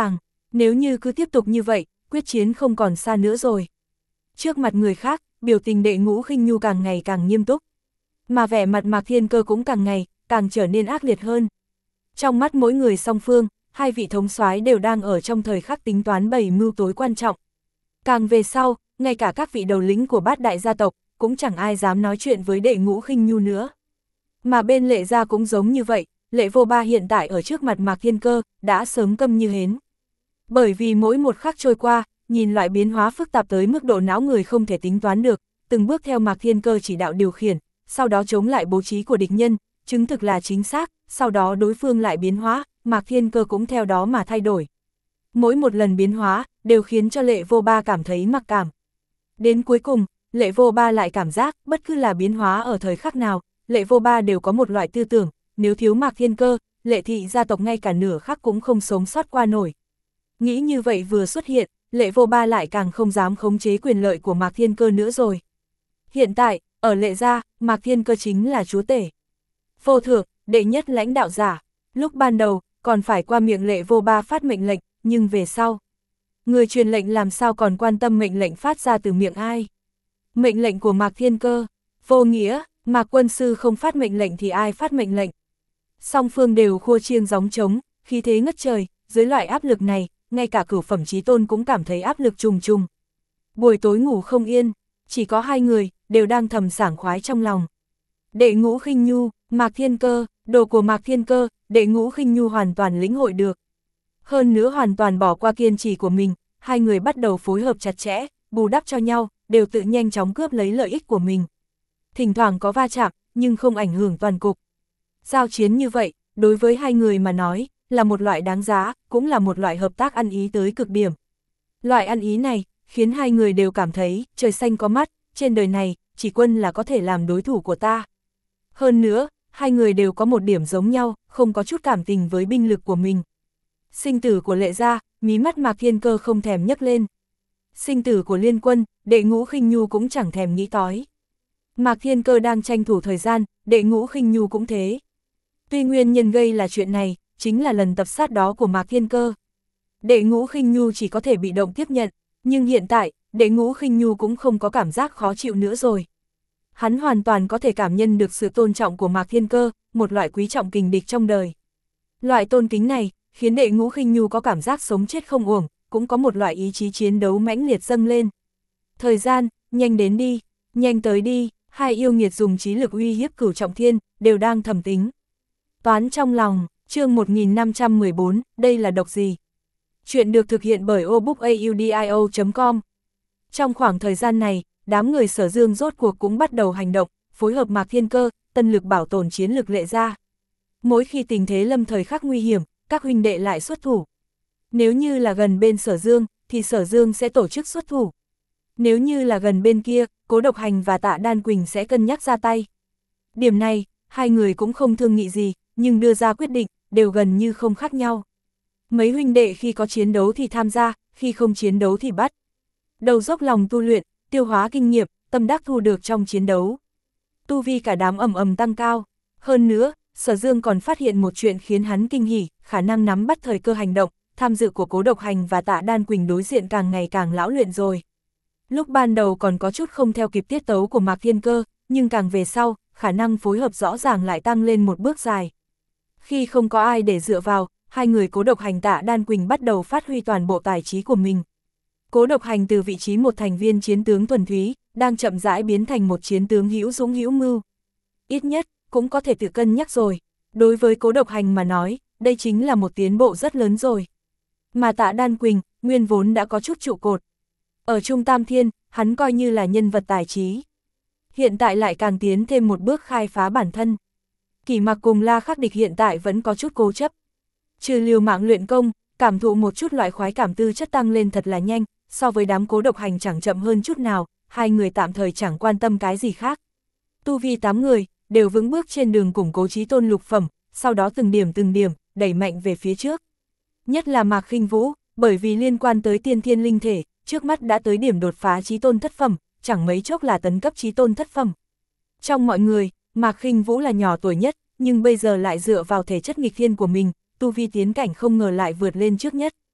Nếu như cứ tiếp tục như vậy, quyết chiến không còn xa nữa rồi. Trước mặt người khác, biểu tình Đệ Ngũ Khinh Nhu càng ngày càng nghiêm túc. Mà vẻ mặt Mạc Thiên Cơ cũng càng ngày, càng trở nên ác liệt hơn. Trong mắt mỗi người song phương, hai vị thống soái đều đang ở trong thời khắc tính toán bày mưu tối quan trọng. Càng về sau, ngay cả các vị đầu lĩnh của bát đại gia tộc, cũng chẳng ai dám nói chuyện với Đệ Ngũ Khinh Nhu nữa. Mà bên Lệ gia cũng giống như vậy, Lệ Vô Ba hiện tại ở trước mặt Mạc Thiên Cơ, đã sớm câm như hến. Bởi vì mỗi một khắc trôi qua, nhìn loại biến hóa phức tạp tới mức độ não người không thể tính toán được, từng bước theo Mạc Thiên Cơ chỉ đạo điều khiển, sau đó chống lại bố trí của địch nhân, chứng thực là chính xác, sau đó đối phương lại biến hóa, Mạc Thiên Cơ cũng theo đó mà thay đổi. Mỗi một lần biến hóa, đều khiến cho Lệ Vô Ba cảm thấy mặc cảm. Đến cuối cùng, Lệ Vô Ba lại cảm giác, bất cứ là biến hóa ở thời khắc nào, Lệ Vô Ba đều có một loại tư tưởng, nếu thiếu Mạc Thiên Cơ, Lệ thị gia tộc ngay cả nửa khắc cũng không sống sót qua nổi. Nghĩ như vậy vừa xuất hiện, Lệ Vô Ba lại càng không dám khống chế quyền lợi của Mạc Thiên Cơ nữa rồi. Hiện tại, ở Lệ gia, Mạc Thiên Cơ chính là chúa tể. Vô thượng, đệ nhất lãnh đạo giả. Lúc ban đầu, còn phải qua miệng Lệ Vô Ba phát mệnh lệnh, nhưng về sau, người truyền lệnh làm sao còn quan tâm mệnh lệnh phát ra từ miệng ai. Mệnh lệnh của Mạc Thiên Cơ, vô nghĩa, Mạc quân sư không phát mệnh lệnh thì ai phát mệnh lệnh. Song phương đều khua chiêng gióng trống, khí thế ngất trời, dưới loại áp lực này, ngay cả cửu phẩm chí tôn cũng cảm thấy áp lực trùng trùng. Buổi tối ngủ không yên, chỉ có hai người, đều đang thầm sảng khoái trong lòng. Đệ Ngũ Khinh Nhu, Mạc Thiên Cơ, đồ của Mạc Thiên Cơ, Đệ Ngũ Khinh Nhu hoàn toàn lĩnh hội được. Hơn nữa hoàn toàn bỏ qua kiên trì của mình, hai người bắt đầu phối hợp chặt chẽ, bù đắp cho nhau, đều tự nhanh chóng cướp lấy lợi ích của mình. Thỉnh thoảng có va chạm, nhưng không ảnh hưởng toàn cục. Giao chiến như vậy, đối với hai người mà nói, là một loại đáng giá, cũng là một loại hợp tác ăn ý tới cực điểm. Loại ăn ý này, khiến hai người đều cảm thấy, trời xanh có mắt, trên đời này, chỉ Quân là có thể làm đối thủ của ta. Hơn nữa, hai người đều có một điểm giống nhau, không có chút cảm tình với binh lực của mình. Sinh tử của Lệ gia, mí mắt Mạc Thiên Cơ không thèm nhấc lên. Sinh tử của Liên Quân, Đệ Ngũ Khinh Nhu cũng chẳng thèm nghĩ tới. Mạc Thiên Cơ đang tranh thủ thời gian, Đệ Ngũ Khinh Nhu cũng thế. Tuy nguyên nhân gây là chuyện này, chính là lần tập sát đó của Mạc Thiên Cơ. Đệ Ngũ Khinh Nhu chỉ có thể bị động tiếp nhận, nhưng hiện tại, Đệ Ngũ Khinh Nhu cũng không có cảm giác khó chịu nữa rồi. Hắn hoàn toàn có thể cảm nhận được sự tôn trọng của Mạc Thiên Cơ, một loại quý trọng kình địch trong đời. Loại tôn kính này, khiến Đệ Ngũ Khinh Nhu có cảm giác sống chết không uổng, cũng có một loại ý chí chiến đấu mãnh liệt dâng lên. Thời gian, nhanh đến đi, nhanh tới đi, hai yêu nghiệt dùng trí lực uy hiếp Cửu Trọng Thiên, đều đang thầm tính. Toán trong lòng, chương một nghìn năm trăm mười bốn, đây là độc gì? Chuyện được thực hiện bởi obookaudio chấm com. Trong khoảng thời gian này, đám người Sở Dương rốt cuộc cũng bắt đầu hành động, phối hợp Mạc Thiên Cơ, tân lực bảo tồn chiến lực Lệ gia. Mỗi khi tình thế lâm thời khắc nguy hiểm, các huynh đệ lại xuất thủ. Nếu như là gần bên Sở Dương, thì Sở Dương sẽ tổ chức xuất thủ. Nếu như là gần bên kia, Cố Độc Hành và Tạ Đan Quỳnh sẽ cân nhắc ra tay. Điểm này, hai người cũng không thương nghị gì, nhưng đưa ra quyết định, đều gần như không khác nhau. Mấy huynh đệ khi có chiến đấu thì tham gia, khi không chiến đấu thì bắt. Đầu dốc lòng tu luyện, tiêu hóa kinh nghiệm, tâm đắc thu được trong chiến đấu. Tu vi cả đám ầm ầm tăng cao. Hơn nữa, Sở Dương còn phát hiện một chuyện khiến hắn kinh hỉ, khả năng nắm bắt thời cơ hành động, tham dự của Cố Độc Hành và Tạ Đan Quỳnh đối diện càng ngày càng lão luyện rồi. Lúc ban đầu còn có chút không theo kịp tiết tấu của Mạc Thiên Cơ, nhưng càng về sau, khả năng phối hợp rõ ràng lại tăng lên một bước dài. Khi không có ai để dựa vào, hai người Cố Độc Hành Tạ Đan Quỳnh bắt đầu phát huy toàn bộ tài trí của mình. Cố Độc Hành từ vị trí một thành viên chiến tướng thuần túy, đang chậm rãi biến thành một chiến tướng hữu dũng hữu mưu. Ít nhất, cũng có thể tự cân nhắc rồi. Đối với Cố Độc Hành mà nói, đây chính là một tiến bộ rất lớn rồi. Mà Tạ Đan Quỳnh, nguyên vốn đã có chút trụ cột. Ở Trung Tam Thiên, hắn coi như là nhân vật tài trí. Hiện tại lại càng tiến thêm một bước khai phá bản thân. Kỷ Mặc cùng La Khắc Địch hiện tại vẫn có chút cố chấp. Trừ liều mạng luyện công, cảm thụ một chút loại khoái cảm tư chất tăng lên thật là nhanh, so với đám Cố Độc Hành chẳng chậm hơn chút nào, hai người tạm thời chẳng quan tâm cái gì khác. Tu vi tám người, đều vững bước trên đường củng cố chí tôn lục phẩm, sau đó từng điểm từng điểm, đẩy mạnh về phía trước. Nhất là Mạc Khinh Vũ, bởi vì liên quan tới tiên thiên linh thể, trước mắt đã tới điểm đột phá chí tôn thất phẩm, chẳng mấy chốc là tấn cấp chí tôn thất phẩm. Trong mọi người, Mạc Khinh Vũ là nhỏ tuổi nhất, nhưng bây giờ lại dựa vào thể chất nghịch thiên của mình, tu vi tiến cảnh không ngờ lại vượt lên trước nhất.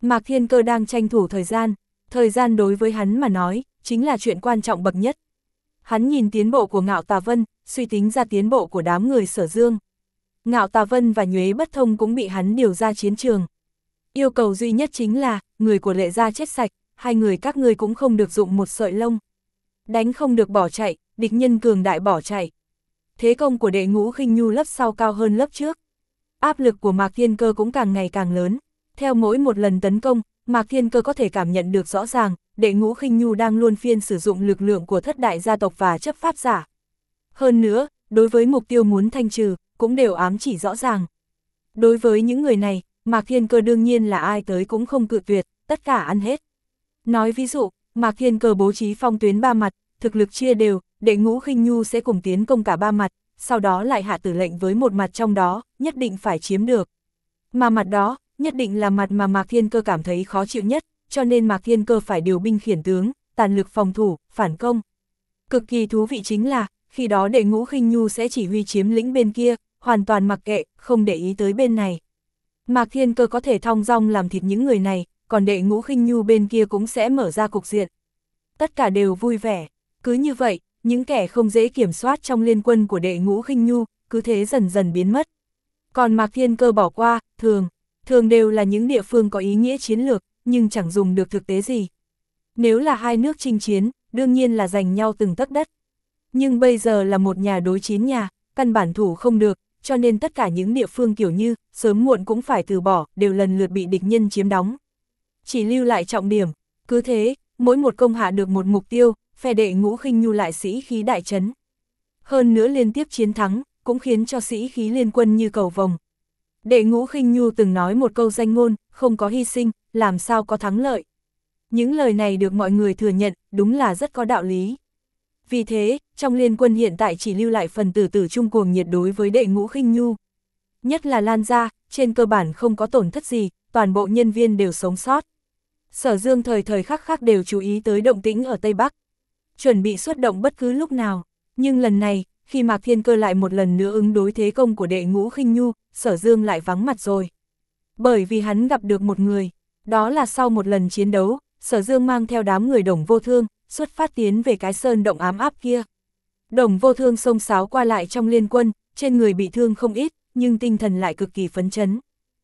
Mạc Thiên Cơ đang tranh thủ thời gian, thời gian đối với hắn mà nói, chính là chuyện quan trọng bậc nhất. Hắn nhìn tiến bộ của Ngạo Tà Vân, suy tính ra tiến bộ của đám người Sở Dương. Ngạo Tà Vân và Nhuế Bất Thông cũng bị hắn điều ra chiến trường. Yêu cầu duy nhất chính là, người của Lệ Gia chết sạch, hai người các ngươi cũng không được dụng một sợi lông. Đánh không được bỏ chạy, địch nhân cường đại bỏ chạy. Thế công của Đệ Ngũ Khinh Nhu lớp sau cao hơn lớp trước. Áp lực của Mạc Thiên Cơ cũng càng ngày càng lớn. Theo mỗi một lần tấn công, Mạc Thiên Cơ có thể cảm nhận được rõ ràng, Đệ Ngũ Khinh Nhu đang luôn phiên sử dụng lực lượng của thất đại gia tộc và chấp pháp giả. Hơn nữa, đối với mục tiêu muốn thanh trừ, cũng đều ám chỉ rõ ràng. Đối với những người này, Mạc Thiên Cơ đương nhiên là ai tới cũng không cự tuyệt, tất cả ăn hết. Nói ví dụ, Mạc Thiên Cơ bố trí phong tuyến ba mặt, thực lực chia đều, Đệ Ngũ Khinh Nhu sẽ cùng tiến công cả ba mặt, sau đó lại hạ tử lệnh với một mặt trong đó, nhất định phải chiếm được. Mà mặt đó, nhất định là mặt mà Mạc Thiên Cơ cảm thấy khó chịu nhất, cho nên Mạc Thiên Cơ phải điều binh khiển tướng, tàn lực phòng thủ, phản công. Cực kỳ thú vị chính là, khi đó Đệ Ngũ Khinh Nhu sẽ chỉ huy chiếm lĩnh bên kia, hoàn toàn mặc kệ, không để ý tới bên này. Mạc Thiên Cơ có thể thong dong làm thịt những người này, còn Đệ Ngũ Khinh Nhu bên kia cũng sẽ mở ra cục diện. Tất cả đều vui vẻ, cứ như vậy, những kẻ không dễ kiểm soát trong liên quân của Đệ Ngũ Khinh Nhu, cứ thế dần dần biến mất. Còn Mạc Thiên Cơ bỏ qua, thường, thường đều là những địa phương có ý nghĩa chiến lược, nhưng chẳng dùng được thực tế gì. Nếu là hai nước chinh chiến, đương nhiên là giành nhau từng tấc đất. Nhưng bây giờ là một nhà đối chín nhà, căn bản thủ không được, cho nên tất cả những địa phương kiểu như, sớm muộn cũng phải từ bỏ, đều lần lượt bị địch nhân chiếm đóng. Chỉ lưu lại trọng điểm, cứ thế, mỗi một công hạ được một mục tiêu, phe Đệ Ngũ Khinh Nhu lại sĩ khí đại trấn. Hơn nữa liên tiếp chiến thắng, cũng khiến cho sĩ khí liên quân như cầu vồng. Đệ Ngũ Khinh Nhu từng nói một câu danh ngôn, không có hy sinh, làm sao có thắng lợi. Những lời này được mọi người thừa nhận, đúng là rất có đạo lý. Vì thế, trong liên quân hiện tại chỉ lưu lại phần tử tử trung cuồng nhiệt đối với Đệ Ngũ Khinh Nhu. Nhất là Lan Gia, trên cơ bản không có tổn thất gì, toàn bộ nhân viên đều sống sót. Sở Dương thời thời khắc khắc đều chú ý tới động tĩnh ở Tây Bắc. Chuẩn bị xuất động bất cứ lúc nào, nhưng lần này, khi Mạc Thiên Cơ lại một lần nữa ứng đối thế công của Đệ Ngũ Khinh Nhu, Sở Dương lại vắng mặt rồi. Bởi vì hắn gặp được một người, đó là sau một lần chiến đấu, Sở Dương mang theo đám người Đồng Vô Thương, xuất phát tiến về cái sơn động ám áp kia. Đồng Vô Thương xông xáo qua lại trong liên quân, trên người bị thương không ít, nhưng tinh thần lại cực kỳ phấn chấn.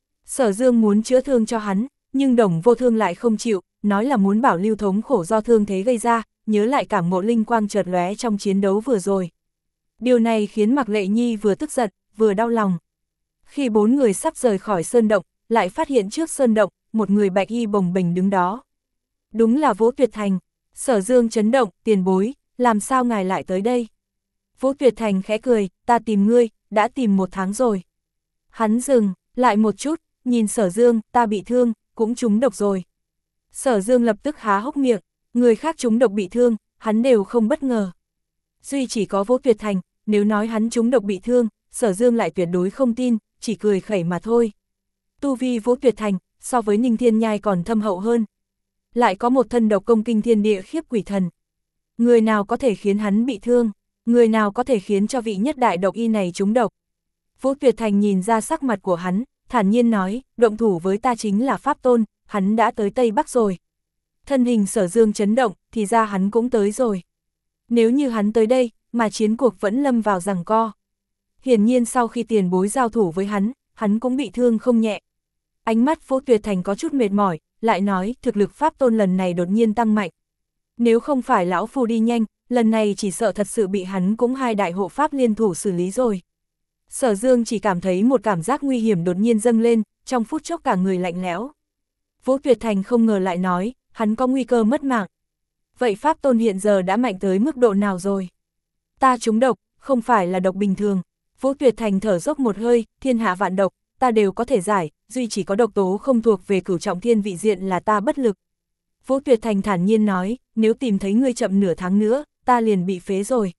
Sở Dương muốn chữa thương cho hắn, nhưng Đồng Vô Thương lại không chịu, nói là muốn bảo lưu thống khổ do thương thế gây ra, nhớ lại cảm ngộ linh quang chợt lóe trong chiến đấu vừa rồi. Điều này khiến Mạc Lệ Nhi vừa tức giận, vừa đau lòng. Khi bốn người sắp rời khỏi sơn động, lại phát hiện trước sơn động, một người bạch y bồng bềnh đứng đó. Đúng là Vũ Tuyệt Thành. Sở Dương chấn động, tiền bối, làm sao ngài lại tới đây? Vũ Tuyệt Thành khẽ cười, ta tìm ngươi, đã tìm một tháng rồi. Hắn dừng, lại một chút, nhìn Sở Dương, ta bị thương, cũng trúng độc rồi. Sở Dương lập tức há hốc miệng, người khác trúng độc bị thương, hắn đều không bất ngờ. Duy chỉ có Vũ Tuyệt Thành, nếu nói hắn trúng độc bị thương, Sở Dương lại tuyệt đối không tin, chỉ cười khẩy mà thôi. Tu vi Vũ Tuyệt Thành, so với Ninh Thiên Nhai còn thâm hậu hơn. Lại có một thân độc công kinh thiên địa khiếp quỷ thần. Người nào có thể khiến hắn bị thương, người nào có thể khiến cho vị nhất đại độc y này trúng độc. Vũ Tuyệt Thành nhìn ra sắc mặt của hắn, thản nhiên nói, động thủ với ta chính là Pháp Tôn, hắn đã tới Tây Bắc rồi. Thân hình Sở Dương chấn động, thì ra hắn cũng tới rồi. Nếu như hắn tới đây, mà chiến cuộc vẫn lâm vào giằng co. Hiển nhiên sau khi tiền bối giao thủ với hắn, hắn cũng bị thương không nhẹ. Ánh mắt Vũ Tuyệt Thành có chút mệt mỏi, lại nói, thực lực Pháp Tôn lần này đột nhiên tăng mạnh. Nếu không phải lão phu đi nhanh, lần này chỉ sợ thật sự bị hắn cũng hai đại hộ Pháp liên thủ xử lý rồi. Sở Dương chỉ cảm thấy một cảm giác nguy hiểm đột nhiên dâng lên, trong phút chốc cả người lạnh lẽo. Vũ Tuyệt Thành không ngờ lại nói, hắn có nguy cơ mất mạng. Vậy Pháp Tôn hiện giờ đã mạnh tới mức độ nào rồi? Ta trúng độc, không phải là độc bình thường. Vũ Tuyệt Thành thở dốc một hơi, thiên hạ vạn độc, ta đều có thể giải, duy chỉ có độc tố không thuộc về cửu trọng thiên vị diện là ta bất lực. Vũ Tuyệt Thành thản nhiên nói, nếu tìm thấy ngươi chậm nửa tháng nữa, ta liền bị phế rồi.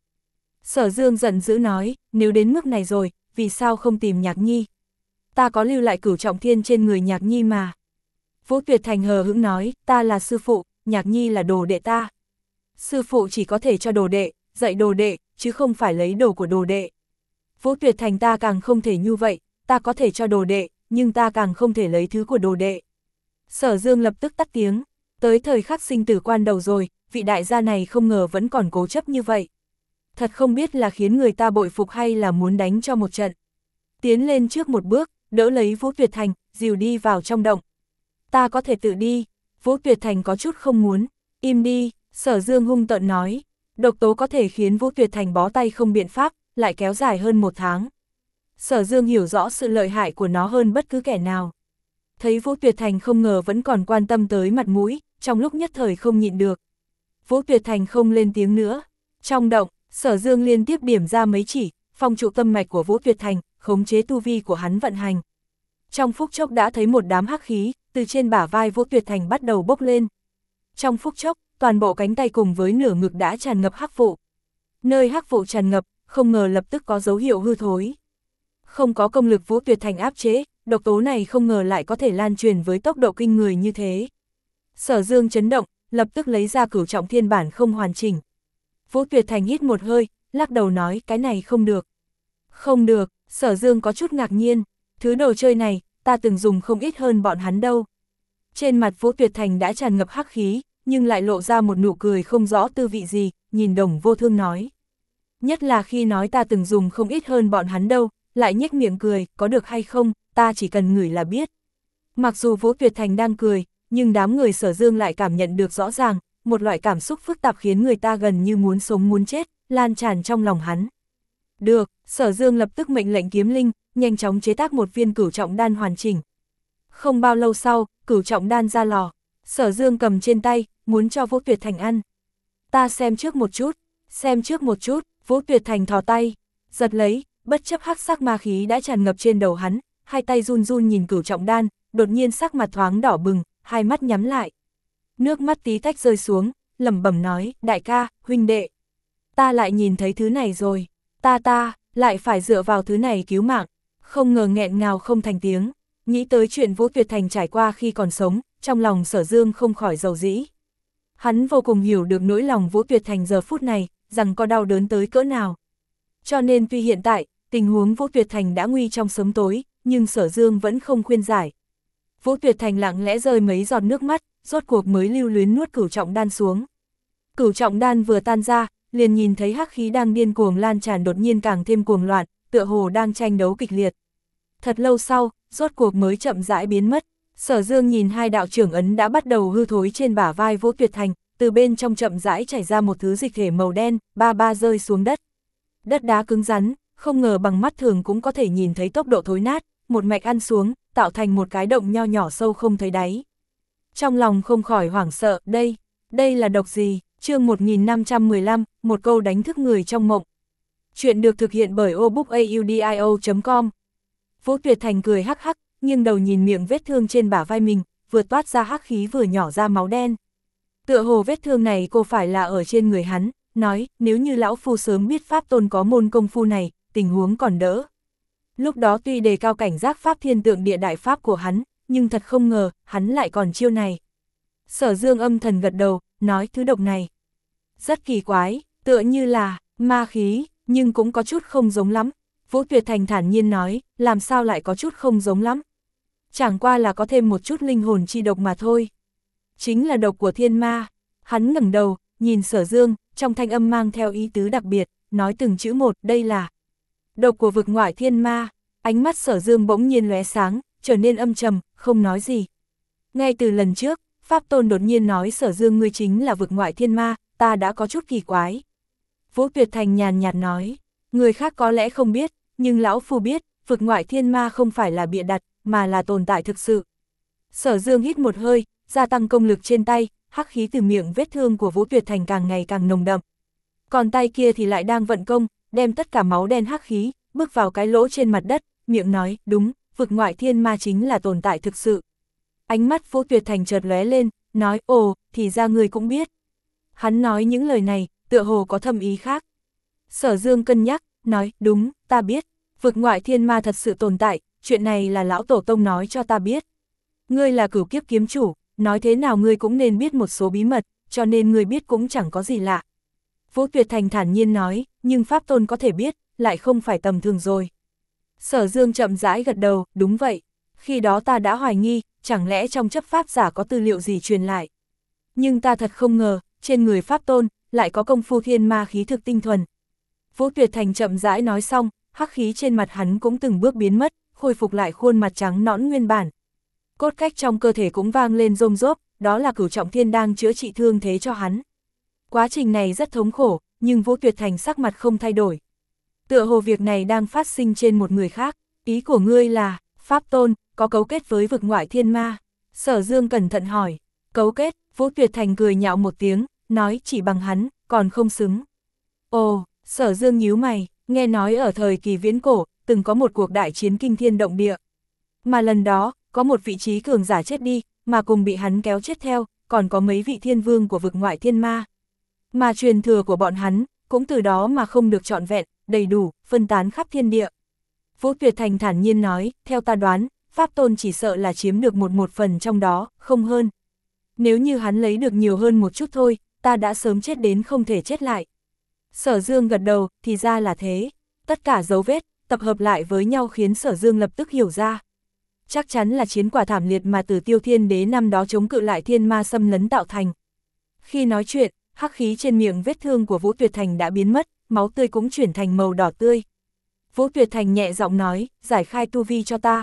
Sở Dương giận dữ nói, nếu đến mức này rồi, vì sao không tìm Nhạc Nhi? Ta có lưu lại cửu trọng thiên trên người Nhạc Nhi mà. Vũ Tuyệt Thành hờ hững nói, ta là sư phụ, Nhạc Nhi là đồ đệ ta. Sư phụ chỉ có thể cho đồ đệ, dạy đồ đệ, chứ không phải lấy đồ của đồ đệ. Vũ Tuyệt Thành ta càng không thể như vậy, ta có thể cho đồ đệ, nhưng ta càng không thể lấy thứ của đồ đệ. Sở Dương lập tức tắt tiếng, tới thời khắc sinh tử quan đầu rồi, vị đại gia này không ngờ vẫn còn cố chấp như vậy. Thật không biết là khiến người ta bội phục hay là muốn đánh cho một trận. Tiến lên trước một bước, đỡ lấy Vũ Tuyệt Thành, dìu đi vào trong động. Ta có thể tự đi. Vũ Tuyệt Thành có chút không muốn. Im đi, Sở Dương hung tợn nói. Độc tố có thể khiến Vũ Tuyệt Thành bó tay không biện pháp, lại kéo dài hơn một tháng. Sở Dương hiểu rõ sự lợi hại của nó hơn bất cứ kẻ nào. Thấy Vũ Tuyệt Thành không ngờ vẫn còn quan tâm tới mặt mũi, trong lúc nhất thời không nhịn được. Vũ Tuyệt Thành không lên tiếng nữa. Trong động, Sở Dương liên tiếp điểm ra mấy chỉ, phong trụ tâm mạch của Vũ Tuyệt Thành, khống chế tu vi của hắn vận hành. Trong phút chốc đã thấy một đám hắc khí, từ trên bả vai Vũ Tuyệt Thành bắt đầu bốc lên. Trong phút chốc, toàn bộ cánh tay cùng với nửa ngực đã tràn ngập hắc vụ. Nơi hắc vụ tràn ngập, không ngờ lập tức có dấu hiệu hư thối. Không có công lực Vũ Tuyệt Thành áp chế, độc tố này không ngờ lại có thể lan truyền với tốc độ kinh người như thế. Sở Dương chấn động, lập tức lấy ra cửu trọng thiên bản không hoàn chỉnh. Vũ Tuyệt Thành hít một hơi, lắc đầu nói cái này không được. Không được, Sở Dương có chút ngạc nhiên, thứ đồ chơi này, ta từng dùng không ít hơn bọn hắn đâu. Trên mặt Vũ Tuyệt Thành đã tràn ngập hắc khí, nhưng lại lộ ra một nụ cười không rõ tư vị gì, nhìn Đồng Vô Thương nói. Nhất là khi nói ta từng dùng không ít hơn bọn hắn đâu, lại nhếch miệng cười, có được hay không, ta chỉ cần ngửi là biết. Mặc dù Vũ Tuyệt Thành đang cười, nhưng đám người Sở Dương lại cảm nhận được rõ ràng, một loại cảm xúc phức tạp khiến người ta gần như muốn sống muốn chết, lan tràn trong lòng hắn. Được, Sở Dương lập tức mệnh lệnh kiếm linh, nhanh chóng chế tác một viên cửu trọng đan hoàn chỉnh. Không bao lâu sau, cửu trọng đan ra lò, Sở Dương cầm trên tay, muốn cho Vũ Tuyệt Thành ăn. Ta xem trước một chút, xem trước một chút, Vũ Tuyệt Thành thò tay, giật lấy, bất chấp hắc sắc ma khí đã tràn ngập trên đầu hắn, hai tay run run nhìn cửu trọng đan, đột nhiên sắc mặt thoáng đỏ bừng, hai mắt nhắm lại. Nước mắt tí tách rơi xuống, lẩm bẩm nói, đại ca, huynh đệ. Ta lại nhìn thấy thứ này rồi, ta ta, lại phải dựa vào thứ này cứu mạng, không ngờ nghẹn ngào không thành tiếng. Nghĩ tới chuyện Vũ Tuyệt Thành trải qua khi còn sống, trong lòng Sở Dương không khỏi dầu dĩ. Hắn vô cùng hiểu được nỗi lòng Vũ Tuyệt Thành giờ phút này, rằng có đau đớn tới cỡ nào. Cho nên tuy hiện tại, tình huống Vũ Tuyệt Thành đã nguy trong sớm tối, nhưng Sở Dương vẫn không khuyên giải. Vũ Tuyệt Thành lặng lẽ rơi mấy giọt nước mắt, rốt cuộc mới lưu luyến nuốt cửu trọng đan xuống. Cửu trọng đan vừa tan ra, liền nhìn thấy hắc khí đang điên cuồng lan tràn đột nhiên càng thêm cuồng loạn, tựa hồ đang tranh đấu kịch liệt. Thật lâu sau, rốt cuộc mới chậm rãi biến mất. Sở Dương nhìn hai đạo trưởng ấn đã bắt đầu hư thối trên bả vai Vũ Tuyệt Thành, từ bên trong chậm rãi chảy ra một thứ dịch thể màu đen, ba ba rơi xuống đất. Đất đá cứng rắn, không ngờ bằng mắt thường cũng có thể nhìn thấy tốc độ thối nát, một mạch ăn xuống, tạo thành một cái động nho nhỏ sâu không thấy đáy. Trong lòng không khỏi hoảng sợ, đây, đây là độc gì? Chương một nghìn năm trăm mười lăm, một câu đánh thức người trong mộng. Chuyện được thực hiện bởi obookaudio chấm com. Vũ Tuyệt Thành cười hắc hắc, nghiêng đầu nhìn miệng vết thương trên bả vai mình, vừa toát ra hắc khí vừa nhỏ ra máu đen. Tựa hồ vết thương này cô phải là ở trên người hắn, nói, nếu như lão phu sớm biết Pháp Tôn có môn công phu này, tình huống còn đỡ. Lúc đó tuy đề cao cảnh giác Pháp Thiên Tượng Địa Đại Pháp của hắn, nhưng thật không ngờ, hắn lại còn chiêu này. Sở Dương âm thần gật đầu, nói thứ độc này rất kỳ quái, tựa như là ma khí, nhưng cũng có chút không giống lắm. Vũ Tuyệt Thành thản nhiên nói, làm sao lại có chút không giống lắm. Chẳng qua là có thêm một chút linh hồn chi độc mà thôi. Chính là độc của thiên ma. Hắn ngẩng đầu, nhìn Sở Dương, trong thanh âm mang theo ý tứ đặc biệt, nói từng chữ một, đây là độc của vực ngoại thiên ma. Ánh mắt Sở Dương bỗng nhiên lóe sáng, trở nên âm trầm, không nói gì. Ngay từ lần trước, Pháp Tôn đột nhiên nói Sở Dương ngươi chính là vực ngoại thiên ma, ta đã có chút kỳ quái. Vũ Tuyệt Thành nhàn nhạt nói, người khác có lẽ không biết, nhưng lão phu biết, vực ngoại thiên ma không phải là bịa đặt, mà là tồn tại thực sự. Sở Dương hít một hơi, gia tăng công lực trên tay, hắc khí từ miệng vết thương của Vũ Tuyệt Thành càng ngày càng nồng đậm. Còn tay kia thì lại đang vận công, đem tất cả máu đen hắc khí, bước vào cái lỗ trên mặt đất, miệng nói, đúng, vực ngoại thiên ma chính là tồn tại thực sự. Ánh mắt Vũ Tuyệt Thành chợt lóe lên, nói, ồ, thì ra người cũng biết. Hắn nói những lời này, tựa hồ có thâm ý khác. Sở Dương cân nhắc, nói, đúng, ta biết, vực ngoại thiên ma thật sự tồn tại, chuyện này là lão tổ tông nói cho ta biết. Ngươi là cửu kiếp kiếm chủ, nói thế nào ngươi cũng nên biết một số bí mật, cho nên ngươi biết cũng chẳng có gì lạ. Vũ Tuyệt Thành thản nhiên nói, nhưng Pháp Tôn có thể biết, lại không phải tầm thường rồi. Sở Dương chậm rãi gật đầu, đúng vậy. Khi đó ta đã hoài nghi, chẳng lẽ trong chấp pháp giả có tư liệu gì truyền lại. Nhưng ta thật không ngờ, trên người Pháp Tôn, lại có công phu thiên ma khí thực tinh thuần. Vũ Tuyệt Thành chậm rãi nói xong, hắc khí trên mặt hắn cũng từng bước biến mất, khôi phục lại khuôn mặt trắng nõn nguyên bản. Cốt cách trong cơ thể cũng vang lên rôm rốp, đó là Cửu Trọng Thiên đang chữa trị thương thế cho hắn. Quá trình này rất thống khổ, nhưng Vũ Tuyệt Thành sắc mặt không thay đổi. Tựa hồ việc này đang phát sinh trên một người khác, ý của ngươi là, Pháp Tôn, có cấu kết với vực ngoại thiên ma. Sở Dương cẩn thận hỏi, cấu kết, Vũ Tuyệt Thành cười nhạo một tiếng, nói chỉ bằng hắn, còn không xứng. Ồ, Sở Dương nhíu mày, nghe nói ở thời kỳ viễn cổ, từng có một cuộc đại chiến kinh thiên động địa. Mà lần đó, có một vị trí cường giả chết đi, mà cùng bị hắn kéo chết theo, còn có mấy vị thiên vương của vực ngoại thiên ma. Mà truyền thừa của bọn hắn, cũng từ đó mà không được trọn vẹn, đầy đủ, phân tán khắp thiên địa. Vũ Tuyệt Thành thản nhiên nói, theo ta đoán, Pháp Tôn chỉ sợ là chiếm được một một phần trong đó, không hơn. Nếu như hắn lấy được nhiều hơn một chút thôi, ta đã sớm chết đến không thể chết lại. Sở Dương gật đầu, thì ra là thế. Tất cả dấu vết, tập hợp lại với nhau khiến Sở Dương lập tức hiểu ra. Chắc chắn là chiến quả thảm liệt mà Tử Tiêu Thiên Đế năm đó chống cự lại thiên ma xâm lấn tạo thành. Khi nói chuyện, hắc khí trên miệng vết thương của Vũ Tuyệt Thành đã biến mất, máu tươi cũng chuyển thành màu đỏ tươi. Vũ Tuyệt Thành nhẹ giọng nói, giải khai tu vi cho ta.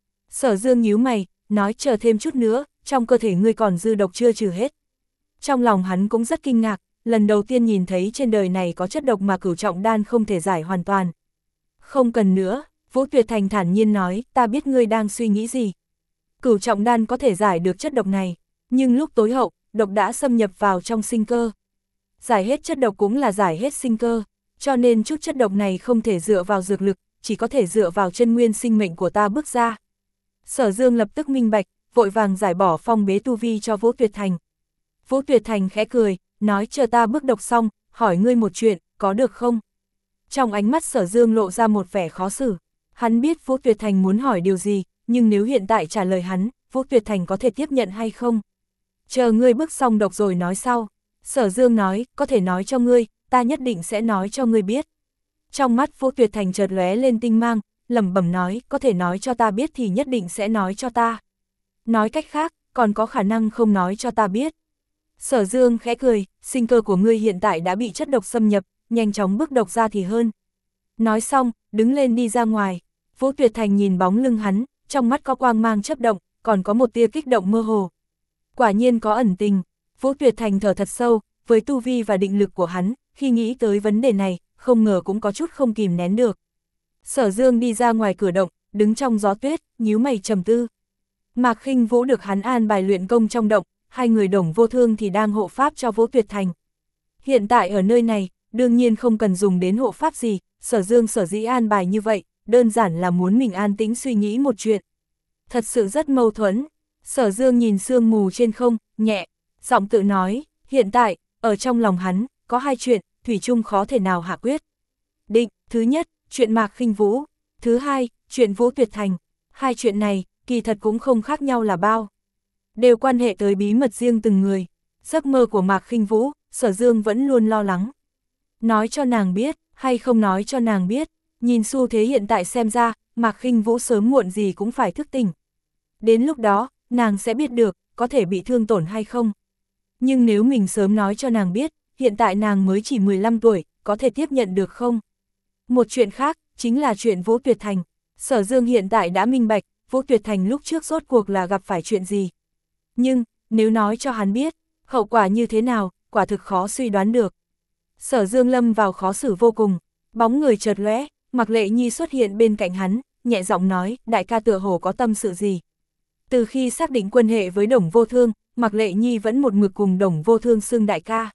Sở Dương nhíu mày, nói chờ thêm chút nữa, trong cơ thể ngươi còn dư độc chưa trừ hết. Trong lòng hắn cũng rất kinh ngạc, lần đầu tiên nhìn thấy trên đời này có chất độc mà Cửu Trọng Đan không thể giải hoàn toàn. Không cần nữa, Vũ Tuyệt Thành thản nhiên nói, ta biết ngươi đang suy nghĩ gì. Cửu Trọng Đan có thể giải được chất độc này, nhưng lúc tối hậu, độc đã xâm nhập vào trong sinh cơ. Giải hết chất độc cũng là giải hết sinh cơ, cho nên chút chất độc này không thể dựa vào dược lực, chỉ có thể dựa vào chân nguyên sinh mệnh của ta bước ra. Sở Dương lập tức minh bạch, vội vàng giải bỏ phong bế tu vi cho Vũ Tuyệt Thành. Vũ Tuyệt Thành khẽ cười, nói chờ ta bước độc xong, hỏi ngươi một chuyện, có được không? Trong ánh mắt Sở Dương lộ ra một vẻ khó xử. Hắn biết Vũ Tuyệt Thành muốn hỏi điều gì, nhưng nếu hiện tại trả lời hắn, Vũ Tuyệt Thành có thể tiếp nhận hay không? Chờ ngươi bước xong độc rồi nói sau. Sở Dương nói, có thể nói cho ngươi, ta nhất định sẽ nói cho ngươi biết. Trong mắt Vũ Tuyệt Thành chợt lóe lên tinh mang, lẩm bẩm nói, có thể nói cho ta biết thì nhất định sẽ nói cho ta. Nói cách khác, còn có khả năng không nói cho ta biết. Sở Dương khẽ cười, sinh cơ của ngươi hiện tại đã bị chất độc xâm nhập, nhanh chóng bước độc ra thì hơn. Nói xong, đứng lên đi ra ngoài. Vũ Tuyệt Thành nhìn bóng lưng hắn, trong mắt có quang mang chớp động, còn có một tia kích động mơ hồ. Quả nhiên có ẩn tình. Vũ Tuyệt Thành thở thật sâu, với tu vi và định lực của hắn, khi nghĩ tới vấn đề này, không ngờ cũng có chút không kìm nén được. Sở Dương đi ra ngoài cửa động, đứng trong gió tuyết, nhíu mày trầm tư. Mạc Khinh Vũ được hắn an bài luyện công trong động, hai người Đồng Vô Thương thì đang hộ pháp cho Vũ Tuyệt Thành. Hiện tại ở nơi này, đương nhiên không cần dùng đến hộ pháp gì, Sở Dương sở dĩ an bài như vậy, đơn giản là muốn mình an tĩnh suy nghĩ một chuyện. Thật sự rất mâu thuẫn. Sở Dương nhìn sương mù trên không, nhẹ, giọng tự nói, hiện tại, ở trong lòng hắn, có hai chuyện, thủy chung khó thể nào hạ quyết định. Thứ nhất, chuyện Mạc Khinh Vũ. Thứ hai, chuyện Vũ Tuyệt Thành. Hai chuyện này, kỳ thật cũng không khác nhau là bao. Đều quan hệ tới bí mật riêng từng người. Giấc mơ của Mạc Khinh Vũ, Sở Dương vẫn luôn lo lắng. Nói cho nàng biết, hay không nói cho nàng biết, nhìn xu thế hiện tại xem ra, Mạc Khinh Vũ sớm muộn gì cũng phải thức tỉnh. Đến lúc đó, nàng sẽ biết được, có thể bị thương tổn hay không. Nhưng nếu mình sớm nói cho nàng biết, hiện tại nàng mới chỉ mười lăm tuổi, có thể tiếp nhận được không? Một chuyện khác, chính là chuyện Vũ Tuyệt Thành. Sở Dương hiện tại đã minh bạch, Vũ Tuyệt Thành lúc trước rốt cuộc là gặp phải chuyện gì. Nhưng, nếu nói cho hắn biết, hậu quả như thế nào, quả thực khó suy đoán được. Sở Dương lâm vào khó xử vô cùng, bóng người chợt lóe, Mạc Lệ Nhi xuất hiện bên cạnh hắn, nhẹ giọng nói, đại ca tựa hồ có tâm sự gì. Từ khi xác định quân hệ với Đồng Vô Thương, Mạc Lệ Nhi vẫn một mực cùng Đồng Vô Thương xưng đại ca.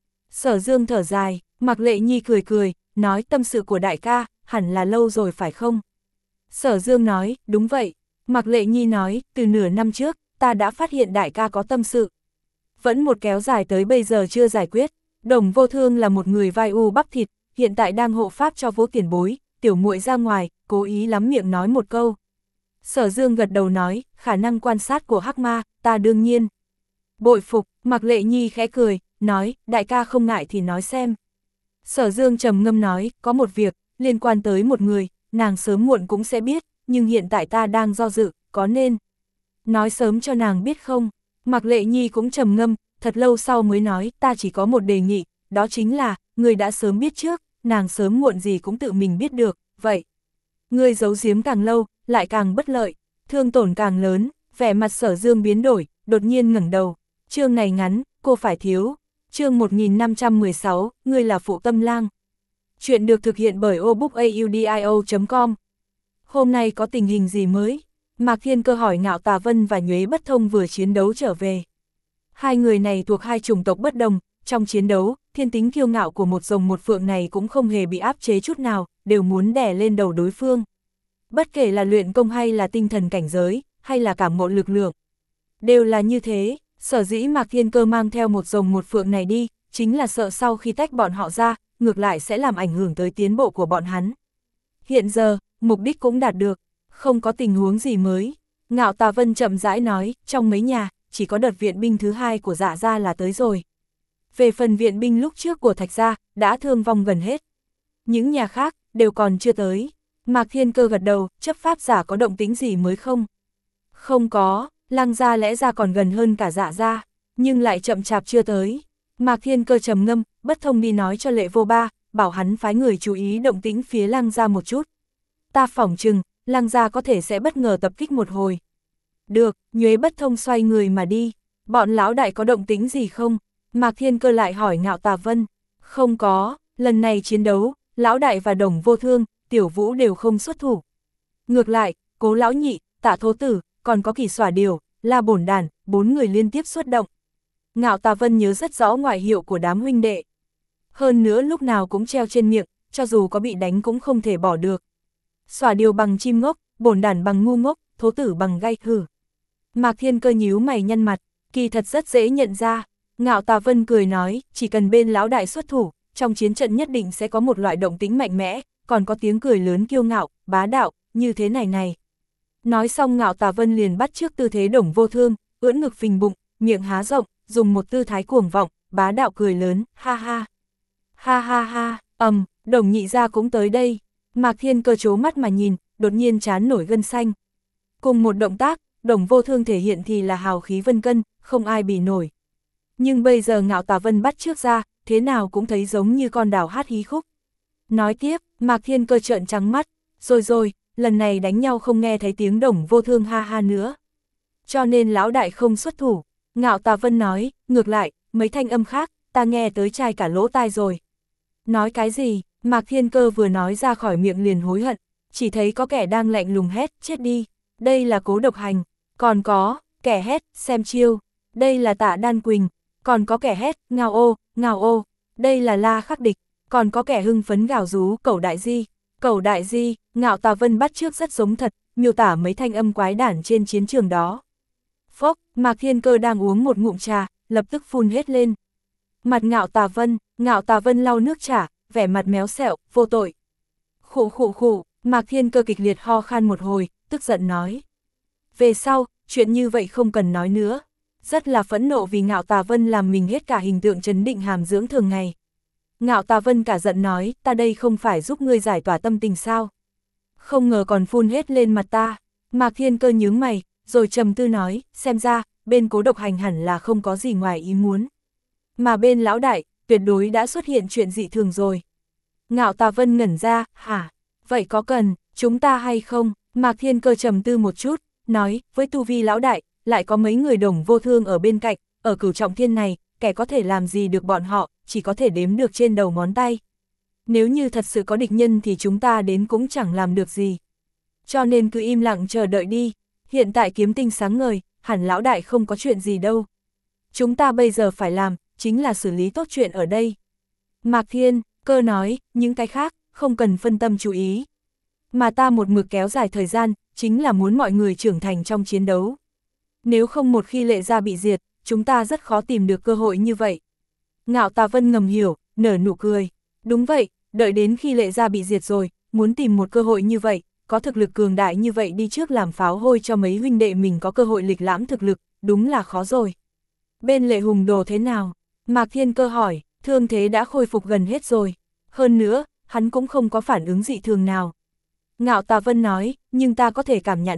Sở Dương thở dài, Mạc Lệ Nhi cười cười, nói tâm sự của đại ca, hẳn là lâu rồi phải không? Sở Dương nói, đúng vậy. Mạc Lệ Nhi nói, từ nửa năm trước, ta đã phát hiện đại ca có tâm sự. Vẫn một kéo dài tới bây giờ chưa giải quyết. Đồng Vô Thương là một người vai u bắp thịt, hiện tại đang hộ pháp cho Vũ tiền bối, tiểu muội ra ngoài, cố ý lắm miệng nói một câu. Sở Dương gật đầu nói, khả năng quan sát của Hắc Ma, ta đương nhiên bội phục. Mạc Lệ Nhi khẽ cười, nói, đại ca không ngại thì nói xem. Sở Dương trầm ngâm nói, có một việc, liên quan tới một người, nàng sớm muộn cũng sẽ biết, nhưng hiện tại ta đang do dự, có nên nói sớm cho nàng biết không? Mạc Lệ Nhi cũng trầm ngâm, thật lâu sau mới nói, ta chỉ có một đề nghị, đó chính là, người đã sớm biết trước, nàng sớm muộn gì cũng tự mình biết được, vậy. Người giấu giếm càng lâu, lại càng bất lợi, thương tổn càng lớn, vẻ mặt Sở Dương biến đổi, đột nhiên ngẩng đầu, chương này ngắn, cô phải thiếu, chương một nghìn năm trăm mười sáu, ngươi là phụ tâm lang. Chuyện được thực hiện bởi obookaudio chấm com. Hôm nay có tình hình gì mới? Mạc Thiên Cơ hỏi. Ngạo Tà Vân và Nhuế Bất Thông vừa chiến đấu trở về. Hai người này thuộc hai chủng tộc bất đồng, trong chiến đấu, thiên tính kiêu ngạo của một rồng một phượng này cũng không hề bị áp chế chút nào, đều muốn đè lên đầu đối phương. Bất kể là luyện công hay là tinh thần cảnh giới, hay là cảm ngộ lực lượng, đều là như thế. Sở dĩ Mạc Thiên Cơ mang theo một rồng một phượng này đi, chính là sợ sau khi tách bọn họ ra, ngược lại sẽ làm ảnh hưởng tới tiến bộ của bọn hắn. Hiện giờ, mục đích cũng đạt được, không có tình huống gì mới. Ngạo Tà Vân chậm rãi nói, trong mấy nhà, chỉ có đợt viện binh thứ hai của Dạ gia là tới rồi. Về phần viện binh lúc trước của Thạch gia, đã thương vong gần hết. Những nhà khác, đều còn chưa tới. Mạc Thiên Cơ gật đầu, chấp pháp giả có động tĩnh gì mới không? Không có, Lăng gia lẽ ra còn gần hơn cả Dạ gia, nhưng lại chậm chạp chưa tới. Mạc Thiên Cơ trầm ngâm, Bất Thông đi nói cho Lệ Vô Ba, bảo hắn phái người chú ý động tĩnh phía Lăng gia một chút. Ta phỏng chừng, Lăng gia có thể sẽ bất ngờ tập kích một hồi. Được, Nhuế Bất Thông xoay người mà đi. Bọn lão đại có động tĩnh gì không? Mạc Thiên Cơ lại hỏi Ngạo Tà Vân. Không có, lần này chiến đấu, lão đại và Đồng Vô Thương, Tiểu Vũ đều không xuất thủ. Ngược lại, Cố lão nhị, Tạ Thố Tử, còn có Kỳ Xỏa Điều, La Bổn Đản, bốn người liên tiếp xuất động. Ngạo Tà Vân nhớ rất rõ ngoại hiệu của đám huynh đệ. Hơn nữa lúc nào cũng treo trên miệng, cho dù có bị đánh cũng không thể bỏ được. Xỏa Điều bằng chim ngốc, Bổn Đản bằng ngu ngốc, Thố Tử bằng gai hử. Mạc Thiên Cơ nhíu mày nhăn mặt, kỳ thật rất dễ nhận ra. Ngạo Tà Vân cười nói, chỉ cần bên lão đại xuất thủ, trong chiến trận nhất định sẽ có một loại động tĩnh mạnh mẽ, còn có tiếng cười lớn kiêu ngạo, bá đạo, như thế này này. Nói xong Ngạo Tà Vân liền bắt trước tư thế Đồng Vô Thương, ưỡn ngực phình bụng, miệng há rộng, dùng một tư thái cuồng vọng, bá đạo cười lớn, ha ha. Ha ha ha, ầm, um, Đồng nhị gia cũng tới đây. Mạc Thiên Cơ trố mắt mà nhìn, đột nhiên trán nổi gân xanh. Cùng một động tác, Đồng Vô Thương thể hiện thì là hào khí vân cân, không ai bì nổi. Nhưng bây giờ Ngạo Tà Vân bắt trước ra, thế nào cũng thấy giống như con đào hát hí khúc. Nói tiếp, Mạc Thiên Cơ trợn trắng mắt, rồi rồi, lần này đánh nhau không nghe thấy tiếng Đồng Vô Thương ha ha nữa. Cho nên lão đại không xuất thủ. Ngạo Tà Vân nói, ngược lại, mấy thanh âm khác, ta nghe tới chai cả lỗ tai rồi. Nói cái gì? Mạc Thiên Cơ vừa nói ra khỏi miệng liền hối hận, chỉ thấy có kẻ đang lạnh lùng hét, chết đi. Đây là Cố Độc Hành, còn có, kẻ hét, xem chiêu. Đây là Tạ Đan Quỳnh, còn có kẻ hét, ngao ô, ngao ô. Đây là La Khắc Địch, còn có kẻ hưng phấn gào rú, Cẩu Đại Di. Cẩu Đại Di, Ngạo Tà Vân bắt trước rất giống thật, miêu tả mấy thanh âm quái đản trên chiến trường đó. Phốc, Mạc Thiên Cơ đang uống một ngụm trà, lập tức phun hết lên. Mặt Ngạo Tà Vân, Ngạo Tà Vân lau nước trà, vẻ mặt méo xẹo, vô tội. Khụ khụ khụ, Mạc Thiên Cơ kịch liệt ho khan một hồi, tức giận nói. Về sau, chuyện như vậy không cần nói nữa. Rất là phẫn nộ vì Ngạo Tà Vân làm mình hết cả hình tượng trấn định hàm dưỡng thường ngày. Ngạo Tà Vân cả giận nói, ta đây không phải giúp ngươi giải tỏa tâm tình sao? Không ngờ còn phun hết lên mặt ta. Mạc Thiên Cơ nhướng mày, rồi trầm tư nói, xem ra, bên Cố Độc Hành hẳn là không có gì ngoài ý muốn. Mà bên lão đại, tuyệt đối đã xuất hiện chuyện dị thường rồi. Ngạo Tà Vân ngẩn ra, hả? Vậy có cần, chúng ta hay không? Mạc Thiên Cơ trầm tư một chút, nói, với tu vi lão đại, lại có mấy người Đồng Vô Thương ở bên cạnh, ở Cửu Trọng Thiên này, kẻ có thể làm gì được bọn họ, chỉ có thể đếm được trên đầu ngón tay. Nếu như thật sự có địch nhân thì chúng ta đến cũng chẳng làm được gì. Cho nên cứ im lặng chờ đợi đi, hiện tại kiếm tinh sáng ngời, hẳn lão đại không có chuyện gì đâu. Chúng ta bây giờ phải làm, chính là xử lý tốt chuyện ở đây. Mạc Thiên Cơ nói, những cái khác, không cần phân tâm chú ý. Mà ta một mực kéo dài thời gian, chính là muốn mọi người trưởng thành trong chiến đấu. Nếu không một khi Lệ gia bị diệt, chúng ta rất khó tìm được cơ hội như vậy. Ngạo Tà Vân ngầm hiểu, nở nụ cười. Đúng vậy, đợi đến khi Lệ gia bị diệt rồi, muốn tìm một cơ hội như vậy, có thực lực cường đại như vậy đi trước làm pháo hôi cho mấy huynh đệ mình có cơ hội lịch lãm thực lực, đúng là khó rồi. Bên Lệ Hùng Đồ thế nào? Mạc Thiên Cơ hỏi, thương thế đã khôi phục gần hết rồi. Hơn nữa, hắn cũng không có phản ứng dị thường nào. Ngạo Tà Vân nói, nhưng ta có thể cảm nhận được,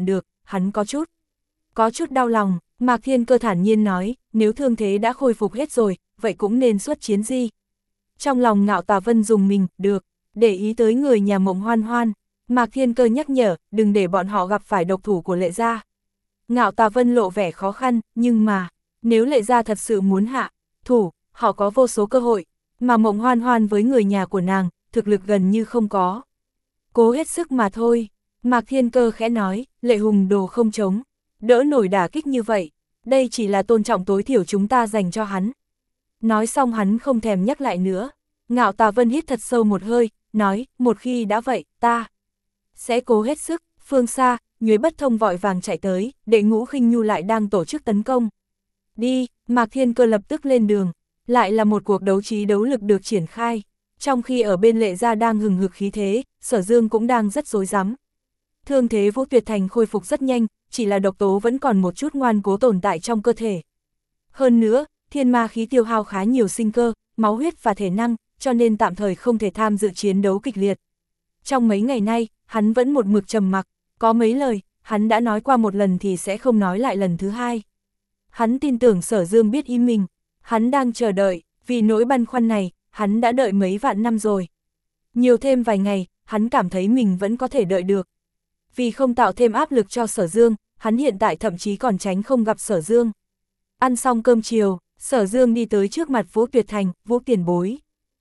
hắn có chút, có chút đau lòng. Mạc Thiên Cơ thản nhiên nói, nếu thương thế đã khôi phục hết rồi, vậy cũng nên xuất chiến gì. Trong lòng Ngạo Tà Vân dùng mình, được, để ý tới người nhà Mộng Hoan Hoan. Mạc Thiên Cơ nhắc nhở, đừng để bọn họ gặp phải độc thủ của Lệ Gia. Ngạo Tà Vân lộ vẻ khó khăn, nhưng mà, nếu Lệ Gia thật sự muốn hạ thủ, họ có vô số cơ hội, mà Mộng Hoan Hoan với người nhà của nàng, thực lực gần như không có. Cố hết sức mà thôi. Mạc Thiên Cơ khẽ nói, Lệ Hùng đồ không chống đỡ nổi đả kích như vậy, đây chỉ là tôn trọng tối thiểu chúng ta dành cho hắn. Nói xong hắn không thèm nhắc lại nữa. Ngạo Tà Vân hít thật sâu một hơi, nói, một khi đã vậy, ta sẽ cố hết sức. Phương xa, Nhuế Bất Thông vội vàng chạy tới, Đệ Ngũ Khinh Nhu lại đang tổ chức tấn công. Đi, Mạc Thiên Cơ lập tức lên đường, lại là một cuộc đấu trí đấu lực được triển khai. Trong khi ở bên Lệ Gia đang hừng hực khí thế, Sở Dương cũng đang rất rối rắm. Thương thế Vũ Tuyệt Thành khôi phục rất nhanh, chỉ là độc tố vẫn còn một chút ngoan cố tồn tại trong cơ thể. Hơn nữa, thiên ma khí tiêu hao khá nhiều sinh cơ, máu huyết và thể năng, cho nên tạm thời không thể tham dự chiến đấu kịch liệt. Trong mấy ngày nay, hắn vẫn một mực trầm mặc, có mấy lời, hắn đã nói qua một lần thì sẽ không nói lại lần thứ hai. Hắn tin tưởng Sở Dương biết ý mình, hắn đang chờ đợi, vì nỗi băn khoăn này, hắn đã đợi mấy vạn năm rồi. Nhiều thêm vài ngày, hắn cảm thấy mình vẫn có thể đợi được. Vì không tạo thêm áp lực cho Sở Dương, hắn hiện tại thậm chí còn tránh không gặp Sở Dương. Ăn xong cơm chiều, Sở Dương đi tới trước mặt Vũ Tuyệt Thành, Vũ tiền bối.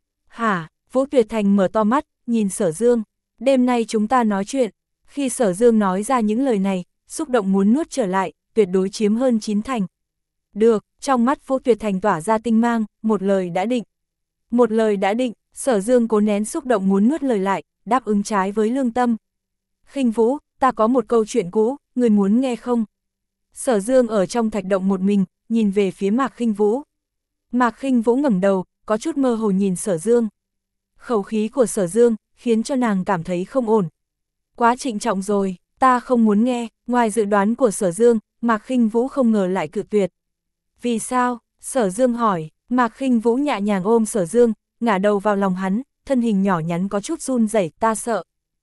Hả? Vũ Tuyệt Thành mở to mắt, nhìn Sở Dương. Đêm nay chúng ta nói chuyện. Khi Sở Dương nói ra những lời này, xúc động muốn nuốt trở lại, tuyệt đối chiếm hơn chín thành. Được, trong mắt Vũ Tuyệt Thành tỏa ra tinh mang, một lời đã định. Một lời đã định, Sở Dương cố nén xúc động muốn nuốt lời lại, đáp ứng trái với lương tâm. Khinh Vũ, ta có một câu chuyện cũ, người muốn nghe không? Sở Dương ở trong thạch động một mình, nhìn về phía Mạc Khinh Vũ. Mạc Khinh Vũ ngẩng đầu, có chút mơ hồ nhìn Sở Dương. Khẩu khí của Sở Dương, khiến cho nàng cảm thấy không ổn. Quá trịnh trọng rồi, ta không muốn nghe. Ngoài dự đoán của Sở Dương, Mạc Khinh Vũ không ngờ lại cự tuyệt. Vì sao? Sở Dương hỏi. Mạc Khinh Vũ nhẹ nhàng ôm Sở Dương, ngả đầu vào lòng hắn, thân hình nhỏ nhắn có chút run rẩy, ta sợ.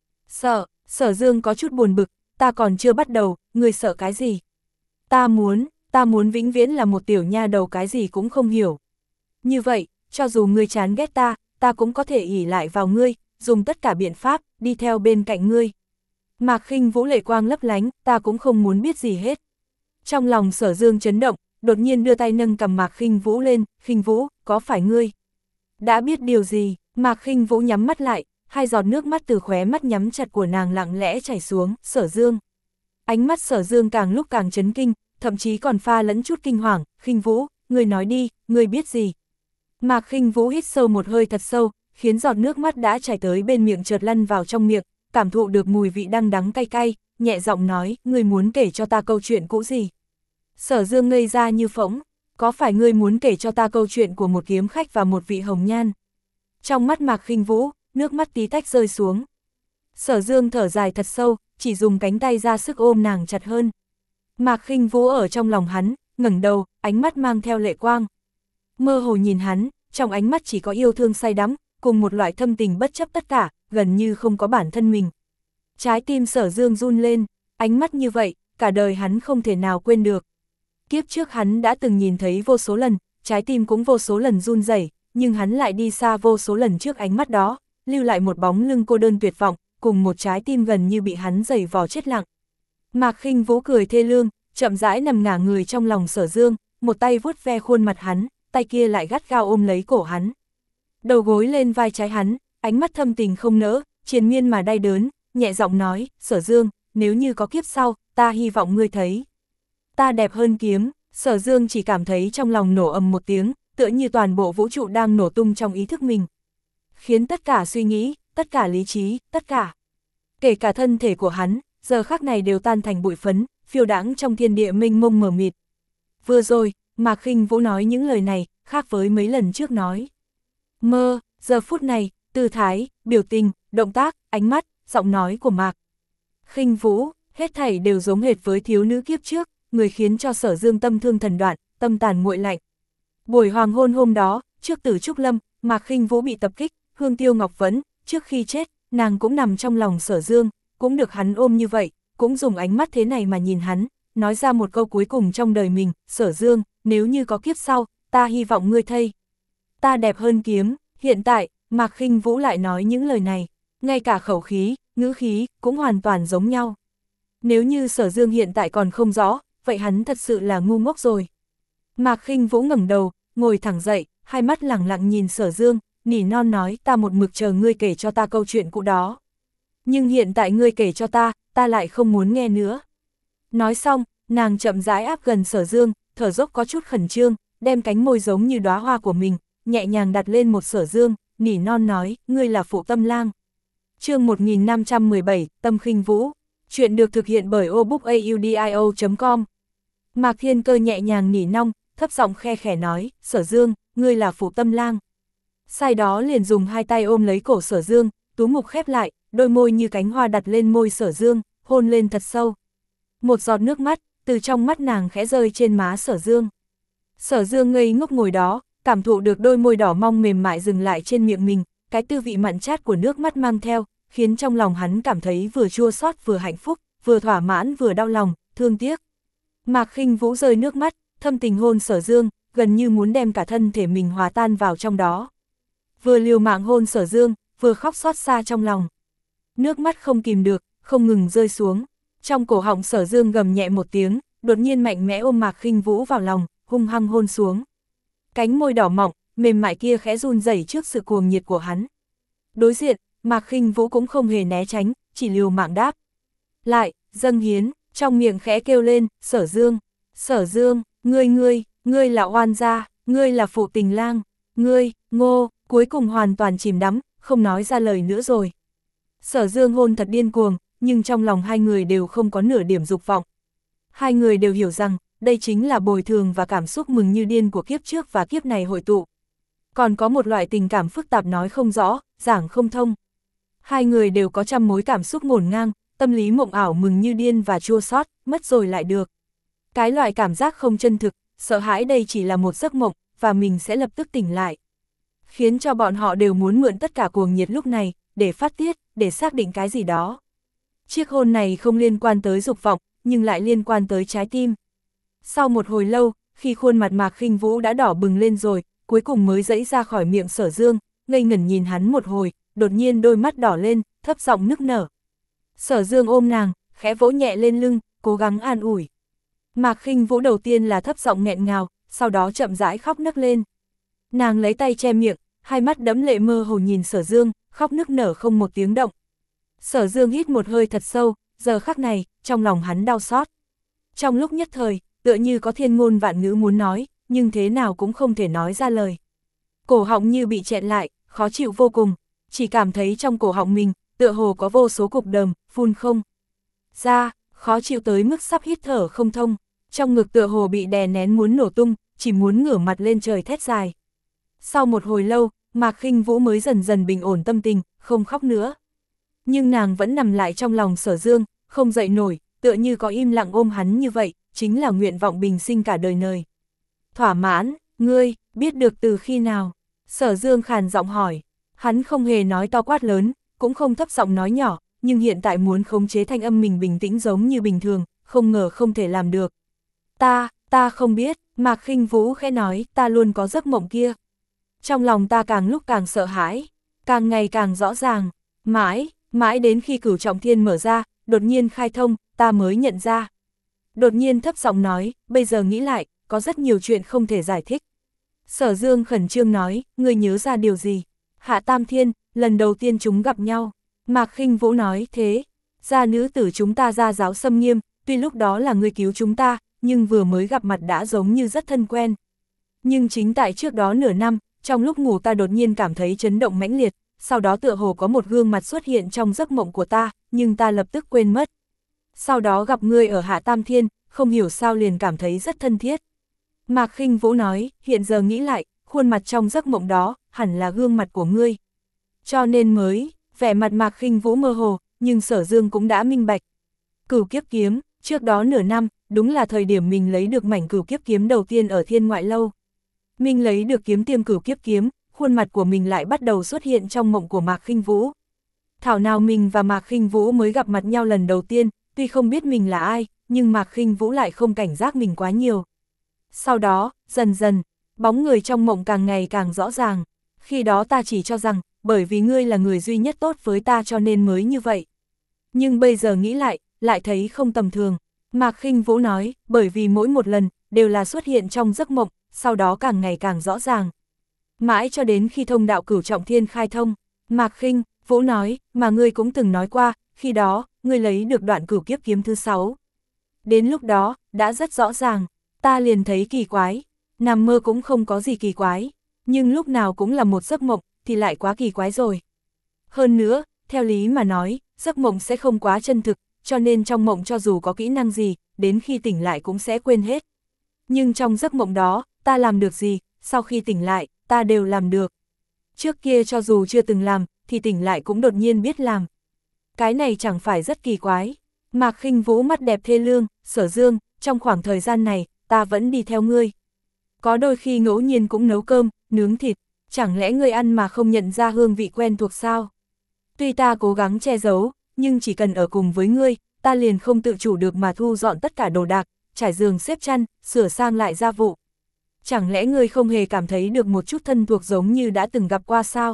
Sợ? Sở Dương có chút buồn bực, ta còn chưa bắt đầu, ngươi sợ cái gì? Ta muốn, ta muốn vĩnh viễn là một tiểu nha đầu cái gì cũng không hiểu. Như vậy, cho dù ngươi chán ghét ta, ta cũng có thể ỷ lại vào ngươi, dùng tất cả biện pháp, đi theo bên cạnh ngươi. Mạc Khinh Vũ lệ quang lấp lánh, ta cũng không muốn biết gì hết. Trong lòng Sở Dương chấn động, đột nhiên đưa tay nâng cầm Mạc Khinh Vũ lên, Khinh Vũ, có phải ngươi đã biết điều gì? Mạc Khinh Vũ nhắm mắt lại, hai giọt nước mắt từ khóe mắt nhắm chặt của nàng lặng lẽ chảy xuống. Sở Dương. Ánh mắt Sở Dương càng lúc càng chấn kinh, thậm chí còn pha lẫn chút kinh hoàng. Khinh Vũ, ngươi nói đi, ngươi biết gì? Mạc Khinh Vũ hít sâu một hơi thật sâu, khiến giọt nước mắt đã chảy tới bên miệng chợt lăn vào trong miệng, cảm thụ được mùi vị đắng đắng cay cay, nhẹ giọng nói, ngươi muốn kể cho ta câu chuyện cũ gì? Sở Dương ngây ra như phỗng, có phải ngươi muốn kể cho ta câu chuyện của một kiếm khách và một vị hồng nhan? Trong mắt Mạc Khinh Vũ, nước mắt tí tách rơi xuống. Sở Dương thở dài thật sâu, chỉ dùng cánh tay ra sức ôm nàng chặt hơn. Mạc Khinh Vũ ở trong lòng hắn, ngẩng đầu, ánh mắt mang theo lệ quang. Mơ hồ nhìn hắn, trong ánh mắt chỉ có yêu thương say đắm, cùng một loại thâm tình bất chấp tất cả, gần như không có bản thân mình. Trái tim Sở Dương run lên, ánh mắt như vậy, cả đời hắn không thể nào quên được. Kiếp trước hắn đã từng nhìn thấy vô số lần, trái tim cũng vô số lần run rẩy, nhưng hắn lại đi xa vô số lần trước ánh mắt đó, lưu lại một bóng lưng cô đơn tuyệt vọng, cùng một trái tim gần như bị hắn giày vò chết lặng. Mạc Khinh Vũ cười thê lương, chậm rãi nằm ngả người trong lòng Sở Dương, một tay vuốt ve khuôn mặt hắn, tay kia lại gắt gao ôm lấy cổ hắn. Đầu gối lên vai trái hắn, ánh mắt thâm tình không nỡ, triền miên mà đau đớn, nhẹ giọng nói, Sở Dương, nếu như có kiếp sau, ta hy vọng ngươi thấy ta đẹp hơn kiếm. Sở Dương chỉ cảm thấy trong lòng nổ ầm một tiếng, tựa như toàn bộ vũ trụ đang nổ tung trong ý thức mình. Khiến tất cả suy nghĩ, tất cả lý trí, tất cả, kể cả thân thể của hắn, giờ khắc này đều tan thành bụi phấn, phiêu đãng trong thiên địa mênh mông mờ mịt. Vừa rồi, Mạc Khinh Vũ nói những lời này, khác với mấy lần trước nói. Mơ, giờ phút này, tư thái, biểu tình, động tác, ánh mắt, giọng nói của Mạc Khinh Vũ, hết thảy đều giống hệt với thiếu nữ kiếp trước, người khiến cho Sở Dương tâm thương thần đoạn, tâm tàn nguội lạnh. Buổi hoàng hôn hôm đó, trước Tử Trúc Lâm, Mạc Khinh Vũ bị tập kích, Hương Tiêu Ngọc Vấn, trước khi chết, nàng cũng nằm trong lòng Sở Dương, cũng được hắn ôm như vậy, cũng dùng ánh mắt thế này mà nhìn hắn, nói ra một câu cuối cùng trong đời mình, Sở Dương, nếu như có kiếp sau, ta hy vọng ngươi thay ta đẹp hơn kiếm. Hiện tại, Mạc Khinh Vũ lại nói những lời này, ngay cả khẩu khí, ngữ khí, cũng hoàn toàn giống nhau. Nếu như Sở Dương hiện tại còn không rõ, vậy hắn thật sự là ngu ngốc rồi. Mạc Khinh Vũ ngẩng đầu, ngồi thẳng dậy, hai mắt lẳng lặng nhìn Sở Dương, nỉ non nói, ta một mực chờ ngươi kể cho ta câu chuyện cũ đó. Nhưng hiện tại ngươi kể cho ta, ta lại không muốn nghe nữa. Nói xong, nàng chậm rãi áp gần Sở Dương, thở dốc có chút khẩn trương, đem cánh môi giống như đóa hoa của mình, nhẹ nhàng đặt lên một Sở Dương, nỉ non nói, ngươi là Phụ Tâm Lang. Chương một nghìn năm trăm mười bảy, Tâm Khinh Vũ. Chuyện được thực hiện bởi obookaudio chấm com. Mạc Thiên Cơ nhẹ nhàng nỉ non, thấp giọng khe khẽ nói, Sở Dương, ngươi là Phụ Tâm Lang. Sai đó liền dùng hai tay ôm lấy cổ Sở Dương, tú mục khép lại, đôi môi như cánh hoa đặt lên môi Sở Dương, hôn lên thật sâu. Một giọt nước mắt, từ trong mắt nàng khẽ rơi trên má Sở Dương. Sở Dương ngây ngốc ngồi đó, cảm thụ được đôi môi đỏ mong mềm mại dừng lại trên miệng mình, cái tư vị mặn chát của nước mắt mang theo, khiến trong lòng hắn cảm thấy vừa chua xót vừa hạnh phúc, vừa thỏa mãn vừa đau lòng, thương tiếc. Mạc Khinh Vũ rơi nước mắt, thâm tình hôn Sở Dương, gần như muốn đem cả thân thể mình hòa tan vào trong đó. Vừa liều mạng hôn Sở Dương, vừa khóc xót xa trong lòng. Nước mắt không kìm được, không ngừng rơi xuống. Trong cổ họng Sở Dương gầm nhẹ một tiếng, đột nhiên mạnh mẽ ôm Mạc Khinh Vũ vào lòng, hung hăng hôn xuống. Cánh môi đỏ mọng, mềm mại kia khẽ run rẩy trước sự cuồng nhiệt của hắn. Đối diện, Mạc Khinh Vũ cũng không hề né tránh, chỉ liều mạng đáp. Lại, dâng hiến, trong miệng khẽ kêu lên, Sở Dương, Sở Dương, ngươi ngươi, ngươi là oan gia, ngươi là Phụ Tình Lang, ngươi, ngô, cuối cùng hoàn toàn chìm đắm, không nói ra lời nữa rồi. Sở Dương hôn thật điên cuồng, nhưng trong lòng hai người đều không có nửa điểm dục vọng. Hai người đều hiểu rằng, đây chính là bồi thường và cảm xúc mừng như điên của kiếp trước và kiếp này hội tụ. Còn có một loại tình cảm phức tạp nói không rõ, giảng không thông. Hai người đều có trăm mối cảm xúc ngổn ngang, tâm lý mộng ảo mừng như điên và chua xót, mất rồi lại được. Cái loại cảm giác không chân thực, sợ hãi đây chỉ là một giấc mộng, và mình sẽ lập tức tỉnh lại. Khiến cho bọn họ đều muốn mượn tất cả cuồng nhiệt lúc này, để phát tiết, để xác định cái gì đó. Chiếc hôn này không liên quan tới dục vọng, nhưng lại liên quan tới trái tim. Sau một hồi lâu, khi khuôn mặt Mạc Khinh Vũ đã đỏ bừng lên rồi, cuối cùng mới giãy ra khỏi miệng Sở Dương, ngây ngẩn nhìn hắn một hồi, đột nhiên đôi mắt đỏ lên, thấp giọng nức nở. Sở Dương ôm nàng, khẽ vỗ nhẹ lên lưng, cố gắng an ủi. Mạc Khinh Vũ đầu tiên là thấp giọng nghẹn ngào, sau đó chậm rãi khóc nức lên. Nàng lấy tay che miệng, hai mắt đẫm lệ mơ hồ nhìn Sở Dương, khóc nức nở không một tiếng động. Sở Dương hít một hơi thật sâu, giờ khắc này, trong lòng hắn đau xót. Trong lúc nhất thời, tựa như có thiên ngôn vạn ngữ muốn nói, nhưng thế nào cũng không thể nói ra lời. Cổ họng như bị chẹn lại, khó chịu vô cùng, chỉ cảm thấy trong cổ họng mình, tựa hồ có vô số cục đờm, phun không ra, khó chịu tới mức sắp hít thở không thông, trong ngực tựa hồ bị đè nén muốn nổ tung, chỉ muốn ngửa mặt lên trời thét dài. Sau một hồi lâu, Mạc Khinh Vũ mới dần dần bình ổn tâm tình, không khóc nữa. Nhưng nàng vẫn nằm lại trong lòng Sở Dương, không dậy nổi, tựa như có im lặng ôm hắn như vậy, chính là nguyện vọng bình sinh cả đời đời. Thỏa mãn, ngươi, biết được từ khi nào? Sở Dương khàn giọng hỏi. Hắn không hề nói to quát lớn, cũng không thấp giọng nói nhỏ, nhưng hiện tại muốn khống chế thanh âm mình bình tĩnh giống như bình thường, không ngờ không thể làm được. Ta, ta không biết, Mạc Khinh Vũ khẽ nói, ta luôn có giấc mộng kia. Trong lòng ta càng lúc càng sợ hãi, càng ngày càng rõ ràng, mãi, mãi đến khi Cửu Trọng Thiên mở ra, đột nhiên khai thông, ta mới nhận ra. Đột nhiên thấp giọng nói, bây giờ nghĩ lại, có rất nhiều chuyện không thể giải thích. Sở Dương khẩn trương nói, ngươi nhớ ra điều gì? Hạ Tam Thiên, lần đầu tiên chúng gặp nhau. Mạc Khinh Vũ nói, thế, gia nữ tử chúng ta ra giáo xâm nghiêm, tuy lúc đó là ngươi cứu chúng ta, nhưng vừa mới gặp mặt đã giống như rất thân quen. Nhưng chính tại trước đó nửa năm, trong lúc ngủ ta đột nhiên cảm thấy chấn động mãnh liệt, sau đó tựa hồ có một gương mặt xuất hiện trong giấc mộng của ta, nhưng ta lập tức quên mất. Sau đó gặp ngươi ở Hạ Tam Thiên, không hiểu sao liền cảm thấy rất thân thiết. Mạc Khinh Vũ nói, hiện giờ nghĩ lại, khuôn mặt trong giấc mộng đó, hẳn là gương mặt của ngươi. Cho nên mới, vẻ mặt Mạc Khinh Vũ mơ hồ, nhưng Sở Dương cũng đã minh bạch. Cửu kiếp kiếm, trước đó nửa năm, đúng là thời điểm mình lấy được mảnh cửu kiếp kiếm đầu tiên ở Thiên Ngoại Lâu. Mình lấy được kiếm tiêm cửu kiếp kiếm, khuôn mặt của mình lại bắt đầu xuất hiện trong mộng của Mạc Khinh Vũ. Thảo nào mình và Mạc Khinh Vũ mới gặp mặt nhau lần đầu tiên, tuy tuy không biết mình là ai, nhưng Mạc Khinh Vũ lại không cảnh giác mình quá nhiều. Sau đó, dần dần, bóng người trong mộng càng ngày càng rõ ràng. Khi đó ta chỉ cho rằng, bởi vì ngươi là người duy nhất tốt với ta cho nên mới như vậy. Nhưng bây giờ nghĩ lại, lại thấy không tầm thường. Mạc Khinh Vũ nói, bởi vì mỗi một lần, đều là xuất hiện trong giấc mộng, sau đó càng ngày càng rõ ràng. Mãi cho đến khi thông đạo cửu trọng thiên khai thông, Mạc Khinh Vũ nói, mà ngươi cũng từng nói qua, khi đó, ngươi lấy được đoạn cửu kiếp kiếm thứ sáu. Đến lúc đó, đã rất rõ ràng, ta liền thấy kỳ quái, nằm mơ cũng không có gì kỳ quái, nhưng lúc nào cũng là một giấc mộng, thì lại quá kỳ quái rồi. Hơn nữa, theo lý mà nói, giấc mộng sẽ không quá chân thực, cho nên trong mộng cho dù có kỹ năng gì, đến khi tỉnh lại cũng sẽ quên hết. Nhưng trong giấc mộng đó, ta làm được gì, sau khi tỉnh lại, ta đều làm được. Trước kia cho dù chưa từng làm, thì tỉnh lại cũng đột nhiên biết làm. Cái này chẳng phải rất kỳ quái. Mạc Khinh Vũ mắt đẹp thê lương, Sở Dương, trong khoảng thời gian này, ta vẫn đi theo ngươi. Có đôi khi ngẫu nhiên cũng nấu cơm, nướng thịt, chẳng lẽ ngươi ăn mà không nhận ra hương vị quen thuộc sao? Tuy ta cố gắng che giấu, nhưng chỉ cần ở cùng với ngươi, ta liền không tự chủ được mà thu dọn tất cả đồ đạc, trải giường xếp chăn, sửa sang lại gia vụ. Chẳng lẽ ngươi không hề cảm thấy được một chút thân thuộc giống như đã từng gặp qua sao?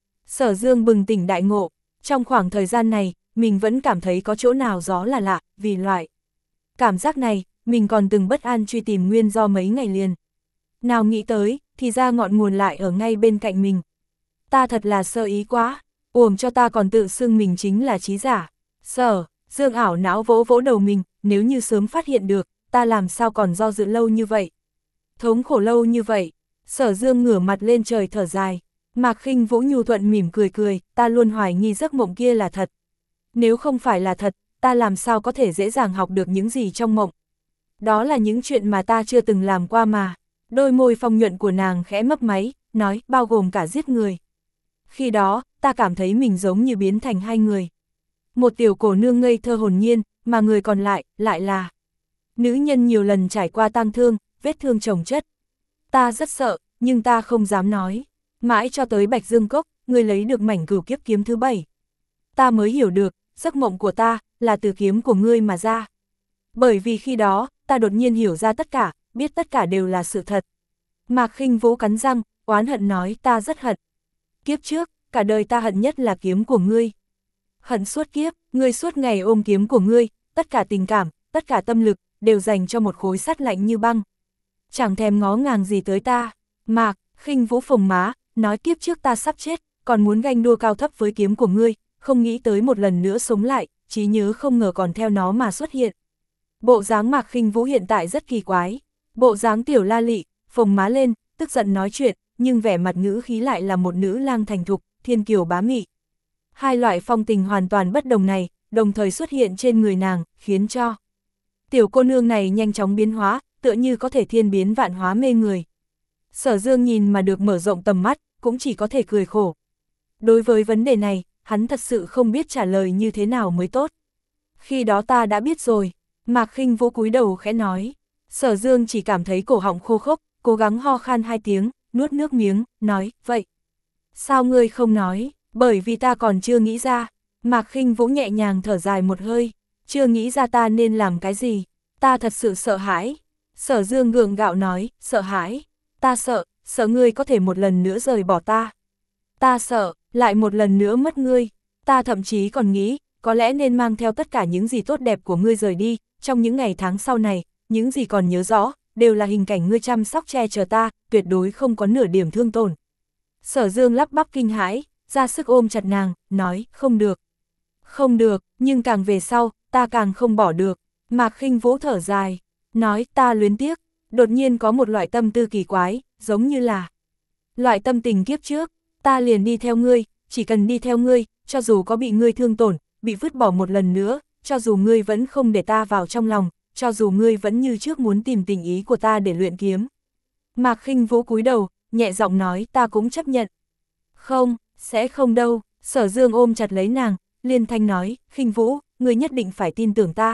Sở Dương bừng tỉnh đại ngộ, trong khoảng thời gian này, mình vẫn cảm thấy có chỗ nào gió là lạ, vì loại cảm giác này, mình còn từng bất an truy tìm nguyên do mấy ngày liền. Nào nghĩ tới, thì ra ngọn nguồn lại ở ngay bên cạnh mình. Ta thật là sơ ý quá, uổng cho ta còn tự xưng mình chính là trí giả. Sở Dương ảo não vỗ vỗ đầu mình, nếu như sớm phát hiện được, ta làm sao còn do dự lâu như vậy. Thống khổ lâu như vậy. Sở Dương ngửa mặt lên trời thở dài. Mạc Khinh Vũ nhu thuận mỉm cười cười, ta luôn hoài nghi giấc mộng kia là thật. Nếu không phải là thật, ta làm sao có thể dễ dàng học được những gì trong mộng. Đó là những chuyện mà ta chưa từng làm qua mà. Đôi môi phong nhuận của nàng khẽ mấp máy, nói, bao gồm cả giết người. Khi đó, ta cảm thấy mình giống như biến thành hai người. Một tiểu cổ nương ngây thơ hồn nhiên, mà người còn lại, lại là nữ nhân nhiều lần trải qua tang thương, vết thương chồng chất. Ta rất sợ, nhưng ta không dám nói. Mãi cho tới Bạch Dương Cốc, người lấy được mảnh cửu kiếp kiếm thứ bảy. Ta mới hiểu được, giấc mộng của ta, là từ kiếm của ngươi mà ra. Bởi vì khi đó, ta đột nhiên hiểu ra tất cả, biết tất cả đều là sự thật. Mạc Khinh Vũ cắn răng, oán hận nói, ta rất hận. Kiếp trước, cả đời ta hận nhất là kiếm của ngươi. Hận suốt kiếp, ngươi suốt ngày ôm kiếm của ngươi, tất cả tình cảm, tất cả tâm lực, đều dành cho một khối sắt lạnh như băng. Chẳng thèm ngó ngàng gì tới ta. Mạc Khinh Vũ phồng má, nói kiếp trước ta sắp chết, còn muốn ganh đua cao thấp với kiếm của ngươi, không nghĩ tới một lần nữa sống lại, trí nhớ không ngờ còn theo nó mà xuất hiện. Bộ dáng Mạc Khinh Vũ hiện tại rất kỳ quái, bộ dáng tiểu la lị, phồng má lên, tức giận nói chuyện, nhưng vẻ mặt ngữ khí lại là một nữ lang thành thục, thiên kiều bá mị. Hai loại phong tình hoàn toàn bất đồng này, đồng thời xuất hiện trên người nàng, khiến cho tiểu cô nương này nhanh chóng biến hóa, tựa như có thể thiên biến vạn hóa mê người. Sở Dương nhìn mà được mở rộng tầm mắt, cũng chỉ có thể cười khổ. Đối với vấn đề này, hắn thật sự không biết trả lời như thế nào mới tốt. Khi đó ta đã biết rồi. Mạc Khinh Vũ cúi đầu khẽ nói. Sở Dương chỉ cảm thấy cổ họng khô khốc, cố gắng ho khan hai tiếng, nuốt nước miếng, nói, vậy. Sao ngươi không nói? Bởi vì ta còn chưa nghĩ ra. Mạc Khinh Vũ nhẹ nhàng thở dài một hơi, chưa nghĩ ra ta nên làm cái gì. Ta thật sự sợ hãi. Sở Dương gượng gạo nói, sợ hãi. Ta sợ, sợ ngươi có thể một lần nữa rời bỏ ta. Ta sợ, lại một lần nữa mất ngươi. Ta thậm chí còn nghĩ, có lẽ nên mang theo tất cả những gì tốt đẹp của ngươi rời đi. Trong những ngày tháng sau này, những gì còn nhớ rõ, đều là hình cảnh ngươi chăm sóc che chở ta, tuyệt đối không có nửa điểm thương tổn. Sở Dương lắp bắp kinh hãi, ra sức ôm chặt nàng, nói, không được. Không được, nhưng càng về sau, ta càng không bỏ được. Mạc Khinh Vũ thở dài, nói, ta luyến tiếc. Đột nhiên có một loại tâm tư kỳ quái, giống như là loại tâm tình kiếp trước, ta liền đi theo ngươi, chỉ cần đi theo ngươi, cho dù có bị ngươi thương tổn, bị vứt bỏ một lần nữa, cho dù ngươi vẫn không để ta vào trong lòng, cho dù ngươi vẫn như trước muốn tìm tình ý của ta để luyện kiếm. Mạc Khinh Vũ cúi đầu, nhẹ giọng nói, ta cũng chấp nhận. Không, sẽ không đâu. Sở Dương ôm chặt lấy nàng, liên thanh nói, Khinh Vũ, ngươi nhất định phải tin tưởng ta.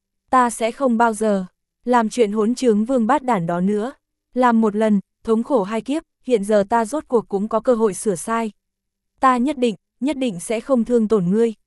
Ta sẽ không bao giờ làm chuyện hỗn trướng vương bát đản đó nữa. Làm một lần, thống khổ hai kiếp, hiện giờ ta rốt cuộc cũng có cơ hội sửa sai. Ta nhất định, nhất định sẽ không thương tổn ngươi.